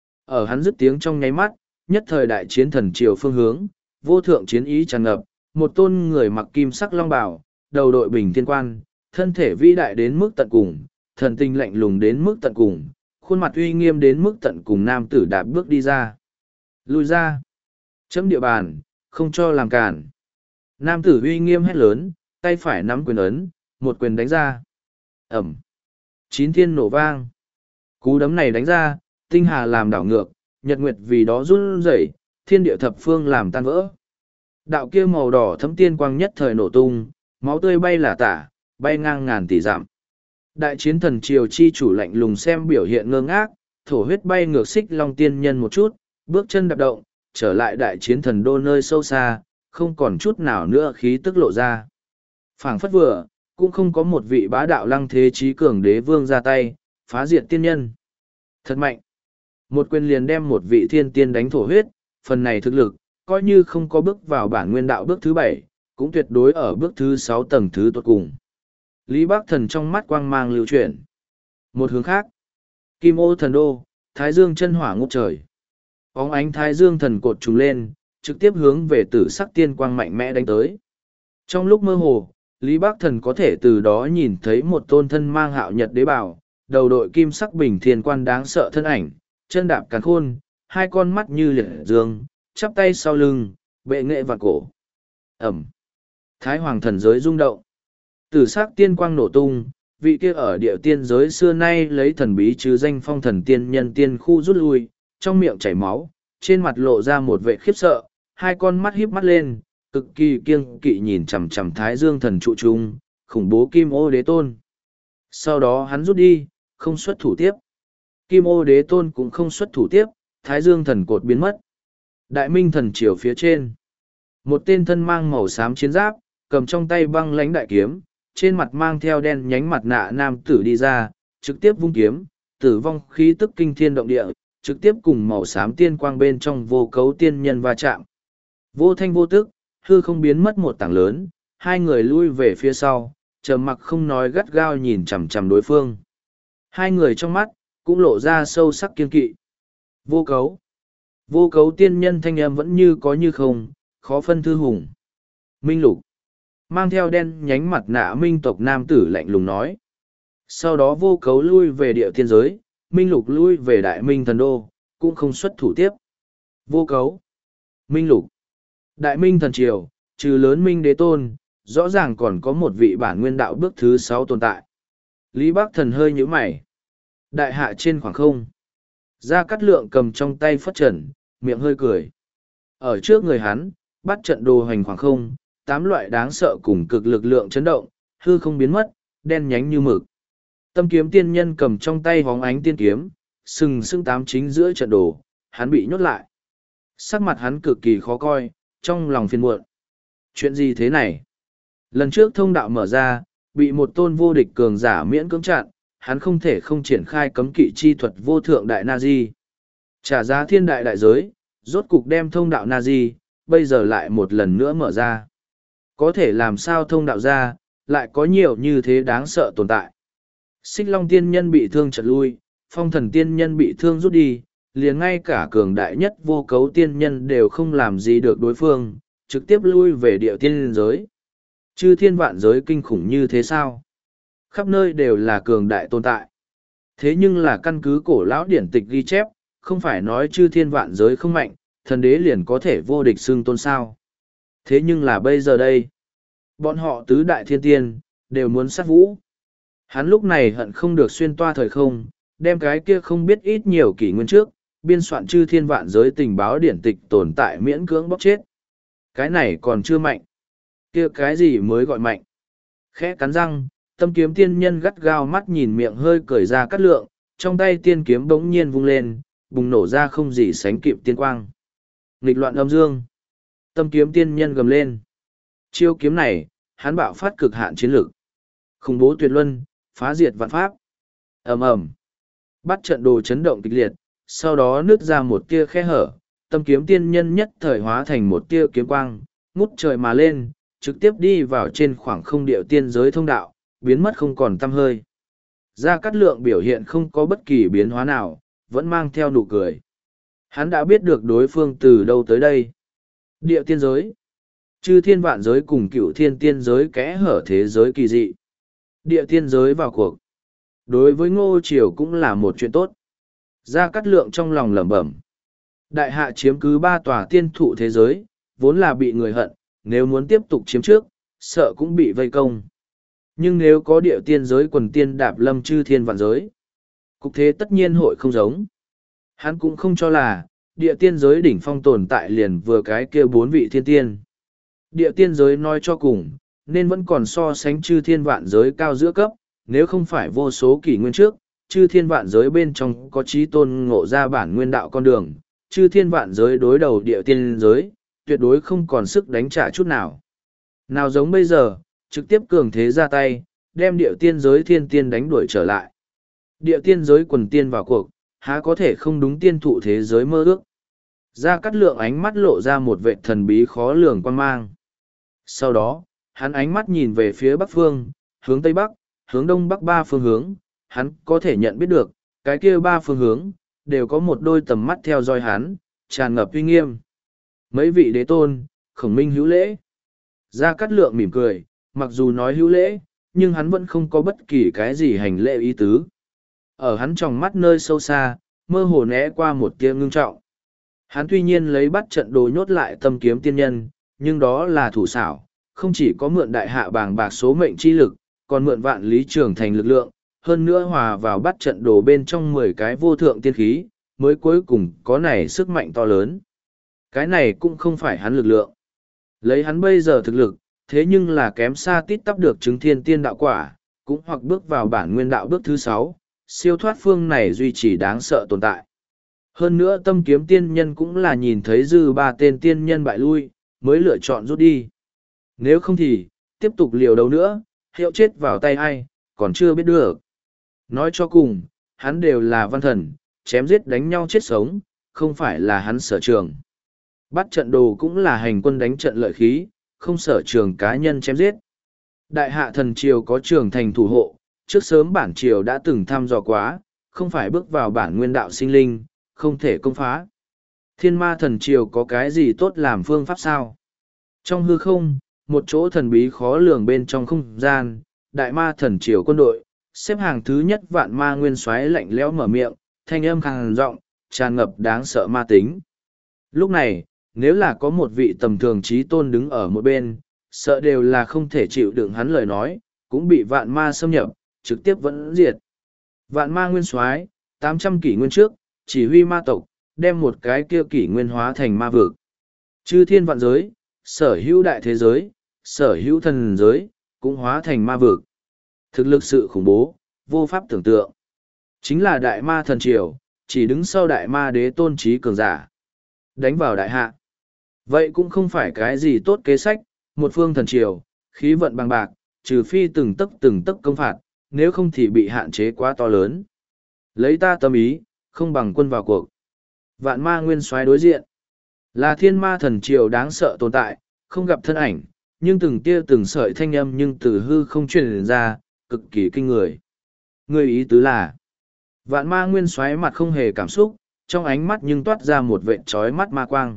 S1: Ở hắn dứt tiếng trong nháy mắt, nhất thời đại chiến thần triều phương hướng, vô thượng chiến ý tràn ngập, một tôn người mặc kim sắc long bào, đầu đội bình thiên quan, thân thể vĩ đại đến mức tận cùng, thần tinh lạnh lùng đến mức tận cùng, khuôn mặt uy nghiêm đến mức tận cùng nam tử đạp bước đi ra. Lùi ra. Chấm địa bàn, không cho làm cản. Nam tử uy nghiêm hét lớn, tay phải nắm quyền ấn, một quyền đánh ra. Ẩm. Chín thiên nổ vang. Cú đấm này đánh ra, tinh hà làm đảo ngược, nhật nguyệt vì đó run rẩy, thiên địa thập phương làm tan vỡ. Đạo kia màu đỏ thấm tiên quang nhất thời nổ tung, máu tươi bay là tả, bay ngang ngàn tỷ dặm. Đại chiến thần triều chi chủ lạnh lùng xem biểu hiện ngơ ngác, thổ huyết bay ngược xích long tiên nhân một chút, bước chân đạp động, trở lại đại chiến thần đô nơi sâu xa, không còn chút nào nữa khí tức lộ ra. Phảng phất vừa, cũng không có một vị bá đạo lăng thế trí cường đế vương ra tay, phá diệt tiên nhân. Thật mạnh. Một quyền liền đem một vị thiên tiên đánh thổ huyết, phần này thực lực, coi như không có bước vào bản nguyên đạo bước thứ bảy, cũng tuyệt đối ở bước thứ sáu tầng thứ tuột cùng. Lý Bác Thần trong mắt quang mang lưu chuyển. Một hướng khác, Kim Ô thần đô, Thái Dương chân hỏa ngút trời. Bóng ánh Thái Dương thần cột trùng lên, trực tiếp hướng về tử sắc tiên quang mạnh mẽ đánh tới. Trong lúc mơ hồ, Lý Bác Thần có thể từ đó nhìn thấy một tôn thân mang hạo nhật đế bào, đầu đội kim sắc bình thiên quan đáng sợ thân ảnh, chân đạp càn khôn, hai con mắt như liệt dương, chắp tay sau lưng, bệ nghệ vạn cổ. Ẩm. Thái Hoàng thần giới rung động. Tử sắc tiên quang nổ tung, vị kia ở địa tiên giới xưa nay lấy thần bí chứ danh phong thần tiên nhân tiên khu rút lui, trong miệng chảy máu, trên mặt lộ ra một vẻ khiếp sợ, hai con mắt híp mắt lên, cực kỳ kiêng kỵ nhìn chằm chằm Thái Dương thần trụ trung, khủng bố Kim Ô đế tôn. Sau đó hắn rút đi, không xuất thủ tiếp. Kim Ô đế tôn cũng không xuất thủ tiếp, Thái Dương thần cột biến mất. Đại Minh thần triều phía trên. Một tên thân mang màu xám chiến giáp, cầm trong tay băng lãnh đại kiếm, trên mặt mang theo đen nhánh mặt nạ nam tử đi ra, trực tiếp vung kiếm, tử vong khí tức kinh thiên động địa, trực tiếp cùng màu xám tiên quang bên trong vô cấu tiên nhân va chạm. Vô thanh vô tức, hư không biến mất một tảng lớn, hai người lui về phía sau, trầm mặc không nói gắt gao nhìn chằm chằm đối phương. Hai người trong mắt, cũng lộ ra sâu sắc kiên kỵ. Vô cấu. Vô cấu tiên nhân thanh âm vẫn như có như không, khó phân thư hùng. Minh Lục. Mang theo đen nhánh mặt nạ minh tộc nam tử lạnh lùng nói. Sau đó vô cấu lui về địa tiên giới, Minh Lục lui về đại minh thần đô, cũng không xuất thủ tiếp. Vô cấu. Minh Lục. Đại minh thần triều, trừ lớn minh đế tôn, rõ ràng còn có một vị bản nguyên đạo bước thứ sáu tồn tại. Lý Bác Thần hơi nhíu mày. Đại hạ trên khoảng không. Gia Cát Lượng cầm trong tay phất trần, miệng hơi cười. Ở trước người hắn, bắt trận đồ hành khoảng không, tám loại đáng sợ cùng cực lực lượng chấn động, hư không biến mất, đen nhánh như mực. Tâm kiếm tiên nhân cầm trong tay hóng ánh tiên kiếm, sừng sững tám chính giữa trận đồ, hắn bị nhốt lại. Sắc mặt hắn cực kỳ khó coi, trong lòng phiền muộn. Chuyện gì thế này? Lần trước thông đạo mở ra, bị một tôn vô địch cường giả miễn cưỡng chặn, hắn không thể không triển khai cấm kỵ chi thuật vô thượng đại Nazi. Trả giá thiên đại đại giới, rốt cục đem thông đạo Nazi, bây giờ lại một lần nữa mở ra. Có thể làm sao thông đạo ra, lại có nhiều như thế đáng sợ tồn tại. Xích Long tiên nhân bị thương chật lui, phong thần tiên nhân bị thương rút đi, liền ngay cả cường đại nhất vô cấu tiên nhân đều không làm gì được đối phương, trực tiếp lui về địa tiên giới. Chư thiên vạn giới kinh khủng như thế sao? Khắp nơi đều là cường đại tồn tại. Thế nhưng là căn cứ cổ lão điển tịch ghi chép, không phải nói chư thiên vạn giới không mạnh, thần đế liền có thể vô địch xưng tôn sao. Thế nhưng là bây giờ đây, bọn họ tứ đại thiên tiên, đều muốn sát vũ. Hắn lúc này hận không được xuyên toa thời không, đem cái kia không biết ít nhiều kỷ nguyên trước, biên soạn chư thiên vạn giới tình báo điển tịch tồn tại miễn cưỡng bóc chết. Cái này còn chưa mạnh. Kia cái gì mới gọi mạnh? Khẽ cắn răng, tâm kiếm tiên nhân gắt gao mắt nhìn miệng hơi cởi ra cắt lượng, trong tay tiên kiếm bỗng nhiên vung lên, bùng nổ ra không gì sánh kịp tiên quang. Nghịch loạn âm dương. Tâm kiếm tiên nhân gầm lên. Chiêu kiếm này, hắn bạo phát cực hạn chiến lực. Khủng bố tuyệt luân, phá diệt vạn pháp. Ầm ầm. Bắt trận đồ chấn động kịch liệt, sau đó nứt ra một tia khe hở, tâm kiếm tiên nhân nhất thời hóa thành một tia kiếm quang, ngút trời mà lên, trực tiếp đi vào trên khoảng không điệu tiên giới thông đạo, biến mất không còn tăm hơi. Gia Cát Lượng biểu hiện không có bất kỳ biến hóa nào, vẫn mang theo nụ cười. Hắn đã biết được đối phương từ đâu tới đây. Địa tiên giới. Chư thiên vạn giới cùng cựu thiên tiên giới kẽ hở thế giới kỳ dị. Địa tiên giới vào cuộc. Đối với Ngô Triều cũng là một chuyện tốt. Gia Cát Lượng trong lòng lẩm bẩm. Đại hạ chiếm cứ ba tòa tiên thụ thế giới, vốn là bị người hận, nếu muốn tiếp tục chiếm trước, sợ cũng bị vây công. Nhưng nếu có địa tiên giới quần tiên đạp lâm chư thiên vạn giới, cục thế tất nhiên hội không giống. Hắn cũng không cho là, địa tiên giới đỉnh phong tồn tại liền vừa cái kia bốn vị thiên tiên. Địa tiên giới nói cho cùng, nên vẫn còn so sánh chư thiên vạn giới cao giữa cấp, nếu không phải vô số kỷ nguyên trước, chư thiên vạn giới bên trong có trí tôn ngộ ra bản nguyên đạo con đường, chư thiên vạn giới đối đầu địa tiên giới, tuyệt đối không còn sức đánh trả chút nào. Nào giống bây giờ, trực tiếp cường thế ra tay, đem địa tiên giới thiên tiên đánh đuổi trở lại. Địa tiên giới quần tiên vào cuộc, há có thể không đúng tiên thụ thế giới mơ ước. Gia Cát Lượng ánh mắt lộ ra một vệ thần bí khó lường quan mang. Sau đó, hắn ánh mắt nhìn về phía bắc phương, hướng tây bắc, hướng đông bắc ba phương hướng, hắn có thể nhận biết được, cái kia ba phương hướng, đều có một đôi tầm mắt theo dõi hắn, tràn ngập uy nghiêm. Mấy vị đế tôn, khổng minh hữu lễ. Gia Cát Lượng mỉm cười, mặc dù nói hữu lễ, nhưng hắn vẫn không có bất kỳ cái gì hành lễ ý tứ. Ở hắn trong mắt nơi sâu xa, mơ hồ né qua một tia ngưng trọng. Hắn tuy nhiên lấy bắt trận đồ nhốt lại tâm kiếm tiên nhân, nhưng đó là thủ xảo, không chỉ có mượn đại hạ bàng bạc số mệnh chi lực, còn mượn vạn lý trường thành lực lượng, hơn nữa hòa vào bắt trận đồ bên trong mười cái vô thượng tiên khí, mới cuối cùng có này sức mạnh to lớn. Cái này cũng không phải hắn lực lượng. Lấy hắn bây giờ thực lực, thế nhưng là kém xa tít tắp được chứng thiên tiên đạo quả, cũng hoặc bước vào bản nguyên đạo bước thứ sáu, siêu thoát phương này duy trì đáng sợ tồn tại. Hơn nữa tâm kiếm tiên nhân cũng là nhìn thấy dư ba tên tiên nhân bại lui, mới lựa chọn rút đi. Nếu không thì, tiếp tục liều đấu nữa, hiệu chết vào tay ai, còn chưa biết được. Nói cho cùng, hắn đều là văn thần, chém giết đánh nhau chết sống, không phải là hắn sở trường. Bắt trận đồ cũng là hành quân đánh trận lợi khí, không sở trường cá nhân chém giết. Đại hạ thần triều có trường thành thủ hộ, trước sớm bản triều đã từng thăm dò quá, không phải bước vào bản nguyên đạo sinh linh, không thể công phá. Thiên ma thần triều có cái gì tốt làm phương pháp sao? Trong hư không, một chỗ thần bí khó lường bên trong không gian, đại ma thần triều quân đội, xếp hàng thứ nhất vạn ma nguyên soái lạnh lẽo mở miệng, thanh âm khàn giọng, tràn ngập đáng sợ ma tính. Lúc này, nếu là có một vị tầm thường trí tôn đứng ở một bên, sợ đều là không thể chịu đựng hắn lời nói, cũng bị vạn ma xâm nhập, trực tiếp vẫn diệt. Vạn ma nguyên soái, tám trăm kỷ nguyên trước, chỉ huy ma tộc, đem một cái kia kỷ nguyên hóa thành ma vực. Chư thiên vạn giới, sở hữu đại thế giới, sở hữu thần giới, cũng hóa thành ma vực. Thực lực sự khủng bố, vô pháp tưởng tượng. Chính là đại ma thần triều, chỉ đứng sau đại ma đế tôn trí cường giả. Đánh vào đại hạ. Vậy cũng không phải cái gì tốt kế sách, một phương thần triều, khí vận bằng bạc, trừ phi từng tấc từng tấc công phạt, nếu không thì bị hạn chế quá to lớn. Lấy ta tâm ý, không bằng quân vào cuộc. Vạn ma nguyên soái đối diện. Là thiên ma thần triều đáng sợ tồn tại, không gặp thân ảnh, nhưng từng tia từng sợi thanh âm nhưng từ hư không truyền ra, cực kỳ kinh người. Người ý tứ là, vạn ma nguyên soái mặt không hề cảm xúc, trong ánh mắt nhưng toát ra một vệt trói mắt ma quang.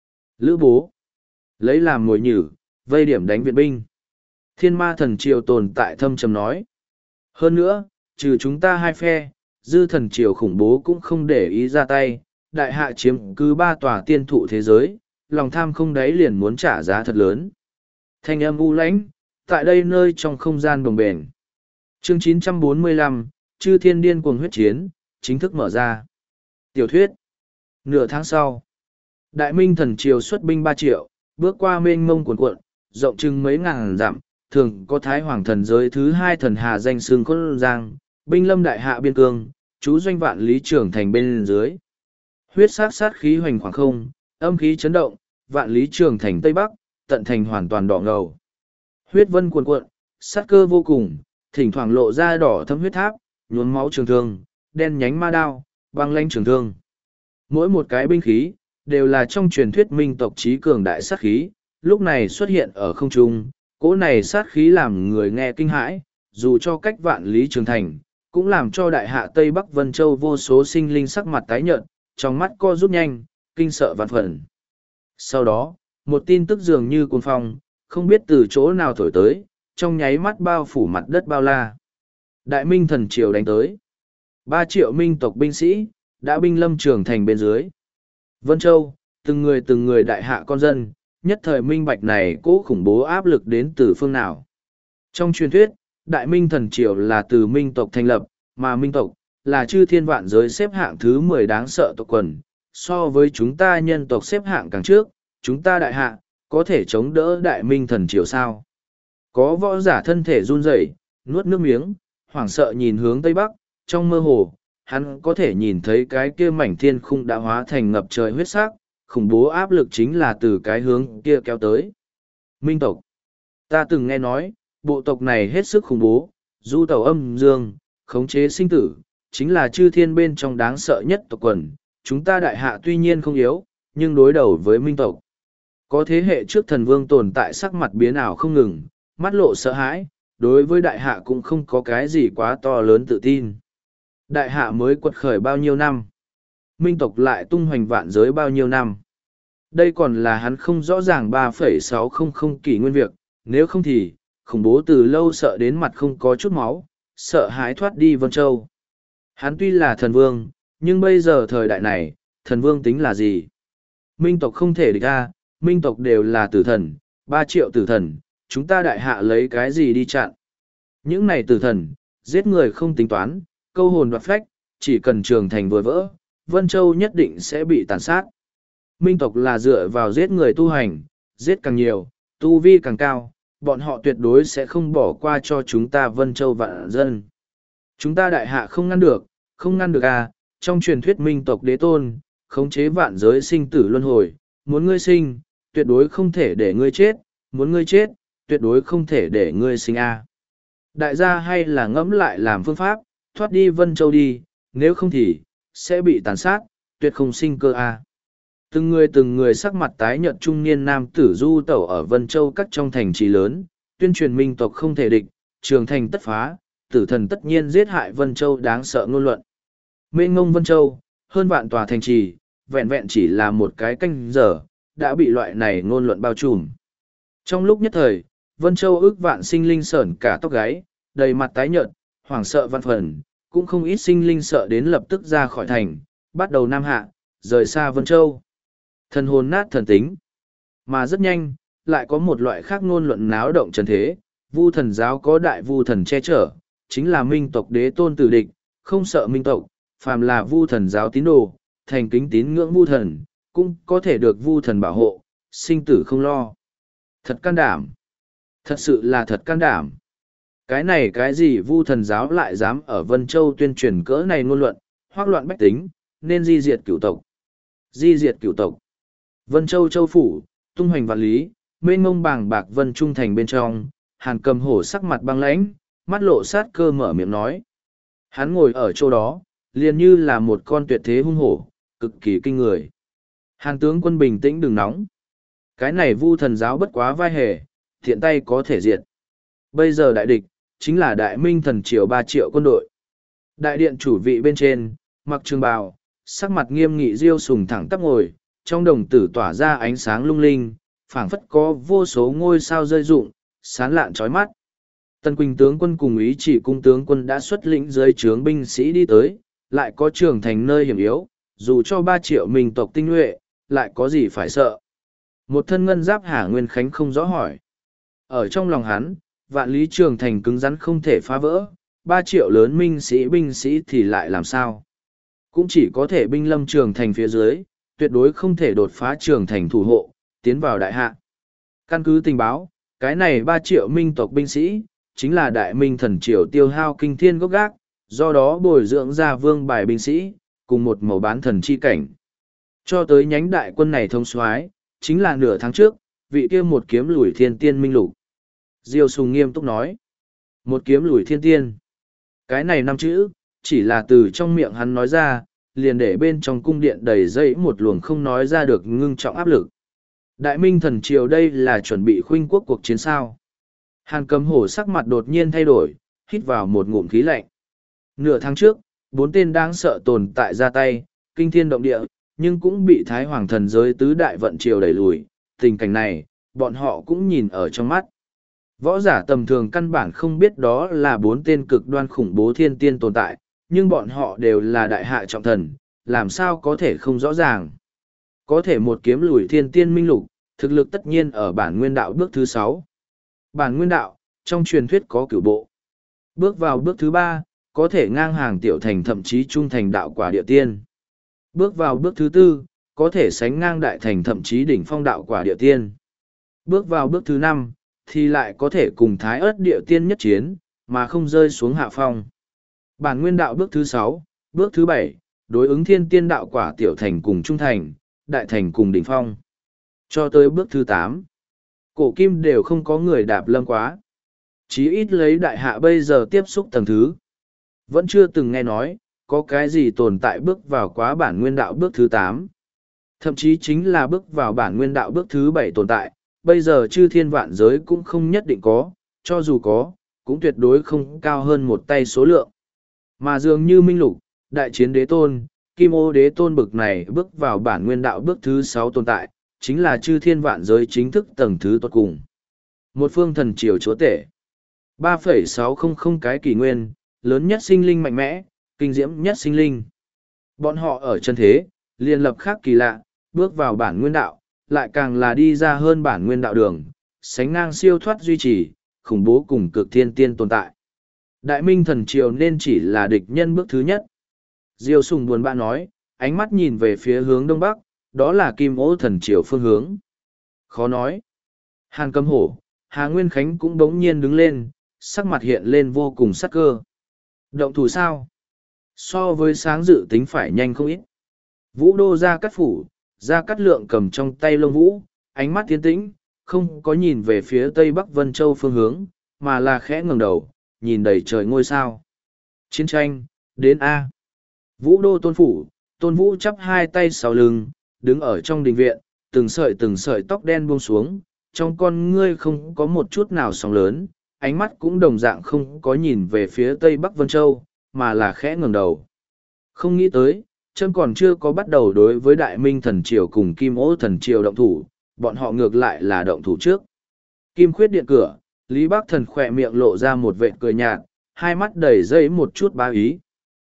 S1: Lữ bố, lấy làm mồi nhử, vây điểm đánh viện binh. Thiên ma thần triều tồn tại thâm trầm nói. Hơn nữa, trừ chúng ta hai phe, dư thần triều khủng bố cũng không để ý ra tay, đại hạ chiếm cứ ba tòa tiên thụ thế giới, lòng tham không đáy liền muốn trả giá thật lớn. Thanh âm u lãnh, tại đây nơi trong không gian đồng bền. Chương chín trăm bốn mươi lăm, Chư Thiên Điên Cuồng Huyết Chiến, chính thức mở ra. Tiểu thuyết. Nửa tháng sau, Đại Minh thần triều xuất binh ba triệu, bước qua mênh mông cuồn cuộn, rộng chừng mấy ngàn dặm, thường có Thái Hoàng thần giới thứ hai thần hà danh xương Côn Giang, binh lâm đại hạ biên cương, chú doanh vạn lý trưởng thành bên dưới. Huyết sát sát khí hoành khoảng không, âm khí chấn động, vạn lý trường thành tây bắc, tận thành hoàn toàn đỏ ngầu. Huyết vân cuồn cuộn, sát cơ vô cùng, thỉnh thoảng lộ ra đỏ thâm huyết tháp, nhuốm máu trường thương, đen nhánh ma đao, băng lanh trường thương. Mỗi một cái binh khí, đều là trong truyền thuyết minh tộc trí cường đại sát khí, lúc này xuất hiện ở không trung, cỗ này sát khí làm người nghe kinh hãi, dù cho cách vạn lý trường thành, cũng làm cho đại hạ Tây Bắc Vân Châu vô số sinh linh sắc mặt tái nhợt, trong mắt co rút nhanh, kinh sợ vạn phần. Sau đó, một tin tức dường như cuồng phong, không biết từ chỗ nào thổi tới, trong nháy mắt bao phủ mặt đất bao la. Đại Minh thần triều đánh tới. Ba triệu minh tộc binh sĩ, đã binh lâm trường thành bên dưới. Vân Châu, từng người từng người đại hạ con dân, nhất thời minh bạch này cố khủng bố áp lực đến từ phương nào. Trong truyền thuyết, Đại Minh thần triều là từ minh tộc thành lập, mà minh tộc là chư thiên vạn giới xếp hạng thứ mười đáng sợ tộc quần. So với chúng ta nhân tộc xếp hạng càng trước, chúng ta đại hạ, có thể chống đỡ đại minh thần triều sao? Có võ giả thân thể run rẩy, nuốt nước miếng, hoảng sợ nhìn hướng tây bắc, trong mơ hồ, hắn có thể nhìn thấy cái kia mảnh thiên khung đã hóa thành ngập trời huyết sắc, khủng bố áp lực chính là từ cái hướng kia kéo tới. Minh tộc. Ta từng nghe nói, bộ tộc này hết sức khủng bố, du tẩu âm dương, khống chế sinh tử, chính là chư thiên bên trong đáng sợ nhất tộc quần. Chúng ta đại hạ tuy nhiên không yếu, nhưng đối đầu với minh tộc. Có thế hệ trước thần vương tồn tại sắc mặt biến ảo không ngừng, mắt lộ sợ hãi, đối với đại hạ cũng không có cái gì quá to lớn tự tin. Đại hạ mới quật khởi bao nhiêu năm? Minh tộc lại tung hoành vạn giới bao nhiêu năm? Đây còn là hắn không rõ ràng ba phẩy sáu không không kỷ nguyên việc, nếu không thì, khủng bố từ lâu sợ đến mặt không có chút máu, sợ hãi thoát đi Vân Châu. Hắn tuy là thần vương, nhưng bây giờ thời đại này, thần vương tính là gì? Minh tộc không thể địch ra, minh tộc đều là tử thần, ba triệu tử thần, chúng ta đại hạ lấy cái gì đi chặn? Những này tử thần, giết người không tính toán, câu hồn đoạt phách, chỉ cần trường thành vừa vỡ, Vân Châu nhất định sẽ bị tàn sát. Minh tộc là dựa vào giết người tu hành, giết càng nhiều, tu vi càng cao, bọn họ tuyệt đối sẽ không bỏ qua cho chúng ta Vân Châu vạn dân. Chúng ta đại hạ không ngăn được, không ngăn được à, trong truyền thuyết minh tộc đế tôn, khống chế vạn giới sinh tử luân hồi, muốn ngươi sinh, tuyệt đối không thể để ngươi chết, muốn ngươi chết, tuyệt đối không thể để ngươi sinh a. À. Đại gia hay là ngẫm lại làm phương pháp, thoát đi Vân Châu đi, nếu không thì, sẽ bị tàn sát, tuyệt không sinh cơ a. À. Từng người từng người sắc mặt tái nhợt trung niên nam tử du tẩu ở Vân Châu các trong thành trì lớn, tuyên truyền minh tộc không thể địch, trường thành tất phá, tử thần tất nhiên giết hại Vân Châu đáng sợ ngôn luận. Mênh ngông Vân Châu, hơn vạn tòa thành trì, vẹn vẹn chỉ là một cái canh giờ, đã bị loại này ngôn luận bao trùm. Trong lúc nhất thời, Vân Châu ước vạn sinh linh sởn cả tóc gáy, đầy mặt tái nhợt, hoảng sợ văn phần, cũng không ít sinh linh sợ đến lập tức ra khỏi thành, bắt đầu nam hạ, rời xa Vân Châu. Thần hồn nát thần tính. Mà rất nhanh, lại có một loại khác ngôn luận náo động trần thế, Vu thần giáo có đại vu thần che chở, chính là minh tộc đế tôn tử địch, không sợ minh tộc, phàm là vu thần giáo tín đồ, thành kính tín ngưỡng vu thần, cũng có thể được vu thần bảo hộ, sinh tử không lo. Thật can đảm. Thật sự là thật can đảm. Cái này cái gì vu thần giáo lại dám ở Vân Châu tuyên truyền cỡ này ngôn luận, hoác loạn bách tính, nên di diệt cửu tộc. Di diệt cửu tộc. Vân Châu châu phủ, tung hoành vạn lý, mênh mông bàng bạc vân trung thành bên trong, Hàn Cầm Hổ sắc mặt băng lãnh, mắt lộ sát cơ mở miệng nói. Hắn ngồi ở chỗ đó, liền như là một con tuyệt thế hung hổ, cực kỳ kinh người. Hàn tướng quân bình tĩnh đừng nóng. Cái này vu thần giáo bất quá vai hề, thiện tay có thể diệt. Bây giờ đại địch, chính là đại minh thần triều ba triệu quân đội. Đại điện chủ vị bên trên, mặc trường bào, sắc mặt nghiêm nghị diêu sùng thẳng tắp ngồi, trong đồng tử tỏa ra ánh sáng lung linh, phảng phất có vô số ngôi sao rơi rụng, sán lạn trói mắt. Tân Quỳnh tướng quân cùng ý chỉ cung tướng quân đã xuất lĩnh dưới trướng binh sĩ đi tới, lại có trường thành nơi hiểm yếu, dù cho ba triệu minh tộc tinh nhuệ, lại có gì phải sợ. Một thân ngân giáp Hà Nguyên Khánh không rõ hỏi. Ở trong lòng hắn, vạn lý trường thành cứng rắn không thể phá vỡ, ba triệu lớn minh sĩ binh sĩ thì lại làm sao? Cũng chỉ có thể binh lâm trường thành phía dưới, tuyệt đối không thể đột phá trường thành thủ hộ, tiến vào đại hạ. Căn cứ tình báo, cái này ba triệu minh tộc binh sĩ, chính là đại minh thần triều tiêu hao kinh thiên gốc gác, do đó bồi dưỡng ra vương bài binh sĩ, cùng một màu bán thần chi cảnh. Cho tới nhánh đại quân này thông soái chính là nửa tháng trước, vị kia một kiếm lùi thiên tiên minh lục. Diêu Sùng nghiêm túc nói, một kiếm lùi thiên tiên. Cái này năm chữ, chỉ là từ trong miệng hắn nói ra, liền để bên trong cung điện đầy dây một luồng không nói ra được ngưng trọng áp lực. Đại minh thần triều đây là chuẩn bị khuynh quốc cuộc chiến sao. Hàn Cầm Hổ sắc mặt đột nhiên thay đổi, hít vào một ngụm khí lạnh. Nửa tháng trước, bốn tên đáng sợ tồn tại ra tay, kinh thiên động địa, nhưng cũng bị Thái Hoàng thần giới tứ đại vận triều đẩy lùi. Tình cảnh này, bọn họ cũng nhìn ở trong mắt. Võ giả tầm thường căn bản không biết đó là bốn tên cực đoan khủng bố thiên tiên tồn tại, nhưng bọn họ đều là đại hạ trọng thần, làm sao có thể không rõ ràng. Có thể một kiếm lùi thiên tiên minh lục, thực lực tất nhiên ở bản nguyên đạo bước thứ sáu. Bản nguyên đạo, trong truyền thuyết có cửu bộ. Bước vào bước thứ ba, có thể ngang hàng tiểu thành thậm chí trung thành đạo quả địa tiên. Bước vào bước thứ tư, có thể sánh ngang đại thành thậm chí đỉnh phong đạo quả địa tiên. Bước vào bước thứ năm, thì lại có thể cùng Thái Ất Địa Tiên nhất chiến, mà không rơi xuống hạ phong. Bản nguyên đạo bước thứ sáu, bước thứ bảy, đối ứng thiên tiên đạo quả tiểu thành cùng trung thành, đại thành cùng đỉnh phong. Cho tới bước thứ tám, cổ kim đều không có người đạp lâm quá. Chí ít lấy đại hạ bây giờ tiếp xúc tầng thứ. Vẫn chưa từng nghe nói, có cái gì tồn tại bước vào quá bản nguyên đạo bước thứ tám. Thậm chí chính là bước vào bản nguyên đạo bước thứ bảy tồn tại, bây giờ chư thiên vạn giới cũng không nhất định có, cho dù có, cũng tuyệt đối không cao hơn một tay số lượng. Mà dường như Minh Lục, Đại Chiến Đế Tôn, Kim Ô Đế Tôn bực này bước vào bản nguyên đạo bước thứ sáu tồn tại, chính là chư thiên vạn giới chính thức tầng thứ tuột cùng. Một phương thần triều chúa tể. ba phẩy sáu không không cái kỷ nguyên, lớn nhất sinh linh mạnh mẽ, kinh diễm nhất sinh linh. Bọn họ ở chân thế, liền lập khác kỳ lạ, bước vào bản nguyên đạo, lại càng là đi ra hơn bản nguyên đạo đường, sánh ngang siêu thoát duy trì, khủng bố cùng cực thiên tiên tồn tại. Đại minh thần triều nên chỉ là địch nhân bước thứ nhất. Diêu Sùng buồn bã nói, ánh mắt nhìn về phía hướng đông bắc, đó là Kim Ô thần triều phương hướng. Khó nói. Hàn Cấm Hổ, Hà Nguyên Khánh cũng bỗng nhiên đứng lên, sắc mặt hiện lên vô cùng sắc cơ. Động thủ sao? So với sáng dự tính phải nhanh không ít. Vũ Đô ra cắt phủ, ra cắt lượng cầm trong tay lông vũ, ánh mắt tiến tĩnh, không có nhìn về phía tây bắc Vân Châu phương hướng, mà là khẽ ngẩng đầu, nhìn đầy trời ngôi sao. Chiến tranh, đến A. Vũ Đô tôn phủ, tôn vũ chắp hai tay sau lưng, đứng ở trong đình viện, từng sợi từng sợi tóc đen buông xuống, trong con ngươi không có một chút nào sóng lớn, ánh mắt cũng đồng dạng không có nhìn về phía tây bắc Vân Châu, mà là khẽ ngẩng đầu. Không nghĩ tới, chân còn chưa có bắt đầu đối với Đại Minh thần triều cùng Kim Ô thần triều động thủ, bọn họ ngược lại là động thủ trước. Kim khuyết điện cửa, Lý Bắc Thần khỏe miệng lộ ra một vệt cười nhạt, hai mắt đầy dây một chút bá ý.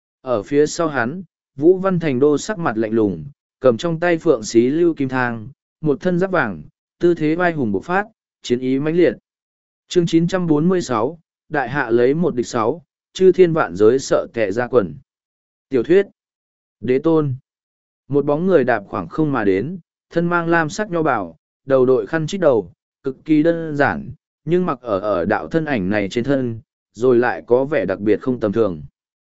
S1: Ở phía sau hắn, Vũ Văn Thành Đô sắc mặt lạnh lùng, cầm trong tay phượng xí lưu kim thang, một thân giáp vàng, tư thế vai hùng bộc phát, chiến ý mãnh liệt. Chương chín trăm bốn mươi sáu, Đại hạ lấy một địch sáu, chư thiên vạn giới sợ tệ ra quần. Tiểu thuyết Đế Tôn. Một bóng người đạp khoảng không mà đến, thân mang lam sắc nho bảo, đầu đội khăn chít đầu, cực kỳ đơn giản, nhưng mặc ở ở đạo thân ảnh này trên thân, rồi lại có vẻ đặc biệt không tầm thường.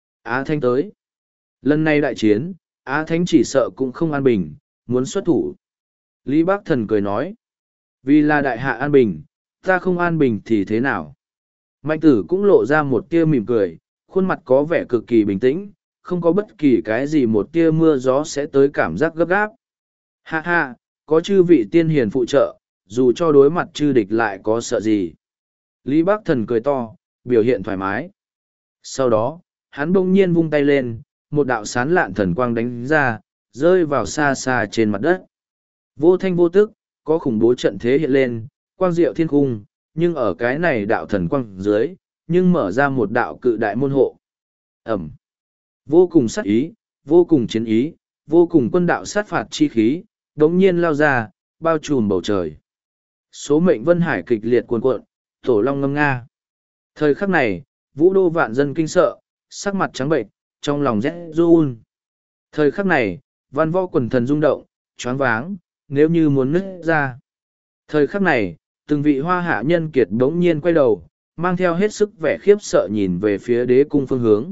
S1: Á Thanh tới. Lần này đại chiến, Á Thanh chỉ sợ cũng không an bình, muốn xuất thủ. Lý Bác Thần cười nói. Vì là đại hạ an bình, ta không an bình thì thế nào? Mạnh tử cũng lộ ra một tia mỉm cười, khuôn mặt có vẻ cực kỳ bình tĩnh, không có bất kỳ cái gì một tia mưa gió sẽ tới cảm giác gấp gáp. Ha ha, có chư vị tiên hiền phụ trợ, dù cho đối mặt chư địch lại có sợ gì. Lý Bác Thần cười to, biểu hiện thoải mái. Sau đó, hắn bỗng nhiên vung tay lên, một đạo sán lạn thần quang đánh ra, rơi vào xa xa trên mặt đất. Vô thanh vô tức, có khủng bố trận thế hiện lên, quang diệu thiên cung, nhưng ở cái này đạo thần quang dưới, nhưng mở ra một đạo cự đại môn hộ. Ẩm. Vô cùng sát ý, vô cùng chiến ý, vô cùng quân đạo sát phạt chi khí, đống nhiên lao ra, bao trùm bầu trời. Số mệnh vân hải kịch liệt cuồn cuộn, tổ long ngâm nga. Thời khắc này, Vũ Đô vạn dân kinh sợ, sắc mặt trắng bệnh, trong lòng rét run. Thời khắc này, văn võ quần thần rung động, choáng váng, nếu như muốn nứt ra. Thời khắc này, từng vị hoa hạ nhân kiệt bỗng nhiên quay đầu, mang theo hết sức vẻ khiếp sợ nhìn về phía đế cung phương hướng.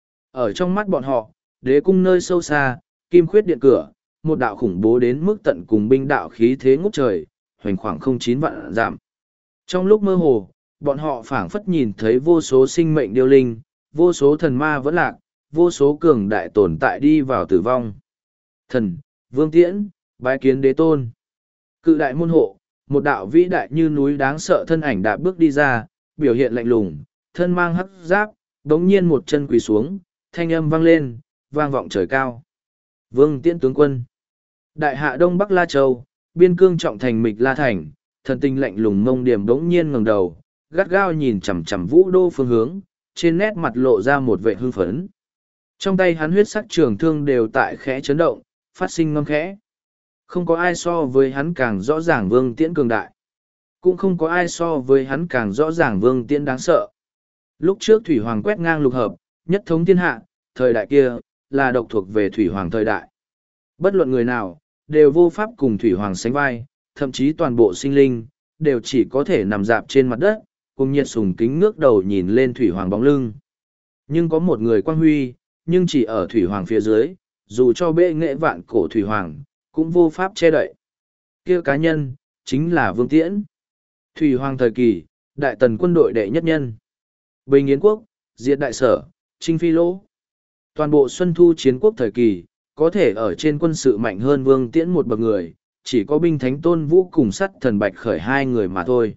S1: Ở trong mắt bọn họ, đế cung nơi sâu xa, kim khuyết điện cửa, một đạo khủng bố đến mức tận cùng binh đạo khí thế ngút trời, hoành khoảng không chín vạn giảm. Trong lúc mơ hồ, bọn họ phảng phất nhìn thấy vô số sinh mệnh điêu linh, vô số thần ma vẫn lạc, vô số cường đại tồn tại đi vào tử vong. Thần, Vương Tiễn, bái kiến đế tôn. Cự đại môn hộ, một đạo vĩ đại như núi đáng sợ thân ảnh đạp bước đi ra, biểu hiện lạnh lùng, thân mang hắc giáp, đống nhiên một chân quỳ xuống, thanh âm vang lên, vang vọng trời cao. Vương Tiễn tướng quân. Đại hạ Đông Bắc La Châu, biên cương trọng thành Mịch La Thành, thần tinh lạnh lùng mông điểm đống nhiên ngẩng đầu, gắt gao nhìn chằm chằm Vũ Đô phương hướng, trên nét mặt lộ ra một vẻ hưng phấn. Trong tay hắn huyết sắc trường thương đều tại khẽ chấn động, phát sinh ngâm khẽ. Không có ai so với hắn càng rõ ràng Vương Tiễn cường đại. Cũng không có ai so với hắn càng rõ ràng Vương Tiễn đáng sợ. Lúc trước Thủy Hoàng quét ngang lục hợp, nhất thống thiên hạ, thời đại kia, là độc thuộc về Thủy Hoàng thời đại. Bất luận người nào, đều vô pháp cùng Thủy Hoàng sánh vai, thậm chí toàn bộ sinh linh, đều chỉ có thể nằm dạp trên mặt đất, cùng nhiệt sùng kính ngước đầu nhìn lên Thủy Hoàng bóng lưng. Nhưng có một người quang huy, nhưng chỉ ở Thủy Hoàng phía dưới, dù cho bệ nghệ vạn cổ Thủy Hoàng, cũng vô pháp che đậy. Kia cá nhân, chính là Vương Tiễn. Thủy Hoàng thời kỳ, đại tần quân đội đệ nhất nhân. Bình Yến quốc, diệt đại sở, chinh phi lỗ. Toàn bộ xuân thu chiến quốc thời kỳ, có thể ở trên quân sự mạnh hơn Vương Tiễn một bậc người, chỉ có binh thánh Tôn Vũ cùng sắt thần Bạch Khởi hai người mà thôi.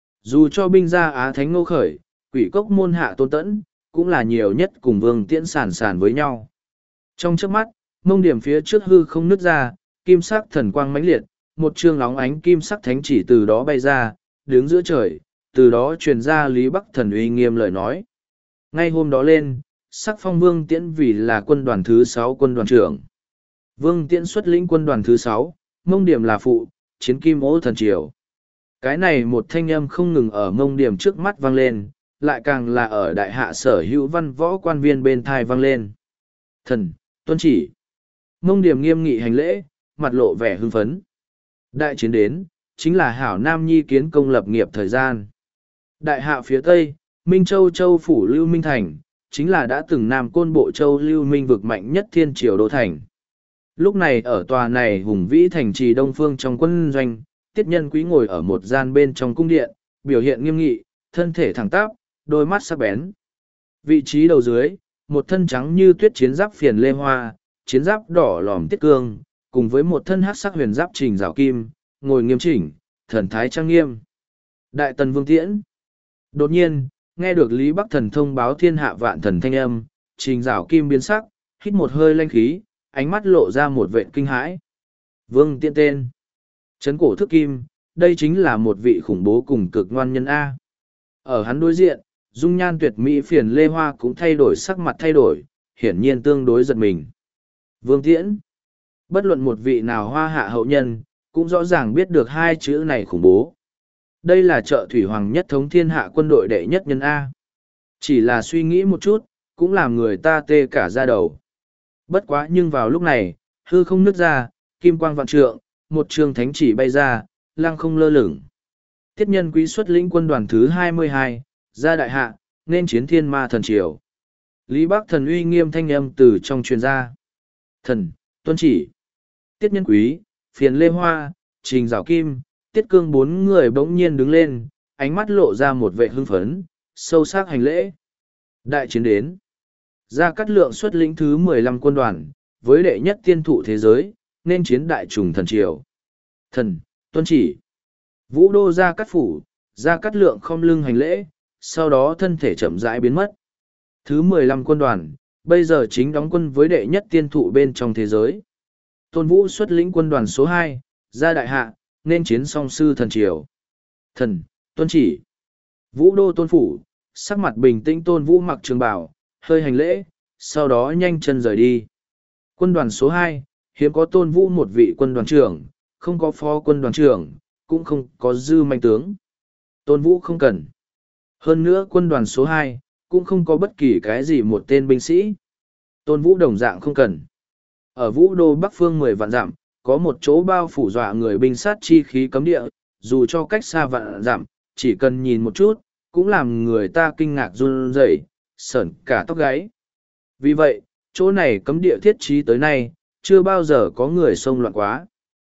S1: Dù cho binh gia Á Thánh Ngô Khởi, quỷ cốc môn hạ Tôn Tẫn, cũng là nhiều nhất cùng Vương Tiễn sàn sàn với nhau. Trong trước mắt, mông điểm phía trước hư không nứt ra, kim sắc thần quang mãnh liệt, một chương óng ánh kim sắc thánh chỉ từ đó bay ra, đứng giữa trời, từ đó truyền ra Lý Bắc Thần uy nghiêm lời nói. Ngay hôm đó lên, sắc phong Vương Tiễn vì là quân đoàn thứ sáu quân đoàn trưởng. Vương Tiễn xuất lĩnh quân đoàn thứ sáu, mông điểm là phụ, chiến kim ố thần triều. Cái này một thanh âm không ngừng ở mông điểm trước mắt vang lên, lại càng là ở đại hạ sở hữu văn võ quan viên bên thai vang lên. Thần, tuân chỉ. Mông điểm nghiêm nghị hành lễ, mặt lộ vẻ hưng phấn. Đại chiến đến, chính là hảo nam nhi kiến công lập nghiệp thời gian. Đại hạ phía tây, Minh Châu Châu phủ Lưu Minh Thành, chính là đã từng nam côn bộ châu Lưu Minh vực mạnh nhất thiên triều đô thành. Lúc này ở tòa này hùng vĩ thành trì đông phương trong quân doanh, tiết nhân quý ngồi ở một gian bên trong cung điện, biểu hiện nghiêm nghị, thân thể thẳng tắp, đôi mắt sắc bén. Vị trí đầu dưới, một thân trắng như tuyết chiến giáp phiền lê hoa, chiến giáp đỏ lòm tiết cương, cùng với một thân hát sắc huyền giáp trình rào kim, ngồi nghiêm chỉnh, thần thái trang nghiêm. Đại tần Vương Tiễn. Đột nhiên, nghe được Lý Bắc Thần thông báo thiên hạ vạn thần thanh âm, trình rào kim biến sắc, hít một hơi lanh khí, ánh mắt lộ ra một vệ kinh hãi. Vương Tiễn tên. Trấn cổ thức kim, đây chính là một vị khủng bố cùng cực ngoan nhân A. Ở hắn đối diện, dung nhan tuyệt mỹ phiền lê hoa cũng thay đổi sắc mặt thay đổi, hiển nhiên tương đối giật mình. Vương Tiễn. Bất luận một vị nào hoa hạ hậu nhân, cũng rõ ràng biết được hai chữ này khủng bố. Đây là trợ thủy hoàng nhất thống thiên hạ quân đội đệ nhất nhân A. Chỉ là suy nghĩ một chút, cũng làm người ta tê cả da đầu. Bất quá nhưng vào lúc này, hư không nứt ra, kim quang vạn trượng, một trường thánh chỉ bay ra, lăng không lơ lửng. Tiết nhân quý xuất lĩnh quân đoàn thứ hai mươi hai, ra đại hạ, nên chiến thiên ma thần triều. Lý Bắc Thần uy nghiêm thanh âm từ trong truyền ra. Thần, tuân chỉ. Tiết nhân quý, phiền lê hoa, trình rào kim, tiết cương bốn người bỗng nhiên đứng lên, ánh mắt lộ ra một vệ hưng phấn, sâu sắc hành lễ. Đại chiến đến. Gia Cát Lượng xuất lĩnh thứ mười lăm quân đoàn, với đệ nhất tiên thụ thế giới, nên chiến đại trùng thần triều. Thần, tuân chỉ. Vũ đô Gia Cát phủ, Gia Cát Lượng khom lưng hành lễ, sau đó thân thể chậm rãi biến mất. Thứ mười lăm quân đoàn, bây giờ chính đóng quân với đệ nhất tiên thụ bên trong thế giới. Tôn Vũ xuất lĩnh quân đoàn số hai, ra đại hạ, nên chiến song sư thần triều. Thần, tuân chỉ. Vũ đô Tôn phủ, sắc mặt bình tĩnh Tôn Vũ mặc trường bào, hơi hành lễ, sau đó nhanh chân rời đi. Quân đoàn số hai, hiếm có Tôn Vũ một vị quân đoàn trưởng, không có phó quân đoàn trưởng, cũng không có dư manh tướng. Tôn Vũ không cần. Hơn nữa quân đoàn số hai, cũng không có bất kỳ cái gì một tên binh sĩ. Tôn Vũ đồng dạng không cần. Ở Vũ đô Bắc phương mười vạn dặm, có một chỗ bao phủ dọa người binh sát chi khí cấm địa, dù cho cách xa vạn dặm, chỉ cần nhìn một chút, cũng làm người ta kinh ngạc run rẩy, sởn cả tóc gáy. Vì vậy, chỗ này cấm địa thiết trí tới nay, chưa bao giờ có người xông loạn quá.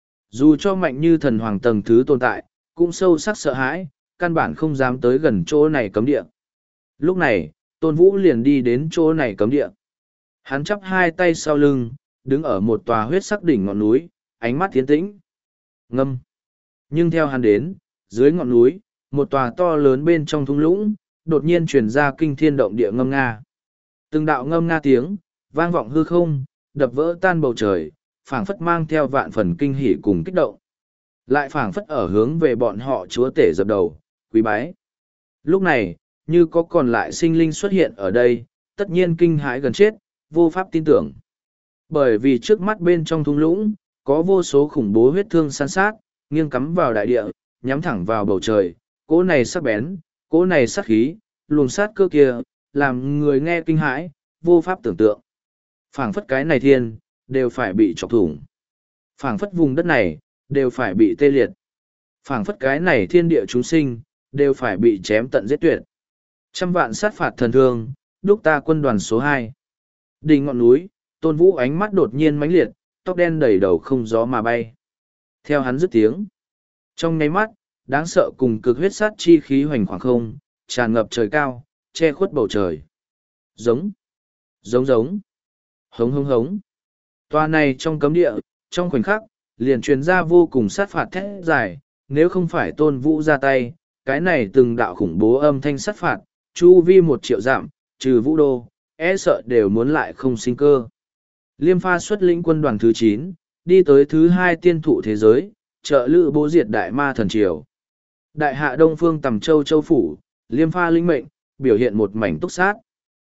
S1: Dù cho mạnh như thần hoàng tầng thứ tồn tại, cũng sâu sắc sợ hãi, căn bản không dám tới gần chỗ này cấm địa. Lúc này, Tôn Vũ liền đi đến chỗ này cấm địa. Hắn chắp hai tay sau lưng, đứng ở một tòa huyết sắc đỉnh ngọn núi, ánh mắt tiến tĩnh. Ngâm. Nhưng theo hắn đến, dưới ngọn núi, một tòa to lớn bên trong thung lũng, đột nhiên truyền ra kinh thiên động địa ngâm nga. Từng đạo ngâm nga tiếng, vang vọng hư không, đập vỡ tan bầu trời, phảng phất mang theo vạn phần kinh hỉ cùng kích động. Lại phảng phất ở hướng về bọn họ chúa tể dập đầu, quý bái. Lúc này, như có còn lại sinh linh xuất hiện ở đây, tất nhiên kinh hãi gần chết, vô pháp tin tưởng. Bởi vì trước mắt bên trong thung lũng, có vô số khủng bố huyết thương san sát, nghiêng cắm vào đại địa, nhắm thẳng vào bầu trời, cỗ này sắc bén, cỗ này sát khí, luồng sát cơ kia, làm người nghe kinh hãi, vô pháp tưởng tượng. Phảng phất cái này thiên, đều phải bị chọc thủng. Phảng phất vùng đất này, đều phải bị tê liệt. Phảng phất cái này thiên địa chúng sinh, đều phải bị chém tận giết tuyệt. Trăm vạn sát phạt thần thương, đúc ta quân đoàn số hai. Đỉnh ngọn núi, Tôn Vũ ánh mắt đột nhiên mãnh liệt, tóc đen đầy đầu không gió mà bay. Theo hắn dứt tiếng. Trong nháy mắt, đáng sợ cùng cực huyết sát chi khí hoành khoảng không, tràn ngập trời cao, che khuất bầu trời. Giống, giống giống, hống hống hống. Toa này trong cấm địa, trong khoảnh khắc, liền truyền ra vô cùng sát phạt thét dài, nếu không phải Tôn Vũ ra tay, cái này từng đạo khủng bố âm thanh sát phạt, chu vi một triệu dặm, trừ Vũ Đô, e sợ đều muốn lại không sinh cơ. Liêm Pha xuất lĩnh quân đoàn thứ chín, đi tới thứ hai tiên thụ thế giới, trợ lữ bố diệt đại ma thần triều. Đại hạ Đông Phương Tầm Châu Châu Phủ, Liêm Pha linh mệnh, biểu hiện một mảnh túc sát.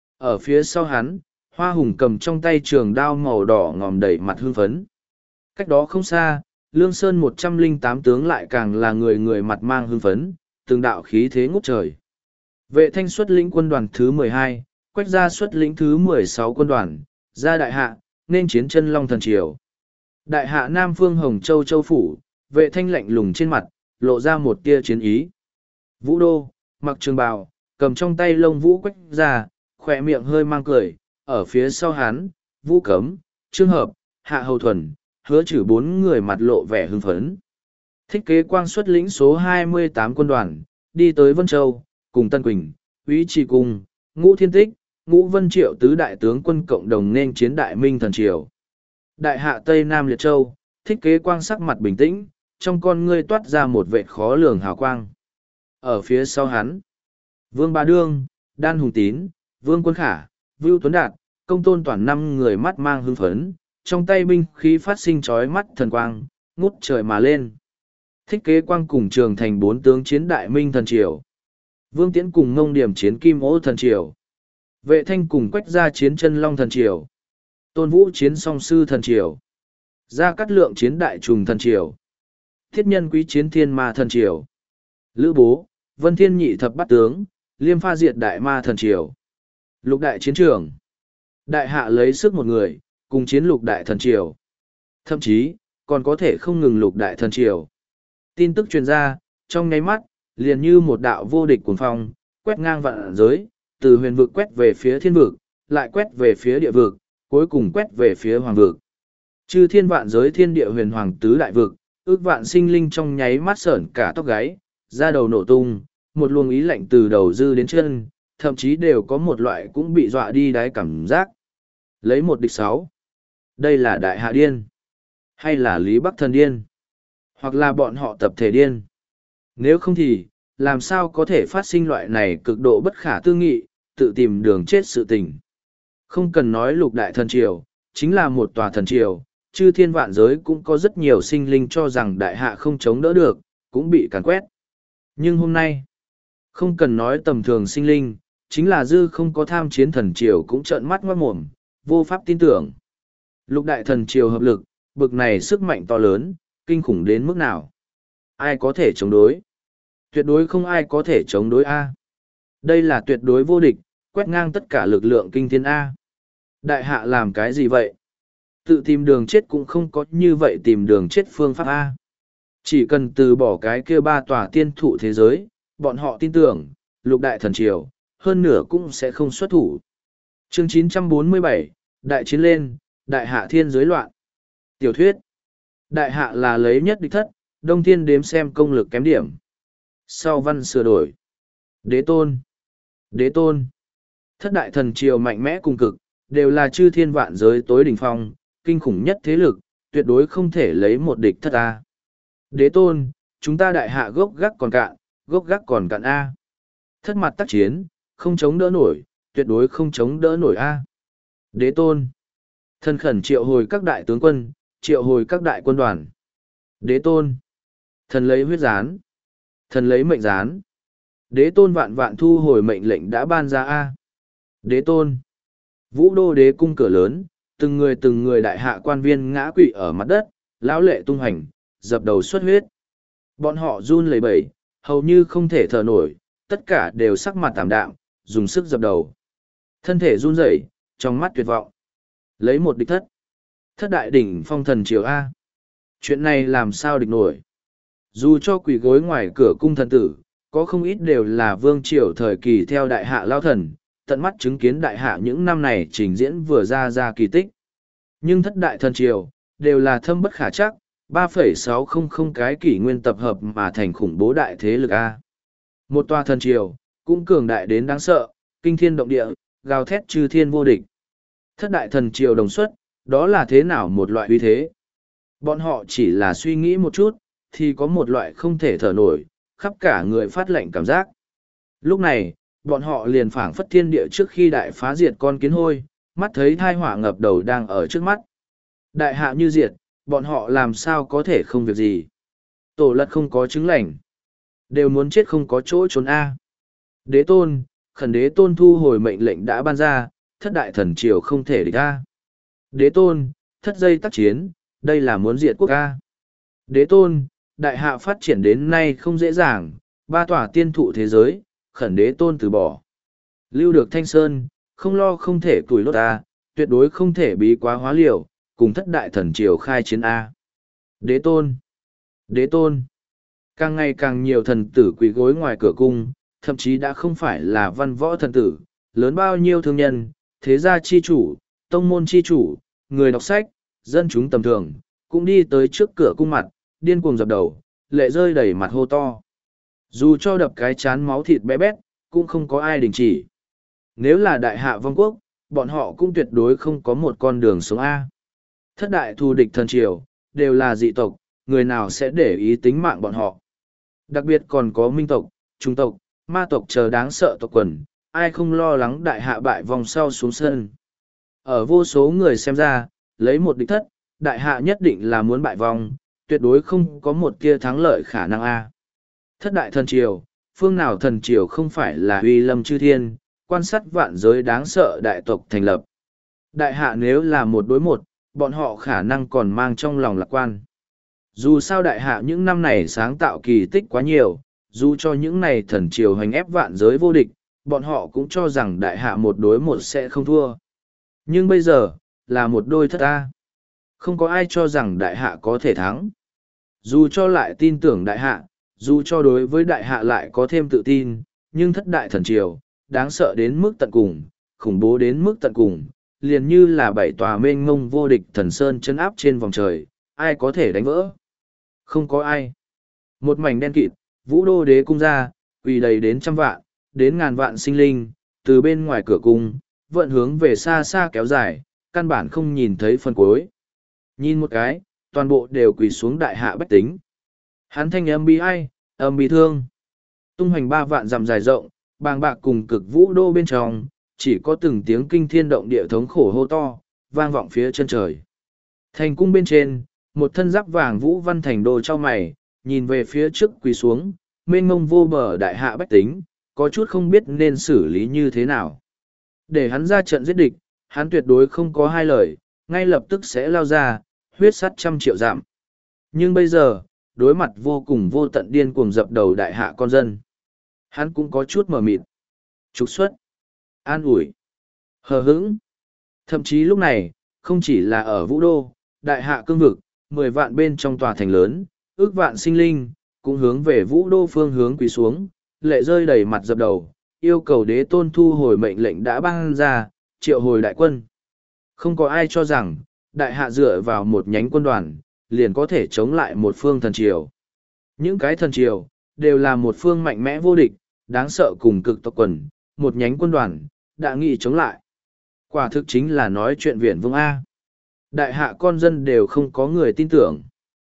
S1: Ở phía sau hắn, Hoa Hùng cầm trong tay trường đao màu đỏ ngòm đầy mặt hưng phấn. Cách đó không xa, Lương Sơn một trăm linh tám tướng lại càng là người người mặt mang hưng phấn, từng đạo khí thế ngút trời. Vệ Thanh xuất lĩnh quân đoàn thứ mười hai, Quách Gia xuất lĩnh thứ mười sáu quân đoàn, ra đại hạ, nên chiến chân Long thần triều. Đại hạ Nam Phương Hồng Châu Châu Phủ, Vệ Thanh lạnh lùng trên mặt, lộ ra một tia chiến ý. Vũ Đô, mặc trường bào, cầm trong tay lông vũ Quách Gia, khỏe miệng hơi mang cười, ở phía sau hắn, Vũ Cấm, Trương Hợp, Hạ Hầu Thuần, Hứa Trử bốn người mặt lộ vẻ hưng phấn. Thích Kế Quang xuất lĩnh số hai mươi tám quân đoàn, đi tới Vân Châu, cùng Tân Quỳnh, Úy Trì Cung, Ngũ Thiên Tích, Ngũ Vân Triệu tứ đại tướng quân cộng đồng nên chiến đại minh thần triều. Đại hạ Tây Nam Liệt Châu, Thích Kế Quang sắc mặt bình tĩnh, trong con ngươi toát ra một vệt khó lường hào quang. Ở phía sau hắn, Vương Ba Đương, Đan Hùng Tín, Vương Quân Khả, Vưu Tuấn Đạt, Công Tôn Toản năm người mắt mang hưng phấn, trong tay binh khí phát sinh chói mắt thần quang, ngút trời mà lên. Thích Kế Quang cùng Trường Thành bốn tướng chiến đại minh thần triều. Vương Tiễn cùng Ngông Điểm chiến Kim Ô thần triều. Vệ Thanh cùng Quách Gia chiến chân Long thần triều. Tôn Vũ chiến Song Sư thần triều. Gia Cát Lượng chiến Đại Trùng thần triều. Thiết Nhân Quý chiến Thiên Ma thần triều. Lữ Bố, Vân Thiên Nhị thập bát tướng, Liêm Pha diệt Đại Ma thần triều. Lục đại chiến trường. Đại hạ lấy sức một người, cùng chiến lục đại thần triều. Thậm chí, còn có thể không ngừng lục đại thần triều. Tin tức truyền ra, trong nháy mắt, liền như một đạo vô địch cuồng phong, quét ngang vạn giới, từ huyền vực quét về phía thiên vực, lại quét về phía địa vực, cuối cùng quét về phía hoàng vực. Chư thiên vạn giới thiên địa huyền hoàng tứ đại vực, ước vạn sinh linh trong nháy mắt sởn cả tóc gáy, da đầu nổ tung, một luồng ý lạnh từ đầu dư đến chân, thậm chí đều có một loại cũng bị dọa đi đáy cảm giác. Lấy một địch sáu. Đây là đại hạ điên, hay là Lý Bắc thần điên, hoặc là bọn họ tập thể điên. Nếu không thì, làm sao có thể phát sinh loại này cực độ bất khả tư nghị, tự tìm đường chết sự tình. Không cần nói lục đại thần triều, chính là một tòa thần triều, chư thiên vạn giới cũng có rất nhiều sinh linh cho rằng đại hạ không chống đỡ được, cũng bị càn quét. Nhưng hôm nay, không cần nói tầm thường sinh linh, chính là dư không có tham chiến thần triều cũng trợn mắt ngoát mồm, vô pháp tin tưởng. Lục đại thần triều hợp lực, bực này sức mạnh to lớn, kinh khủng đến mức nào. Ai có thể chống đối? Tuyệt đối không ai có thể chống đối A. Đây là tuyệt đối vô địch, quét ngang tất cả lực lượng kinh thiên A. Đại hạ làm cái gì vậy? Tự tìm đường chết cũng không có như vậy tìm đường chết phương pháp A. Chỉ cần từ bỏ cái kia ba tòa tiên thụ thế giới, bọn họ tin tưởng, lục đại thần triều, hơn nửa cũng sẽ không xuất thủ. Chương chín trăm bốn mươi bảy, Đại chiến lên, đại hạ thiên giới loạn. Tiểu thuyết. Đại hạ là lấy nhất địch thất, đông thiên đếm xem công lực kém điểm. Sau văn sửa đổi. Đế tôn. Đế tôn. Thất đại thần triều mạnh mẽ cùng cực, đều là chư thiên vạn giới tối đỉnh phong, kinh khủng nhất thế lực, tuyệt đối không thể lấy một địch thất A. Đế tôn, chúng ta đại hạ gốc gác còn cạn, gốc gác còn cạn A. Thất mặt tác chiến, không chống đỡ nổi, tuyệt đối không chống đỡ nổi A. Đế tôn. Thần khẩn triệu hồi các đại tướng quân, triệu hồi các đại quân đoàn. Đế tôn. Thần lấy huyết gián. Thần lấy mệnh gián. Đế tôn vạn vạn thu hồi mệnh lệnh đã ban ra A. Đế tôn. Vũ đô đế cung cửa lớn, từng người từng người đại hạ quan viên ngã quỵ ở mặt đất, lão lệ tung hành, dập đầu xuất huyết. Bọn họ run lẩy bẩy, hầu như không thể thở nổi, tất cả đều sắc mặt tảm đạm, dùng sức dập đầu. Thân thể run rẩy, trong mắt tuyệt vọng. Lấy một địch thất. Thất đại đỉnh phong thần triều A. Chuyện này làm sao địch nổi? Dù cho quỳ gối ngoài cửa cung thần tử, có không ít đều là vương triều thời kỳ theo đại hạ lao thần, tận mắt chứng kiến đại hạ những năm này trình diễn vừa ra ra kỳ tích. Nhưng thất đại thần triều, đều là thâm bất khả chắc, ba phẩy sáu không không cái kỷ nguyên tập hợp mà thành khủng bố đại thế lực A. Một tòa thần triều, cũng cường đại đến đáng sợ, kinh thiên động địa, gào thét chư thiên vô địch. Thất đại thần triều đồng xuất, đó là thế nào một loại uy thế? Bọn họ chỉ là suy nghĩ một chút, thì có một loại không thể thở nổi, khắp cả người phát lệnh cảm giác. Lúc này, bọn họ liền phảng phất thiên địa trước khi đại phá diệt con kiến hôi, mắt thấy thai hỏa ngập đầu đang ở trước mắt. Đại hạ như diệt, bọn họ làm sao có thể không việc gì. Tổ lật không có chứng lành. Đều muốn chết không có chỗ trốn A. Đế tôn, khẩn đế tôn thu hồi mệnh lệnh đã ban ra, thất đại thần triều không thể địch A. Đế tôn, thất dây tác chiến, đây là muốn diệt quốc A. Đế tôn, đại hạ phát triển đến nay không dễ dàng, ba tòa tiên thụ thế giới, khẩn đế tôn từ bỏ. Lưu được Thanh Sơn, không lo không thể tuổi lốt A, tuyệt đối không thể bí quá hóa liều, cùng thất đại thần triều khai chiến A. Đế tôn, đế tôn, càng ngày càng nhiều thần tử quỳ gối ngoài cửa cung, thậm chí đã không phải là văn võ thần tử, lớn bao nhiêu thương nhân, thế gia chi chủ, tông môn chi chủ, người đọc sách, dân chúng tầm thường, cũng đi tới trước cửa cung mặt, điên cuồng dập đầu, lệ rơi đầy mặt hô to. Dù cho đập cái chán máu thịt bé bét, cũng không có ai đình chỉ. Nếu là đại hạ vong quốc, bọn họ cũng tuyệt đối không có một con đường sống A. Thất đại thù địch thần triều, đều là dị tộc, người nào sẽ để ý tính mạng bọn họ. Đặc biệt còn có minh tộc, trung tộc, ma tộc chờ đáng sợ tộc quần, ai không lo lắng đại hạ bại vòng sau xuống sân. Ở vô số người xem ra, lấy một địch thất, đại hạ nhất định là muốn bại vòng, tuyệt đối không có một kia thắng lợi khả năng A. Thất đại thần triều, phương nào thần triều không phải là uy lâm chư thiên, quan sát vạn giới đáng sợ đại tộc thành lập. Đại hạ nếu là một đối một, bọn họ khả năng còn mang trong lòng lạc quan. Dù sao đại hạ những năm này sáng tạo kỳ tích quá nhiều, dù cho những này thần triều hành ép vạn giới vô địch, bọn họ cũng cho rằng đại hạ một đối một sẽ không thua. Nhưng bây giờ, là một đôi thất A. Không có ai cho rằng đại hạ có thể thắng. Dù cho lại tin tưởng đại hạ, dù cho đối với đại hạ lại có thêm tự tin, nhưng thất đại thần triều, đáng sợ đến mức tận cùng, khủng bố đến mức tận cùng, liền như là bảy tòa mênh mông vô địch thần sơn chân áp trên vòng trời, ai có thể đánh vỡ? Không có ai. Một mảnh đen kịt, vũ đô đế cung ra, quỳ đầy đến trăm vạn, đến ngàn vạn sinh linh, từ bên ngoài cửa cung, vận hướng về xa xa kéo dài, căn bản không nhìn thấy phần cuối. Nhìn một cái, toàn bộ đều quỳ xuống đại hạ bách tính. Hắn thanh âm bi ai, âm bi thương. Tung hoành ba vạn dặm dài rộng, bàng bạc cùng cực vũ đô bên trong, chỉ có từng tiếng kinh thiên động địa thống khổ hô to, vang vọng phía chân trời. Thành cung bên trên, một thân giáp vàng Vũ Văn Thành Đô cho mày, nhìn về phía trước quỳ xuống, mênh mông vô bờ đại hạ bách tính, có chút không biết nên xử lý như thế nào. Để hắn ra trận giết địch, hắn tuyệt đối không có hai lời, ngay lập tức sẽ lao ra, huyết sắt trăm triệu giảm. Nhưng bây giờ, đối mặt vô cùng vô tận điên cuồng dập đầu đại hạ con dân. Hắn cũng có chút mờ mịt. Trục xuất. An ủi. Hờ hững. Thậm chí lúc này, không chỉ là ở Vũ Đô, đại hạ cương vực, mười vạn bên trong tòa thành lớn, ước vạn sinh linh, cũng hướng về Vũ Đô phương hướng quỳ xuống, lệ rơi đầy mặt dập đầu, yêu cầu đế tôn thu hồi mệnh lệnh đã ban ra, triệu hồi đại quân. Không có ai cho rằng, đại hạ dựa vào một nhánh quân đoàn, liền có thể chống lại một phương thần triều. Những cái thần triều, đều là một phương mạnh mẽ vô địch, đáng sợ cùng cực tộc quần, một nhánh quân đoàn, đã nghị chống lại. Quả thực chính là nói chuyện viển vông A. Đại hạ con dân đều không có người tin tưởng.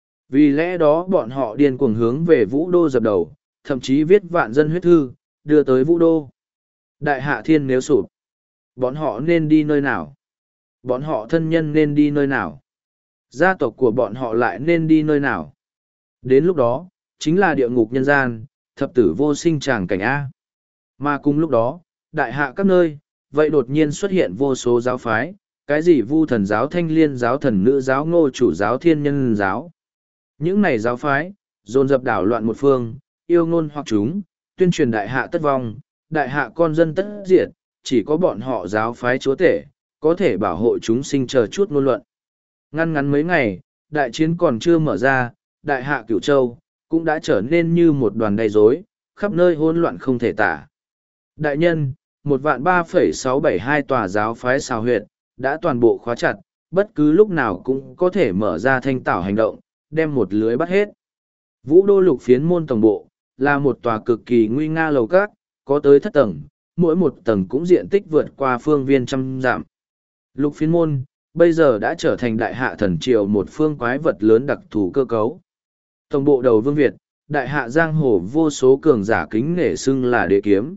S1: Vì lẽ đó bọn họ điên cuồng hướng về Vũ Đô dập đầu, thậm chí viết vạn dân huyết thư, đưa tới Vũ Đô. Đại hạ thiên nếu sụp, bọn họ nên đi nơi nào? Bọn họ thân nhân nên đi nơi nào? Gia tộc của bọn họ lại nên đi nơi nào? Đến lúc đó, chính là địa ngục nhân gian, thập tử vô sinh tràng cảnh A. Mà cùng lúc đó, đại hạ các nơi, vậy đột nhiên xuất hiện vô số giáo phái, cái gì vu thần giáo thanh liên giáo thần nữ giáo ngô chủ giáo thiên nhân giáo. Những này giáo phái, dồn dập đảo loạn một phương, yêu ngôn hoặc chúng, tuyên truyền đại hạ tất vong, đại hạ con dân tất diệt, chỉ có bọn họ giáo phái chúa tể, có thể bảo hộ chúng sinh chờ chút ngôn luận. Ngăn ngắn mấy ngày, đại chiến còn chưa mở ra, đại hạ cửu châu, cũng đã trở nên như một đoàn đầy rối, khắp nơi hỗn loạn không thể tả. Đại nhân, một vạn ba phẩy sáu bảy hai tòa giáo phái xào huyệt, đã toàn bộ khóa chặt, bất cứ lúc nào cũng có thể mở ra thanh tảo hành động, đem một lưới bắt hết. Vũ đô lục phiến môn tổng bộ, là một tòa cực kỳ nguy nga lầu các, có tới thất tầng, mỗi một tầng cũng diện tích vượt qua phương viên trăm dặm. Lục phiến môn, bây giờ đã trở thành đại hạ thần triều một phương quái vật lớn đặc thù cơ cấu. Tổng bộ đầu Vương Việt, đại hạ giang hồ vô số cường giả kính nể xưng là đế kiếm.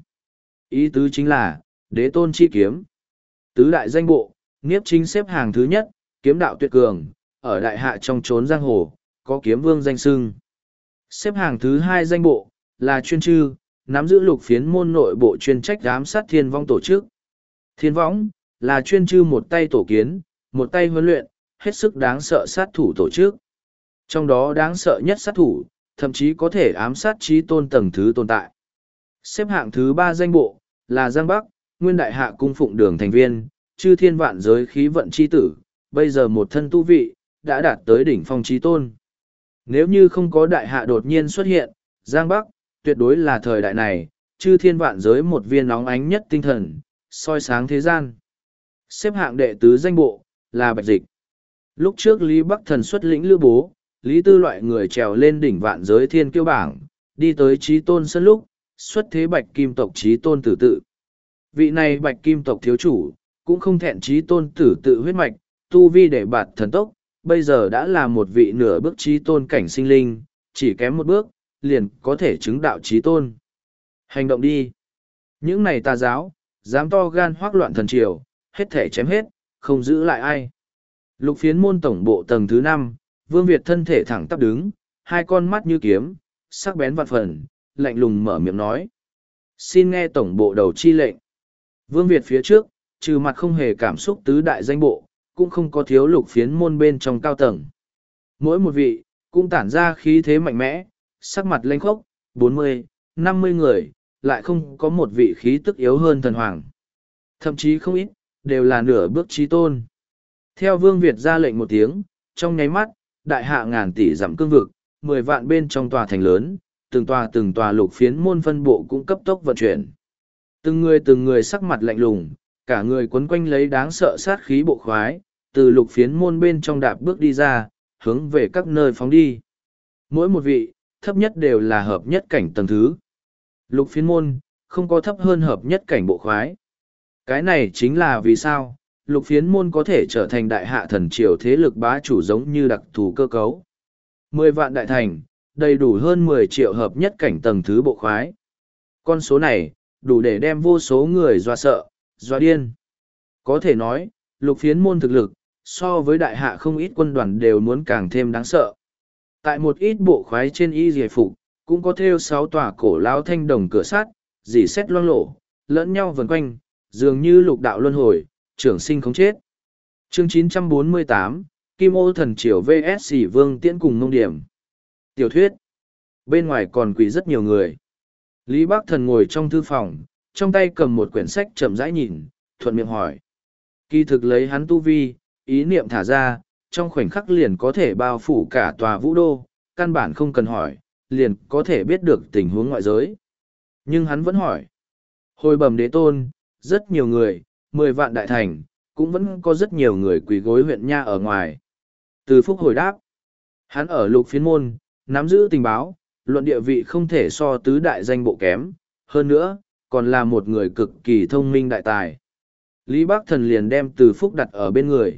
S1: Ý tứ chính là, đế tôn chi kiếm. Tứ đại danh bộ, Niếp Chính xếp hàng thứ nhất, kiếm đạo tuyệt cường, ở đại hạ trong chốn giang hồ, có kiếm vương danh xưng. Xếp hàng thứ hai danh bộ, là chuyên chư, nắm giữ lục phiến môn nội bộ chuyên trách giám sát thiên vong tổ chức. Thiên võng, là chuyên chư một tay tổ kiến, một tay huấn luyện, hết sức đáng sợ sát thủ tổ chức. Trong đó đáng sợ nhất sát thủ, thậm chí có thể ám sát trí tôn tầng thứ tồn tại. Xếp hạng thứ ba danh bộ, là Giang Bắc, nguyên đại hạ cung phụng đường thành viên, chư thiên vạn giới khí vận chi tử, bây giờ một thân tu vị, đã đạt tới đỉnh phong trí tôn. Nếu như không có đại hạ đột nhiên xuất hiện, Giang Bắc, tuyệt đối là thời đại này, chư thiên vạn giới một viên nóng ánh nhất tinh thần, soi sáng thế gian. Xếp hạng đệ tứ danh bộ, là Bạch Dịch. Lúc trước Lý Bắc Thần xuất lĩnh Lữ Bố, Lý Tư loại người trèo lên đỉnh vạn giới thiên kiêu bảng, đi tới trí tôn sân lúc, xuất thế Bạch Kim tộc trí tôn tử tự. Vị này Bạch Kim tộc thiếu chủ, cũng không thẹn trí tôn tử tự huyết mạch, tu vi để bạt thần tốc, bây giờ đã là một vị nửa bước trí tôn cảnh sinh linh, chỉ kém một bước, liền có thể chứng đạo trí tôn. Hành động đi. Những này tà giáo, dám to gan hoác loạn thần triều, hết thể chém hết, không giữ lại ai. Lục phiến môn tổng bộ tầng thứ năm, Vương Việt thân thể thẳng tắp đứng, hai con mắt như kiếm, sắc bén vạn phần, lạnh lùng mở miệng nói. Xin nghe tổng bộ đầu chi lệnh. Vương Việt phía trước, trừ mặt không hề cảm xúc tứ đại danh bộ, cũng không có thiếu lục phiến môn bên trong cao tầng. Mỗi một vị, cũng tản ra khí thế mạnh mẽ, sắc mặt lênh khốc, bốn mươi, năm mươi người, lại không có một vị khí tức yếu hơn thần hoàng. Thậm chí không ít, đều là nửa bước trí tôn. Theo Vương Việt ra lệnh một tiếng, trong nháy mắt, đại hạ ngàn tỷ dặm cương vực, mười vạn bên trong tòa thành lớn, từng tòa từng tòa lục phiến môn phân bộ cũng cấp tốc vận chuyển. Từng người từng người sắc mặt lạnh lùng, cả người quấn quanh lấy đáng sợ sát khí bộ khoái, từ lục phiến môn bên trong đạp bước đi ra, hướng về các nơi phóng đi. Mỗi một vị, thấp nhất đều là hợp nhất cảnh tầng thứ. Lục phiến môn, không có thấp hơn hợp nhất cảnh bộ khoái. Cái này chính là vì sao, lục phiến môn có thể trở thành đại hạ thần triều thế lực bá chủ giống như đặc thù cơ cấu. Mười vạn đại thành, đầy đủ hơn mười triệu hợp nhất cảnh tầng thứ bộ khoái. Con số này, đủ để đem vô số người dọa sợ, dọa điên. Có thể nói, lục phiến môn thực lực, so với đại hạ không ít quân đoàn đều muốn càng thêm đáng sợ. Tại một ít bộ khoái trên y giải phục, cũng có thêu sáu tòa cổ lao thanh đồng cửa sắt, dì xét loang lổ, lẫn nhau vần quanh, dường như lục đạo luân hồi, trưởng sinh không chết. Chương chín trăm bốn mươi tám, Kim Ô Thần Triều vs Sỉ Vương Tiễn cùng Mông Điểm. Tiểu thuyết. Bên ngoài còn quỳ rất nhiều người. Lý Bắc Thần ngồi trong thư phòng, trong tay cầm một quyển sách chậm rãi nhìn, thuận miệng hỏi. Kỳ thực lấy hắn tu vi, ý niệm thả ra, trong khoảnh khắc liền có thể bao phủ cả tòa vũ đô, căn bản không cần hỏi, liền có thể biết được tình huống ngoại giới. Nhưng hắn vẫn hỏi. Hồi bẩm đế tôn, rất nhiều người, mười vạn đại thành, cũng vẫn có rất nhiều người quỳ gối huyện nha ở ngoài. Từ Phúc hồi đáp. Hắn ở lục phiến môn, nắm giữ tình báo, luận địa vị không thể so tứ đại danh bộ kém, hơn nữa, còn là một người cực kỳ thông minh đại tài. Lý Bắc Thần liền đem Từ Phúc đặt ở bên người.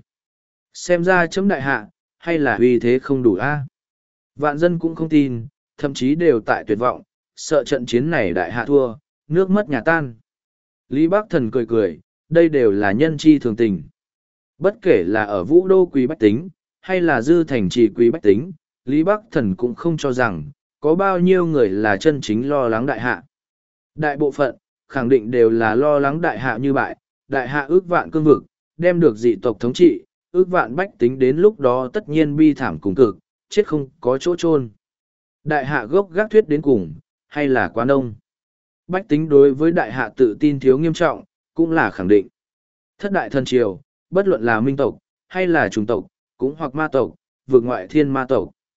S1: Xem ra chấm đại hạ, hay là uy thế không đủ a? Vạn dân cũng không tin, thậm chí đều tại tuyệt vọng, sợ trận chiến này đại hạ thua, nước mất nhà tan. Lý Bắc Thần cười cười, đây đều là nhân chi thường tình. Bất kể là ở vũ đô quý bách tính, hay là dư thành trì quý bách tính, Lý Bắc Thần cũng không cho rằng, có bao nhiêu người là chân chính lo lắng đại hạ. Đại bộ phận, khẳng định đều là lo lắng đại hạ như bại, đại hạ ước vạn cương vực, đem được dị tộc thống trị, ước vạn bách tính đến lúc đó tất nhiên bi thảm cùng cực, chết không có chỗ chôn. Đại hạ gốc gác thuyết đến cùng, hay là quá nông. Bách tính đối với đại hạ tự tin thiếu nghiêm trọng, cũng là khẳng định. Thất đại thần triều, bất luận là minh tộc, hay là chủng tộc, cũng hoặc ma tộc, vượt ngoại thiên ma tộc.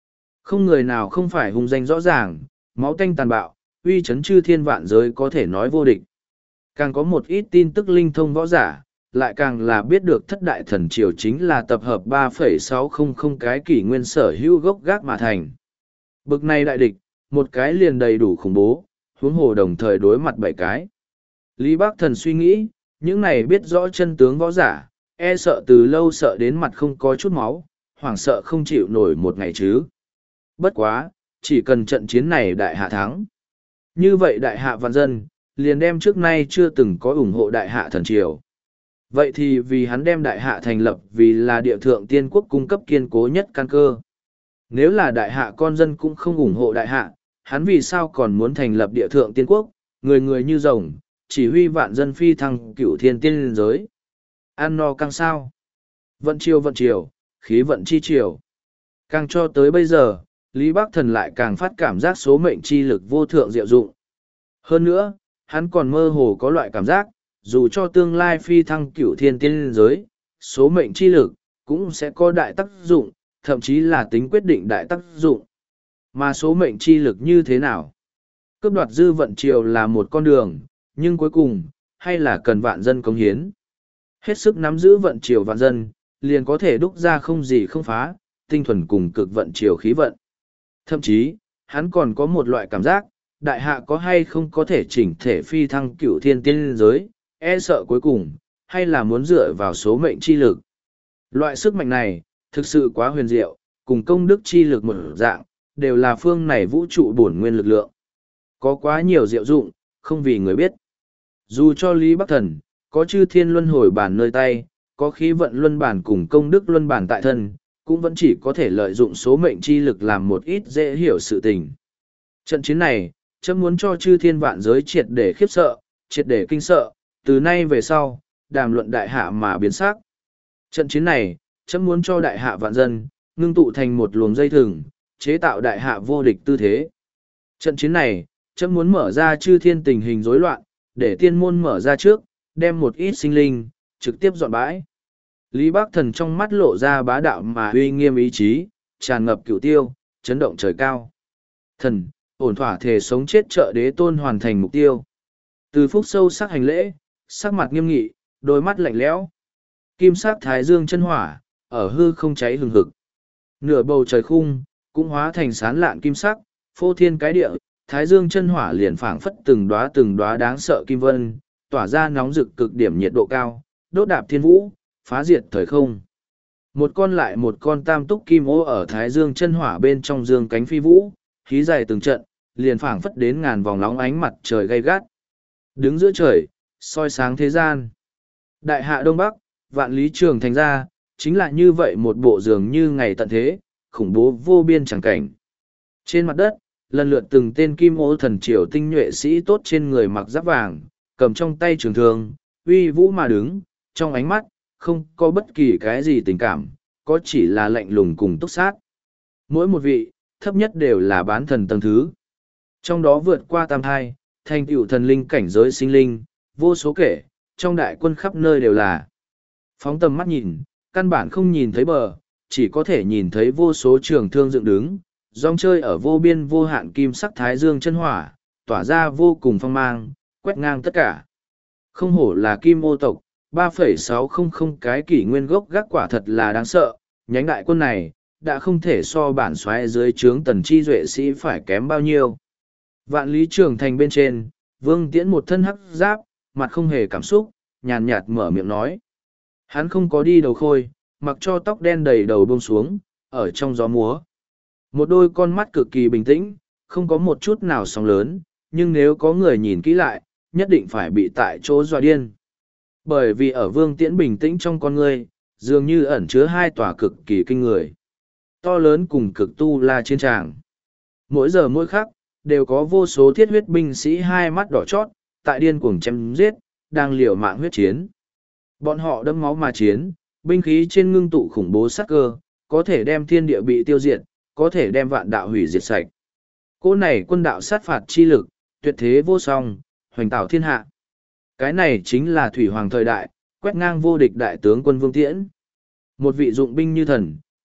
S1: Không người nào không phải hung danh rõ ràng, máu tanh tàn bạo, uy chấn chư thiên vạn giới có thể nói vô địch. Càng có một ít tin tức linh thông võ giả, lại càng là biết được thất đại thần triều chính là tập hợp ba phẩy sáu không không cái kỷ nguyên sở hữu gốc gác mà thành. Bực này đại địch, một cái liền đầy đủ khủng bố, huống hồ đồng thời đối mặt bảy cái. Lý Bác Thần suy nghĩ, những này biết rõ chân tướng võ giả, e sợ từ lâu sợ đến mặt không có chút máu, hoảng sợ không chịu nổi một ngày chứ. Bất quá, chỉ cần trận chiến này đại hạ thắng. Như vậy đại hạ vạn dân, liền đem trước nay chưa từng có ủng hộ đại hạ thần triều. Vậy thì vì hắn đem đại hạ thành lập vì là địa thượng tiên quốc cung cấp kiên cố nhất căn cơ. Nếu là đại hạ con dân cũng không ủng hộ đại hạ, hắn vì sao còn muốn thành lập địa thượng tiên quốc, người người như rồng, chỉ huy vạn dân phi thăng cửu thiên tiên liên giới. Ăn no căng sao. Vận chiều vận chiều, khí vận chi chiều. Càng cho tới bây giờ, Lý Bắc Thần lại càng phát cảm giác số mệnh chi lực vô thượng diệu dụng. Hơn nữa, hắn còn mơ hồ có loại cảm giác, dù cho tương lai phi thăng cửu thiên tiên liên giới, số mệnh chi lực cũng sẽ có đại tác dụng, thậm chí là tính quyết định đại tác dụng. Mà số mệnh chi lực như thế nào? Cướp đoạt dư vận triều là một con đường, nhưng cuối cùng, hay là cần vạn dân cống hiến. Hết sức nắm giữ vận triều vạn dân, liền có thể đúc ra không gì không phá, tinh thuần cùng cực vận triều khí vận. Thậm chí, hắn còn có một loại cảm giác, đại hạ có hay không có thể chỉnh thể phi thăng cửu thiên tiên liên giới, e sợ cuối cùng, hay là muốn dựa vào số mệnh chi lực. Loại sức mạnh này, thực sự quá huyền diệu, cùng công đức chi lực một dạng, đều là phương này vũ trụ bổn nguyên lực lượng. Có quá nhiều diệu dụng, không vì người biết. Dù cho Lý Bắc Thần, có chư thiên luân hồi bản nơi tay, có khí vận luân bản cùng công đức luân bản tại thân, cũng vẫn chỉ có thể lợi dụng số mệnh chi lực làm một ít dễ hiểu sự tình. Trận chiến này, chấm muốn cho chư thiên vạn giới triệt để khiếp sợ, triệt để kinh sợ, từ nay về sau, đàm luận đại hạ mà biến sắc. Trận chiến này, chấm muốn cho đại hạ vạn dân, ngưng tụ thành một luồng dây thừng, chế tạo đại hạ vô địch tư thế. Trận chiến này, chấm muốn mở ra chư thiên tình hình rối loạn, để tiên môn mở ra trước, đem một ít sinh linh, trực tiếp dọn bãi. Lý Bác Thần trong mắt lộ ra bá đạo mà uy nghiêm ý chí, tràn ngập cửu tiêu, chấn động trời cao. Thần, ổn thỏa thể sống chết trợ đế tôn hoàn thành mục tiêu. Từ phúc sâu sắc hành lễ, sắc mặt nghiêm nghị, đôi mắt lạnh lẽo. Kim sắc thái dương chân hỏa, ở hư không cháy hừng hực. Nửa bầu trời khung, cũng hóa thành sán lạn kim sắc, phô thiên cái địa, thái dương chân hỏa liền phảng phất từng đóa từng đóa đáng sợ kim vân, tỏa ra nóng rực cực điểm nhiệt độ cao, đốt đạp thiên vũ, phá diệt thời không. Một con lại một con tam túc kim ô ở thái dương chân hỏa bên trong dương cánh phi vũ, khí dài từng trận, liền phảng phất đến ngàn vòng nóng ánh mặt trời gay gắt. Đứng giữa trời, soi sáng thế gian. Đại hạ Đông Bắc, vạn lý trường thành ra, chính là như vậy một bộ dường như ngày tận thế, khủng bố vô biên chẳng cảnh. Trên mặt đất, lần lượt từng tên kim ô thần triều tinh nhuệ sĩ tốt trên người mặc giáp vàng, cầm trong tay trường thương, uy vũ mà đứng, trong ánh mắt, không có bất kỳ cái gì tình cảm, có chỉ là lạnh lùng cùng túc sát. Mỗi một vị, thấp nhất đều là bán thần tầng thứ. Trong đó vượt qua tam thai, thành tựu thần linh cảnh giới sinh linh, vô số kể, trong đại quân khắp nơi đều là. Phóng tầm mắt nhìn, căn bản không nhìn thấy bờ, chỉ có thể nhìn thấy vô số trường thương dựng đứng, rong chơi ở vô biên vô hạn kim sắc thái dương chân hỏa, tỏa ra vô cùng phong mang, quét ngang tất cả. Không hổ là kim ô tộc, ba phẩy sáu không không cái kỷ nguyên gốc gác quả thật là đáng sợ, nhánh đại quân này, đã không thể so bản xoáy dưới trướng tần chi duệ sĩ phải kém bao nhiêu. Vạn lý trường thành bên trên, Vương Tiễn một thân hắc giáp, mặt không hề cảm xúc, nhàn nhạt mở miệng nói. Hắn không có đi đầu khôi, mặc cho tóc đen đầy đầu buông xuống, ở trong gió múa. Một đôi con mắt cực kỳ bình tĩnh, không có một chút nào sóng lớn, nhưng nếu có người nhìn kỹ lại, nhất định phải bị tại chỗ dọa điên. Bởi vì ở Vương Tiễn bình tĩnh trong con người, dường như ẩn chứa hai tòa cực kỳ kinh người. To lớn cùng cực tu la trên tràng. Mỗi giờ mỗi khắc, đều có vô số thiết huyết binh sĩ hai mắt đỏ chót, tại điên cuồng chém giết, đang liều mạng huyết chiến. Bọn họ đẫm máu mà chiến, binh khí trên ngưng tụ khủng bố sát cơ, có thể đem thiên địa bị tiêu diệt, có thể đem vạn đạo hủy diệt sạch. Cỗ này quân đạo sát phạt chi lực, tuyệt thế vô song, hoành tạo thiên hạ. Cái này chính là thủy hoàng thời đại, quét ngang vô địch đại tướng quân Vương Tiễn. Một vị dụng binh như thần,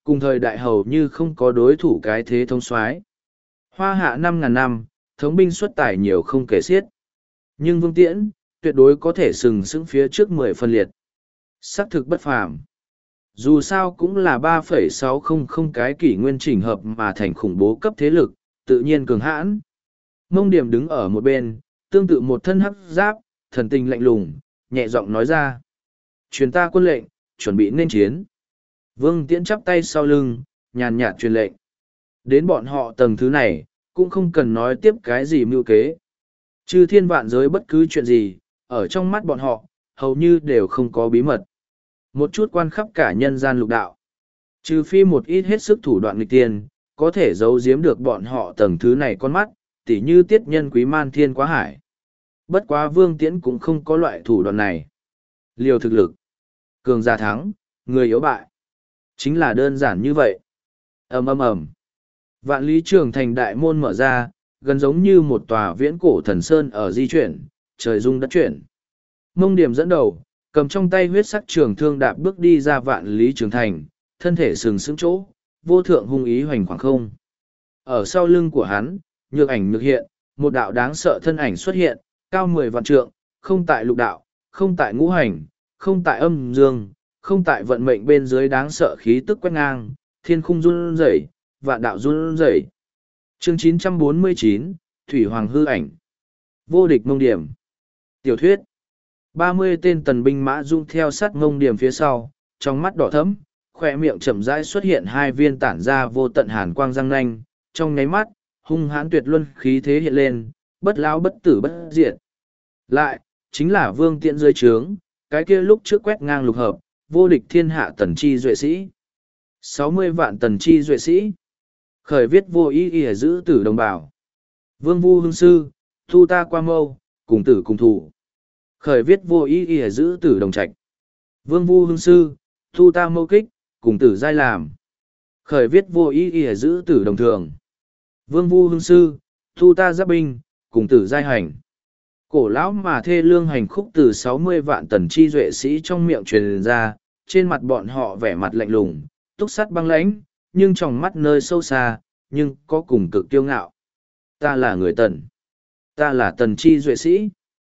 S1: cùng thời đại hầu như không có đối thủ cái thế thống soái. Hoa hạ năm ngàn năm, thống binh xuất tải nhiều không kể xiết. Nhưng Vương Tiễn, tuyệt đối có thể sừng sững phía trước mười phân liệt. Xác thực bất phàm. Dù sao cũng là ba phẩy sáu không không cái kỷ nguyên chỉnh hợp mà thành khủng bố cấp thế lực, tự nhiên cường hãn. Mông Điểm đứng ở một bên, tương tự một thân hắc giáp, thần tình lạnh lùng, nhẹ giọng nói ra. Truyền ta quân lệnh, chuẩn bị nên chiến. Vương Tiễn chắp tay sau lưng, nhàn nhạt truyền lệnh. Đến bọn họ tầng thứ này, cũng không cần nói tiếp cái gì mưu kế. Chư thiên vạn giới bất cứ chuyện gì, ở trong mắt bọn họ, hầu như đều không có bí mật. Một chút quan khắp cả nhân gian lục đạo. Trừ phi một ít hết sức thủ đoạn nghịch tiên, có thể giấu giếm được bọn họ tầng thứ này con mắt, tỉ như tiết nhân quý man thiên quá hải. Bất quá Vương Tiễn cũng không có loại thủ đoạn này. Liều thực lực. Cường giả thắng, người yếu bại. Chính là đơn giản như vậy. ầm ầm ầm. Vạn lý trường thành đại môn mở ra, gần giống như một tòa viễn cổ thần sơn ở di chuyển, trời rung đất chuyển. Mông Điểm dẫn đầu, cầm trong tay huyết sắc trường thương đạp bước đi ra vạn lý trường thành, thân thể sừng sững chỗ, vô thượng hung ý hoành khoảng không. Ở sau lưng của hắn, nhược ảnh nhược hiện, một đạo đáng sợ thân ảnh xuất hiện, cao mười vạn trượng, không tại lục đạo, không tại ngũ hành, không tại âm dương, không tại vận mệnh bên dưới đáng sợ khí tức quét ngang, thiên khung run rẩy, vạn đạo run rẩy. Chương chín trăm bốn mươi chín, Thủy Hoàng hư ảnh. Vô địch Mông Điểm. Tiểu thuyết. ba mươi tên tần binh mã dung theo sát Mông Điểm phía sau, trong mắt đỏ thẫm, khỏe miệng chậm rãi xuất hiện hai viên tản ra vô tận hàn quang răng nanh, trong nháy mắt, hung hãn tuyệt luân khí thế hiện lên, bất lão bất tử bất diệt. Lại, chính là Vương Tiễn dưới trướng, cái kia lúc trước quét ngang lục hợp, vô địch thiên hạ tần chi duệ sĩ. sáu mươi vạn tần chi duệ sĩ. Khởi viết vô ý ỉa giữ tử đồng bào. Vương Vu Hương Sư, thu ta qua mâu, cùng tử cùng thủ. Khởi viết vô ý ỉa giữ tử đồng trạch. Vương Vu Hương Sư, thu ta mâu kích, cùng tử giai làm. Khởi viết vô ý ỉa giữ tử đồng thường. Vương Vu Hương Sư, thu ta giáp binh, cùng tử giai hành. Cổ lão mà thê lương hành khúc từ sáu mươi vạn tần chi duệ sĩ trong miệng truyền ra, trên mặt bọn họ vẻ mặt lạnh lùng, túc sắt băng lãnh, nhưng trong mắt nơi sâu xa, nhưng có cùng cực tiêu ngạo. Ta là người tần. Ta là tần chi duệ sĩ.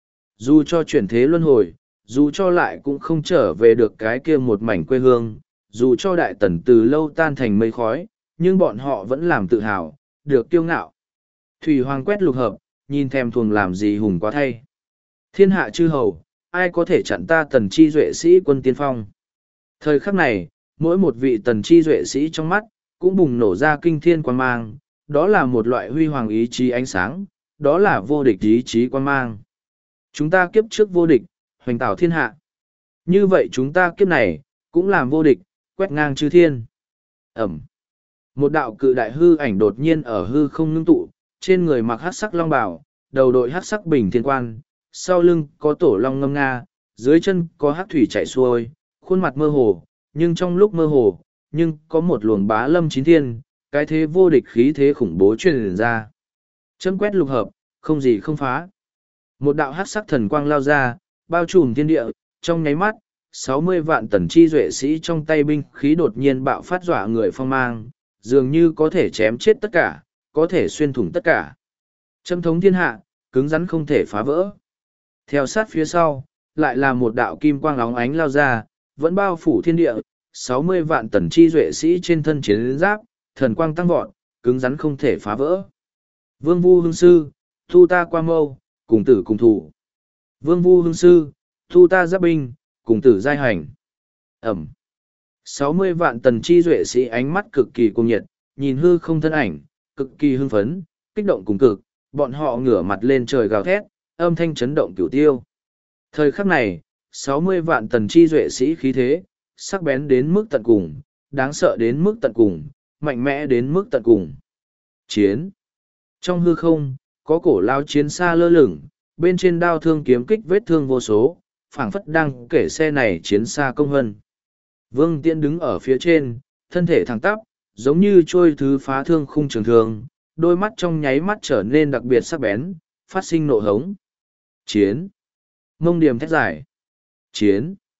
S1: Dù cho chuyển thế luân hồi, dù cho lại cũng không trở về được cái kia một mảnh quê hương, dù cho đại tần từ lâu tan thành mây khói, nhưng bọn họ vẫn làm tự hào, được kiêu ngạo. Thủy Hoàng quét lục hợp, nhìn thèm thuồng làm gì hùng quá thay. Thiên hạ chư hầu, ai có thể chặn ta tần chi duệ sĩ quân tiên phong. Thời khắc này, mỗi một vị tần chi duệ sĩ trong mắt, cũng bùng nổ ra kinh thiên quan mang, đó là một loại huy hoàng ý chí ánh sáng, đó là vô địch ý chí quan mang. Chúng ta kiếp trước vô địch, hoành tảo thiên hạ. Như vậy chúng ta kiếp này, cũng làm vô địch, quét ngang chư thiên. Ẩm. Một đạo cự đại hư ảnh đột nhiên ở hư không ngưng tụ, trên người mặc hắc sắc long bào, đầu đội hắc sắc bình thiên quan, sau lưng có tổ long ngâm nga, dưới chân có hắc thủy chảy xuôi, khuôn mặt mơ hồ, nhưng trong lúc mơ hồ, nhưng có một luồng bá lâm chín thiên, cái thế vô địch khí thế khủng bố truyền ra. Châm quét lục hợp, không gì không phá. Một đạo hắc sắc thần quang lao ra, bao trùm thiên địa, trong nháy mắt, sáu mươi vạn tần chi duệ sĩ trong tay binh khí đột nhiên bạo phát dọa người phong mang, dường như có thể chém chết tất cả, có thể xuyên thủng tất cả. Châm thống thiên hạ, cứng rắn không thể phá vỡ. Theo sát phía sau, lại là một đạo kim quang óng ánh lao ra, vẫn bao phủ thiên địa, sáu mươi vạn tần chi duệ sĩ trên thân chiến giáp, thần quang tăng vọt, cứng rắn không thể phá vỡ. Vương Vu Hương Sư, thu ta qua mâu, cùng tử cùng thủ. Vương Vu Hương Sư, thu ta giáp binh, cùng tử giai hành. Ẩm. sáu mươi vạn tần chi duệ sĩ ánh mắt cực kỳ cuồng nhiệt, nhìn hư không thân ảnh, cực kỳ hưng phấn, kích động cùng cực, bọn họ ngửa mặt lên trời gào thét, âm thanh chấn động cửu tiêu. Thời khắc này, sáu mươi vạn tần chi duệ sĩ khí thế, sắc bén đến mức tận cùng, đáng sợ đến mức tận cùng, mạnh mẽ đến mức tận cùng. Chiến. Trong hư không, có cổ lao chiến xa lơ lửng, bên trên đao thương kiếm kích vết thương vô số, phảng phất đang kể xe này chiến xa công hân. Vương Tiễn đứng ở phía trên, thân thể thẳng tắp, giống như trôi thứ phá thương khung trường thương, đôi mắt trong nháy mắt trở nên đặc biệt sắc bén, phát sinh nộ hống. Chiến. Mông Điểm thét giải. Chiến.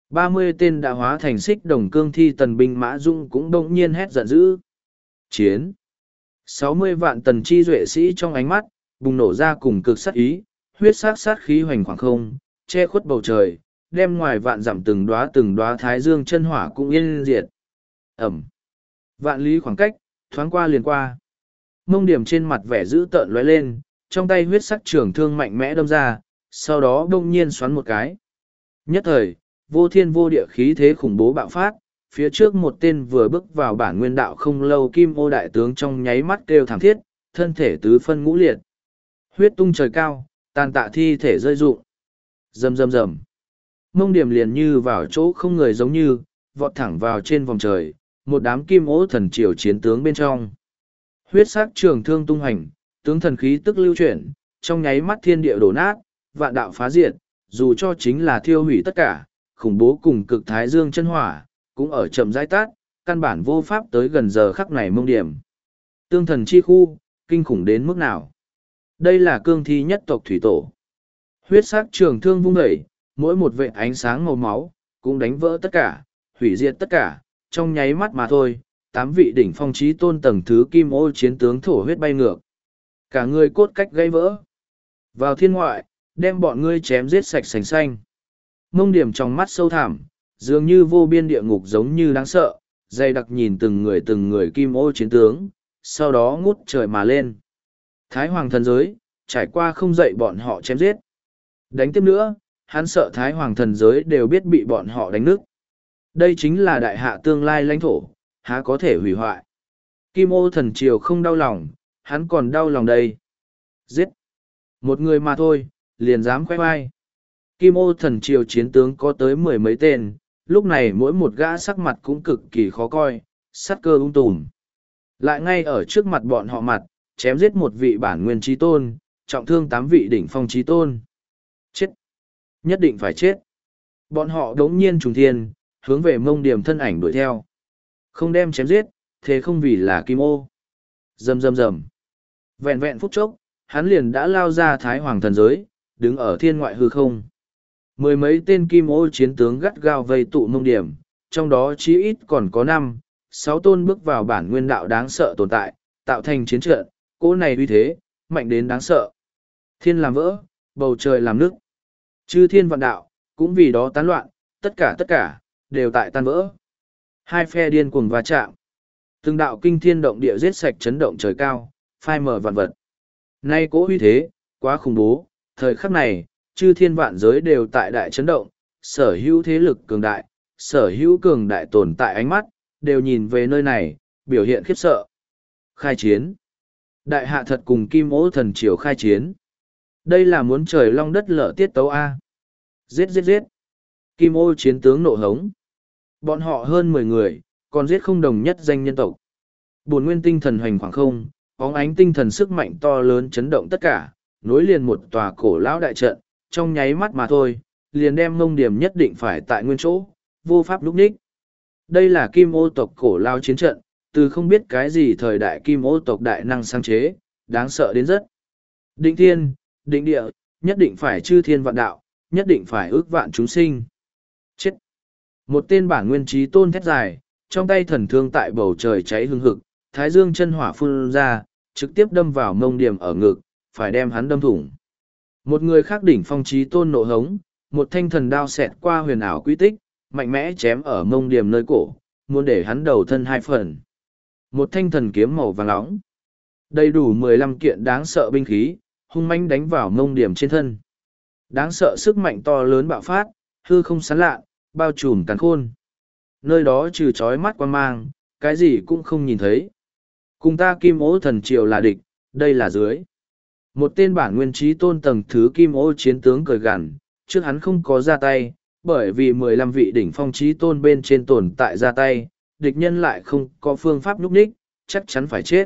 S1: ba mươi tên đã hóa thành xích đồng cương thi tần binh mã dung cũng đông nhiên hét giận dữ. Chiến! sáu mươi vạn tần chi duệ sĩ trong ánh mắt, bùng nổ ra cùng cực sát ý, huyết sát sát khí hoành khoảng không, che khuất bầu trời, đem ngoài vạn dặm từng đóa từng đóa thái dương chân hỏa cũng yên diệt. Ẩm! Vạn lý khoảng cách, thoáng qua liền qua. Mông Điểm trên mặt vẻ dữ tợn lóe lên, trong tay huyết sắc trường thương mạnh mẽ đâm ra, sau đó đông nhiên xoắn một cái. Nhất thời, vô thiên vô địa khí thế khủng bố bạo phát, phía trước một tên vừa bước vào bản nguyên đạo không lâu kim ô đại tướng trong nháy mắt kêu thảm thiết, thân thể tứ phân ngũ liệt. Huyết tung trời cao, tàn tạ thi thể rơi rụng. Rầm rầm rầm. Mông Điểm liền như vào chỗ không người giống như, vọt thẳng vào trên vòng trời, một đám kim ô thần triều chiến tướng bên trong. Huyết sắc trường thương tung hành, tướng thần khí tức lưu chuyển, trong nháy mắt thiên địa đổ nát, vạn đạo phá diệt, dù cho chính là thiêu hủy tất cả, khủng bố cùng cực thái dương chân hỏa, cũng ở chậm rãi tát, căn bản vô pháp tới gần giờ khắc này Mông Điểm. Tương thần chi khu, kinh khủng đến mức nào? Đây là cương thi nhất tộc thủy tổ. Huyết sắc trường thương vung dậy, mỗi một vệt ánh sáng màu máu, cũng đánh vỡ tất cả, hủy diệt tất cả, trong nháy mắt mà thôi, tám vị đỉnh phong chí tôn tầng thứ kim ô chiến tướng thổ huyết bay ngược. Cả người cốt cách gãy vỡ. Vào thiên ngoại, đem bọn ngươi chém giết sạch sành xanh. Mông Điểm trong mắt sâu thẳm, dường như vô biên địa ngục giống như đáng sợ, dày đặc nhìn từng người từng người kim ô chiến tướng, sau đó ngút trời mà lên. Thái Hoàng thần giới, trải qua không dậy bọn họ chém giết. Đánh tiếp nữa, hắn sợ Thái Hoàng thần giới đều biết bị bọn họ đánh nứt. Đây chính là đại hạ tương lai lãnh thổ, há có thể hủy hoại. Kim ô thần triều không đau lòng, hắn còn đau lòng đây. Giết! Một người mà thôi, liền dám khoe vai. Kim ô thần triều chiến tướng có tới mười mấy tên, lúc này mỗi một gã sắc mặt cũng cực kỳ khó coi, sát cơ ung tùm. Lại ngay ở trước mặt bọn họ mặt, chém giết một vị bản nguyên trí tôn, trọng thương tám vị đỉnh phong trí tôn. Chết! Nhất định phải chết! Bọn họ đống nhiên trùng thiên, hướng về Mông Điểm thân ảnh đuổi theo. Không đem chém giết, thế không vì là kim ô. Rầm rầm rầm. Vẹn vẹn phút chốc, hắn liền đã lao ra Thái Hoàng thần giới, đứng ở thiên ngoại hư không. Mười mấy tên kim ô chiến tướng gắt gao vây tụ Mông Điểm, trong đó chí ít còn có năm, sáu tôn bước vào bản nguyên đạo đáng sợ tồn tại, tạo thành chiến trận, cỗ này uy thế, mạnh đến đáng sợ. Thiên làm vỡ, bầu trời làm nước. Chư thiên vạn đạo, cũng vì đó tán loạn, tất cả tất cả, đều tại tan vỡ. Hai phe điên cuồng va chạm. Từng đạo kinh thiên động địa giết sạch chấn động trời cao, phai mở vạn vật. Nay cỗ uy thế, quá khủng bố, thời khắc này, chư thiên vạn giới đều tại đại chấn động, sở hữu thế lực cường đại, sở hữu cường đại tồn tại ánh mắt, đều nhìn về nơi này, biểu hiện khiếp sợ. Khai chiến. Đại hạ thật cùng kim ố thần triều khai chiến. Đây là muốn trời long đất lở tiết tấu A. Giết giết giết. Kim ô chiến tướng nộ hống. Bọn họ hơn mười người, còn giết không đồng nhất danh nhân tộc. Bổn nguyên tinh thần hoành khoảng không, bóng ánh tinh thần sức mạnh to lớn chấn động tất cả, nối liền một tòa cổ lão đại trận, trong nháy mắt mà thôi, liền đem Mông Điểm nhất định phải tại nguyên chỗ, vô pháp lúc ních. Đây là kim ô tộc cổ lao chiến trận, từ không biết cái gì thời đại kim ô tộc đại năng sáng chế, đáng sợ đến rất. Định thiên, định địa, nhất định phải chư thiên vạn đạo, nhất định phải ước vạn chúng sinh. Chết! Một tên bản nguyên trí tôn thét dài, trong tay thần thương tại bầu trời cháy hương hực, thái dương chân hỏa phun ra, trực tiếp đâm vào Mông Điểm ở ngực, phải đem hắn đâm thủng. Một người khác đỉnh phong trí tôn nộ hống, một thanh thần đao xẹt qua huyền ảo quy tích, mạnh mẽ chém ở Mông Điểm nơi cổ, muốn để hắn đầu thân hai phần. Một thanh thần kiếm màu vàng nóng, đầy đủ mười lăm kiện đáng sợ binh khí, hung mãnh đánh vào Mông Điểm trên thân. Đáng sợ sức mạnh to lớn bạo phát, hư không sán lạ, bao trùm càn khôn. Nơi đó trừ chói mắt quan mang, cái gì cũng không nhìn thấy. Cùng ta kim ố thần triều là địch, đây là dưới. Một tên bản nguyên trí tôn tầng thứ kim ô chiến tướng cười gằn, trước hắn không có ra tay, bởi vì mười lăm vị đỉnh phong trí tôn bên trên tồn tại ra tay, địch nhân lại không có phương pháp núp ních, chắc chắn phải chết.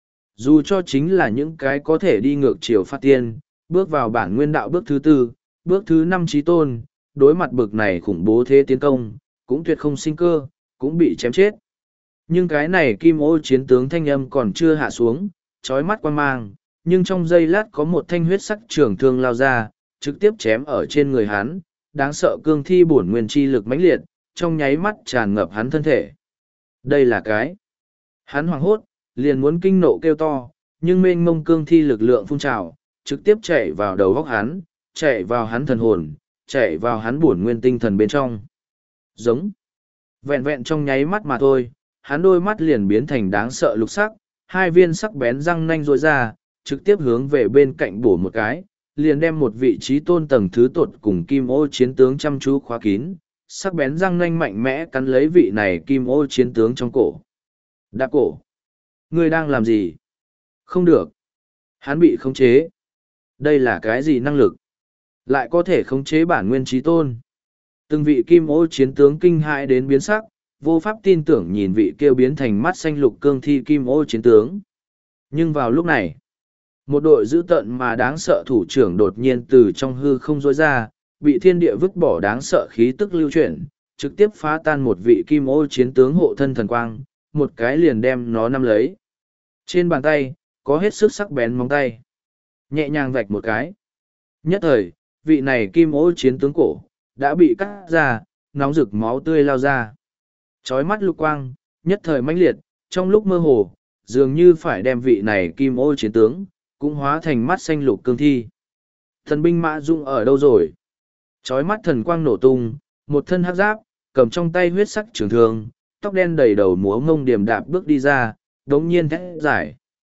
S1: Dù cho chính là những cái có thể đi ngược chiều phát tiên, bước vào bản nguyên đạo bước thứ tư, bước thứ năm trí tôn, đối mặt bực này khủng bố thế tiến công, cũng tuyệt không sinh cơ, cũng bị chém chết. Nhưng cái này kim ô chiến tướng thanh âm còn chưa hạ xuống, trói mắt quan mang, nhưng trong giây lát có một thanh huyết sắc trường thương lao ra, trực tiếp chém ở trên người hắn, đáng sợ cương thi bổn nguyên chi lực mãnh liệt, trong nháy mắt tràn ngập hắn thân thể. Đây là cái. Hắn hoảng hốt, liền muốn kinh nộ kêu to, nhưng mênh mông cương thi lực lượng phun trào, trực tiếp chạy vào đầu góc hắn, chạy vào hắn thần hồn, chạy vào hắn bổn nguyên tinh thần bên trong. Giống. Vẹn vẹn trong nháy mắt mà thôi, hắn đôi mắt liền biến thành đáng sợ lục sắc, hai viên sắc bén răng nanh rối ra, trực tiếp hướng về bên cạnh bổ một cái, liền đem một vị trí tôn tầng thứ tột cùng kim ô chiến tướng chăm chú khóa kín, sắc bén răng nanh mạnh mẽ cắn lấy vị này kim ô chiến tướng trong cổ. Đạp cổ. Ngươi đang làm gì? Không được. Hắn bị khống chế. Đây là cái gì năng lực? Lại có thể khống chế bản nguyên trí tôn. Từng vị kim ô chiến tướng kinh hãi đến biến sắc, vô pháp tin tưởng nhìn vị kêu biến thành mắt xanh lục cương thi kim ô chiến tướng. Nhưng vào lúc này, một đội dữ tợn mà đáng sợ thủ trưởng đột nhiên từ trong hư không rối ra, bị thiên địa vứt bỏ đáng sợ khí tức lưu chuyển, trực tiếp phá tan một vị kim ô chiến tướng hộ thân thần quang, một cái liền đem nó nắm lấy. Trên bàn tay, có hết sức sắc bén móng tay. Nhẹ nhàng vạch một cái. Nhất thời, vị này kim ô chiến tướng cổ, đã bị cắt ra, nóng rực máu tươi lao ra. Chói mắt lục quang, nhất thời mãnh liệt, trong lúc mơ hồ, dường như phải đem vị này kim ô chiến tướng, cũng hóa thành mắt xanh lục cương thi. Thần binh Mã Dung ở đâu rồi? Chói mắt thần quang nổ tung, một thân hắc giáp, cầm trong tay huyết sắc trường thương, tóc đen đầy đầu múa ngông điềm đạp bước đi ra, đống nhiên thét giải.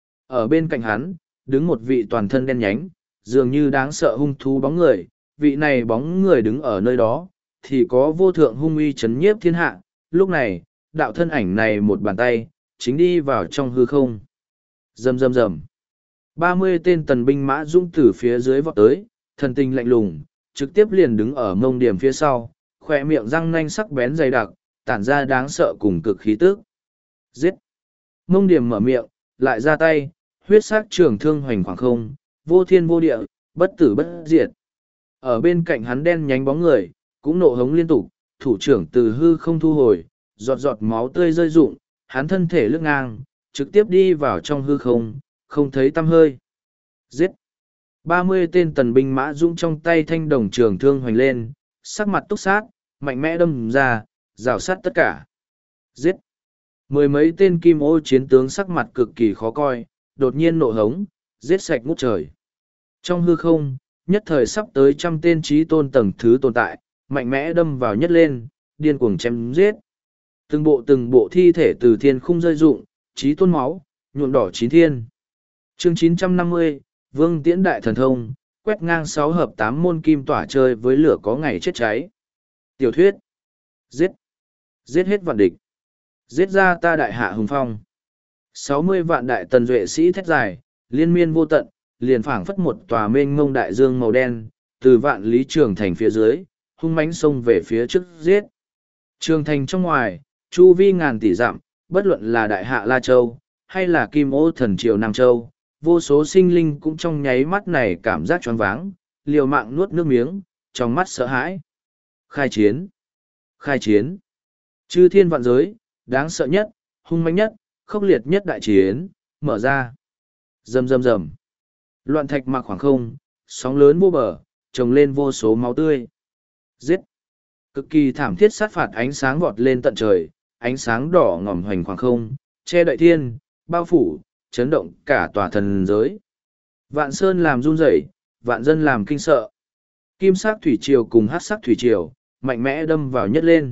S1: Ở bên cạnh hắn, đứng một vị toàn thân đen nhánh, dường như đáng sợ hung thú bóng người, vị này bóng người đứng ở nơi đó, thì có vô thượng hung uy chấn nhiếp thiên hạ. Lúc này, đạo thân ảnh này một bàn tay, chính đi vào trong hư không. Rầm rầm rầm. ba mươi tên tần binh Mã Dũng từ phía dưới vọt tới, thần tình lạnh lùng, trực tiếp liền đứng ở mông điểm phía sau, khỏe miệng răng nanh sắc bén dày đặc, tản ra đáng sợ cùng cực khí tức. Giết! Mông điểm mở miệng, lại ra tay, huyết sắc trường thương hoành khoảng không, vô thiên vô địa, bất tử bất diệt. Ở bên cạnh hắn đen nhánh bóng người, cũng nộ hống liên tục, thủ trưởng từ hư không thu hồi, giọt giọt máu tươi rơi rụng, hắn thân thể lướt ngang, trực tiếp đi vào trong hư không, không thấy tăm hơi. Giết! ba mươi tên tần binh Mã Dũng trong tay thanh đồng trường thương hoành lên, sắc mặt túc sát, mạnh mẽ đâm ra, rào sát tất cả. Giết! Mười mấy tên kim ô chiến tướng sắc mặt cực kỳ khó coi, đột nhiên nộ hống, giết sạch ngút trời. Trong hư không, nhất thời sắp tới trăm tên trí tôn tầng thứ tồn tại, mạnh mẽ đâm vào nhất lên, điên cuồng chém giết. Từng bộ từng bộ thi thể từ thiên khung rơi rụng, trí tôn máu, nhuộm đỏ chín thiên. Chương chín trăm năm mươi, Vương Tiễn Đại Thần Thông, quét ngang sáu hợp tám môn kim tỏa chơi với lửa có ngày chết cháy. Tiểu thuyết. Giết. Giết hết vạn địch. Giết ra ta đại hạ hùng phong. sáu mươi vạn đại tần duệ sĩ thét dài, liên miên vô tận, liền phảng phất một tòa mênh mông đại dương màu đen, từ vạn lý trường thành phía dưới, hung mãnh xông về phía trước giết. Trường thành trong ngoài, chu vi ngàn tỷ dặm, bất luận là đại hạ La Châu, hay là kim ô thần triều Nam Châu, vô số sinh linh cũng trong nháy mắt này cảm giác choáng váng, liều mạng nuốt nước miếng, trong mắt sợ hãi. Khai chiến! Khai chiến! Chư thiên vạn giới, đáng sợ nhất, hung mãnh nhất, khốc liệt nhất đại chiến, mở ra. Rầm rầm rầm. Loạn thạch mặc khoảng không, sóng lớn vô bờ, trồng lên vô số máu tươi. Giết! Cực kỳ thảm thiết sát phạt ánh sáng vọt lên tận trời, ánh sáng đỏ ngòm hoành khoảng không, che đậy thiên, bao phủ, chấn động cả tòa thần giới. Vạn sơn làm run rẩy, vạn dân làm kinh sợ. Kim sắc thủy triều cùng hắc sắc thủy triều, mạnh mẽ đâm vào nhất lên.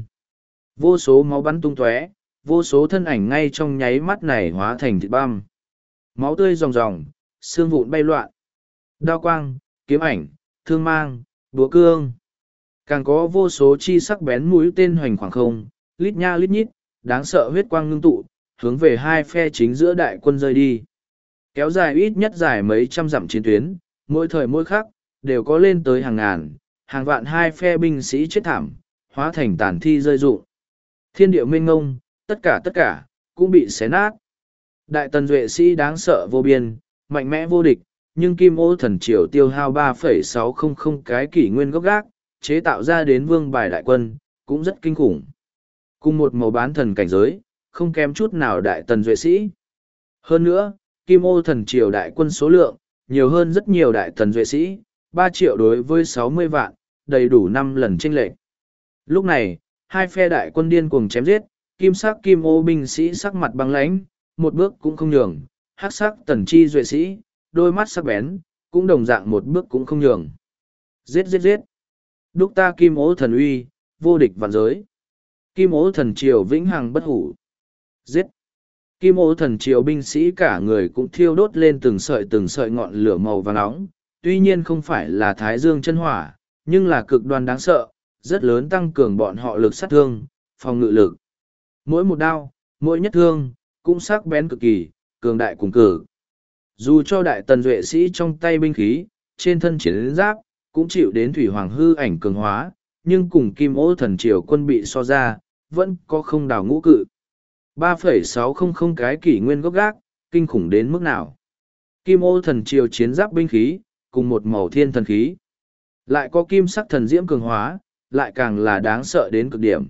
S1: Vô số máu bắn tung tóe, vô số thân ảnh ngay trong nháy mắt này hóa thành thịt băm. Máu tươi ròng ròng, xương vụn bay loạn. Đao quang, kiếm ảnh, thương mang, búa cương. Càng có vô số chi sắc bén mũi tên hoành khoảng không, lít nha lít nhít, đáng sợ huyết quang ngưng tụ, hướng về hai phe chính giữa đại quân rơi đi. Kéo dài ít nhất dài mấy trăm dặm chiến tuyến, mỗi thời mỗi khắc, đều có lên tới hàng ngàn, hàng vạn hai phe binh sĩ chết thảm, hóa thành tàn thi rơi rụng. Thiên địa mênh ngông, tất cả tất cả, cũng bị xé nát. Đại tần duệ sĩ đáng sợ vô biên, mạnh mẽ vô địch, nhưng kim ô thần triều tiêu hao ba phẩy sáu không không cái kỷ nguyên gốc gác, chế tạo ra đến vương bài đại quân, cũng rất kinh khủng. Cùng một màu bán thần cảnh giới, không kém chút nào đại tần duệ sĩ. Hơn nữa, kim ô thần triều đại quân số lượng, nhiều hơn rất nhiều đại tần duệ sĩ, ba triệu đối với sáu mươi vạn, đầy đủ năm lần chênh lệch. Lúc này, hai phe đại quân điên cuồng chém giết, kim sắc kim ô binh sĩ sắc mặt băng lãnh, một bước cũng không nhường, hắc sắc tần chi duệ sĩ, đôi mắt sắc bén, cũng đồng dạng một bước cũng không nhường. Giết giết giết. Đúc ta kim ô thần uy, vô địch vạn giới. Kim ô thần triều vĩnh hằng bất hủ. Giết. Kim ô thần triều binh sĩ cả người cũng thiêu đốt lên từng sợi từng sợi ngọn lửa màu vàng nóng, tuy nhiên không phải là thái dương chân hỏa, nhưng là cực đoan đáng sợ, rất lớn tăng cường bọn họ lực sát thương, phòng ngự lực. Mỗi một đao, mỗi nhất thương, cũng sắc bén cực kỳ, cường đại cùng cử. Dù cho đại tần duệ sĩ trong tay binh khí, trên thân chiến giáp, cũng chịu đến thủy hoàng hư ảnh cường hóa, nhưng cùng kim ô thần triều quân bị so ra, vẫn có không đào ngũ cự. ba phẩy sáu không không cái kỷ nguyên gốc gác, kinh khủng đến mức nào. Kim ô thần triều chiến giáp binh khí, cùng một màu thiên thần khí. Lại có kim sắc thần diễm cường hóa, lại càng là đáng sợ đến cực điểm.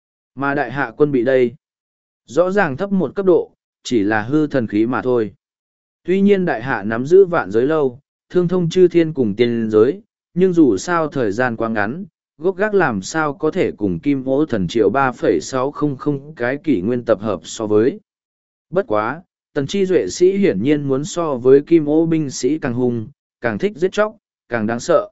S1: Mà đại hạ quân bị đây, rõ ràng thấp một cấp độ, chỉ là hư thần khí mà thôi. Tuy nhiên đại hạ nắm giữ vạn giới lâu, thương thông chư thiên cùng tiên giới, nhưng dù sao thời gian quá ngắn, gốc gác làm sao có thể cùng kim ô thần triều ba phẩy sáu không không cái kỷ nguyên tập hợp so với. Bất quá, tần chi duệ sĩ hiển nhiên muốn so với kim ô binh sĩ càng hung, càng thích giết chóc, càng đáng sợ.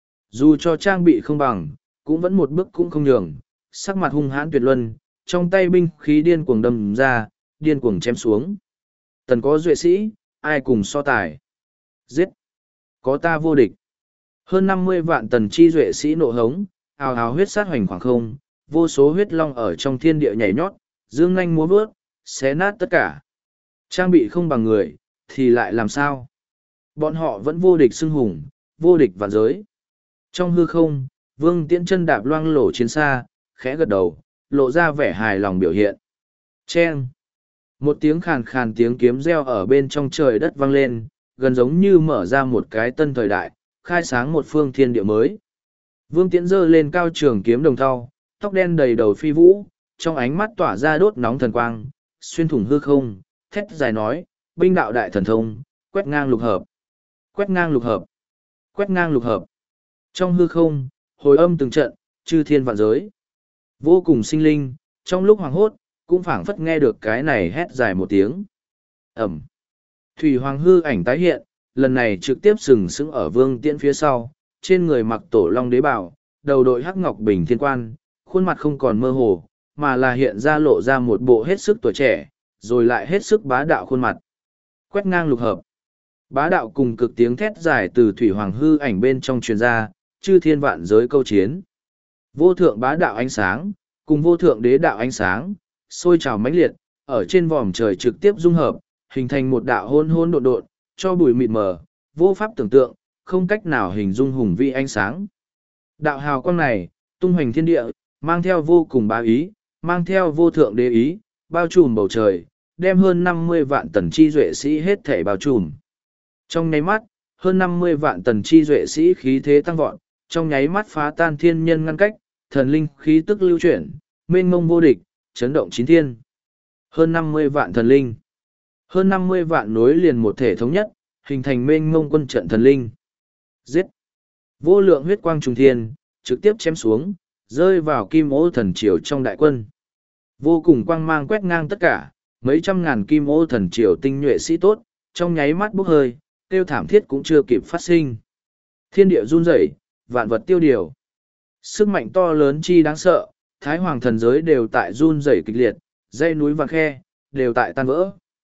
S1: Dù cho trang bị không bằng, cũng vẫn một bước cũng không nhường, sắc mặt hung hãn tuyệt luân, trong tay binh khí điên cuồng đâm ra, điên cuồng chém xuống. Tần có duệ sĩ, ai cùng so tài. Giết! Có ta vô địch. Hơn năm mươi vạn tần chi duệ sĩ nộ hống, ào ào huyết sát hoành khoảng không, vô số huyết long ở trong thiên địa nhảy nhót, dương nhanh múa vớt, xé nát tất cả. Trang bị không bằng người, thì lại làm sao? Bọn họ vẫn vô địch xưng hùng, vô địch vạn giới. Trong hư không, Vương Tiễn chân đạp loang lổ chiến xa, khẽ gật đầu, lộ ra vẻ hài lòng biểu hiện. Chen! Một tiếng khàn khàn tiếng kiếm reo ở bên trong trời đất vang lên, gần giống như mở ra một cái tân thời đại, khai sáng một phương thiên địa mới. Vương Tiễn giơ lên cao trường kiếm đồng thau, tóc đen đầy đầu phi vũ, trong ánh mắt tỏa ra đốt nóng thần quang, xuyên thủng hư không, thét dài nói, binh đạo đại thần thông, quét ngang lục hợp, quét ngang lục hợp, quét ngang lục hợp. Trong hư không, hồi âm từng trận, chư thiên vạn giới. Vô cùng sinh linh, trong lúc hoàng hốt, cũng phảng phất nghe được cái này hét dài một tiếng. Ẩm. Thủy hoàng hư ảnh tái hiện, lần này trực tiếp sừng sững ở Vương Tiễn phía sau, trên người mặc tổ long đế bào, đầu đội hắc ngọc bình thiên quan, khuôn mặt không còn mơ hồ, mà là hiện ra lộ ra một bộ hết sức tuổi trẻ, rồi lại hết sức bá đạo khuôn mặt. Quét ngang lục hợp. Bá đạo cùng cực tiếng thét dài từ thủy hoàng hư ảnh bên trong truyền ra, chư thiên vạn giới câu chiến. Vô thượng bá đạo ánh sáng, cùng vô thượng đế đạo ánh sáng, sôi trào mãnh liệt, ở trên vòm trời trực tiếp dung hợp, hình thành một đạo hôn hôn độn độn, cho bụi mịt mờ, vô pháp tưởng tượng, không cách nào hình dung hùng vĩ ánh sáng. Đạo hào quang này, tung hoành thiên địa, mang theo vô cùng bá ý, mang theo vô thượng đế ý, bao trùm bầu trời, đem hơn năm mươi vạn tần chi duệ sĩ hết thể bao trùm. Trong nháy mắt, hơn năm mươi vạn tần chi duệ sĩ khí thế tăng vọt, trong nháy mắt phá tan thiên nhân ngăn cách, thần linh khí tức lưu chuyển, mênh mông vô địch, chấn động chín thiên. Hơn năm mươi vạn thần linh. Hơn năm mươi vạn nối liền một thể thống nhất, hình thành mênh mông quân trận thần linh. Giết! Vô lượng huyết quang trùng thiên, trực tiếp chém xuống, rơi vào kim ô thần triều trong đại quân. Vô cùng quang mang quét ngang tất cả, mấy trăm ngàn kim ô thần triều tinh nhuệ sĩ tốt, trong nháy mắt bốc hơi, tiêu thảm thiết cũng chưa kịp phát sinh. Thiên địa run rẩy, vạn vật tiêu điều. Sức mạnh to lớn chi đáng sợ, thái hoàng thần giới đều tại run rẩy kịch liệt, dãy núi và khe, đều tại tan vỡ.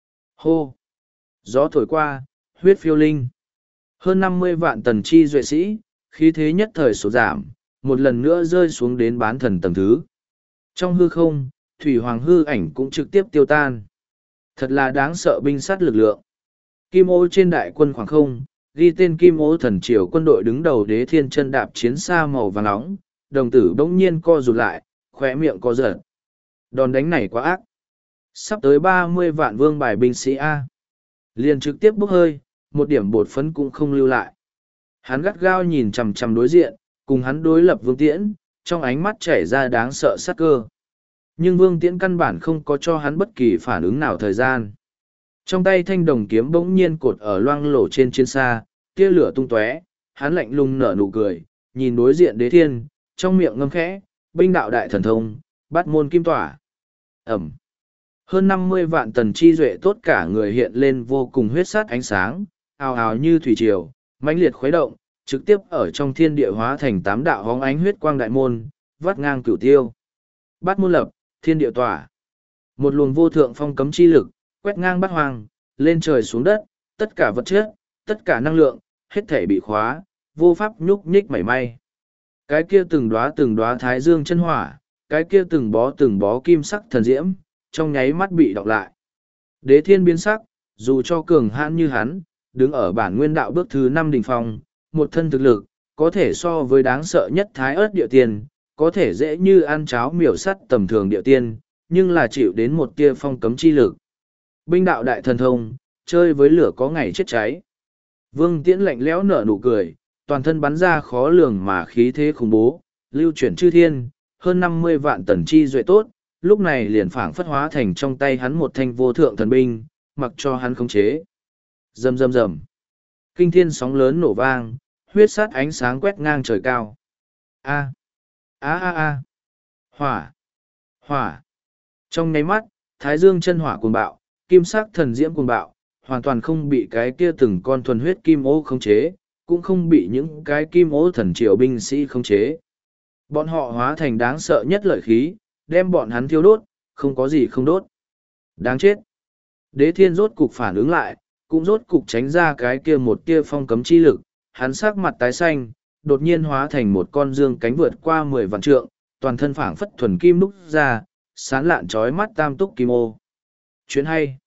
S1: Hô! Gió thổi qua, huyết phiêu linh. Hơn năm mươi vạn tần chi duệ sĩ, khí thế nhất thời số giảm, một lần nữa rơi xuống đến bán thần tầng thứ. Trong hư không, thủy hoàng hư ảnh cũng trực tiếp tiêu tan. Thật là đáng sợ binh sát lực lượng. Kim ô trên đại quân khoảng không, ghi tên kim ô thần triều quân đội đứng đầu đế thiên chân đạp chiến xa màu vàng nóng, đồng tử bỗng nhiên co rụt lại, khóe miệng co giật. Đòn đánh này quá ác. Sắp tới ba mươi vạn vương bài binh sĩ A. Liền trực tiếp bốc hơi, một điểm bột phấn cũng không lưu lại. Hắn gắt gao nhìn chằm chằm đối diện, cùng hắn đối lập Vương Tiễn, trong ánh mắt chảy ra đáng sợ sát cơ. Nhưng Vương Tiễn căn bản không có cho hắn bất kỳ phản ứng nào thời gian. Trong tay thanh đồng kiếm bỗng nhiên cột ở loang lổ trên chiến xa, tia lửa tung tóe, hắn lạnh lùng nở nụ cười, nhìn đối diện đế thiên, trong miệng ngâm khẽ, binh đạo đại thần thông, bát môn kim tỏa. Ẩm. Hơn năm mươi vạn tần chi duệ tốt cả người hiện lên vô cùng huyết sát ánh sáng, ào ào như thủy triều, mãnh liệt khuấy động, trực tiếp ở trong thiên địa hóa thành tám đạo hóng ánh huyết quang đại môn, vắt ngang cửu tiêu. Bát môn lập, thiên địa tỏa. Một luồng vô thượng phong cấm chi lực, quét ngang bát hoang, lên trời xuống đất, tất cả vật chất, tất cả năng lượng, hết thể bị khóa, vô pháp nhúc nhích mảy may. Cái kia từng đóa từng đóa thái dương chân hỏa, cái kia từng bó từng bó kim sắc thần diễm, trong nháy mắt bị đọc lại. Đế thiên biến sắc, dù cho cường hãn như hắn, đứng ở bản nguyên đạo bước thứ năm đỉnh phong, một thân thực lực, có thể so với đáng sợ nhất thái ớt địa tiên, có thể dễ như ăn cháo miểu sắt tầm thường địa tiên, nhưng là chịu đến một tia phong cấm chi lực. Binh đạo đại thần thông, chơi với lửa có ngày chết cháy. Vương Tiễn lạnh lẽo nở nụ cười, toàn thân bắn ra khó lường mà khí thế khủng bố, lưu chuyển chư thiên, hơn năm mươi vạn tần chi duệ tốt, lúc này liền phảng phất hóa thành trong tay hắn một thanh vô thượng thần binh, mặc cho hắn khống chế. Rầm rầm rầm. Kinh thiên sóng lớn nổ vang, huyết sát ánh sáng quét ngang trời cao. A. A a a. Hỏa. Hỏa. Trong nháy mắt, Thái Dương chân hỏa cuồng bạo, kim sắc thần diễm cuồng bạo, hoàn toàn không bị cái kia từng con thuần huyết kim ô khống chế, cũng không bị những cái kim ô thần triều binh sĩ khống chế. Bọn họ hóa thành đáng sợ nhất lợi khí, đem bọn hắn thiêu đốt, không có gì không đốt. Đáng chết. Đế thiên rốt cục phản ứng lại, cũng rốt cục tránh ra cái kia một tia phong cấm chi lực, hắn sắc mặt tái xanh, đột nhiên hóa thành một con dương cánh vượt qua mười vạn trượng, toàn thân phảng phất thuần kim đúc ra, sán lạn trói mắt tam túc kim ô. Chuyện hay.